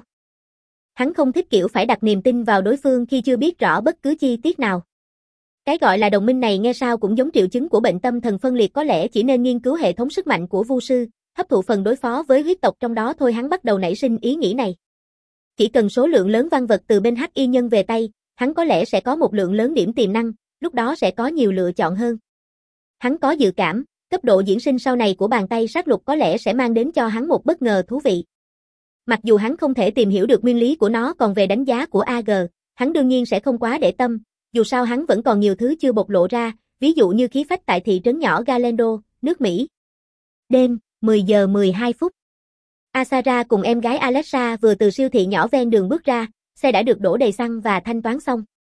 Hắn không thích kiểu phải đặt niềm tin vào đối phương khi chưa biết rõ bất cứ chi tiết nào. Cái gọi là đồng minh này nghe sao cũng giống triệu chứng của bệnh tâm thần phân liệt, có lẽ chỉ nên nghiên cứu hệ thống sức mạnh của vu sư, hấp thụ phần đối phó với huyết tộc trong đó thôi. Hắn bắt đầu nảy sinh ý nghĩ này. Chỉ cần số lượng lớn văn vật từ bên hắc y nhân về tay, hắn có lẽ sẽ có một lượng lớn điểm tiềm năng, lúc đó sẽ có nhiều lựa chọn hơn. Hắn có dự cảm, cấp độ diễn sinh sau này của bàn tay sát lục có lẽ sẽ mang đến cho hắn một bất ngờ thú vị. Mặc dù hắn không thể tìm hiểu được nguyên lý của nó, còn về đánh giá của a giê, hắn đương nhiên sẽ không quá để tâm, dù sao hắn vẫn còn nhiều thứ chưa bộc lộ ra, ví dụ như khí phách tại thị trấn nhỏ Galendo, nước Mỹ. Đêm, mười giờ mười hai phút. Asara cùng em gái Alexa vừa từ siêu thị nhỏ ven đường bước ra, xe đã được đổ đầy xăng và thanh toán xong.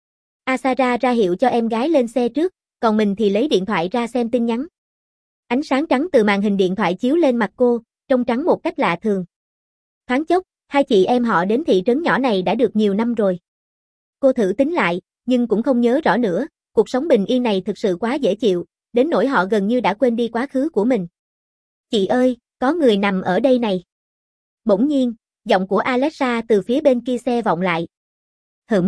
Asara ra hiệu cho em gái lên xe trước, còn mình thì lấy điện thoại ra xem tin nhắn. Ánh sáng trắng từ màn hình điện thoại chiếu lên mặt cô, trông trắng một cách lạ thường. Thoáng chốc, hai chị em họ đến thị trấn nhỏ này đã được nhiều năm rồi. Cô thử tính lại, nhưng cũng không nhớ rõ nữa, cuộc sống bình yên này thực sự quá dễ chịu, đến nỗi họ gần như đã quên đi quá khứ của mình. Chị ơi, có người nằm ở đây này. Bỗng nhiên, giọng của Alexa từ phía bên kia xe vọng lại. Hửm.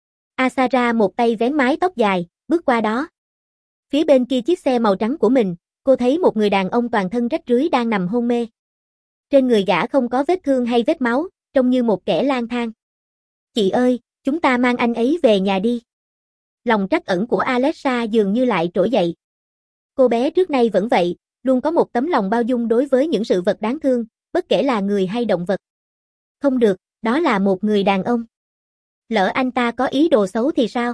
Asara một tay vén mái tóc dài, bước qua đó. Phía bên kia chiếc xe màu trắng của mình, cô thấy một người đàn ông toàn thân rách rưới đang nằm hôn mê. Trên người gã không có vết thương hay vết máu, trông như một kẻ lang thang. Chị ơi, chúng ta mang anh ấy về nhà đi. Lòng trắc ẩn của Alexa dường như lại trỗi dậy. Cô bé trước nay vẫn vậy, luôn có một tấm lòng bao dung đối với những sự vật đáng thương, bất kể là người hay động vật. Không được, đó là một người đàn ông. Lỡ anh ta có ý đồ xấu thì sao?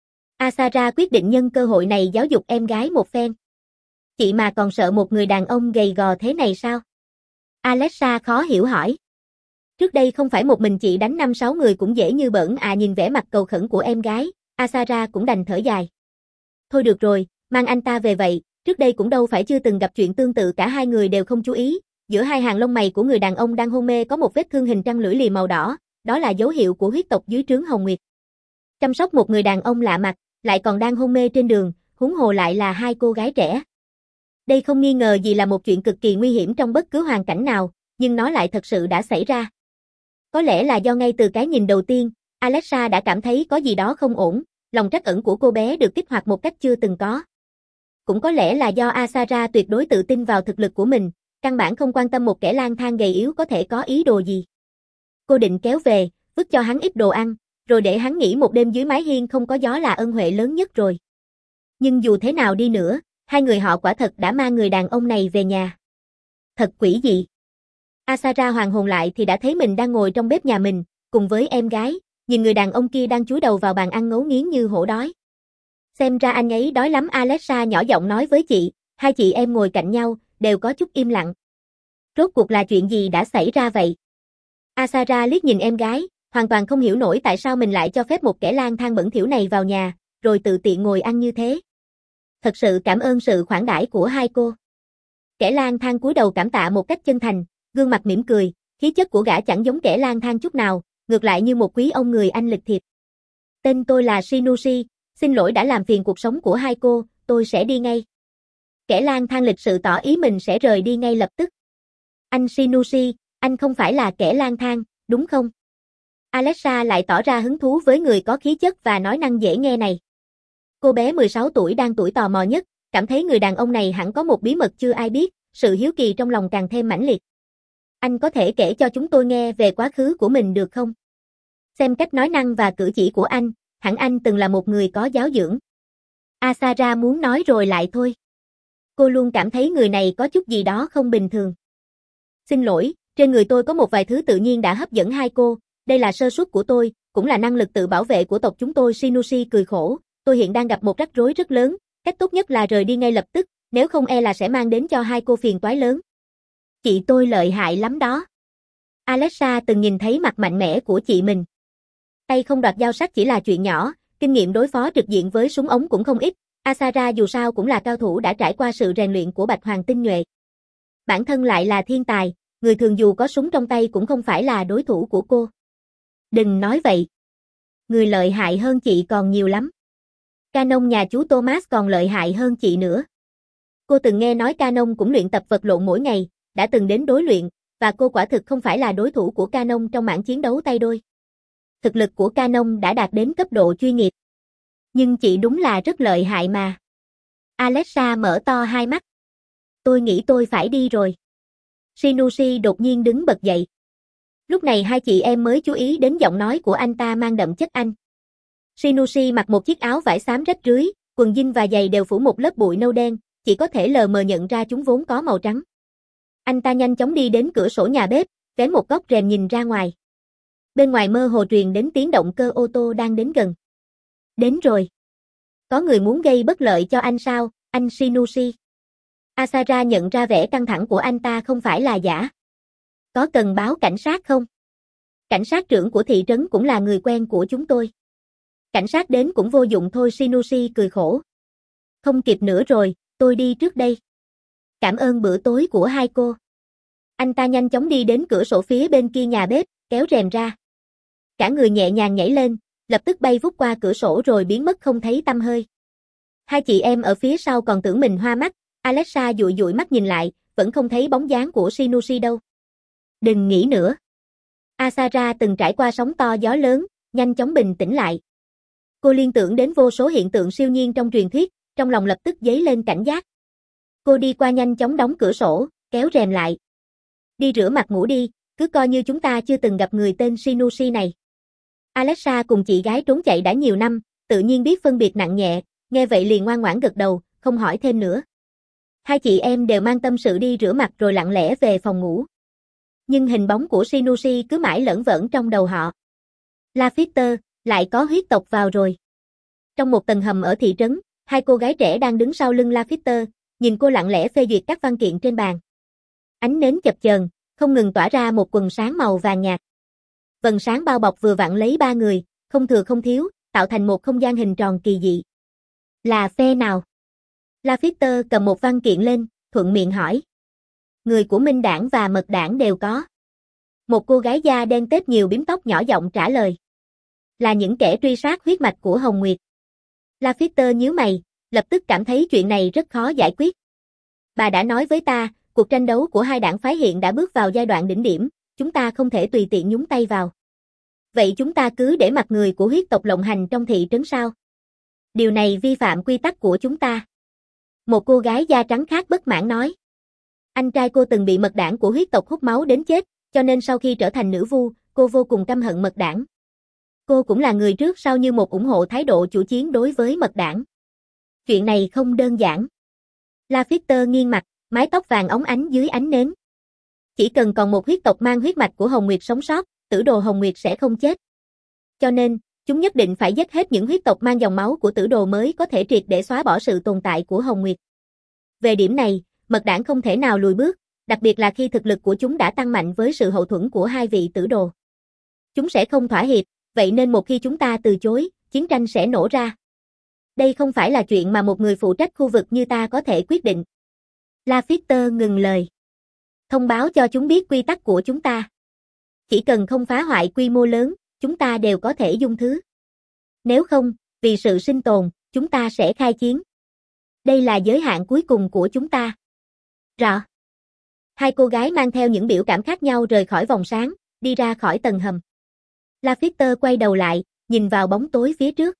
Asara quyết định nhân cơ hội này giáo dục em gái một phen. Chị mà còn sợ một người đàn ông gầy gò thế này sao? Alexa khó hiểu hỏi. Trước đây không phải một mình chị đánh năm sáu người cũng dễ như bỡn à. Nhìn vẻ mặt cầu khẩn của em gái, Asara cũng đành thở dài. Thôi được rồi, mang anh ta về vậy, trước đây cũng đâu phải chưa từng gặp chuyện tương tự. Cả hai người đều không chú ý, giữa hai hàng lông mày của người đàn ông đang hôn mê có một vết thương hình trăng lưỡi liềm màu đỏ, đó là dấu hiệu của huyết tộc dưới trướng Hồng Nguyệt. Chăm sóc một người đàn ông lạ mặt, lại còn đang hôn mê trên đường, huống hồ lại là hai cô gái trẻ. Đây không nghi ngờ gì là một chuyện cực kỳ nguy hiểm trong bất cứ hoàn cảnh nào, nhưng nó lại thật sự đã xảy ra. Có lẽ là do ngay từ cái nhìn đầu tiên, Alexa đã cảm thấy có gì đó không ổn, lòng trắc ẩn của cô bé được kích hoạt một cách chưa từng có. Cũng có lẽ là do Asara tuyệt đối tự tin vào thực lực của mình, căn bản không quan tâm một kẻ lang thang gầy yếu có thể có ý đồ gì. Cô định kéo về, vứt cho hắn ít đồ ăn, rồi để hắn nghỉ một đêm dưới mái hiên không có gió là ân huệ lớn nhất rồi. Nhưng dù thế nào đi nữa, hai người họ quả thật đã mang người đàn ông này về nhà. Thật quỷ dị. Asara hoàn hồn lại thì đã thấy mình đang ngồi trong bếp nhà mình, cùng với em gái, nhìn người đàn ông kia đang chúi đầu vào bàn ăn ngấu nghiến như hổ đói. Xem ra anh ấy đói lắm. Alexa nhỏ giọng nói với chị, hai chị em ngồi cạnh nhau, đều có chút im lặng. Rốt cuộc là chuyện gì đã xảy ra vậy? Asara liếc nhìn em gái, hoàn toàn không hiểu nổi tại sao mình lại cho phép một kẻ lang thang bẩn thỉu này vào nhà, rồi tự tiện ngồi ăn như thế. Thật sự cảm ơn sự khoản đãi của hai cô. Kẻ lang thang cúi đầu cảm tạ một cách chân thành, gương mặt mỉm cười, khí chất của gã chẳng giống kẻ lang thang chút nào, ngược lại như một quý ông người Anh lịch thiệp. Tên tôi là Shinushi, xin lỗi đã làm phiền cuộc sống của hai cô, tôi sẽ đi ngay. Kẻ lang thang lịch sự tỏ ý mình sẽ rời đi ngay lập tức. Anh Shinushi, anh không phải là kẻ lang thang, đúng không? Alexa lại tỏ ra hứng thú với người có khí chất và nói năng dễ nghe này. Cô bé mười sáu tuổi đang tuổi tò mò nhất, cảm thấy người đàn ông này hẳn có một bí mật chưa ai biết, sự hiếu kỳ trong lòng càng thêm mãnh liệt. Anh có thể kể cho chúng tôi nghe về quá khứ của mình được không? Xem cách nói năng và cử chỉ của anh, hẳn anh từng là một người có giáo dưỡng. Asara muốn nói rồi lại thôi. Cô luôn cảm thấy người này có chút gì đó không bình thường. Xin lỗi, trên người tôi có một vài thứ tự nhiên đã hấp dẫn hai cô, đây là sơ suất của tôi, cũng là năng lực tự bảo vệ của tộc chúng tôi. Shinushi cười khổ, tôi hiện đang gặp một rắc rối rất lớn, cách tốt nhất là rời đi ngay lập tức, nếu không e là sẽ mang đến cho hai cô phiền toái lớn. Chị tôi lợi hại lắm đó. Alexa từng nhìn thấy mặt mạnh mẽ của chị mình. Tay không đoạt dao sắc chỉ là chuyện nhỏ, kinh nghiệm đối phó trực diện với súng ống cũng không ít. Asara dù sao cũng là cao thủ đã trải qua sự rèn luyện của Bạch Hoàng tinh nhuệ. Bản thân lại là thiên tài, người thường dù có súng trong tay cũng không phải là đối thủ của cô. Đừng nói vậy. Người lợi hại hơn chị còn nhiều lắm. Canon nhà chú Thomas còn lợi hại hơn chị nữa. Cô từng nghe nói Canon cũng luyện tập vật lộn mỗi ngày, đã từng đến đối luyện, và cô quả thực không phải là đối thủ của Canon trong mảng chiến đấu tay đôi. Thực lực của Canon đã đạt đến cấp độ chuyên nghiệp. Nhưng chị đúng là rất lợi hại mà. Alexa mở to hai mắt. Tôi nghĩ tôi phải đi rồi. Shinushi đột nhiên đứng bật dậy. Lúc này hai chị em mới chú ý đến giọng nói của anh ta mang đậm chất Anh. Shinushi mặc một chiếc áo vải xám rách rưới, quần jean và giày đều phủ một lớp bụi nâu đen, chỉ có thể lờ mờ nhận ra chúng vốn có màu trắng. Anh ta nhanh chóng đi đến cửa sổ nhà bếp, vén một góc rèm nhìn ra ngoài. Bên ngoài mơ hồ truyền đến tiếng động cơ ô tô đang đến gần. Đến rồi. Có người muốn gây bất lợi cho anh sao, anh Shinushi? Asara nhận ra vẻ căng thẳng của anh ta không phải là giả. Có cần báo cảnh sát không? Cảnh sát trưởng của thị trấn cũng là người quen của chúng tôi. Cảnh sát đến cũng vô dụng thôi. Shinushi cười khổ. Không kịp nữa rồi, tôi đi trước đây. Cảm ơn bữa tối của hai cô. Anh ta nhanh chóng đi đến cửa sổ phía bên kia nhà bếp, kéo rèm ra. Cả người nhẹ nhàng nhảy lên, lập tức bay vút qua cửa sổ rồi biến mất không thấy tăm hơi. Hai chị em ở phía sau còn tưởng mình hoa mắt, Alexa dụi dụi mắt nhìn lại, vẫn không thấy bóng dáng của Shinushi đâu. Đừng nghĩ nữa. Asara từng trải qua sóng to gió lớn, nhanh chóng bình tĩnh lại. Cô liên tưởng đến vô số hiện tượng siêu nhiên trong truyền thuyết, trong lòng lập tức dấy lên cảnh giác. Cô đi qua nhanh chóng đóng cửa sổ, kéo rèm lại. Đi rửa mặt ngủ đi, cứ coi như chúng ta chưa từng gặp người tên Shinushi này. Alexa cùng chị gái trốn chạy đã nhiều năm, tự nhiên biết phân biệt nặng nhẹ, nghe vậy liền ngoan ngoãn gật đầu, không hỏi thêm nữa. Hai chị em đều mang tâm sự đi rửa mặt rồi lặng lẽ về phòng ngủ. Nhưng hình bóng của Shinushi cứ mãi lởn vởn trong đầu họ. Lafitte, lại có huyết tộc vào rồi. Trong một tầng hầm ở thị trấn, hai cô gái trẻ đang đứng sau lưng Lafitte, nhìn cô lặng lẽ phê duyệt các văn kiện trên bàn. Ánh nến chập chờn, không ngừng tỏa ra một quần sáng màu vàng nhạt. Vầng sáng bao bọc vừa vặn lấy ba người, không thừa không thiếu, tạo thành một không gian hình tròn kỳ dị. Là phe nào? Lafitte cầm một văn kiện lên, thuận miệng hỏi. Người của Minh Đảng và Mật Đảng đều có. Một cô gái da đen tết nhiều bím tóc nhỏ giọng trả lời. Là những kẻ truy sát huyết mạch của Hồng Nguyệt. Lafitte nhíu mày, lập tức cảm thấy chuyện này rất khó giải quyết. Bà đã nói với ta, cuộc tranh đấu của hai đảng phái hiện đã bước vào giai đoạn đỉnh điểm, chúng ta không thể tùy tiện nhúng tay vào. Vậy chúng ta cứ để mặc người của huyết tộc lộng hành trong thị trấn sao? Điều này vi phạm quy tắc của chúng ta. Một cô gái da trắng khác bất mãn nói. Anh trai cô từng bị Mật Đảng của huyết tộc hút máu đến chết, cho nên sau khi trở thành nữ vu, cô vô cùng căm hận Mật Đảng. Cô cũng là người trước sau như một ủng hộ thái độ chủ chiến đối với Mật Đảng. Chuyện này không đơn giản. Lafitte nghiêng mặt, mái tóc vàng óng ánh dưới ánh nến. Chỉ cần còn một huyết tộc mang huyết mạch của Hồng Nguyệt sống sót, tử đồ Hồng Nguyệt sẽ không chết. Cho nên, chúng nhất định phải giết hết những huyết tộc mang dòng máu của tử đồ mới có thể triệt để xóa bỏ sự tồn tại của Hồng Nguyệt. Về điểm này, Mật Đảng không thể nào lùi bước, đặc biệt là khi thực lực của chúng đã tăng mạnh với sự hậu thuẫn của hai vị tử đồ. Chúng sẽ không thỏa hiệp, vậy nên một khi chúng ta từ chối, chiến tranh sẽ nổ ra. Đây không phải là chuyện mà một người phụ trách khu vực như ta có thể quyết định. Lafitte ngừng lời. Thông báo cho chúng biết quy tắc của chúng ta. Chỉ cần không phá hoại quy mô lớn, chúng ta đều có thể dung thứ. Nếu không, vì sự sinh tồn, chúng ta sẽ khai chiến. Đây là giới hạn cuối cùng của chúng ta. Rõ. Hai cô gái mang theo những biểu cảm khác nhau rời khỏi vòng sáng, đi ra khỏi tầng hầm. Lafitte quay đầu lại, nhìn vào bóng tối phía trước.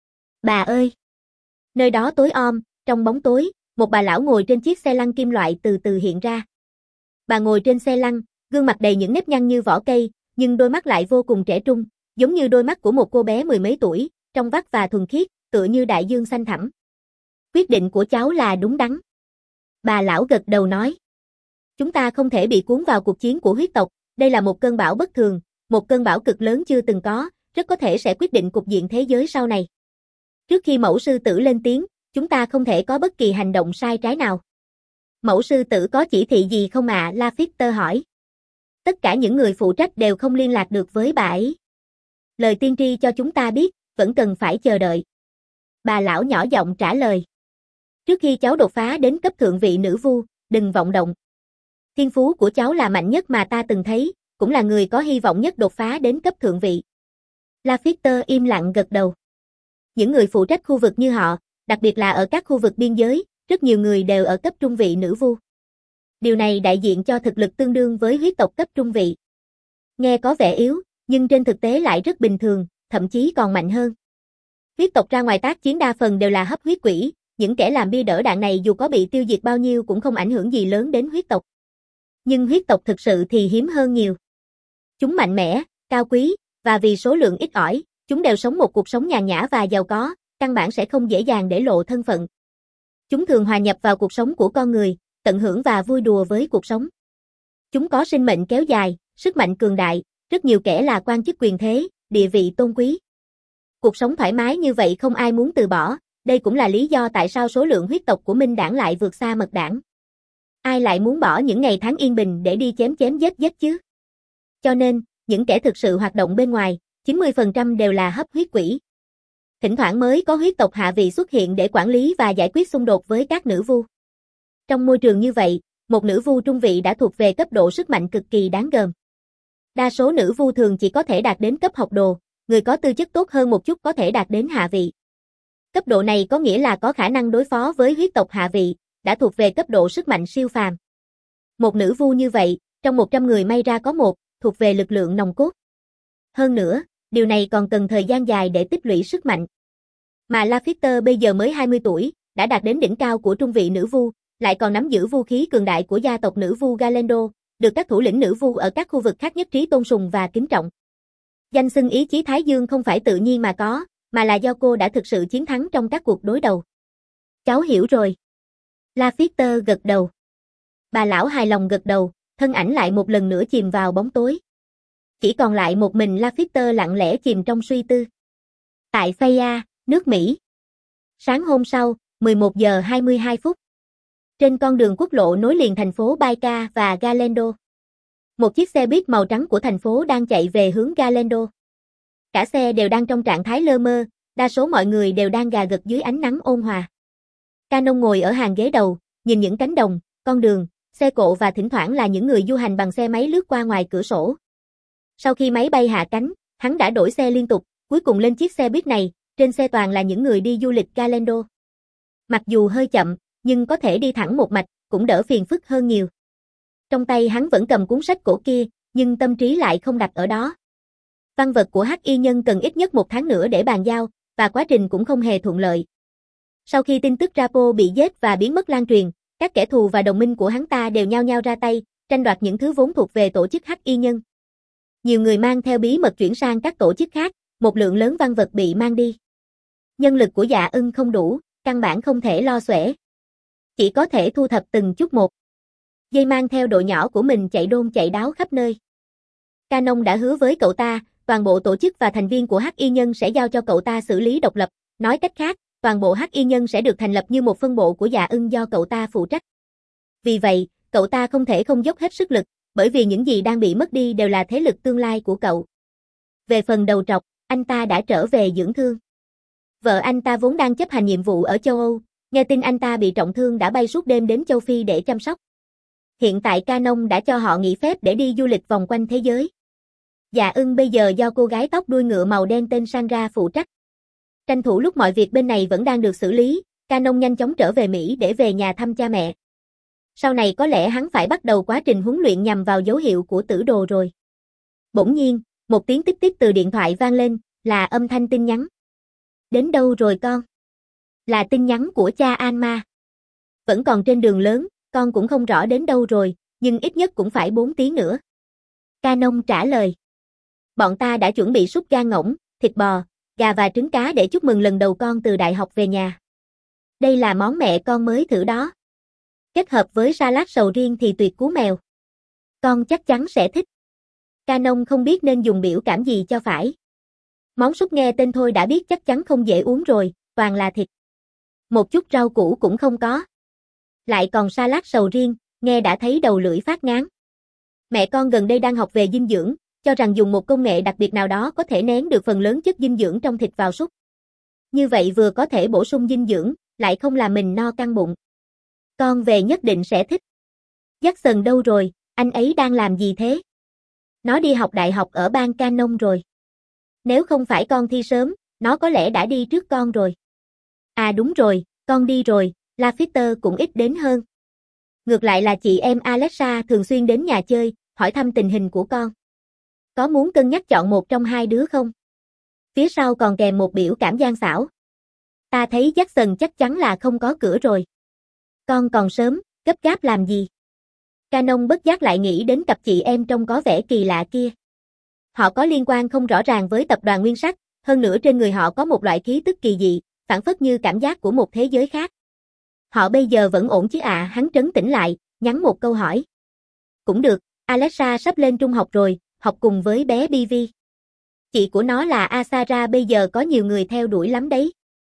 Bà ơi! Nơi đó tối om, trong bóng tối, một bà lão ngồi trên chiếc xe lăn kim loại từ từ hiện ra. Bà ngồi trên xe lăn, gương mặt đầy những nếp nhăn như vỏ cây, nhưng đôi mắt lại vô cùng trẻ trung, giống như đôi mắt của một cô bé mười mấy tuổi, trong vắt và thuần khiết, tựa như đại dương xanh thẳm. Quyết định của cháu là đúng đắn. Bà lão gật đầu nói. Chúng ta không thể bị cuốn vào cuộc chiến của huyết tộc, đây là một cơn bão bất thường, một cơn bão cực lớn chưa từng có, rất có thể sẽ quyết định cục diện thế giới sau này. Trước khi mẫu sư tử lên tiếng, chúng ta không thể có bất kỳ hành động sai trái nào. Mẫu sư tử có chỉ thị gì không ạ? À? Lafitte hỏi. Tất cả những người phụ trách đều không liên lạc được với bà ấy. Lời tiên tri cho chúng ta biết, vẫn cần phải chờ đợi. Bà lão nhỏ giọng trả lời. Trước khi cháu đột phá đến cấp thượng vị nữ vu, đừng vọng động. Thiên phú của cháu là mạnh nhất mà ta từng thấy, cũng là người có hy vọng nhất đột phá đến cấp thượng vị. Lafitte im lặng gật đầu. Những người phụ trách khu vực như họ, đặc biệt là ở các khu vực biên giới, rất nhiều người đều ở cấp trung vị nữ vu. Điều này đại diện cho thực lực tương đương với huyết tộc cấp trung vị. Nghe có vẻ yếu, nhưng trên thực tế lại rất bình thường, thậm chí còn mạnh hơn. Huyết tộc ra ngoài tác chiến đa phần đều là hấp huyết quỷ, những kẻ làm bia đỡ đạn này dù có bị tiêu diệt bao nhiêu cũng không ảnh hưởng gì lớn đến huyết tộc. Nhưng huyết tộc thực sự thì hiếm hơn nhiều. Chúng mạnh mẽ, cao quý, và vì số lượng ít ỏi, chúng đều sống một cuộc sống nhàn nhã và giàu có, căn bản sẽ không dễ dàng để lộ thân phận. Chúng thường hòa nhập vào cuộc sống của con người, tận hưởng và vui đùa với cuộc sống. Chúng có sinh mệnh kéo dài, sức mạnh cường đại, rất nhiều kẻ là quan chức quyền thế, địa vị tôn quý. Cuộc sống thoải mái như vậy không ai muốn từ bỏ, đây cũng là lý do tại sao số lượng huyết tộc của Minh Đảng lại vượt xa Mật Đảng. Ai lại muốn bỏ những ngày tháng yên bình để đi chém chém giết giết chứ? Cho nên, những kẻ thực sự hoạt động bên ngoài, chín mươi phần trăm đều là hấp huyết quỷ. Thỉnh thoảng mới có huyết tộc hạ vị xuất hiện để quản lý và giải quyết xung đột với các nữ vu. Trong môi trường như vậy, một nữ vu trung vị đã thuộc về cấp độ sức mạnh cực kỳ đáng gờm. Đa số nữ vu thường chỉ có thể đạt đến cấp học đồ, người có tư chất tốt hơn một chút có thể đạt đến hạ vị. Cấp độ này có nghĩa là có khả năng đối phó với huyết tộc hạ vị, đã thuộc về cấp độ sức mạnh siêu phàm. Một nữ vu như vậy, trong một trăm người may ra có một, thuộc về lực lượng nòng cốt. Hơn nữa, điều này còn cần thời gian dài để tích lũy sức mạnh. Mà Lafitte bây giờ mới hai mươi tuổi, đã đạt đến đỉnh cao của trung vị nữ vu, lại còn nắm giữ vũ khí cường đại của gia tộc nữ vu Galendo, được các thủ lĩnh nữ vu ở các khu vực khác nhất trí tôn sùng và kính trọng. Danh xưng ý chí Thái Dương không phải tự nhiên mà có, mà là do cô đã thực sự chiến thắng trong các cuộc đối đầu. Cháu hiểu rồi. Lafitte gật đầu. Bà lão hài lòng gật đầu, thân ảnh lại một lần nữa chìm vào bóng tối. Chỉ còn lại một mình Lafitte lặng lẽ chìm trong suy tư. Tại Faya, nước Mỹ. Sáng hôm sau, mười một giờ hai mươi hai phút. Trên con đường quốc lộ nối liền thành phố Baika và Galendo. Một chiếc xe buýt màu trắng của thành phố đang chạy về hướng Galendo. Cả xe đều đang trong trạng thái lơ mơ, đa số mọi người đều đang gà gật dưới ánh nắng ôn hòa. Canon ngồi ở hàng ghế đầu, nhìn những cánh đồng, con đường, xe cộ và thỉnh thoảng là những người du hành bằng xe máy lướt qua ngoài cửa sổ. Sau khi máy bay hạ cánh, hắn đã đổi xe liên tục, cuối cùng lên chiếc xe buýt này, trên xe toàn là những người đi du lịch Galendo. Mặc dù hơi chậm, nhưng có thể đi thẳng một mạch, cũng đỡ phiền phức hơn nhiều. Trong tay hắn vẫn cầm cuốn sách cổ kia, nhưng tâm trí lại không đặt ở đó. Văn vật của Hắc Y Nhân cần ít nhất một tháng nữa để bàn giao, và quá trình cũng không hề thuận lợi. Sau khi tin tức Rapo bị giết và biến mất lan truyền, các kẻ thù và đồng minh của hắn ta đều nhao nhao ra tay, tranh đoạt những thứ vốn thuộc về tổ chức Hắc Y Nhân. Nhiều người mang theo bí mật chuyển sang các tổ chức khác, một lượng lớn văn vật bị mang đi. Nhân lực của Dạ Ưng không đủ, căn bản không thể lo xuể. Chỉ có thể thu thập từng chút một. Dây mang theo đội nhỏ của mình chạy đôn chạy đáo khắp nơi. Canon đã hứa với cậu ta, toàn bộ tổ chức và thành viên của Hắc Y Nhân sẽ giao cho cậu ta xử lý độc lập, nói cách khác, toàn bộ Hắc Y Nhân sẽ được thành lập như một phân bộ của Dạ Ưng do cậu ta phụ trách. Vì vậy, cậu ta không thể không dốc hết sức lực, bởi vì những gì đang bị mất đi đều là thế lực tương lai của cậu. Về phần đầu trọc, anh ta đã trở về dưỡng thương. Vợ anh ta vốn đang chấp hành nhiệm vụ ở châu Âu, nghe tin anh ta bị trọng thương đã bay suốt đêm đến châu Phi để chăm sóc. Hiện tại Canon đã cho họ nghỉ phép để đi du lịch vòng quanh thế giới. Dạ ưng bây giờ do cô gái tóc đuôi ngựa màu đen tên Sandra phụ trách. Tranh thủ lúc mọi việc bên này vẫn đang được xử lý, Canon nhanh chóng trở về Mỹ để về nhà thăm cha mẹ. Sau này có lẽ hắn phải bắt đầu quá trình huấn luyện nhằm vào dấu hiệu của tử đồ rồi. Bỗng nhiên, một tiếng tít tít từ điện thoại vang lên, là âm thanh tin nhắn. Đến đâu rồi con? Là tin nhắn của cha Alma. Vẫn còn trên đường lớn, con cũng không rõ đến đâu rồi, nhưng ít nhất cũng phải bốn tiếng nữa. Canon trả lời. Bọn ta đã chuẩn bị súp gan ngỗng, thịt bò, gà và trứng cá để chúc mừng lần đầu con từ đại học về nhà. Đây là món mẹ con mới thử đó. Kết hợp với salad sầu riêng thì tuyệt cú mèo. Con chắc chắn sẽ thích. Canon không biết nên dùng biểu cảm gì cho phải. Món súp nghe tên thôi đã biết chắc chắn không dễ uống rồi, toàn là thịt. Một chút rau củ cũng không có. Lại còn salad sầu riêng, nghe đã thấy đầu lưỡi phát ngán. Mẹ con gần đây đang học về dinh dưỡng, cho rằng dùng một công nghệ đặc biệt nào đó có thể nén được phần lớn chất dinh dưỡng trong thịt vào súp. Như vậy vừa có thể bổ sung dinh dưỡng, lại không làm mình no căng bụng. Con về nhất định sẽ thích. Jackson đâu rồi, anh ấy đang làm gì thế? Nó đi học đại học ở bang Canon rồi. Nếu không phải con thi sớm, nó có lẽ đã đi trước con rồi. À đúng rồi, con đi rồi, Lafitter cũng ít đến hơn. Ngược lại là chị em Alexa thường xuyên đến nhà chơi, hỏi thăm tình hình của con. Có muốn cân nhắc chọn một trong hai đứa không? Phía sau còn kèm một biểu cảm gian xảo. Ta thấy Jackson chắc chắn là không có cửa rồi. Con còn sớm, gấp gáp làm gì? Canon bất giác lại nghĩ đến cặp chị em trông có vẻ kỳ lạ kia. Họ có liên quan không rõ ràng với tập đoàn Nguyên Sắc, hơn nữa trên người họ có một loại khí tức kỳ dị, phảng phất như cảm giác của một thế giới khác. Họ bây giờ vẫn ổn chứ ạ? À, hắn trấn tĩnh lại, nhắn một câu hỏi. Cũng được, Alexa sắp lên trung học rồi, học cùng với bé Bivi. Chị của nó là Asara bây giờ có nhiều người theo đuổi lắm đấy.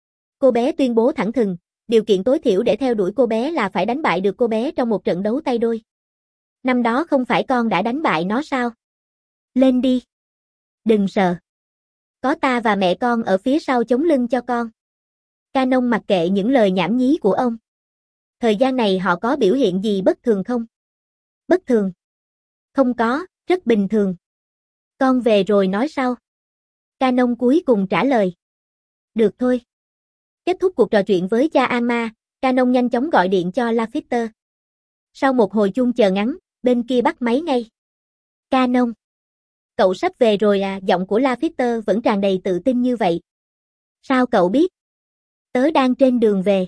Cô bé tuyên bố thẳng thừng, điều kiện tối thiểu để theo đuổi cô bé là phải đánh bại được cô bé trong một trận đấu tay đôi. Năm đó không phải con đã đánh bại nó sao? Lên đi. Đừng sợ. Có ta và mẹ con ở phía sau chống lưng cho con. Canon mặc kệ những lời nhảm nhí của ông. Thời gian này họ có biểu hiện gì bất thường không? Bất thường. Không có, rất bình thường. Con về rồi nói sau. Canon cuối cùng trả lời. Được thôi. Kết thúc cuộc trò chuyện với cha Alma, Canon nhanh chóng gọi điện cho Lafitter. Sau một hồi chuông chờ ngắn, bên kia bắt máy ngay. Canon. Cậu sắp về rồi à? Giọng của Lafitter vẫn tràn đầy tự tin như vậy. Sao cậu biết? Tớ đang trên đường về.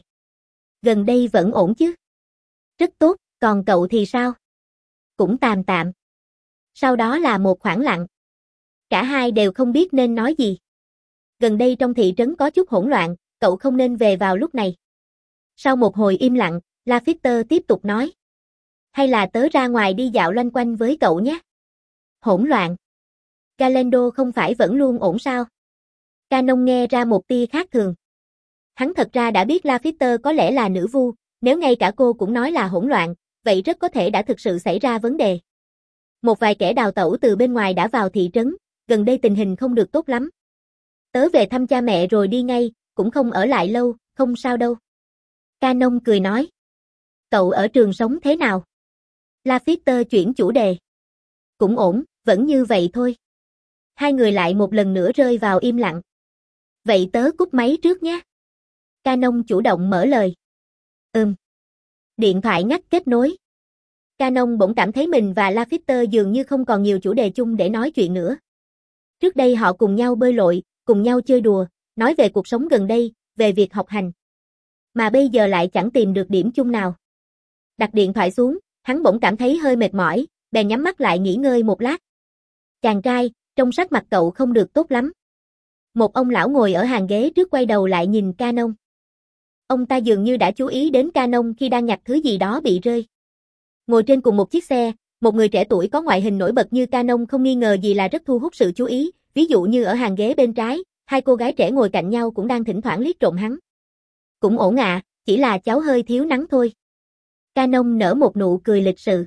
Gần đây vẫn ổn chứ? Rất tốt, còn cậu thì sao? Cũng tạm tạm. Sau đó là một khoảng lặng. Cả hai đều không biết nên nói gì. Gần đây trong thị trấn có chút hỗn loạn, cậu không nên về vào lúc này. Sau một hồi im lặng, Lafitter tiếp tục nói. Hay là tớ ra ngoài đi dạo loanh quanh với cậu nhé? Hỗn loạn. Galendo không phải vẫn luôn ổn sao? Canon nghe ra một tia khác thường. Hắn thật ra đã biết Lafitter có lẽ là nữ vu, nếu ngay cả cô cũng nói là hỗn loạn, vậy rất có thể đã thực sự xảy ra vấn đề. Một vài kẻ đào tẩu từ bên ngoài đã vào thị trấn, gần đây tình hình không được tốt lắm. Tớ về thăm cha mẹ rồi đi ngay, cũng không ở lại lâu, không sao đâu. Canon cười nói. Cậu ở trường sống thế nào? Lafitter chuyển chủ đề. Cũng ổn, vẫn như vậy thôi. Hai người lại một lần nữa rơi vào im lặng. Vậy tớ cúp máy trước nhé. Canon chủ động mở lời. Ừm. Điện thoại ngắt kết nối. Canon bỗng cảm thấy mình và Lafitter dường như không còn nhiều chủ đề chung để nói chuyện nữa. Trước đây họ cùng nhau bơi lội, cùng nhau chơi đùa, nói về cuộc sống gần đây, về việc học hành. Mà bây giờ lại chẳng tìm được điểm chung nào. Đặt điện thoại xuống, hắn bỗng cảm thấy hơi mệt mỏi, bèn nhắm mắt lại nghỉ ngơi một lát. Chàng trai, trông sắc mặt cậu không được tốt lắm. Một ông lão ngồi ở hàng ghế trước quay đầu lại nhìn Canon. Ông ta dường như đã chú ý đến Canon khi đang nhặt thứ gì đó bị rơi. Ngồi trên cùng một chiếc xe, một người trẻ tuổi có ngoại hình nổi bật như Canon không nghi ngờ gì là rất thu hút sự chú ý, ví dụ như ở hàng ghế bên trái, hai cô gái trẻ ngồi cạnh nhau cũng đang thỉnh thoảng liếc trộm hắn. Cũng ổn ạ, à, chỉ là cháu hơi thiếu nắng thôi. Canon nở một nụ cười lịch sự.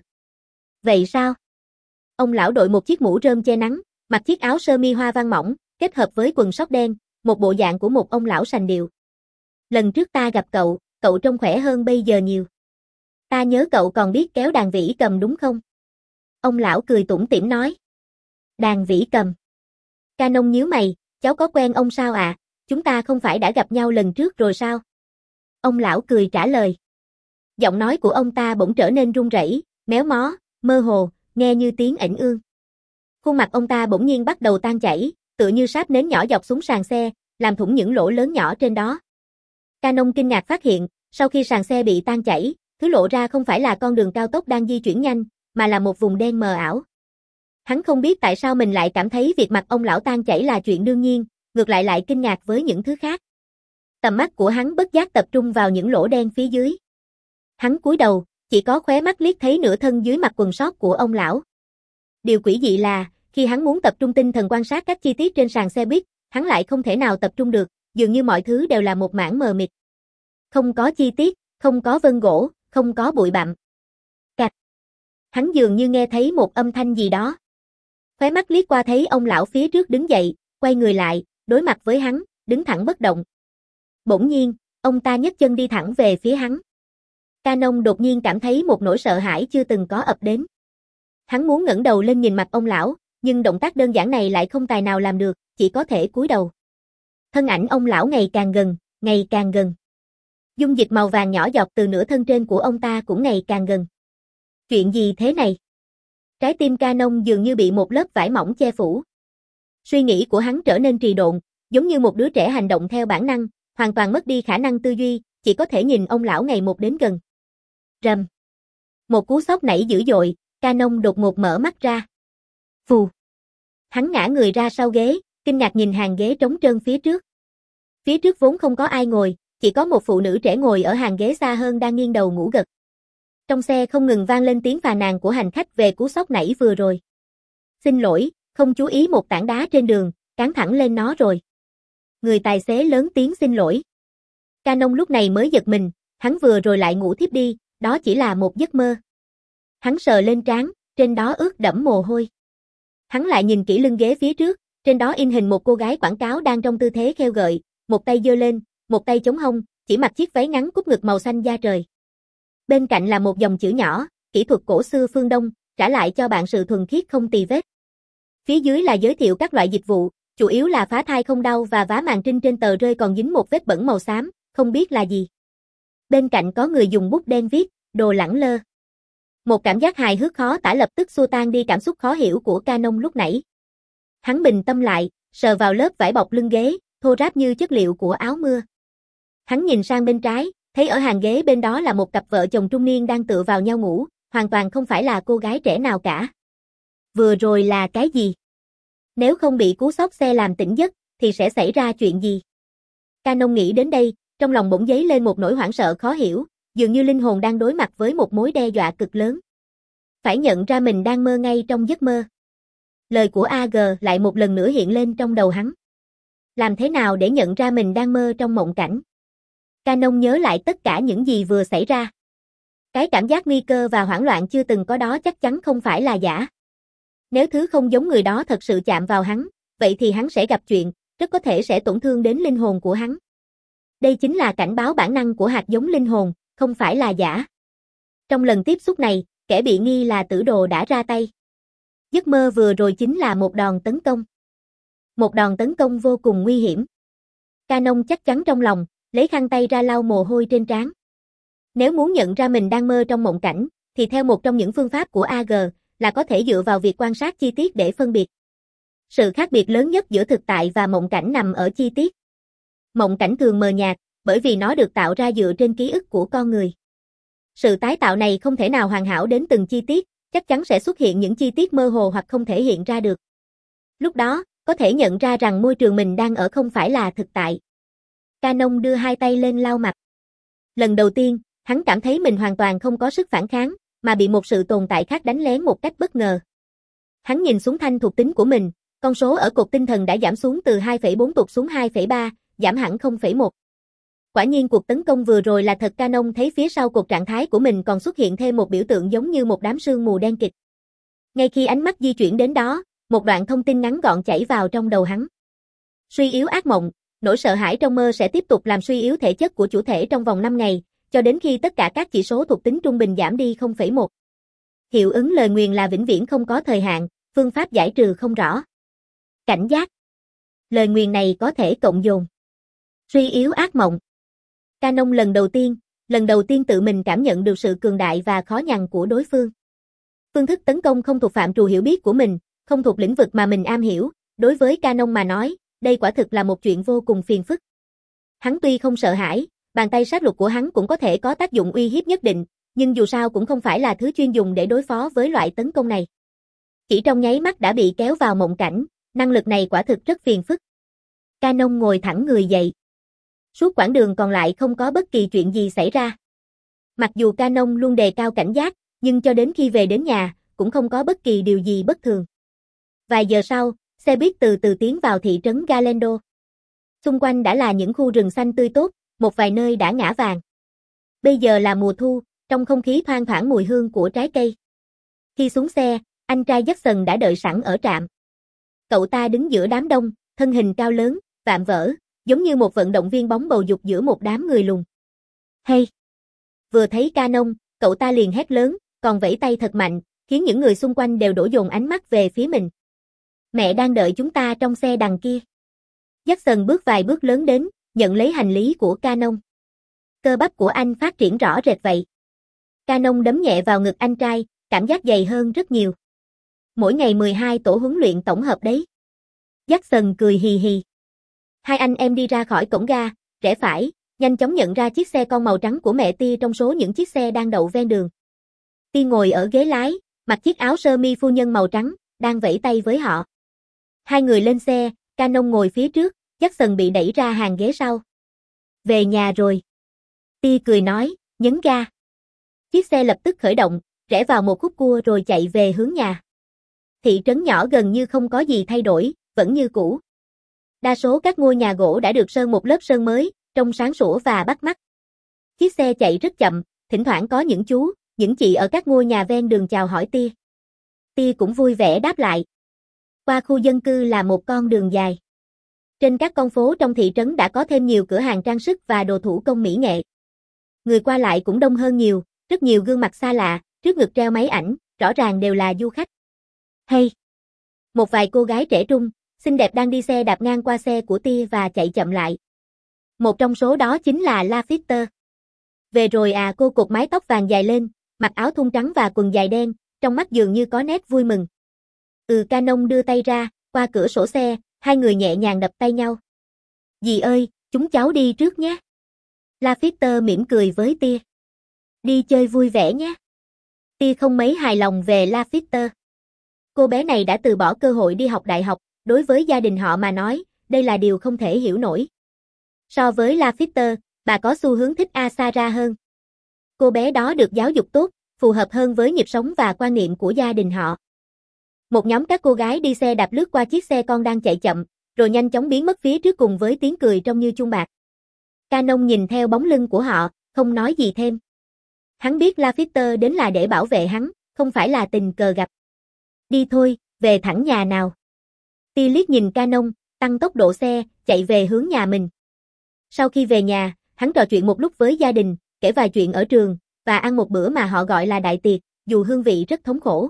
Vậy sao? Ông lão đội một chiếc mũ rơm che nắng, mặc chiếc áo sơ mi hoa văn mỏng, kết hợp với quần sóc đen, một bộ dạng của một ông lão sành điệu. Lần trước ta gặp cậu, cậu trông khỏe hơn bây giờ nhiều. Ta nhớ cậu còn biết kéo đàn vĩ cầm đúng không? Ông lão cười tủm tỉm nói. Đàn vĩ cầm. Canon nhíu mày, cháu có quen ông sao ạ? À? Chúng ta không phải đã gặp nhau lần trước rồi sao? Ông lão cười trả lời. Giọng nói của ông ta bỗng trở nên run rẩy, méo mó, mơ hồ, nghe như tiếng ẩn ương. Khuôn mặt ông ta bỗng nhiên bắt đầu tan chảy, tựa như sáp nến nhỏ dọc xuống sàn xe, làm thủng những lỗ lớn nhỏ trên đó. Canon kinh ngạc phát hiện, sau khi sàn xe bị tan chảy, thứ lộ ra không phải là con đường cao tốc đang di chuyển nhanh, mà là một vùng đen mờ ảo. Hắn không biết tại sao mình lại cảm thấy việc mặt ông lão tan chảy là chuyện đương nhiên, ngược lại lại kinh ngạc với những thứ khác. Tầm mắt của hắn bất giác tập trung vào những lỗ đen phía dưới. Hắn cúi đầu, chỉ có khóe mắt liếc thấy nửa thân dưới mặt quần sót của ông lão. Điều quỷ dị là, khi hắn muốn tập trung tinh thần quan sát các chi tiết trên sàn xe buýt, hắn lại không thể nào tập trung được, dường như mọi thứ đều là một mảng mờ mịt. Không có chi tiết, không có vân gỗ, không có bụi bặm. Cạch. Hắn dường như nghe thấy một âm thanh gì đó. Khóe mắt liếc qua thấy ông lão phía trước đứng dậy, quay người lại, đối mặt với hắn, đứng thẳng bất động. Bỗng nhiên, ông ta nhấc chân đi thẳng về phía hắn. Canon đột nhiên cảm thấy một nỗi sợ hãi chưa từng có ập đến. Hắn muốn ngẩng đầu lên nhìn mặt ông lão, nhưng động tác đơn giản này lại không tài nào làm được, chỉ có thể cúi đầu. Thân ảnh ông lão ngày càng gần, ngày càng gần. Dung dịch màu vàng nhỏ giọt từ nửa thân trên của ông ta cũng ngày càng gần. Chuyện gì thế này? Trái tim Canon dường như bị một lớp vải mỏng che phủ. Suy nghĩ của hắn trở nên trì độn, giống như một đứa trẻ hành động theo bản năng, hoàn toàn mất đi khả năng tư duy, chỉ có thể nhìn ông lão ngày một đến gần. Rầm. Một cú sốc nảy dữ dội, Canon đột ngột mở mắt ra. Phù. Hắn ngã người ra sau ghế, kinh ngạc nhìn hàng ghế trống trơn phía trước. Phía trước vốn không có ai ngồi, chỉ có một phụ nữ trẻ ngồi ở hàng ghế xa hơn đang nghiêng đầu ngủ gật. Trong xe không ngừng vang lên tiếng phàn nàn của hành khách về cú sốc nảy vừa rồi. Xin lỗi, không chú ý một tảng đá trên đường, cán thẳng lên nó rồi. Người tài xế lớn tiếng xin lỗi. Canon lúc này mới giật mình, hắn vừa rồi lại ngủ thiếp đi, đó chỉ là một giấc mơ. Hắn sờ lên trán, trên đó ướt đẫm mồ hôi. Hắn lại nhìn kỹ lưng ghế phía trước, trên đó in hình một cô gái quảng cáo đang trong tư thế khêu gợi, một tay giơ lên, một tay chống hông, chỉ mặc chiếc váy ngắn cúp ngực màu xanh da trời. Bên cạnh là một dòng chữ nhỏ, kỹ thuật cổ xưa phương Đông, trả lại cho bạn sự thuần khiết không tì vết. Phía dưới là giới thiệu các loại dịch vụ, chủ yếu là phá thai không đau và vá màng trinh, trên tờ rơi còn dính một vết bẩn màu xám, không biết là gì. Bên cạnh có người dùng bút đen viết, đồ lẳng lơ. Một cảm giác hài hước khó tả lập tức xua tan đi cảm xúc khó hiểu của Canon lúc nãy. Hắn bình tâm lại, sờ vào lớp vải bọc lưng ghế, thô ráp như chất liệu của áo mưa. Hắn nhìn sang bên trái, thấy ở hàng ghế bên đó là một cặp vợ chồng trung niên đang tựa vào nhau ngủ, hoàn toàn không phải là cô gái trẻ nào cả. Vừa rồi là cái gì? Nếu không bị cú sốc xe làm tỉnh giấc, thì sẽ xảy ra chuyện gì? Canon nghĩ đến đây, trong lòng bỗng dấy lên một nỗi hoảng sợ khó hiểu, dường như linh hồn đang đối mặt với một mối đe dọa cực lớn. Phải nhận ra mình đang mơ ngay trong giấc mơ. Lời của a giê lại một lần nữa hiện lên trong đầu hắn. Làm thế nào để nhận ra mình đang mơ trong mộng cảnh? Canon nhớ lại tất cả những gì vừa xảy ra. Cái cảm giác nguy cơ và hoảng loạn chưa từng có đó chắc chắn không phải là giả. Nếu thứ không giống người đó thật sự chạm vào hắn, vậy thì hắn sẽ gặp chuyện, rất có thể sẽ tổn thương đến linh hồn của hắn. Đây chính là cảnh báo bản năng của hạt giống linh hồn, không phải là giả. Trong lần tiếp xúc này, kẻ bị nghi là tử đồ đã ra tay. Giấc mơ vừa rồi chính là một đòn tấn công. Một đòn tấn công vô cùng nguy hiểm. Canon chắc chắn trong lòng, lấy khăn tay ra lau mồ hôi trên trán. Nếu muốn nhận ra mình đang mơ trong mộng cảnh, thì theo một trong những phương pháp của a giê, là có thể dựa vào việc quan sát chi tiết để phân biệt. Sự khác biệt lớn nhất giữa thực tại và mộng cảnh nằm ở chi tiết. Mộng cảnh thường mờ nhạt, bởi vì nó được tạo ra dựa trên ký ức của con người. Sự tái tạo này không thể nào hoàn hảo đến từng chi tiết, chắc chắn sẽ xuất hiện những chi tiết mơ hồ hoặc không thể hiện ra được. Lúc đó, có thể nhận ra rằng môi trường mình đang ở không phải là thực tại. Canon đưa hai tay lên lau mặt. Lần đầu tiên, hắn cảm thấy mình hoàn toàn không có sức phản kháng, mà bị một sự tồn tại khác đánh lén một cách bất ngờ. Hắn nhìn xuống thanh thuộc tính của mình, con số ở cột tinh thần đã giảm xuống từ hai phẩy bốn tụt xuống hai phẩy ba, giảm hẳn không phẩy một. Quả nhiên cuộc tấn công vừa rồi là thật. Canon thấy phía sau cột trạng thái của mình còn xuất hiện thêm một biểu tượng giống như một đám sương mù đen kịt. Ngay khi ánh mắt di chuyển đến đó, một đoạn thông tin ngắn gọn chảy vào trong đầu hắn. Suy yếu ác mộng, nỗi sợ hãi trong mơ sẽ tiếp tục làm suy yếu thể chất của chủ thể trong vòng năm ngày, cho đến khi tất cả các chỉ số thuộc tính trung bình giảm đi không phẩy một. Hiệu ứng lời nguyền là vĩnh viễn không có thời hạn, phương pháp giải trừ không rõ. Cảnh giác. Lời nguyền này có thể cộng dồn. Suy yếu ác mộng. Canon lần đầu tiên, lần đầu tiên tự mình cảm nhận được sự cường đại và khó nhằn của đối phương. Phương thức tấn công không thuộc phạm trù hiểu biết của mình, không thuộc lĩnh vực mà mình am hiểu, đối với Canon mà nói, đây quả thực là một chuyện vô cùng phiền phức. Hắn tuy không sợ hãi, bàn tay sát lục của hắn cũng có thể có tác dụng uy hiếp nhất định, nhưng dù sao cũng không phải là thứ chuyên dùng để đối phó với loại tấn công này. Chỉ trong nháy mắt đã bị kéo vào mộng cảnh, năng lực này quả thực rất phiền phức. Canon ngồi thẳng người dậy. Suốt quãng đường còn lại không có bất kỳ chuyện gì xảy ra. Mặc dù Canon luôn đề cao cảnh giác, nhưng cho đến khi về đến nhà, cũng không có bất kỳ điều gì bất thường. Vài giờ sau, xe buýt từ từ tiến vào thị trấn Galendo. Xung quanh đã là những khu rừng xanh tươi tốt, một vài nơi đã ngã vàng. Bây giờ là mùa thu, trong không khí thoang thoảng mùi hương của trái cây. Khi xuống xe, anh trai Jackson đã đợi sẵn ở trạm. Cậu ta đứng giữa đám đông, thân hình cao lớn, vạm vỡ, giống như một vận động viên bóng bầu dục giữa một đám người lùn. Hey! Vừa thấy Canon, cậu ta liền hét lớn, còn vẫy tay thật mạnh, khiến những người xung quanh đều đổ dồn ánh mắt về phía mình. Mẹ đang đợi chúng ta trong xe đằng kia. Jackson bước vài bước lớn đến, nhận lấy hành lý của Canon. Cơ bắp của anh phát triển rõ rệt vậy. Canon đấm nhẹ vào ngực anh trai, cảm giác dày hơn rất nhiều. Mỗi ngày mười hai tổ huấn luyện tổng hợp đấy. Jackson cười hì hì. Hai anh em đi ra khỏi cổng ga, rẽ phải, nhanh chóng nhận ra chiếc xe con màu trắng của mẹ Tia trong số những chiếc xe đang đậu ven đường. Tia ngồi ở ghế lái, mặc chiếc áo sơ mi phu nhân màu trắng, đang vẫy tay với họ. Hai người lên xe, Canon ngồi phía trước, Jackson bị đẩy ra hàng ghế sau. Về nhà rồi. Tia cười nói, nhấn ga. Chiếc xe lập tức khởi động, rẽ vào một khúc cua rồi chạy về hướng nhà. Thị trấn nhỏ gần như không có gì thay đổi, vẫn như cũ. Đa số các ngôi nhà gỗ đã được sơn một lớp sơn mới, trông sáng sủa và bắt mắt. Chiếc xe chạy rất chậm, thỉnh thoảng có những chú, những chị ở các ngôi nhà ven đường chào hỏi Tia. Tia cũng vui vẻ đáp lại. Qua khu dân cư là một con đường dài. Trên các con phố trong thị trấn đã có thêm nhiều cửa hàng trang sức và đồ thủ công mỹ nghệ. Người qua lại cũng đông hơn nhiều, rất nhiều gương mặt xa lạ, trước ngực treo máy ảnh, rõ ràng đều là du khách. Hey! Một vài cô gái trẻ trung, xinh đẹp đang đi xe đạp ngang qua xe của Tia và chạy chậm lại. Một trong số đó chính là Lafitte. Về rồi à, cô cột mái tóc vàng dài lên, mặc áo thun trắng và quần dài đen, trong mắt dường như có nét vui mừng. Ừ, Canon đưa tay ra, qua cửa sổ xe, hai người nhẹ nhàng đập tay nhau. Dì ơi, chúng cháu đi trước nhé. Lafitte mỉm cười với Tia. Đi chơi vui vẻ nhé. Tia không mấy hài lòng về Lafitte. Cô bé này đã từ bỏ cơ hội đi học đại học, đối với gia đình họ mà nói, đây là điều không thể hiểu nổi. So với Lafitte, bà có xu hướng thích Asara hơn. Cô bé đó được giáo dục tốt, phù hợp hơn với nhịp sống và quan niệm của gia đình họ. Một nhóm các cô gái đi xe đạp lướt qua chiếc xe con đang chạy chậm, rồi nhanh chóng biến mất phía trước cùng với tiếng cười trông như chuông bạc. Canon nhìn theo bóng lưng của họ, không nói gì thêm. Hắn biết Lafitte đến là để bảo vệ hắn, không phải là tình cờ gặp. Đi thôi, về thẳng nhà nào. Tia liếc nhìn Canon, tăng tốc độ xe, chạy về hướng nhà mình. Sau khi về nhà, hắn trò chuyện một lúc với gia đình, kể vài chuyện ở trường, và ăn một bữa mà họ gọi là đại tiệc, dù hương vị rất thống khổ.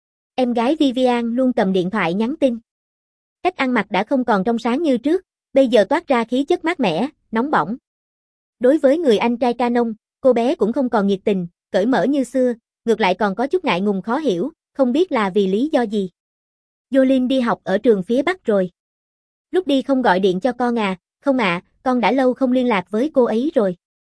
Em gái Vivian luôn cầm điện thoại nhắn tin. Cách ăn mặc đã không còn trong sáng như trước, bây giờ toát ra khí chất mát mẻ, nóng bỏng. Đối với người anh trai Canon, cô bé cũng không còn nhiệt tình, cởi mở như xưa, ngược lại còn có chút ngại ngùng khó hiểu, không biết là vì lý do gì. Jolene đi học ở trường phía Bắc rồi. Lúc đi không gọi điện cho con à, không ạ, à, con đã lâu không liên lạc với cô ấy rồi.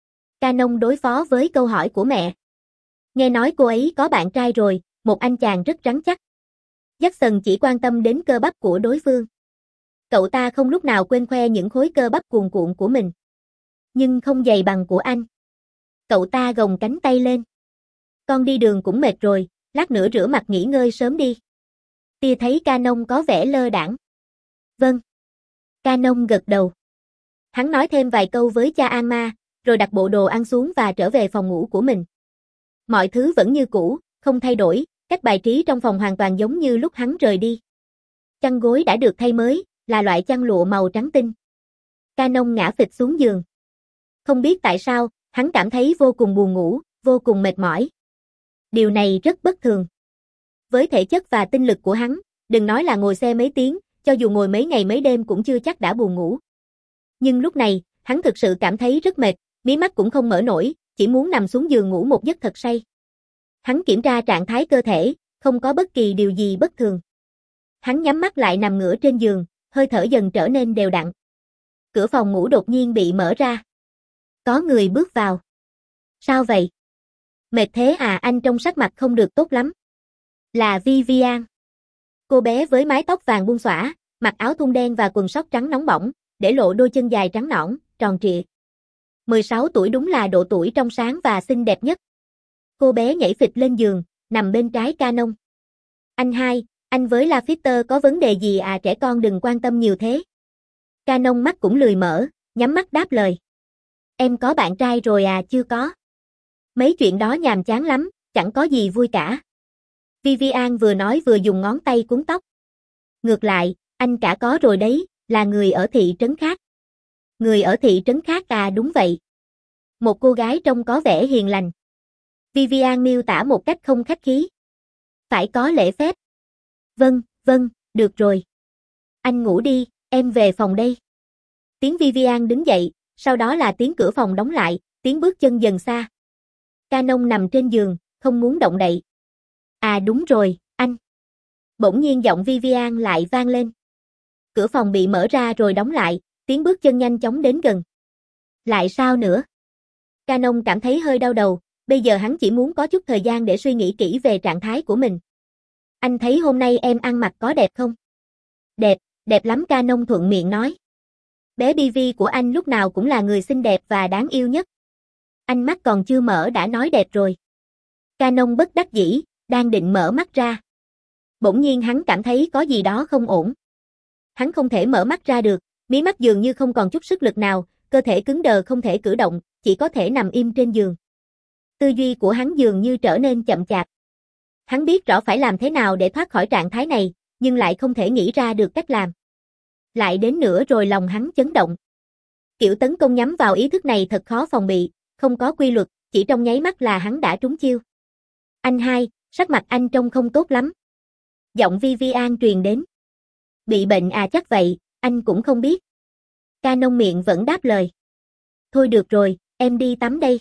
Canon đối phó với câu hỏi của mẹ. Nghe nói cô ấy có bạn trai rồi, một anh chàng rất rắn chắc. Jackson chỉ quan tâm đến cơ bắp của đối phương. Cậu ta không lúc nào quên khoe những khối cơ bắp cuồn cuộn của mình. Nhưng không dày bằng của anh. Cậu ta gồng cánh tay lên. Con đi đường cũng mệt rồi, lát nữa rửa mặt nghỉ ngơi sớm đi. Tia thấy Canon có vẻ lơ đãng. Vâng. Canon gật đầu. Hắn nói thêm vài câu với cha Ama, rồi đặt bộ đồ ăn xuống và trở về phòng ngủ của mình. Mọi thứ vẫn như cũ, không thay đổi, cách bài trí trong phòng hoàn toàn giống như lúc hắn rời đi. Chăn gối đã được thay mới, là loại chăn lụa màu trắng tinh. Canon ngã phịch xuống giường. Không biết tại sao, hắn cảm thấy vô cùng buồn ngủ, vô cùng mệt mỏi. Điều này rất bất thường. Với thể chất và tinh lực của hắn, đừng nói là ngồi xe mấy tiếng, cho dù ngồi mấy ngày mấy đêm cũng chưa chắc đã buồn ngủ. Nhưng lúc này, hắn thực sự cảm thấy rất mệt, mí mắt cũng không mở nổi, chỉ muốn nằm xuống giường ngủ một giấc thật say. Hắn kiểm tra trạng thái cơ thể, không có bất kỳ điều gì bất thường. Hắn nhắm mắt lại nằm ngửa trên giường, hơi thở dần trở nên đều đặn. Cửa phòng ngủ đột nhiên bị mở ra. Có người bước vào. Sao vậy? Mệt thế à? Anh trông sắc mặt không được tốt lắm. Là Vivian. Cô bé với mái tóc vàng buông xõa, mặc áo thun đen và quần sóc trắng nóng bỏng, để lộ đôi chân dài trắng nõn, tròn trịa. mười sáu tuổi đúng là độ tuổi trong sáng và xinh đẹp nhất. Cô bé nhảy phịch lên giường, nằm bên trái Canon. Anh hai, anh với Lafitte có vấn đề gì à? Trẻ con đừng quan tâm nhiều thế. Canon mắt cũng lười mở, nhắm mắt đáp lời. Em có bạn trai rồi à? Chưa có. Mấy chuyện đó nhàm chán lắm, chẳng có gì vui cả. Vivian vừa nói vừa dùng ngón tay cuốn tóc. Ngược lại, anh cả có rồi đấy, là người ở thị trấn khác. Người ở thị trấn khác à? Đúng vậy. Một cô gái trông có vẻ hiền lành. Vivian miêu tả một cách không khách khí. Phải có lễ phép. Vâng, vâng, được rồi. Anh ngủ đi, em về phòng đây. Tiếng Vivian đứng dậy, sau đó là tiếng cửa phòng đóng lại, tiếng bước chân dần xa. Canon nằm trên giường, không muốn động đậy. À đúng rồi, anh. Bỗng nhiên giọng Vivian lại vang lên. Cửa phòng bị mở ra rồi đóng lại, tiếng bước chân nhanh chóng đến gần. Lại sao nữa? Canon cảm thấy hơi đau đầu, bây giờ hắn chỉ muốn có chút thời gian để suy nghĩ kỹ về trạng thái của mình. Anh thấy hôm nay em ăn mặc có đẹp không? Đẹp, đẹp lắm, Canon thuận miệng nói. Bé Bivi của anh lúc nào cũng là người xinh đẹp và đáng yêu nhất. Anh mắt còn chưa mở đã nói đẹp rồi. Canon bất đắc dĩ, đang định mở mắt ra. Bỗng nhiên hắn cảm thấy có gì đó không ổn. Hắn không thể mở mắt ra được, mí mắt dường như không còn chút sức lực nào, cơ thể cứng đờ không thể cử động, chỉ có thể nằm im trên giường. Tư duy của hắn dường như trở nên chậm chạp. Hắn biết rõ phải làm thế nào để thoát khỏi trạng thái này, nhưng lại không thể nghĩ ra được cách làm. Lại đến nữa rồi lòng hắn chấn động. Kiểu tấn công nhắm vào ý thức này thật khó phòng bị, không có quy luật, chỉ trong nháy mắt là hắn đã trúng chiêu. Anh hai, sắc mặt anh trông không tốt lắm. Giọng Vivian truyền đến. Bị bệnh à? Chắc vậy, anh cũng không biết. Canon miệng vẫn đáp lời. Thôi được rồi, em đi tắm đây.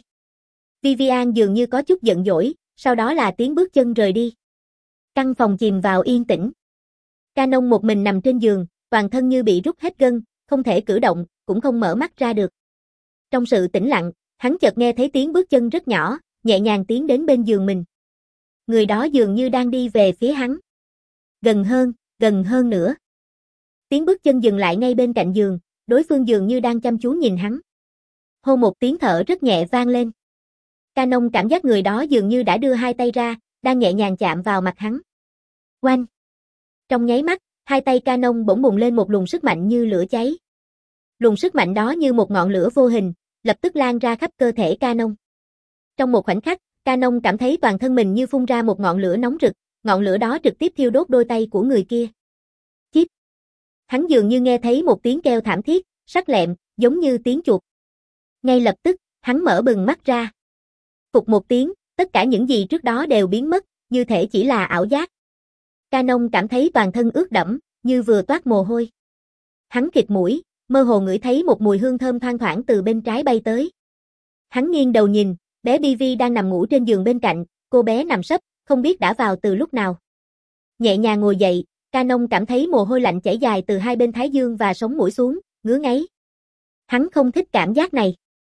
Vivian dường như có chút giận dỗi, sau đó là tiếng bước chân rời đi. Căn phòng chìm vào yên tĩnh. Canon một mình nằm trên giường, toàn thân như bị rút hết gân, không thể cử động, cũng không mở mắt ra được. Trong sự tĩnh lặng, hắn chợt nghe thấy tiếng bước chân rất nhỏ, nhẹ nhàng tiến đến bên giường mình. Người đó dường như đang đi về phía hắn. Gần hơn, gần hơn nữa. Tiếng bước chân dừng lại ngay bên cạnh giường, đối phương dường như đang chăm chú nhìn hắn. Hô, một tiếng thở rất nhẹ vang lên. Canon cảm giác người đó dường như đã đưa hai tay ra, đang nhẹ nhàng chạm vào mặt hắn. Oanh! Trong nháy mắt, hai tay Canon bỗng bùng lên một luồng sức mạnh như lửa cháy. Luồng sức mạnh đó như một ngọn lửa vô hình, lập tức lan ra khắp cơ thể Canon. Trong một khoảnh khắc, Canon cảm thấy toàn thân mình như phun ra một ngọn lửa nóng rực, ngọn lửa đó trực tiếp thiêu đốt đôi tay của người kia. Chíp! Hắn dường như nghe thấy một tiếng kêu thảm thiết, sắc lẹm, giống như tiếng chuột. Ngay lập tức, hắn mở bừng mắt ra. Phụt một tiếng, tất cả những gì trước đó đều biến mất, như thể chỉ là ảo giác. Canon cảm thấy toàn thân ướt đẫm, như vừa toát mồ hôi. Hắn khịt mũi, mơ hồ ngửi thấy một mùi hương thơm thoang thoảng từ bên trái bay tới. Hắn nghiêng đầu nhìn, bé Bivi đang nằm ngủ trên giường bên cạnh, cô bé nằm sấp, không biết đã vào từ lúc nào. Nhẹ nhàng ngồi dậy, Canon cảm thấy mồ hôi lạnh chảy dài từ hai bên thái dương và sống mũi xuống, ngứa ngáy. Hắn không thích cảm giác này.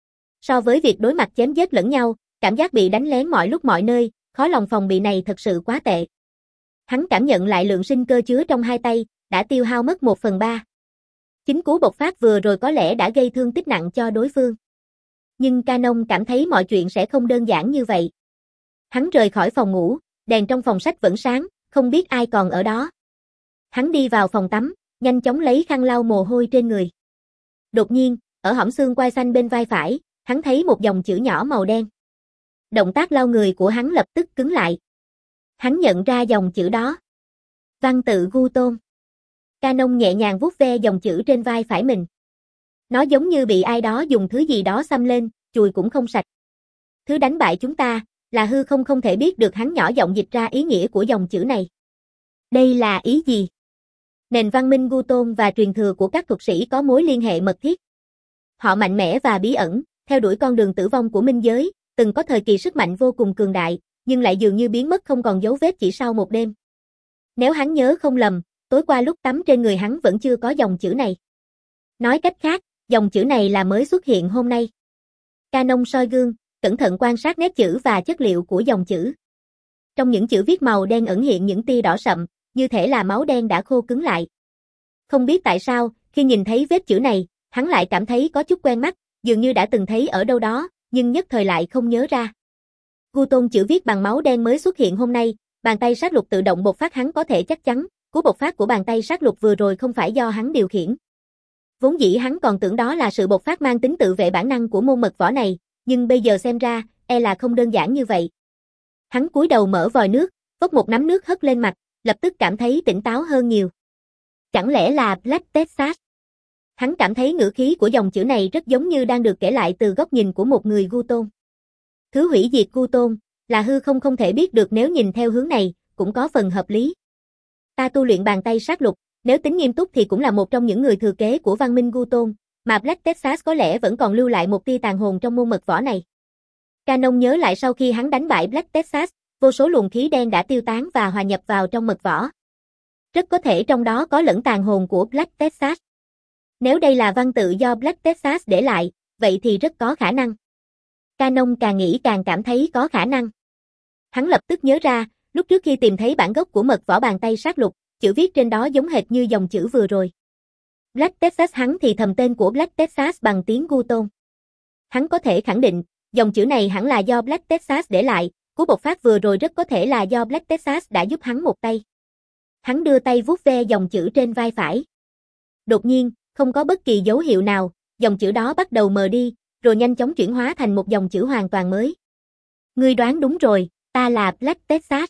So với việc đối mặt chém giết lẫn nhau, cảm giác bị đánh lén mọi lúc mọi nơi, khó lòng phòng bị này thật sự quá tệ. Hắn cảm nhận lại lượng sinh cơ chứa trong hai tay, đã tiêu hao mất một phần ba. Chính cú bộc phát vừa rồi có lẽ đã gây thương tích nặng cho đối phương. Nhưng Canon cảm thấy mọi chuyện sẽ không đơn giản như vậy. Hắn rời khỏi phòng ngủ, đèn trong phòng sách vẫn sáng, không biết ai còn ở đó. Hắn đi vào phòng tắm, nhanh chóng lấy khăn lau mồ hôi trên người. Đột nhiên, ở hõm xương quai xanh bên vai phải, hắn thấy một dòng chữ nhỏ màu đen. Động tác lau người của hắn lập tức cứng lại. Hắn nhận ra dòng chữ đó. Văn tự Gu Tôn. Canon nhẹ nhàng vuốt ve dòng chữ trên vai phải mình. Nó giống như bị ai đó dùng thứ gì đó xăm lên, chùi cũng không sạch. Thứ đánh bại chúng ta, là hư không không thể biết được, hắn nhỏ giọng dịch ra ý nghĩa của dòng chữ này. Đây là ý gì? Nền văn minh Gu Tôn và truyền thừa của các thuật sĩ có mối liên hệ mật thiết. Họ mạnh mẽ và bí ẩn, theo đuổi con đường tử vong của minh giới, từng có thời kỳ sức mạnh vô cùng cường đại, nhưng lại dường như biến mất không còn dấu vết chỉ sau một đêm. Nếu hắn nhớ không lầm, tối qua lúc tắm trên người hắn vẫn chưa có dòng chữ này. Nói cách khác, dòng chữ này là mới xuất hiện hôm nay. Canon soi gương, cẩn thận quan sát nét chữ và chất liệu của dòng chữ. Trong những chữ viết màu đen ẩn hiện những tia đỏ sậm, như thể là máu đen đã khô cứng lại. Không biết tại sao, khi nhìn thấy vết chữ này, hắn lại cảm thấy có chút quen mắt, dường như đã từng thấy ở đâu đó, nhưng nhất thời lại không nhớ ra. Gu Tôn chữ viết bằng máu đen mới xuất hiện hôm nay, bàn tay sát lục tự động bộc phát, hắn có thể chắc chắn, cú bộc phát của bàn tay sát lục vừa rồi không phải do hắn điều khiển. Vốn dĩ hắn còn tưởng đó là sự bộc phát mang tính tự vệ bản năng của môn mật võ này, nhưng bây giờ xem ra, e là không đơn giản như vậy. Hắn cúi đầu mở vòi nước, vốc một nắm nước hất lên mặt, lập tức cảm thấy tỉnh táo hơn nhiều. Chẳng lẽ là Black Texas? Hắn cảm thấy ngữ khí của dòng chữ này rất giống như đang được kể lại từ góc nhìn của một người Gu Tôn. Thứ hủy diệt Gu Tôn, là hư không không thể biết được, nếu nhìn theo hướng này, cũng có phần hợp lý. Ta tu luyện bàn tay sát lục, nếu tính nghiêm túc thì cũng là một trong những người thừa kế của văn minh Gu Tôn, mà Black Texas có lẽ vẫn còn lưu lại một tia tàn hồn trong môn mật võ này. Canon nhớ lại sau khi hắn đánh bại Black Texas, vô số luồng khí đen đã tiêu tán và hòa nhập vào trong mật võ. Rất có thể trong đó có lẫn tàn hồn của Black Texas. Nếu đây là văn tự do Black Texas để lại, vậy thì rất có khả năng. Canon càng nghĩ càng cảm thấy có khả năng. Hắn lập tức nhớ ra, lúc trước khi tìm thấy bản gốc của mật võ bàn tay sát lục, chữ viết trên đó giống hệt như dòng chữ vừa rồi. Black Texas, hắn thì thầm tên của Black Texas bằng tiếng Gu Tôn. Hắn có thể khẳng định, dòng chữ này hẳn là do Black Texas để lại, cú bộc phát vừa rồi rất có thể là do Black Texas đã giúp hắn một tay. Hắn đưa tay vuốt ve dòng chữ trên vai phải. Đột nhiên, không có bất kỳ dấu hiệu nào, dòng chữ đó bắt đầu mờ đi, rồi nhanh chóng chuyển hóa thành một dòng chữ hoàn toàn mới. Ngươi đoán đúng rồi, ta là Black Texas.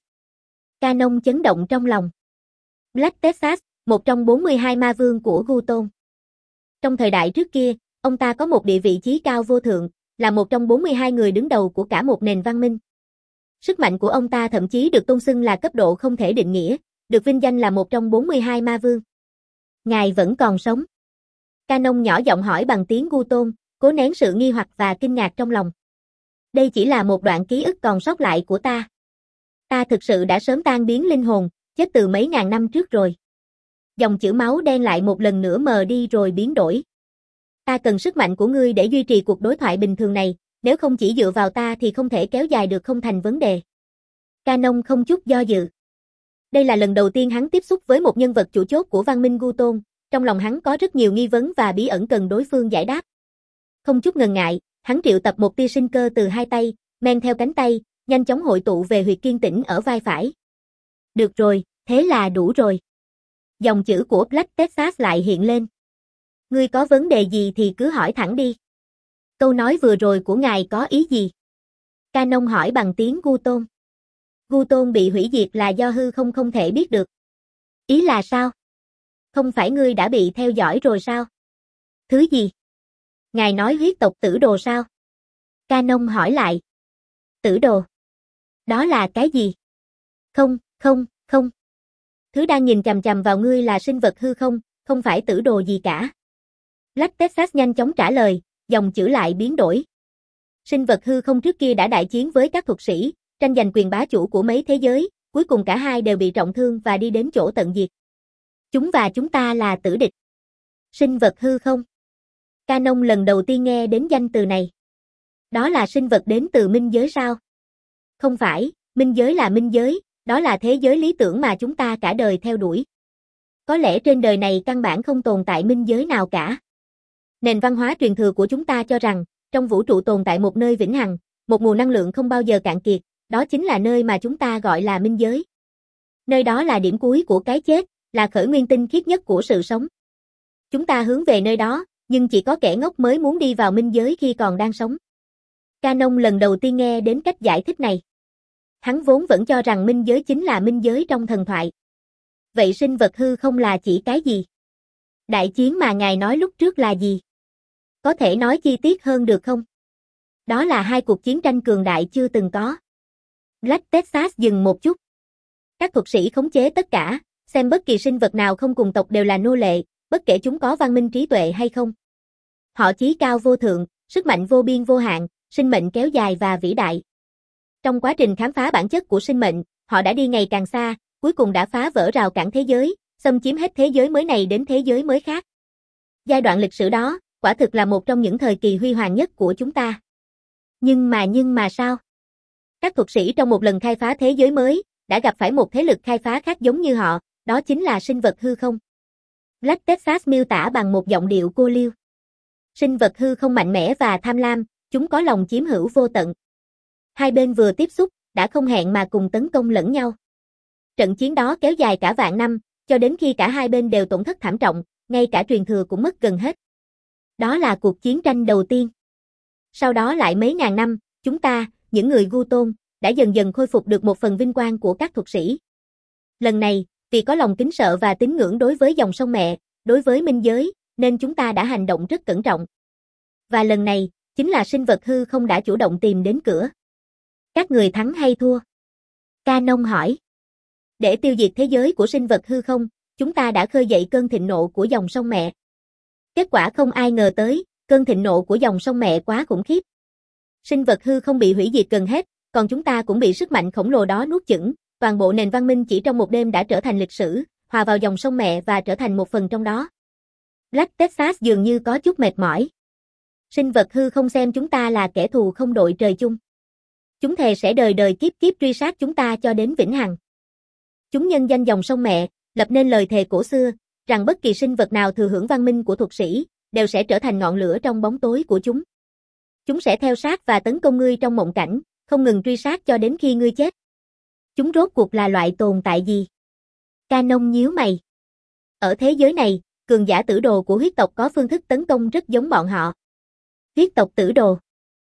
Canon chấn động trong lòng. Black Texas, một trong bốn mươi hai ma vương của Gu Tôn. Trong thời đại trước kia, ông ta có một địa vị chí cao vô thượng, là một trong bốn mươi hai người đứng đầu của cả một nền văn minh. Sức mạnh của ông ta thậm chí được tôn xưng là cấp độ không thể định nghĩa, được vinh danh là một trong bốn mươi hai ma vương. Ngài vẫn còn sống. Canon nhỏ giọng hỏi bằng tiếng Gu Tôn, cố nén sự nghi hoặc và kinh ngạc trong lòng. Đây chỉ là một đoạn ký ức còn sót lại của ta. Ta thực sự đã sớm tan biến linh hồn, chết từ mấy ngàn năm trước rồi. Dòng chữ máu đen lại một lần nữa mờ đi rồi biến đổi. Ta cần sức mạnh của ngươi để duy trì cuộc đối thoại bình thường này, nếu không chỉ dựa vào ta thì không thể kéo dài được, không thành vấn đề. Canon không chút do dự. Đây là lần đầu tiên hắn tiếp xúc với một nhân vật chủ chốt của văn minh Gu Tôn, trong lòng hắn có rất nhiều nghi vấn và bí ẩn cần đối phương giải đáp. Không chút ngần ngại, hắn triệu tập một tia sinh cơ từ hai tay, men theo cánh tay, nhanh chóng hội tụ về huyệt kiên tĩnh ở vai phải. Được rồi, thế là đủ rồi. Dòng chữ của Black Texas lại hiện lên. Ngươi có vấn đề gì thì cứ hỏi thẳng đi. Câu nói vừa rồi của ngài có ý gì? Canon hỏi bằng tiếng Gu Tôn. Gu Tôn bị hủy diệt là do hư không không thể biết được. Ý là sao? Không phải ngươi đã bị theo dõi rồi sao? Thứ gì? Ngài nói huyết tộc tử đồ sao? Canon hỏi lại. Tử đồ? Đó là cái gì? Không, không, không. Thứ đang nhìn chằm chằm vào ngươi là sinh vật hư không, không phải tử đồ gì cả. Black Texas nhanh chóng trả lời, dòng chữ lại biến đổi. Sinh vật hư không trước kia đã đại chiến với các thuật sĩ, tranh giành quyền bá chủ của mấy thế giới, cuối cùng cả hai đều bị trọng thương và đi đến chỗ tận diệt. Chúng và chúng ta là tử địch. Sinh vật hư không? Canon lần đầu tiên nghe đến danh từ này. Đó là sinh vật đến từ minh giới sao? Không phải, minh giới là minh giới, đó là thế giới lý tưởng mà chúng ta cả đời theo đuổi. Có lẽ trên đời này căn bản không tồn tại minh giới nào cả. Nền văn hóa truyền thừa của chúng ta cho rằng, trong vũ trụ tồn tại một nơi vĩnh hằng, một nguồn năng lượng không bao giờ cạn kiệt, đó chính là nơi mà chúng ta gọi là minh giới. Nơi đó là điểm cuối của cái chết, là khởi nguyên tinh khiết nhất của sự sống. Chúng ta hướng về nơi đó, nhưng chỉ có kẻ ngốc mới muốn đi vào minh giới khi còn đang sống. Canon lần đầu tiên nghe đến cách giải thích này. Hắn vốn vẫn cho rằng minh giới chính là minh giới trong thần thoại. Vậy sinh vật hư không là chỉ cái gì? Đại chiến mà ngài nói lúc trước là gì? Có thể nói chi tiết hơn được không? Đó là hai cuộc chiến tranh cường đại chưa từng có. Black Texas dừng một chút. Các thuật sĩ khống chế tất cả, xem bất kỳ sinh vật nào không cùng tộc đều là nô lệ, bất kể chúng có văn minh trí tuệ hay không. Họ chí cao vô thượng, sức mạnh vô biên vô hạn, sinh mệnh kéo dài và vĩ đại. Trong quá trình khám phá bản chất của sinh mệnh, họ đã đi ngày càng xa, cuối cùng đã phá vỡ rào cản thế giới, xâm chiếm hết thế giới mới này đến thế giới mới khác. Giai đoạn lịch sử đó, quả thực là một trong những thời kỳ huy hoàng nhất của chúng ta. Nhưng mà nhưng mà sao? Các thuật sĩ trong một lần khai phá thế giới mới, đã gặp phải một thế lực khai phá khác giống như họ, đó chính là sinh vật hư không. Black Texas miêu tả bằng một giọng điệu cô liêu. Sinh vật hư không mạnh mẽ và tham lam, chúng có lòng chiếm hữu vô tận. Hai bên vừa tiếp xúc, đã không hẹn mà cùng tấn công lẫn nhau. Trận chiến đó kéo dài cả vạn năm, cho đến khi cả hai bên đều tổn thất thảm trọng, ngay cả truyền thừa cũng mất gần hết. Đó là cuộc chiến tranh đầu tiên. Sau đó lại mấy ngàn năm, chúng ta, những người Gu Tôn, đã dần dần khôi phục được một phần vinh quang của các thuật sĩ. Lần này, vì có lòng kính sợ và tín ngưỡng đối với dòng sông mẹ, đối với minh giới, nên chúng ta đã hành động rất cẩn trọng. Và lần này, chính là sinh vật hư không đã chủ động tìm đến cửa. Các người thắng hay thua? Canon hỏi. Để tiêu diệt thế giới của sinh vật hư không, chúng ta đã khơi dậy cơn thịnh nộ của dòng sông mẹ. Kết quả không ai ngờ tới, cơn thịnh nộ của dòng sông mẹ quá khủng khiếp. Sinh vật hư không bị hủy diệt gần hết, còn chúng ta cũng bị sức mạnh khổng lồ đó nuốt chửng, toàn bộ nền văn minh chỉ trong một đêm đã trở thành lịch sử, hòa vào dòng sông mẹ và trở thành một phần trong đó. Black Texas dường như có chút mệt mỏi. Sinh vật hư không xem chúng ta là kẻ thù không đội trời chung. Chúng thề sẽ đời đời kiếp kiếp truy sát chúng ta cho đến vĩnh hằng. Chúng nhân danh dòng sông mẹ, lập nên lời thề cổ xưa, rằng bất kỳ sinh vật nào thừa hưởng văn minh của thuật sĩ, đều sẽ trở thành ngọn lửa trong bóng tối của chúng. Chúng sẽ theo sát và tấn công ngươi trong mộng cảnh, không ngừng truy sát cho đến khi ngươi chết. Chúng rốt cuộc là loại tồn tại gì? Canon nhíu mày. Ở thế giới này, cường giả tử đồ của huyết tộc có phương thức tấn công rất giống bọn họ. Huyết tộc tử đồ?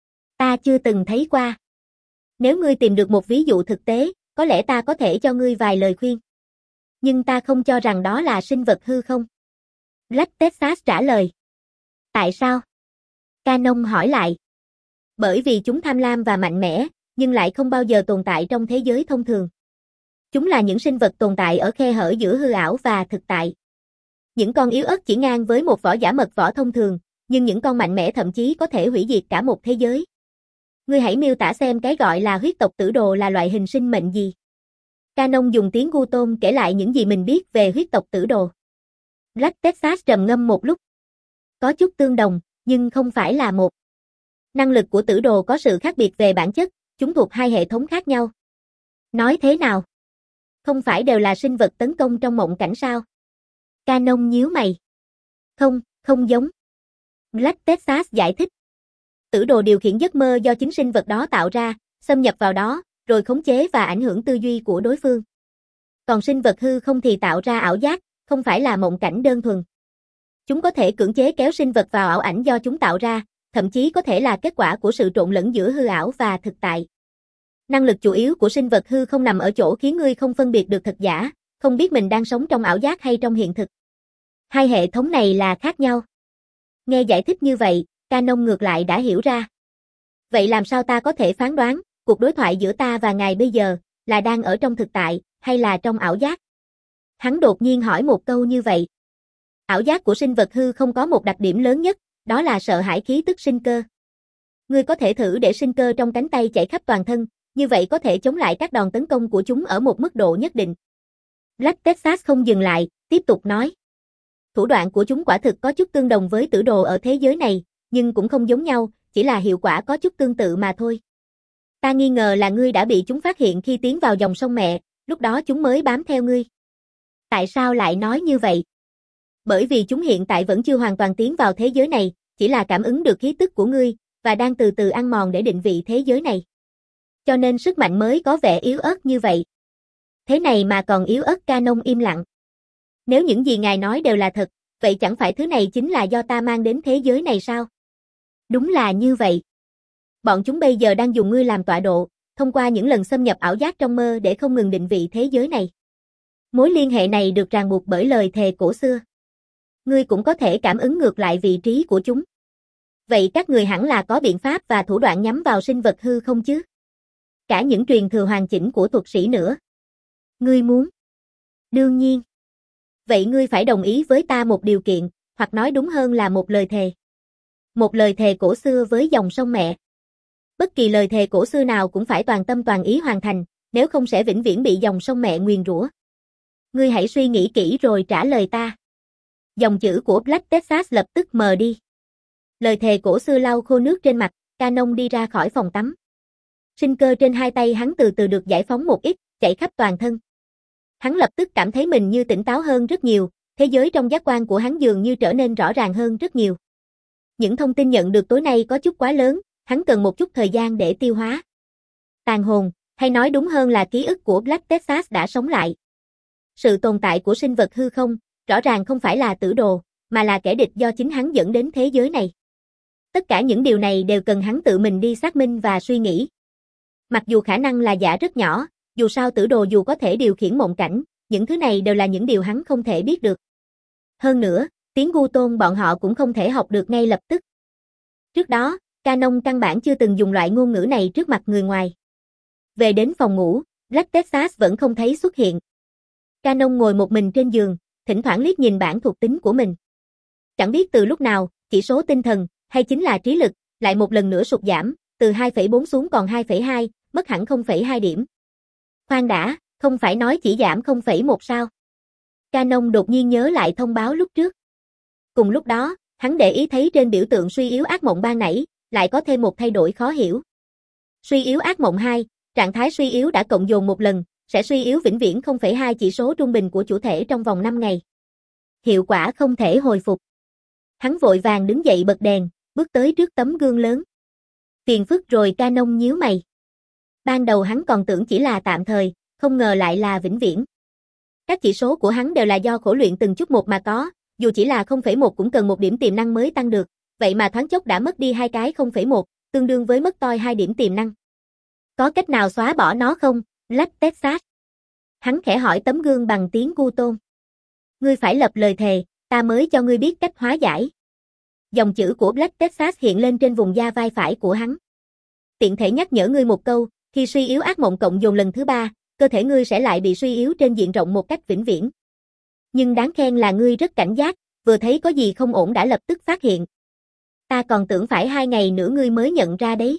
Ta chưa từng thấy qua. Nếu ngươi tìm được một ví dụ thực tế, có lẽ ta có thể cho ngươi vài lời khuyên. Nhưng ta không cho rằng đó là sinh vật hư không. Black Texas trả lời. Tại sao? Canon hỏi lại. Bởi vì chúng tham lam và mạnh mẽ, nhưng lại không bao giờ tồn tại trong thế giới thông thường. Chúng là những sinh vật tồn tại ở khe hở giữa hư ảo và thực tại. Những con yếu ớt chỉ ngang với một võ giả mật võ thông thường, nhưng những con mạnh mẽ thậm chí có thể hủy diệt cả một thế giới. Ngươi hãy miêu tả xem cái gọi là huyết tộc tử đồ là loại hình sinh mệnh gì. Canon dùng tiếng Gu Tôn kể lại những gì mình biết về huyết tộc tử đồ. Black Texas trầm ngâm một lúc. Có chút tương đồng, nhưng không phải là một. Năng lực của tử đồ có sự khác biệt về bản chất, chúng thuộc hai hệ thống khác nhau. Nói thế nào? Không phải đều là sinh vật tấn công trong mộng cảnh sao? Canon nhíu mày. Không, không giống. Black Texas giải thích. Tử đồ điều khiển giấc mơ do chính sinh vật đó tạo ra, xâm nhập vào đó, rồi khống chế và ảnh hưởng tư duy của đối phương. Còn sinh vật hư không thì tạo ra ảo giác, không phải là mộng cảnh đơn thuần. Chúng có thể cưỡng chế kéo sinh vật vào ảo ảnh do chúng tạo ra, thậm chí có thể là kết quả của sự trộn lẫn giữa hư ảo và thực tại. Năng lực chủ yếu của sinh vật hư không nằm ở chỗ khiến ngươi không phân biệt được thật giả, không biết mình đang sống trong ảo giác hay trong hiện thực. Hai hệ thống này là khác nhau. Nghe giải thích như vậy, Canon ngược lại đã hiểu ra. Vậy làm sao ta có thể phán đoán, cuộc đối thoại giữa ta và ngài bây giờ, là đang ở trong thực tại, hay là trong ảo giác? Hắn đột nhiên hỏi một câu như vậy. Ảo giác của sinh vật hư không có một đặc điểm lớn nhất, đó là sợ hãi khí tức sinh cơ. Ngươi có thể thử để sinh cơ trong cánh tay chảy khắp toàn thân, như vậy có thể chống lại các đòn tấn công của chúng ở một mức độ nhất định. Black Texas không dừng lại, tiếp tục nói. Thủ đoạn của chúng quả thực có chút tương đồng với tử đồ ở thế giới này, nhưng cũng không giống nhau, chỉ là hiệu quả có chút tương tự mà thôi. Ta nghi ngờ là ngươi đã bị chúng phát hiện khi tiến vào dòng sông mẹ, lúc đó chúng mới bám theo ngươi. Tại sao lại nói như vậy? Bởi vì chúng hiện tại vẫn chưa hoàn toàn tiến vào thế giới này, chỉ là cảm ứng được khí tức của ngươi, và đang từ từ ăn mòn để định vị thế giới này. Cho nên sức mạnh mới có vẻ yếu ớt như vậy. Thế này mà còn yếu ớt? Canon im lặng. Nếu những gì ngài nói đều là thật, vậy chẳng phải thứ này chính là do ta mang đến thế giới này sao? Đúng là như vậy. Bọn chúng bây giờ đang dùng ngươi làm tọa độ, thông qua những lần xâm nhập ảo giác trong mơ để không ngừng định vị thế giới này. Mối liên hệ này được ràng buộc bởi lời thề cổ xưa. Ngươi cũng có thể cảm ứng ngược lại vị trí của chúng. Vậy các người hẳn là có biện pháp và thủ đoạn nhắm vào sinh vật hư không chứ? Cả những truyền thừa hoàn chỉnh của thuật sĩ nữa. Ngươi muốn? Đương nhiên. Vậy ngươi phải đồng ý với ta một điều kiện, hoặc nói đúng hơn là một lời thề. Một lời thề cổ xưa với dòng sông mẹ. Bất kỳ lời thề cổ xưa nào cũng phải toàn tâm toàn ý hoàn thành, nếu không sẽ vĩnh viễn bị dòng sông mẹ nguyền rủa. Ngươi hãy suy nghĩ kỹ rồi trả lời ta. Dòng chữ của Black Texas lập tức mờ đi. Lời thề cổ xưa lau khô nước trên mặt, Canon đi ra khỏi phòng tắm. Sinh cơ trên hai tay hắn từ từ được giải phóng một ít, chảy khắp toàn thân. Hắn lập tức cảm thấy mình như tỉnh táo hơn rất nhiều, thế giới trong giác quan của hắn dường như trở nên rõ ràng hơn rất nhiều. Những thông tin nhận được tối nay có chút quá lớn, hắn cần một chút thời gian để tiêu hóa. Tàn hồn, hay nói đúng hơn là ký ức của Black Texas đã sống lại. Sự tồn tại của sinh vật hư không, rõ ràng không phải là tử đồ, mà là kẻ địch do chính hắn dẫn đến thế giới này. Tất cả những điều này đều cần hắn tự mình đi xác minh và suy nghĩ. Mặc dù khả năng là giả rất nhỏ, dù sao tử đồ dù có thể điều khiển mộng cảnh, những thứ này đều là những điều hắn không thể biết được. Hơn nữa, tiếng gu tôn bọn họ cũng không thể học được ngay lập tức. Trước đó, Canon căn bản chưa từng dùng loại ngôn ngữ này trước mặt người ngoài. Về đến phòng ngủ, Black Texas vẫn không thấy xuất hiện. Canon ngồi một mình trên giường, thỉnh thoảng liếc nhìn bảng thuộc tính của mình. Chẳng biết từ lúc nào, chỉ số tinh thần, hay chính là trí lực, lại một lần nữa sụt giảm, từ hai phẩy bốn xuống còn hai phẩy hai, mất hẳn không phẩy hai điểm. Khoan đã, không phải nói chỉ giảm không phẩy một sao? Canon đột nhiên nhớ lại thông báo lúc trước. Cùng lúc đó, hắn để ý thấy trên biểu tượng suy yếu ác mộng ban nãy, lại có thêm một thay đổi khó hiểu. Suy yếu ác mộng hai, trạng thái suy yếu đã cộng dồn một lần, sẽ suy yếu vĩnh viễn không phẩy hai chỉ số trung bình của chủ thể trong vòng năm ngày. Hiệu quả không thể hồi phục. Hắn vội vàng đứng dậy bật đèn, bước tới trước tấm gương lớn. Phiền phức rồi, Canon nhíu mày. Ban đầu hắn còn tưởng chỉ là tạm thời, không ngờ lại là vĩnh viễn. Các chỉ số của hắn đều là do khổ luyện từng chút một mà có, dù chỉ là không phẩy một cũng cần một điểm tiềm năng mới tăng được, vậy mà thoáng chốc đã mất đi hai cái không phẩy một, tương đương với mất toi hai điểm tiềm năng. Có cách nào xóa bỏ nó không, Black Texas? Hắn khẽ hỏi tấm gương bằng tiếng gu tôn. Ngươi phải lập lời thề, ta mới cho ngươi biết cách hóa giải. Dòng chữ của Black Texas hiện lên trên vùng da vai phải của hắn. Tiện thể nhắc nhở ngươi một câu, khi suy yếu ác mộng cộng dồn lần thứ ba, cơ thể ngươi sẽ lại bị suy yếu trên diện rộng một cách vĩnh viễn. Nhưng đáng khen là ngươi rất cảnh giác, vừa thấy có gì không ổn đã lập tức phát hiện. Ta còn tưởng phải hai ngày nữa ngươi mới nhận ra đấy.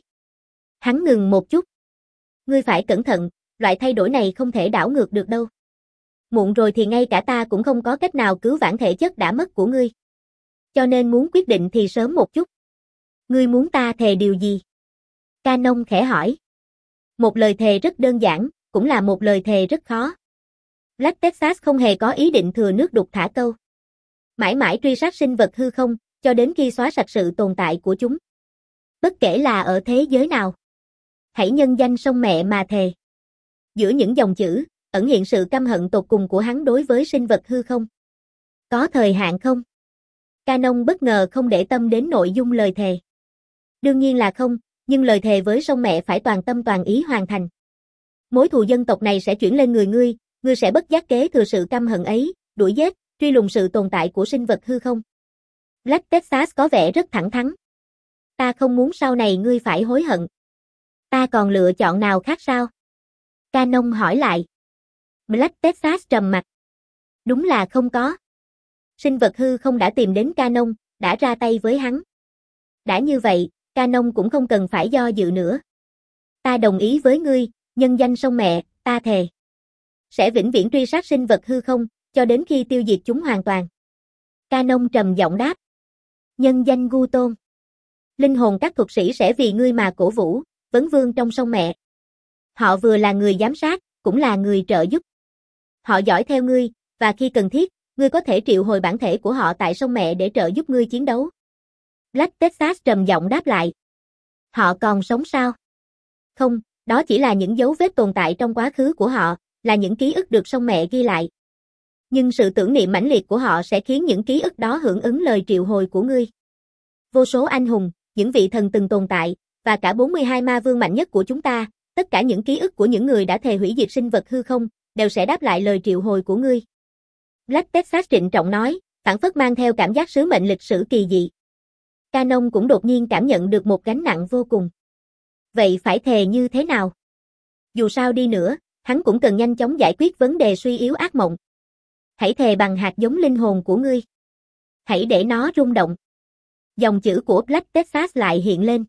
Hắn ngừng một chút. Ngươi phải cẩn thận, loại thay đổi này không thể đảo ngược được đâu. Muộn rồi thì ngay cả ta cũng không có cách nào cứu vãn thể chất đã mất của ngươi. Cho nên muốn quyết định thì sớm một chút. Ngươi muốn ta thề điều gì? Canon khẽ hỏi. Một lời thề rất đơn giản, cũng là một lời thề rất khó. Black Texas không hề có ý định thừa nước đục thả câu. Mãi mãi truy sát sinh vật hư không, cho đến khi xóa sạch sự tồn tại của chúng. Bất kể là ở thế giới nào. Hãy nhân danh sông mẹ mà thề. Giữa những dòng chữ, ẩn hiện sự căm hận tột cùng của hắn đối với sinh vật hư không. Có thời hạn không? Canon bất ngờ không để tâm đến nội dung lời thề. Đương nhiên là không, nhưng lời thề với sông mẹ phải toàn tâm toàn ý hoàn thành. Mối thù dân tộc này sẽ chuyển lên người ngươi, ngươi sẽ bất giác kế thừa sự căm hận ấy, đuổi giết, truy lùng sự tồn tại của sinh vật hư không. Black Texas có vẻ rất thẳng thắn. Ta không muốn sau này ngươi phải hối hận. Ta còn lựa chọn nào khác sao? Canon hỏi lại. Black Texas trầm mặt. Đúng là không có. Sinh vật hư không đã tìm đến Canon, đã ra tay với hắn. Đã như vậy, Canon cũng không cần phải do dự nữa. Ta đồng ý với ngươi, nhân danh sông mẹ, ta thề. Sẽ vĩnh viễn truy sát sinh vật hư không, cho đến khi tiêu diệt chúng hoàn toàn. Canon trầm giọng đáp. Nhân danh gu tôn. Linh hồn các thuật sĩ sẽ vì ngươi mà cổ vũ, vấn vương trong sông mẹ. Họ vừa là người giám sát, cũng là người trợ giúp. Họ dõi theo ngươi, và khi cần thiết, ngươi có thể triệu hồi bản thể của họ tại sông mẹ để trợ giúp ngươi chiến đấu. Black Texas trầm giọng đáp lại. Họ còn sống sao? Không, đó chỉ là những dấu vết tồn tại trong quá khứ của họ, là những ký ức được sông mẹ ghi lại. Nhưng sự tưởng niệm mãnh liệt của họ sẽ khiến những ký ức đó hưởng ứng lời triệu hồi của ngươi. Vô số anh hùng, những vị thần từng tồn tại, và cả bốn mươi hai ma vương mạnh nhất của chúng ta, tất cả những ký ức của những người đã thề hủy diệt sinh vật hư không, đều sẽ đáp lại lời triệu hồi của ngươi. Black Texas trịnh trọng nói, phảng phất mang theo cảm giác sứ mệnh lịch sử kỳ dị. Canon cũng đột nhiên cảm nhận được một gánh nặng vô cùng. Vậy phải thề như thế nào? Dù sao đi nữa, hắn cũng cần nhanh chóng giải quyết vấn đề suy yếu ác mộng. Hãy thề bằng hạt giống linh hồn của ngươi. Hãy để nó rung động. Dòng chữ của Black Texas lại hiện lên.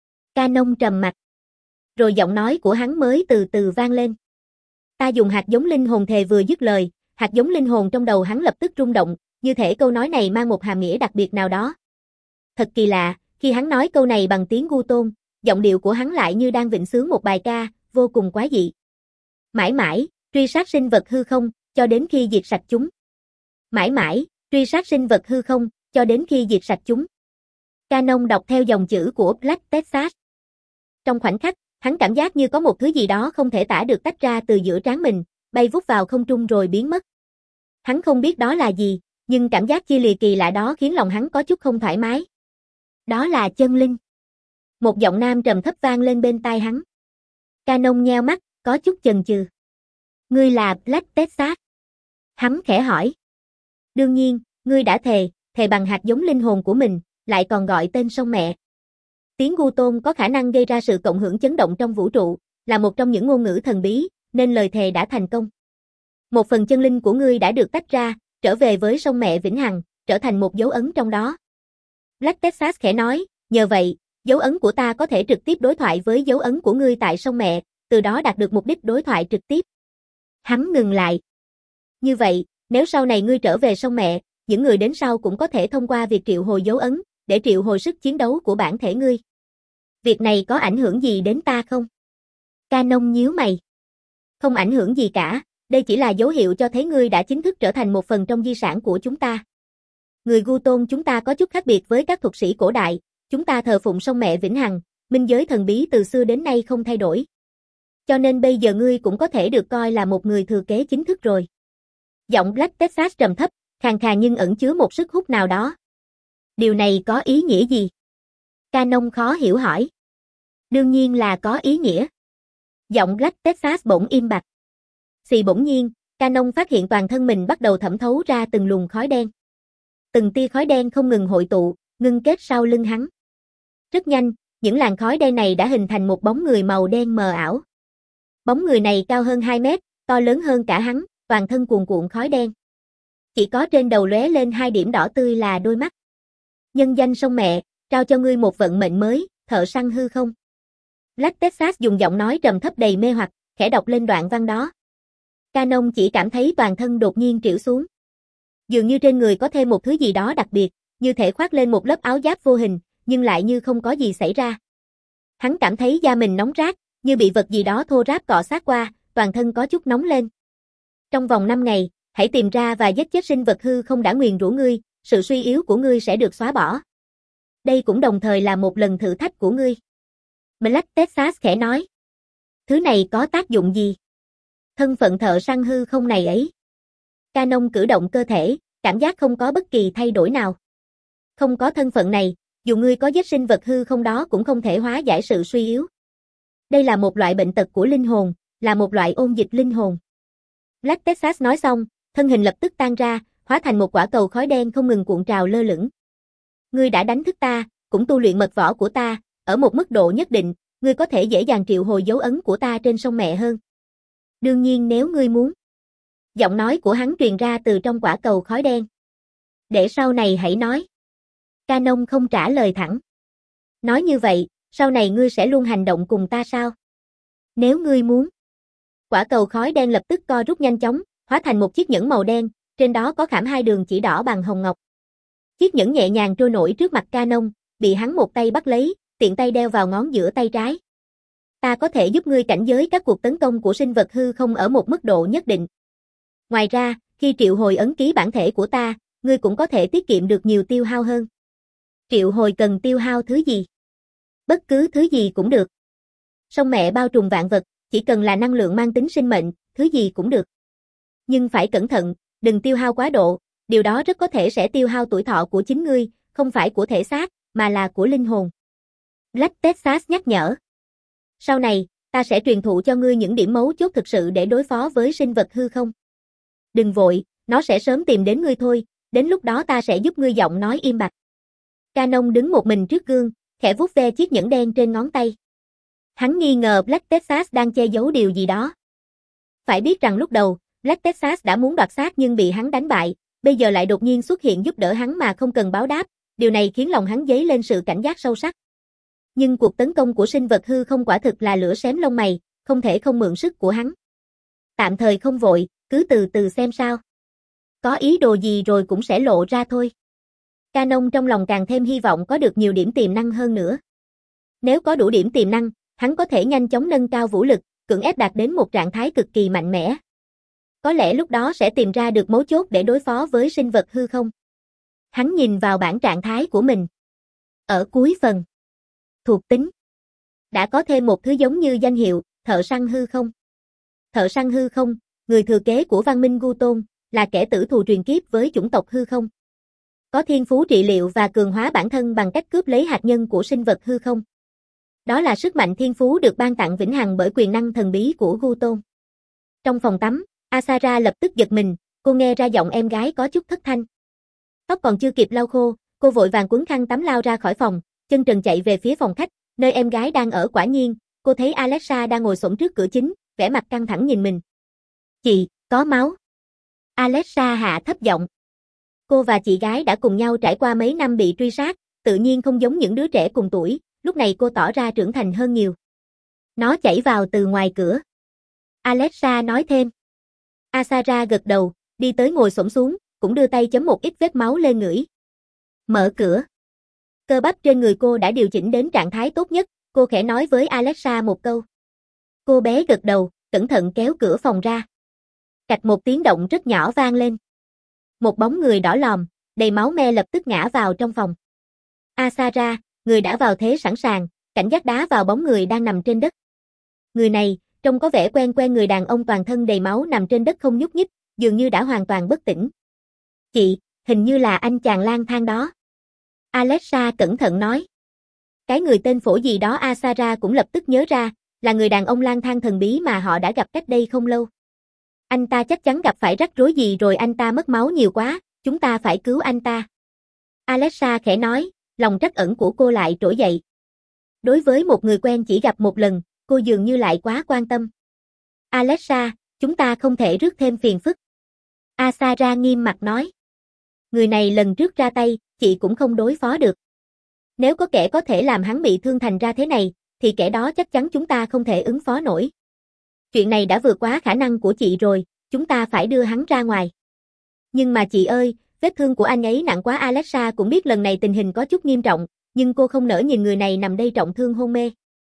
Canon trầm mặt. Rồi giọng nói của hắn mới từ từ vang lên. Ta dùng hạt giống linh hồn thề. Vừa dứt lời, hạt giống linh hồn trong đầu hắn lập tức rung động, như thể câu nói này mang một hàm nghĩa đặc biệt nào đó. Thật kỳ lạ, khi hắn nói câu này bằng tiếng gu tôn, giọng điệu của hắn lại như đang vịnh sướng một bài ca, vô cùng quái dị. Mãi mãi, truy sát sinh vật hư không, cho đến khi diệt sạch chúng. Mãi mãi, truy sát sinh vật hư không, cho đến khi diệt sạch chúng. Canon đọc theo dòng chữ của Black Texas. Trong khoảnh khắc, hắn cảm giác như có một thứ gì đó không thể tả được tách ra từ giữa trán mình, bay vút vào không trung rồi biến mất. Hắn không biết đó là gì, nhưng cảm giác chia lìa kỳ lạ đó khiến lòng hắn có chút không thoải mái. Đó là chân linh. Một giọng nam trầm thấp vang lên bên tai hắn. Canon nheo mắt, có chút chần chừ. Ngươi là Black Texas? Hắn khẽ hỏi. Đương nhiên, ngươi đã thề, thề bằng hạt giống linh hồn của mình, lại còn gọi tên sông mẹ. Tiếng gu tôn có khả năng gây ra sự cộng hưởng chấn động trong vũ trụ, là một trong những ngôn ngữ thần bí, nên lời thề đã thành công. Một phần chân linh của ngươi đã được tách ra, trở về với sông mẹ vĩnh hằng, trở thành một dấu ấn trong đó. Black Texas khẽ nói, nhờ vậy, dấu ấn của ta có thể trực tiếp đối thoại với dấu ấn của ngươi tại sông mẹ, từ đó đạt được mục đích đối thoại trực tiếp. Hắn ngừng lại. Như vậy, nếu sau này ngươi trở về sông mẹ, những người đến sau cũng có thể thông qua việc triệu hồi dấu ấn, để triệu hồi sức chiến đấu của bản thể ngươi. Việc này có ảnh hưởng gì đến ta không? Canon nhíu mày. Không ảnh hưởng gì cả, đây chỉ là dấu hiệu cho thấy ngươi đã chính thức trở thành một phần trong di sản của chúng ta. Người Gu Tôn chúng ta có chút khác biệt với các thuật sĩ cổ đại, chúng ta thờ phụng sông mẹ vĩnh hằng, minh giới thần bí từ xưa đến nay không thay đổi. Cho nên bây giờ ngươi cũng có thể được coi là một người thừa kế chính thức rồi. Giọng Black Texas trầm thấp, khàn khàn nhưng ẩn chứa một sức hút nào đó. Điều này có ý nghĩa gì? Canon khó hiểu hỏi. Đương nhiên là có ý nghĩa. Giọng Black Texas bỗng im bặt. Xì bỗng nhiên, Canon phát hiện toàn thân mình bắt đầu thẩm thấu ra từng luồng khói đen. Từng tia khói đen không ngừng hội tụ, ngưng kết sau lưng hắn. Rất nhanh, những làn khói đen này đã hình thành một bóng người màu đen mờ ảo. Bóng người này cao hơn hai mét, to lớn hơn cả hắn, toàn thân cuồn cuộn khói đen. Chỉ có trên đầu lóe lên hai điểm đỏ tươi là đôi mắt. Nhân danh sông mẹ, trao cho ngươi một vận mệnh mới, thợ săn hư không. Black Texas dùng giọng nói trầm thấp đầy mê hoặc, khẽ đọc lên đoạn văn đó. Canon chỉ cảm thấy toàn thân đột nhiên trĩu xuống. Dường như trên người có thêm một thứ gì đó đặc biệt, như thể khoác lên một lớp áo giáp vô hình, nhưng lại như không có gì xảy ra. Hắn cảm thấy da mình nóng rát, như bị vật gì đó thô ráp cọ sát qua, toàn thân có chút nóng lên. Trong vòng năm ngày, hãy tìm ra và giết chết sinh vật hư không đã nguyền rủa ngươi, sự suy yếu của ngươi sẽ được xóa bỏ. Đây cũng đồng thời là một lần thử thách của ngươi. Black Texas khẽ nói. Thứ này có tác dụng gì? Thân phận thợ săn hư không này ấy. Canon cử động cơ thể, cảm giác không có bất kỳ thay đổi nào. Không có thân phận này, dù ngươi có giết sinh vật hư không đó cũng không thể hóa giải sự suy yếu. Đây là một loại bệnh tật của linh hồn, là một loại ôn dịch linh hồn. Black Texas nói xong, thân hình lập tức tan ra, hóa thành một quả cầu khói đen không ngừng cuộn trào lơ lửng. Ngươi đã đánh thức ta, cũng tu luyện mật võ của ta, ở một mức độ nhất định, ngươi có thể dễ dàng triệu hồi dấu ấn của ta trên sông mẹ hơn. Đương nhiên nếu ngươi muốn. Giọng nói của hắn truyền ra từ trong quả cầu khói đen. Để sau này hãy nói. Canon không trả lời thẳng. Nói như vậy, sau này ngươi sẽ luôn hành động cùng ta sao? Nếu ngươi muốn. Quả cầu khói đen lập tức co rút nhanh chóng, hóa thành một chiếc nhẫn màu đen, trên đó có khảm hai đường chỉ đỏ bằng hồng ngọc. Chiếc nhẫn nhẹ nhàng trôi nổi trước mặt Canon, bị hắn một tay bắt lấy, tiện tay đeo vào ngón giữa tay trái. Ta có thể giúp ngươi cảnh giới các cuộc tấn công của sinh vật hư không ở một mức độ nhất định. Ngoài ra, khi triệu hồi ấn ký bản thể của ta, ngươi cũng có thể tiết kiệm được nhiều tiêu hao hơn. Triệu hồi cần tiêu hao thứ gì? Bất cứ thứ gì cũng được. Sông mẹ bao trùm vạn vật, chỉ cần là năng lượng mang tính sinh mệnh, thứ gì cũng được. Nhưng phải cẩn thận, đừng tiêu hao quá độ, điều đó rất có thể sẽ tiêu hao tuổi thọ của chính ngươi, không phải của thể xác, mà là của linh hồn. Black Texas nhắc nhở. Sau này, ta sẽ truyền thụ cho ngươi những điểm mấu chốt thực sự để đối phó với sinh vật hư không. Đừng vội, nó sẽ sớm tìm đến ngươi thôi, đến lúc đó ta sẽ giúp ngươi. Giọng nói im bặt. Canon đứng một mình trước gương, khẽ vuốt ve chiếc nhẫn đen trên ngón tay. Hắn nghi ngờ Black Texas đang che giấu điều gì đó. Phải biết rằng lúc đầu, Black Texas đã muốn đoạt xác nhưng bị hắn đánh bại, bây giờ lại đột nhiên xuất hiện giúp đỡ hắn mà không cần báo đáp, điều này khiến lòng hắn dấy lên sự cảnh giác sâu sắc. Nhưng cuộc tấn công của sinh vật hư không quả thực là lửa xém lông mày, không thể không mượn sức của hắn. Tạm thời không vội, cứ từ từ xem sao. Có ý đồ gì rồi cũng sẽ lộ ra thôi. Canon trong lòng càng thêm hy vọng có được nhiều điểm tiềm năng hơn nữa. Nếu có đủ điểm tiềm năng, hắn có thể nhanh chóng nâng cao vũ lực, cưỡng ép đạt đến một trạng thái cực kỳ mạnh mẽ. Có lẽ lúc đó sẽ tìm ra được mấu chốt để đối phó với sinh vật hư không. Hắn nhìn vào bảng trạng thái của mình. Ở cuối phần, thuộc tính, đã có thêm một thứ giống như danh hiệu, thợ săn hư không. Thợ săn hư không, người thừa kế của văn minh Gu Tôn, là kẻ tử thù truyền kiếp với chủng tộc hư không. Có thiên phú trị liệu và cường hóa bản thân bằng cách cướp lấy hạt nhân của sinh vật hư không. Đó là sức mạnh thiên phú được ban tặng vĩnh hằng bởi quyền năng thần bí của Gu Tôn. Trong phòng tắm, Asara lập tức giật mình, cô nghe ra giọng em gái có chút thất thanh. Tóc còn chưa kịp lau khô, cô vội vàng quấn khăn tắm lao ra khỏi phòng, chân trần chạy về phía phòng khách, nơi em gái đang ở. Quả nhiên, cô thấy Alexa đang ngồi xổm trước cửa chính, vẻ mặt căng thẳng nhìn mình. Chị, có máu. Alexa hạ thấp giọng. Cô và chị gái đã cùng nhau trải qua mấy năm bị truy sát, tự nhiên không giống những đứa trẻ cùng tuổi, lúc này cô tỏ ra trưởng thành hơn nhiều. Nó chảy vào từ ngoài cửa. Alexa nói thêm. Asara gật đầu, đi tới ngồi xổm xuống, cũng đưa tay chấm một ít vết máu lên ngửi. Mở cửa. Cơ bắp trên người cô đã điều chỉnh đến trạng thái tốt nhất, cô khẽ nói với Alexa một câu. Cô bé gật đầu, cẩn thận kéo cửa phòng ra. Cạch một tiếng động rất nhỏ vang lên. Một bóng người đỏ lòm, đầy máu me lập tức ngã vào trong phòng. Asara, người đã vào thế sẵn sàng, cảnh giác đá vào bóng người đang nằm trên đất. Người này, trông có vẻ quen quen, người đàn ông toàn thân đầy máu nằm trên đất không nhúc nhích, dường như đã hoàn toàn bất tỉnh. Chị, hình như là anh chàng lang thang đó. Alexa cẩn thận nói. Cái người tên Phổ gì đó. Asara cũng lập tức nhớ ra, là người đàn ông lang thang thần bí mà họ đã gặp cách đây không lâu. Anh ta chắc chắn gặp phải rắc rối gì rồi, anh ta mất máu nhiều quá, chúng ta phải cứu anh ta. Alexa khẽ nói, lòng trắc ẩn của cô lại trỗi dậy. Đối với một người quen chỉ gặp một lần, cô dường như lại quá quan tâm. Alexa, chúng ta không thể rước thêm phiền phức. Asara nghiêm mặt nói. Người này lần trước ra tay, chị cũng không đối phó được. Nếu có kẻ có thể làm hắn bị thương thành ra thế này, thì kẻ đó chắc chắn chúng ta không thể ứng phó nổi. Chuyện này đã vượt quá khả năng của chị rồi, chúng ta phải đưa hắn ra ngoài. Nhưng mà chị ơi, vết thương của anh ấy nặng quá. Alexa cũng biết lần này tình hình có chút nghiêm trọng, nhưng cô không nỡ nhìn người này nằm đây trọng thương hôn mê.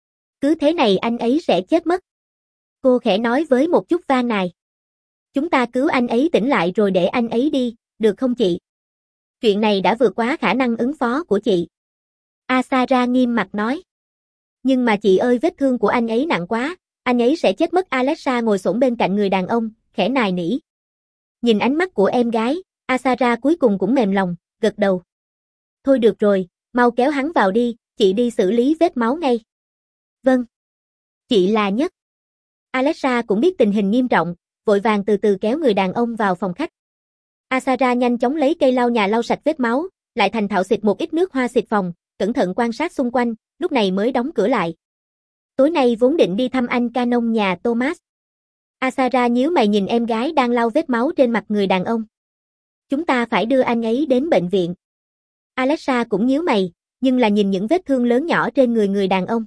Cứ thế này anh ấy sẽ chết mất. Cô khẽ nói với một chút van nài. Chúng ta cứu anh ấy tỉnh lại rồi để anh ấy đi, được không chị? Chuyện này đã vượt quá khả năng ứng phó của chị. Asara nghiêm mặt nói. Nhưng mà chị ơi, vết thương của anh ấy nặng quá, anh ấy sẽ chết mất. Alexa ngồi xổm bên cạnh người đàn ông, khẽ nài nỉ. Nhìn ánh mắt của em gái, Asara cuối cùng cũng mềm lòng, gật đầu. Thôi được rồi, mau kéo hắn vào đi, chị đi xử lý vết máu ngay. Vâng. Chị là nhất. Alexa cũng biết tình hình nghiêm trọng, vội vàng từ từ kéo người đàn ông vào phòng khách. Asara nhanh chóng lấy cây lau nhà lau sạch vết máu, lại thành thạo xịt một ít nước hoa xịt phòng, cẩn thận quan sát xung quanh, lúc này mới đóng cửa lại. Tối nay vốn định đi thăm anh Canon nhà Thomas. Asara nhíu mày nhìn em gái đang lau vết máu trên mặt người đàn ông. Chúng ta phải đưa anh ấy đến bệnh viện. Alexa cũng nhíu mày, nhưng là nhìn những vết thương lớn nhỏ trên người người đàn ông.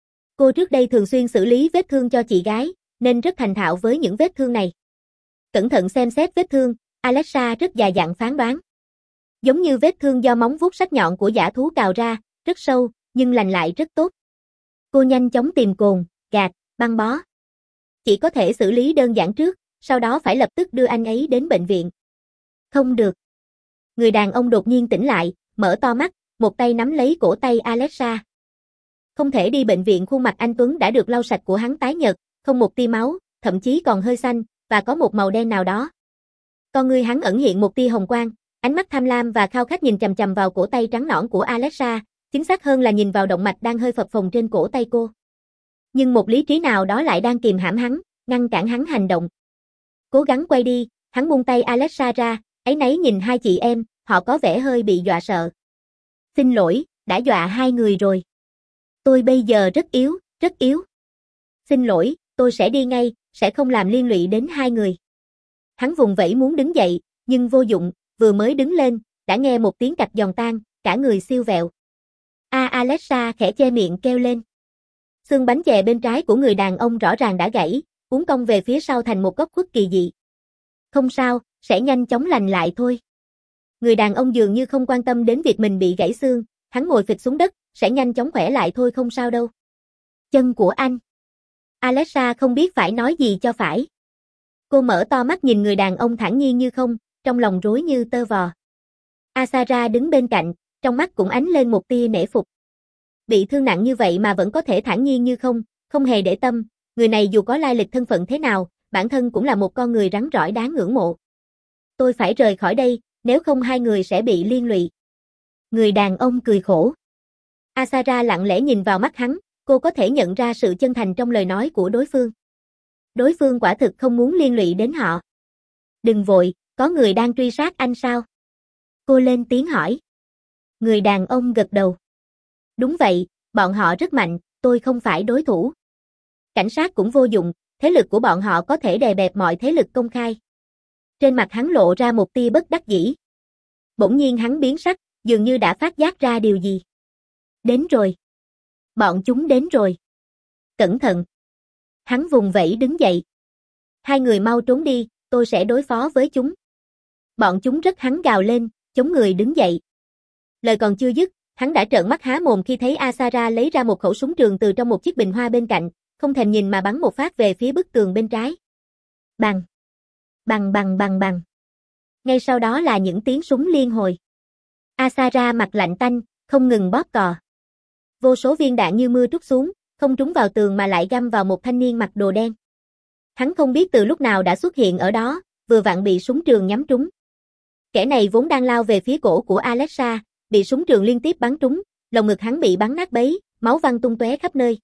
Cô trước đây thường xuyên xử lý vết thương cho chị gái, nên rất thành thạo với những vết thương này. Cẩn thận xem xét vết thương, Alexa rất dè dặn phán đoán. Giống như vết thương do móng vuốt sắc nhọn của dã thú cào ra, rất sâu, nhưng lành lại rất tốt. Cô nhanh chóng tìm cồn, gạt, băng bó. Chỉ có thể xử lý đơn giản trước, sau đó phải lập tức đưa anh ấy đến bệnh viện. Không được. Người đàn ông đột nhiên tỉnh lại, mở to mắt, một tay nắm lấy cổ tay Alexa. Không thể đi bệnh viện. Khuôn mặt anh Tuấn đã được lau sạch của hắn tái nhợt, không một tia máu, thậm chí còn hơi xanh, và có một màu đen nào đó. Con ngươi hắn ẩn hiện một tia hồng quang, ánh mắt tham lam và khao khát nhìn chằm chằm vào cổ tay trắng nõn của Alexa, chính xác hơn là nhìn vào động mạch đang hơi phập phồng trên cổ tay cô. Nhưng một lý trí nào đó lại đang kìm hãm hắn, ngăn cản hắn hành động. Cố gắng quay đi, hắn buông tay Alexa ra, áy náy nhìn hai chị em, họ có vẻ hơi bị dọa sợ. Xin lỗi, đã dọa hai người rồi. Tôi bây giờ rất yếu, rất yếu. Xin lỗi, tôi sẽ đi ngay, sẽ không làm liên lụy đến hai người. Hắn vùng vẫy muốn đứng dậy, nhưng vô dụng, vừa mới đứng lên, đã nghe một tiếng cạch giòn tan, cả người siêu vẹo. A Alexa khẽ che miệng kêu lên. Xương bánh chè bên trái của người đàn ông rõ ràng đã gãy, uốn cong về phía sau thành một góc khuất kỳ dị. Không sao, sẽ nhanh chóng lành lại thôi. Người đàn ông dường như không quan tâm đến việc mình bị gãy xương, hắn ngồi phịch xuống đất, sẽ nhanh chóng khỏe lại thôi không sao đâu. Chân của anh. Alexa không biết phải nói gì cho phải. Cô mở to mắt nhìn người đàn ông thản nhiên như không, trong lòng rối như tơ vò. Asara đứng bên cạnh, trong mắt cũng ánh lên một tia nể phục. Bị thương nặng như vậy mà vẫn có thể thản nhiên như không, không hề để tâm, người này dù có lai lịch thân phận thế nào, bản thân cũng là một con người rắn rỏi đáng ngưỡng mộ. Tôi phải rời khỏi đây, nếu không hai người sẽ bị liên lụy. Người đàn ông cười khổ. Asara lặng lẽ nhìn vào mắt hắn, cô có thể nhận ra sự chân thành trong lời nói của đối phương. Đối phương quả thực không muốn liên lụy đến họ. Đừng vội, có người đang truy sát anh sao? Cô lên tiếng hỏi. Người đàn ông gật đầu. Đúng vậy, bọn họ rất mạnh, tôi không phải đối thủ. Cảnh sát cũng vô dụng, thế lực của bọn họ có thể đè bẹp mọi thế lực công khai. Trên mặt hắn lộ ra một tia bất đắc dĩ. Bỗng nhiên hắn biến sắc, dường như đã phát giác ra điều gì. Đến rồi. Bọn chúng đến rồi. Cẩn thận. Hắn vùng vẫy đứng dậy. Hai người mau trốn đi, tôi sẽ đối phó với chúng. Bọn chúng rất hắn gào lên, chống người đứng dậy. Lời còn chưa dứt, hắn đã trợn mắt há mồm khi thấy Asara lấy ra một khẩu súng trường từ trong một chiếc bình hoa bên cạnh, không thèm nhìn mà bắn một phát về phía bức tường bên trái. Bằng. Bằng bằng bằng bằng. Ngay sau đó là những tiếng súng liên hồi. Asara mặt lạnh tanh, không ngừng bóp cò. Vô số viên đạn như mưa trút xuống, không trúng vào tường mà lại găm vào một thanh niên mặc đồ đen. Hắn không biết từ lúc nào đã xuất hiện ở đó, vừa vặn bị súng trường nhắm trúng. Kẻ này vốn đang lao về phía cổ của Alexa, bị súng trường liên tiếp bắn trúng, lồng ngực hắn bị bắn nát bấy, máu văng tung tóe khắp nơi.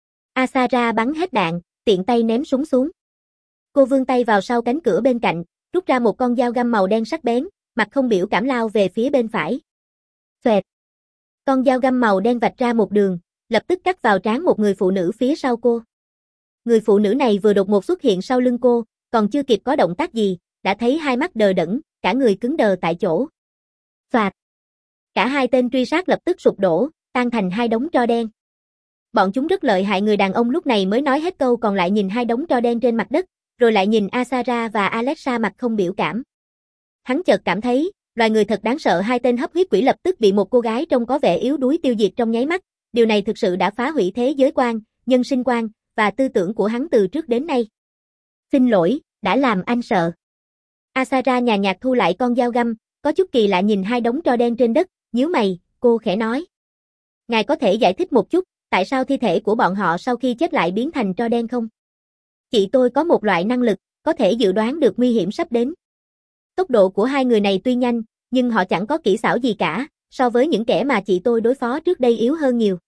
Asara bắn hết đạn, tiện tay ném súng xuống. Cô vươn tay vào sau cánh cửa bên cạnh, rút ra một con dao găm màu đen sắc bén, mặt không biểu cảm lao về phía bên phải. Xoẹt. Con dao găm màu đen vạch ra một đường, lập tức cắt vào trán một người phụ nữ phía sau cô. Người phụ nữ này vừa đột ngột xuất hiện sau lưng cô, còn chưa kịp có động tác gì, đã thấy hai mắt đờ đẫn, cả người cứng đờ tại chỗ. Phạt. Cả hai tên truy sát lập tức sụp đổ, tan thành hai đống tro đen. Bọn chúng rất lợi hại, người đàn ông lúc này mới nói hết câu còn lại nhìn hai đống tro đen trên mặt đất, rồi lại nhìn Asara và Alexa mặt không biểu cảm. Hắn chợt cảm thấy, loài người thật đáng sợ, hai tên hấp huyết quỷ lập tức bị một cô gái trông có vẻ yếu đuối tiêu diệt trong nháy mắt, điều này thực sự đã phá hủy thế giới quan, nhân sinh quan, và tư tưởng của hắn từ trước đến nay. Xin lỗi, đã làm anh sợ. Asara nhàn nhạt thu lại con dao găm, có chút kỳ lạ nhìn hai đống tro đen trên đất, nhíu mày, cô khẽ nói. Ngài có thể giải thích một chút, tại sao thi thể của bọn họ sau khi chết lại biến thành tro đen không? Chị tôi có một loại năng lực, có thể dự đoán được nguy hiểm sắp đến. Tốc độ của hai người này tuy nhanh, nhưng họ chẳng có kỹ xảo gì cả, so với những kẻ mà chị tôi đối phó trước đây yếu hơn nhiều.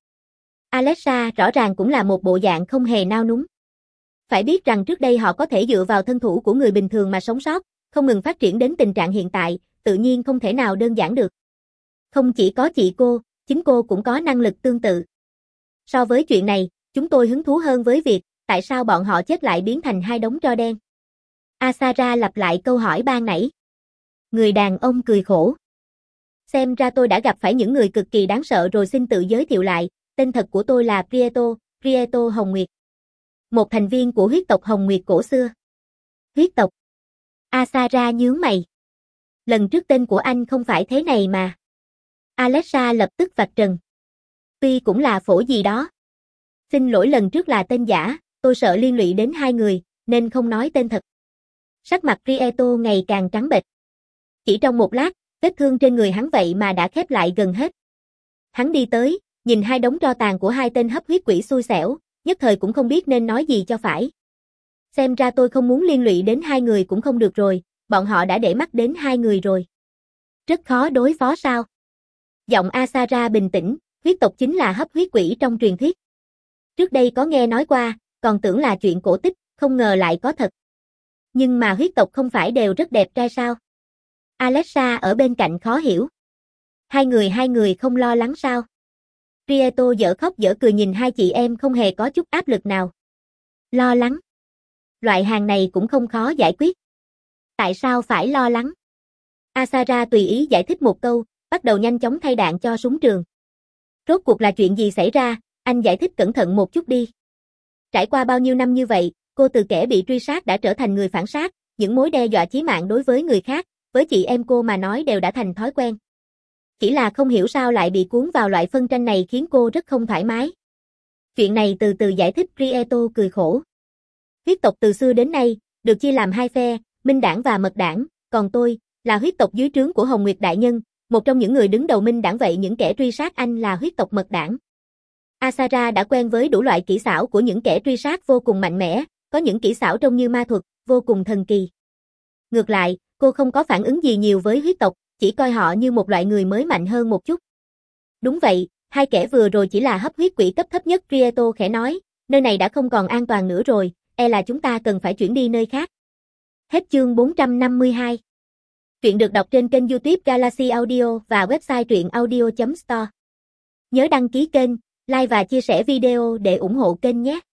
Alexa rõ ràng cũng là một bộ dạng không hề nao núng. Phải biết rằng trước đây họ có thể dựa vào thân thủ của người bình thường mà sống sót, không ngừng phát triển đến tình trạng hiện tại, tự nhiên không thể nào đơn giản được. Không chỉ có chị cô, chính cô cũng có năng lực tương tự. So với chuyện này, chúng tôi hứng thú hơn với việc, tại sao bọn họ chết lại biến thành hai đống tro đen. Asara lặp lại câu hỏi ban nãy. Người đàn ông cười khổ. Xem ra tôi đã gặp phải những người cực kỳ đáng sợ rồi, xin tự giới thiệu lại, tên thật của tôi là Prieto, Prieto Hồng Nguyệt. Một thành viên của huyết tộc Hồng Nguyệt cổ xưa. Huyết tộc. Asara nhướng mày. Lần trước tên của anh không phải thế này mà. Alexa lập tức vạch trần. Tuy cũng là phổ gì đó. Xin lỗi, lần trước là tên giả, tôi sợ liên lụy đến hai người, nên không nói tên thật. Sắc mặt Prieto ngày càng trắng bệch. Chỉ trong một lát, vết thương trên người hắn vậy mà đã khép lại gần hết. Hắn đi tới, nhìn hai đống tro tàn của hai tên hấp huyết quỷ xui xẻo, nhất thời cũng không biết nên nói gì cho phải. Xem ra tôi không muốn liên lụy đến hai người cũng không được rồi, bọn họ đã để mắt đến hai người rồi. Rất khó đối phó sao? Giọng Asara bình tĩnh, huyết tộc chính là hấp huyết quỷ trong truyền thuyết. Trước đây có nghe nói qua, còn tưởng là chuyện cổ tích, không ngờ lại có thật. Nhưng mà huyết tộc không phải đều rất đẹp trai sao? Alexa ở bên cạnh khó hiểu. Hai người hai người không lo lắng sao? Prieto dở khóc dở cười nhìn hai chị em không hề có chút áp lực nào. Lo lắng? Loại hàng này cũng không khó giải quyết. Tại sao phải lo lắng? Asara tùy ý giải thích một câu, bắt đầu nhanh chóng thay đạn cho súng trường. Rốt cuộc là chuyện gì xảy ra, anh giải thích cẩn thận một chút đi. Trải qua bao nhiêu năm như vậy, cô từ kẻ bị truy sát đã trở thành người phản sát, những mối đe dọa chí mạng đối với người khác, với chị em cô mà nói đều đã thành thói quen. Chỉ là không hiểu sao lại bị cuốn vào loại phân tranh này khiến cô rất không thoải mái. Chuyện này từ từ giải thích, Prieto cười khổ. Huyết tộc từ xưa đến nay, được chia làm hai phe, Minh đảng và Mật đảng, còn tôi, là huyết tộc dưới trướng của Hồng Nguyệt Đại Nhân, một trong những người đứng đầu Minh đảng, vậy những kẻ truy sát anh là huyết tộc Mật đảng. Asara đã quen với đủ loại kỹ xảo của những kẻ truy sát vô cùng mạnh mẽ, có những kỹ xảo trông như ma thuật, vô cùng thần kỳ. Ngược lại, cô không có phản ứng gì nhiều với huyết tộc, chỉ coi họ như một loại người mới mạnh hơn một chút. Đúng vậy, hai kẻ vừa rồi chỉ là hấp huyết quỷ cấp thấp nhất, Prieto khẽ nói, nơi này đã không còn an toàn nữa rồi, e là chúng ta cần phải chuyển đi nơi khác. Hết chương bốn trăm năm mươi hai. Truyện được đọc trên kênh YouTube Galaxy Audio và website truyện audio chấm store. Nhớ đăng ký kênh, like và chia sẻ video để ủng hộ kênh nhé.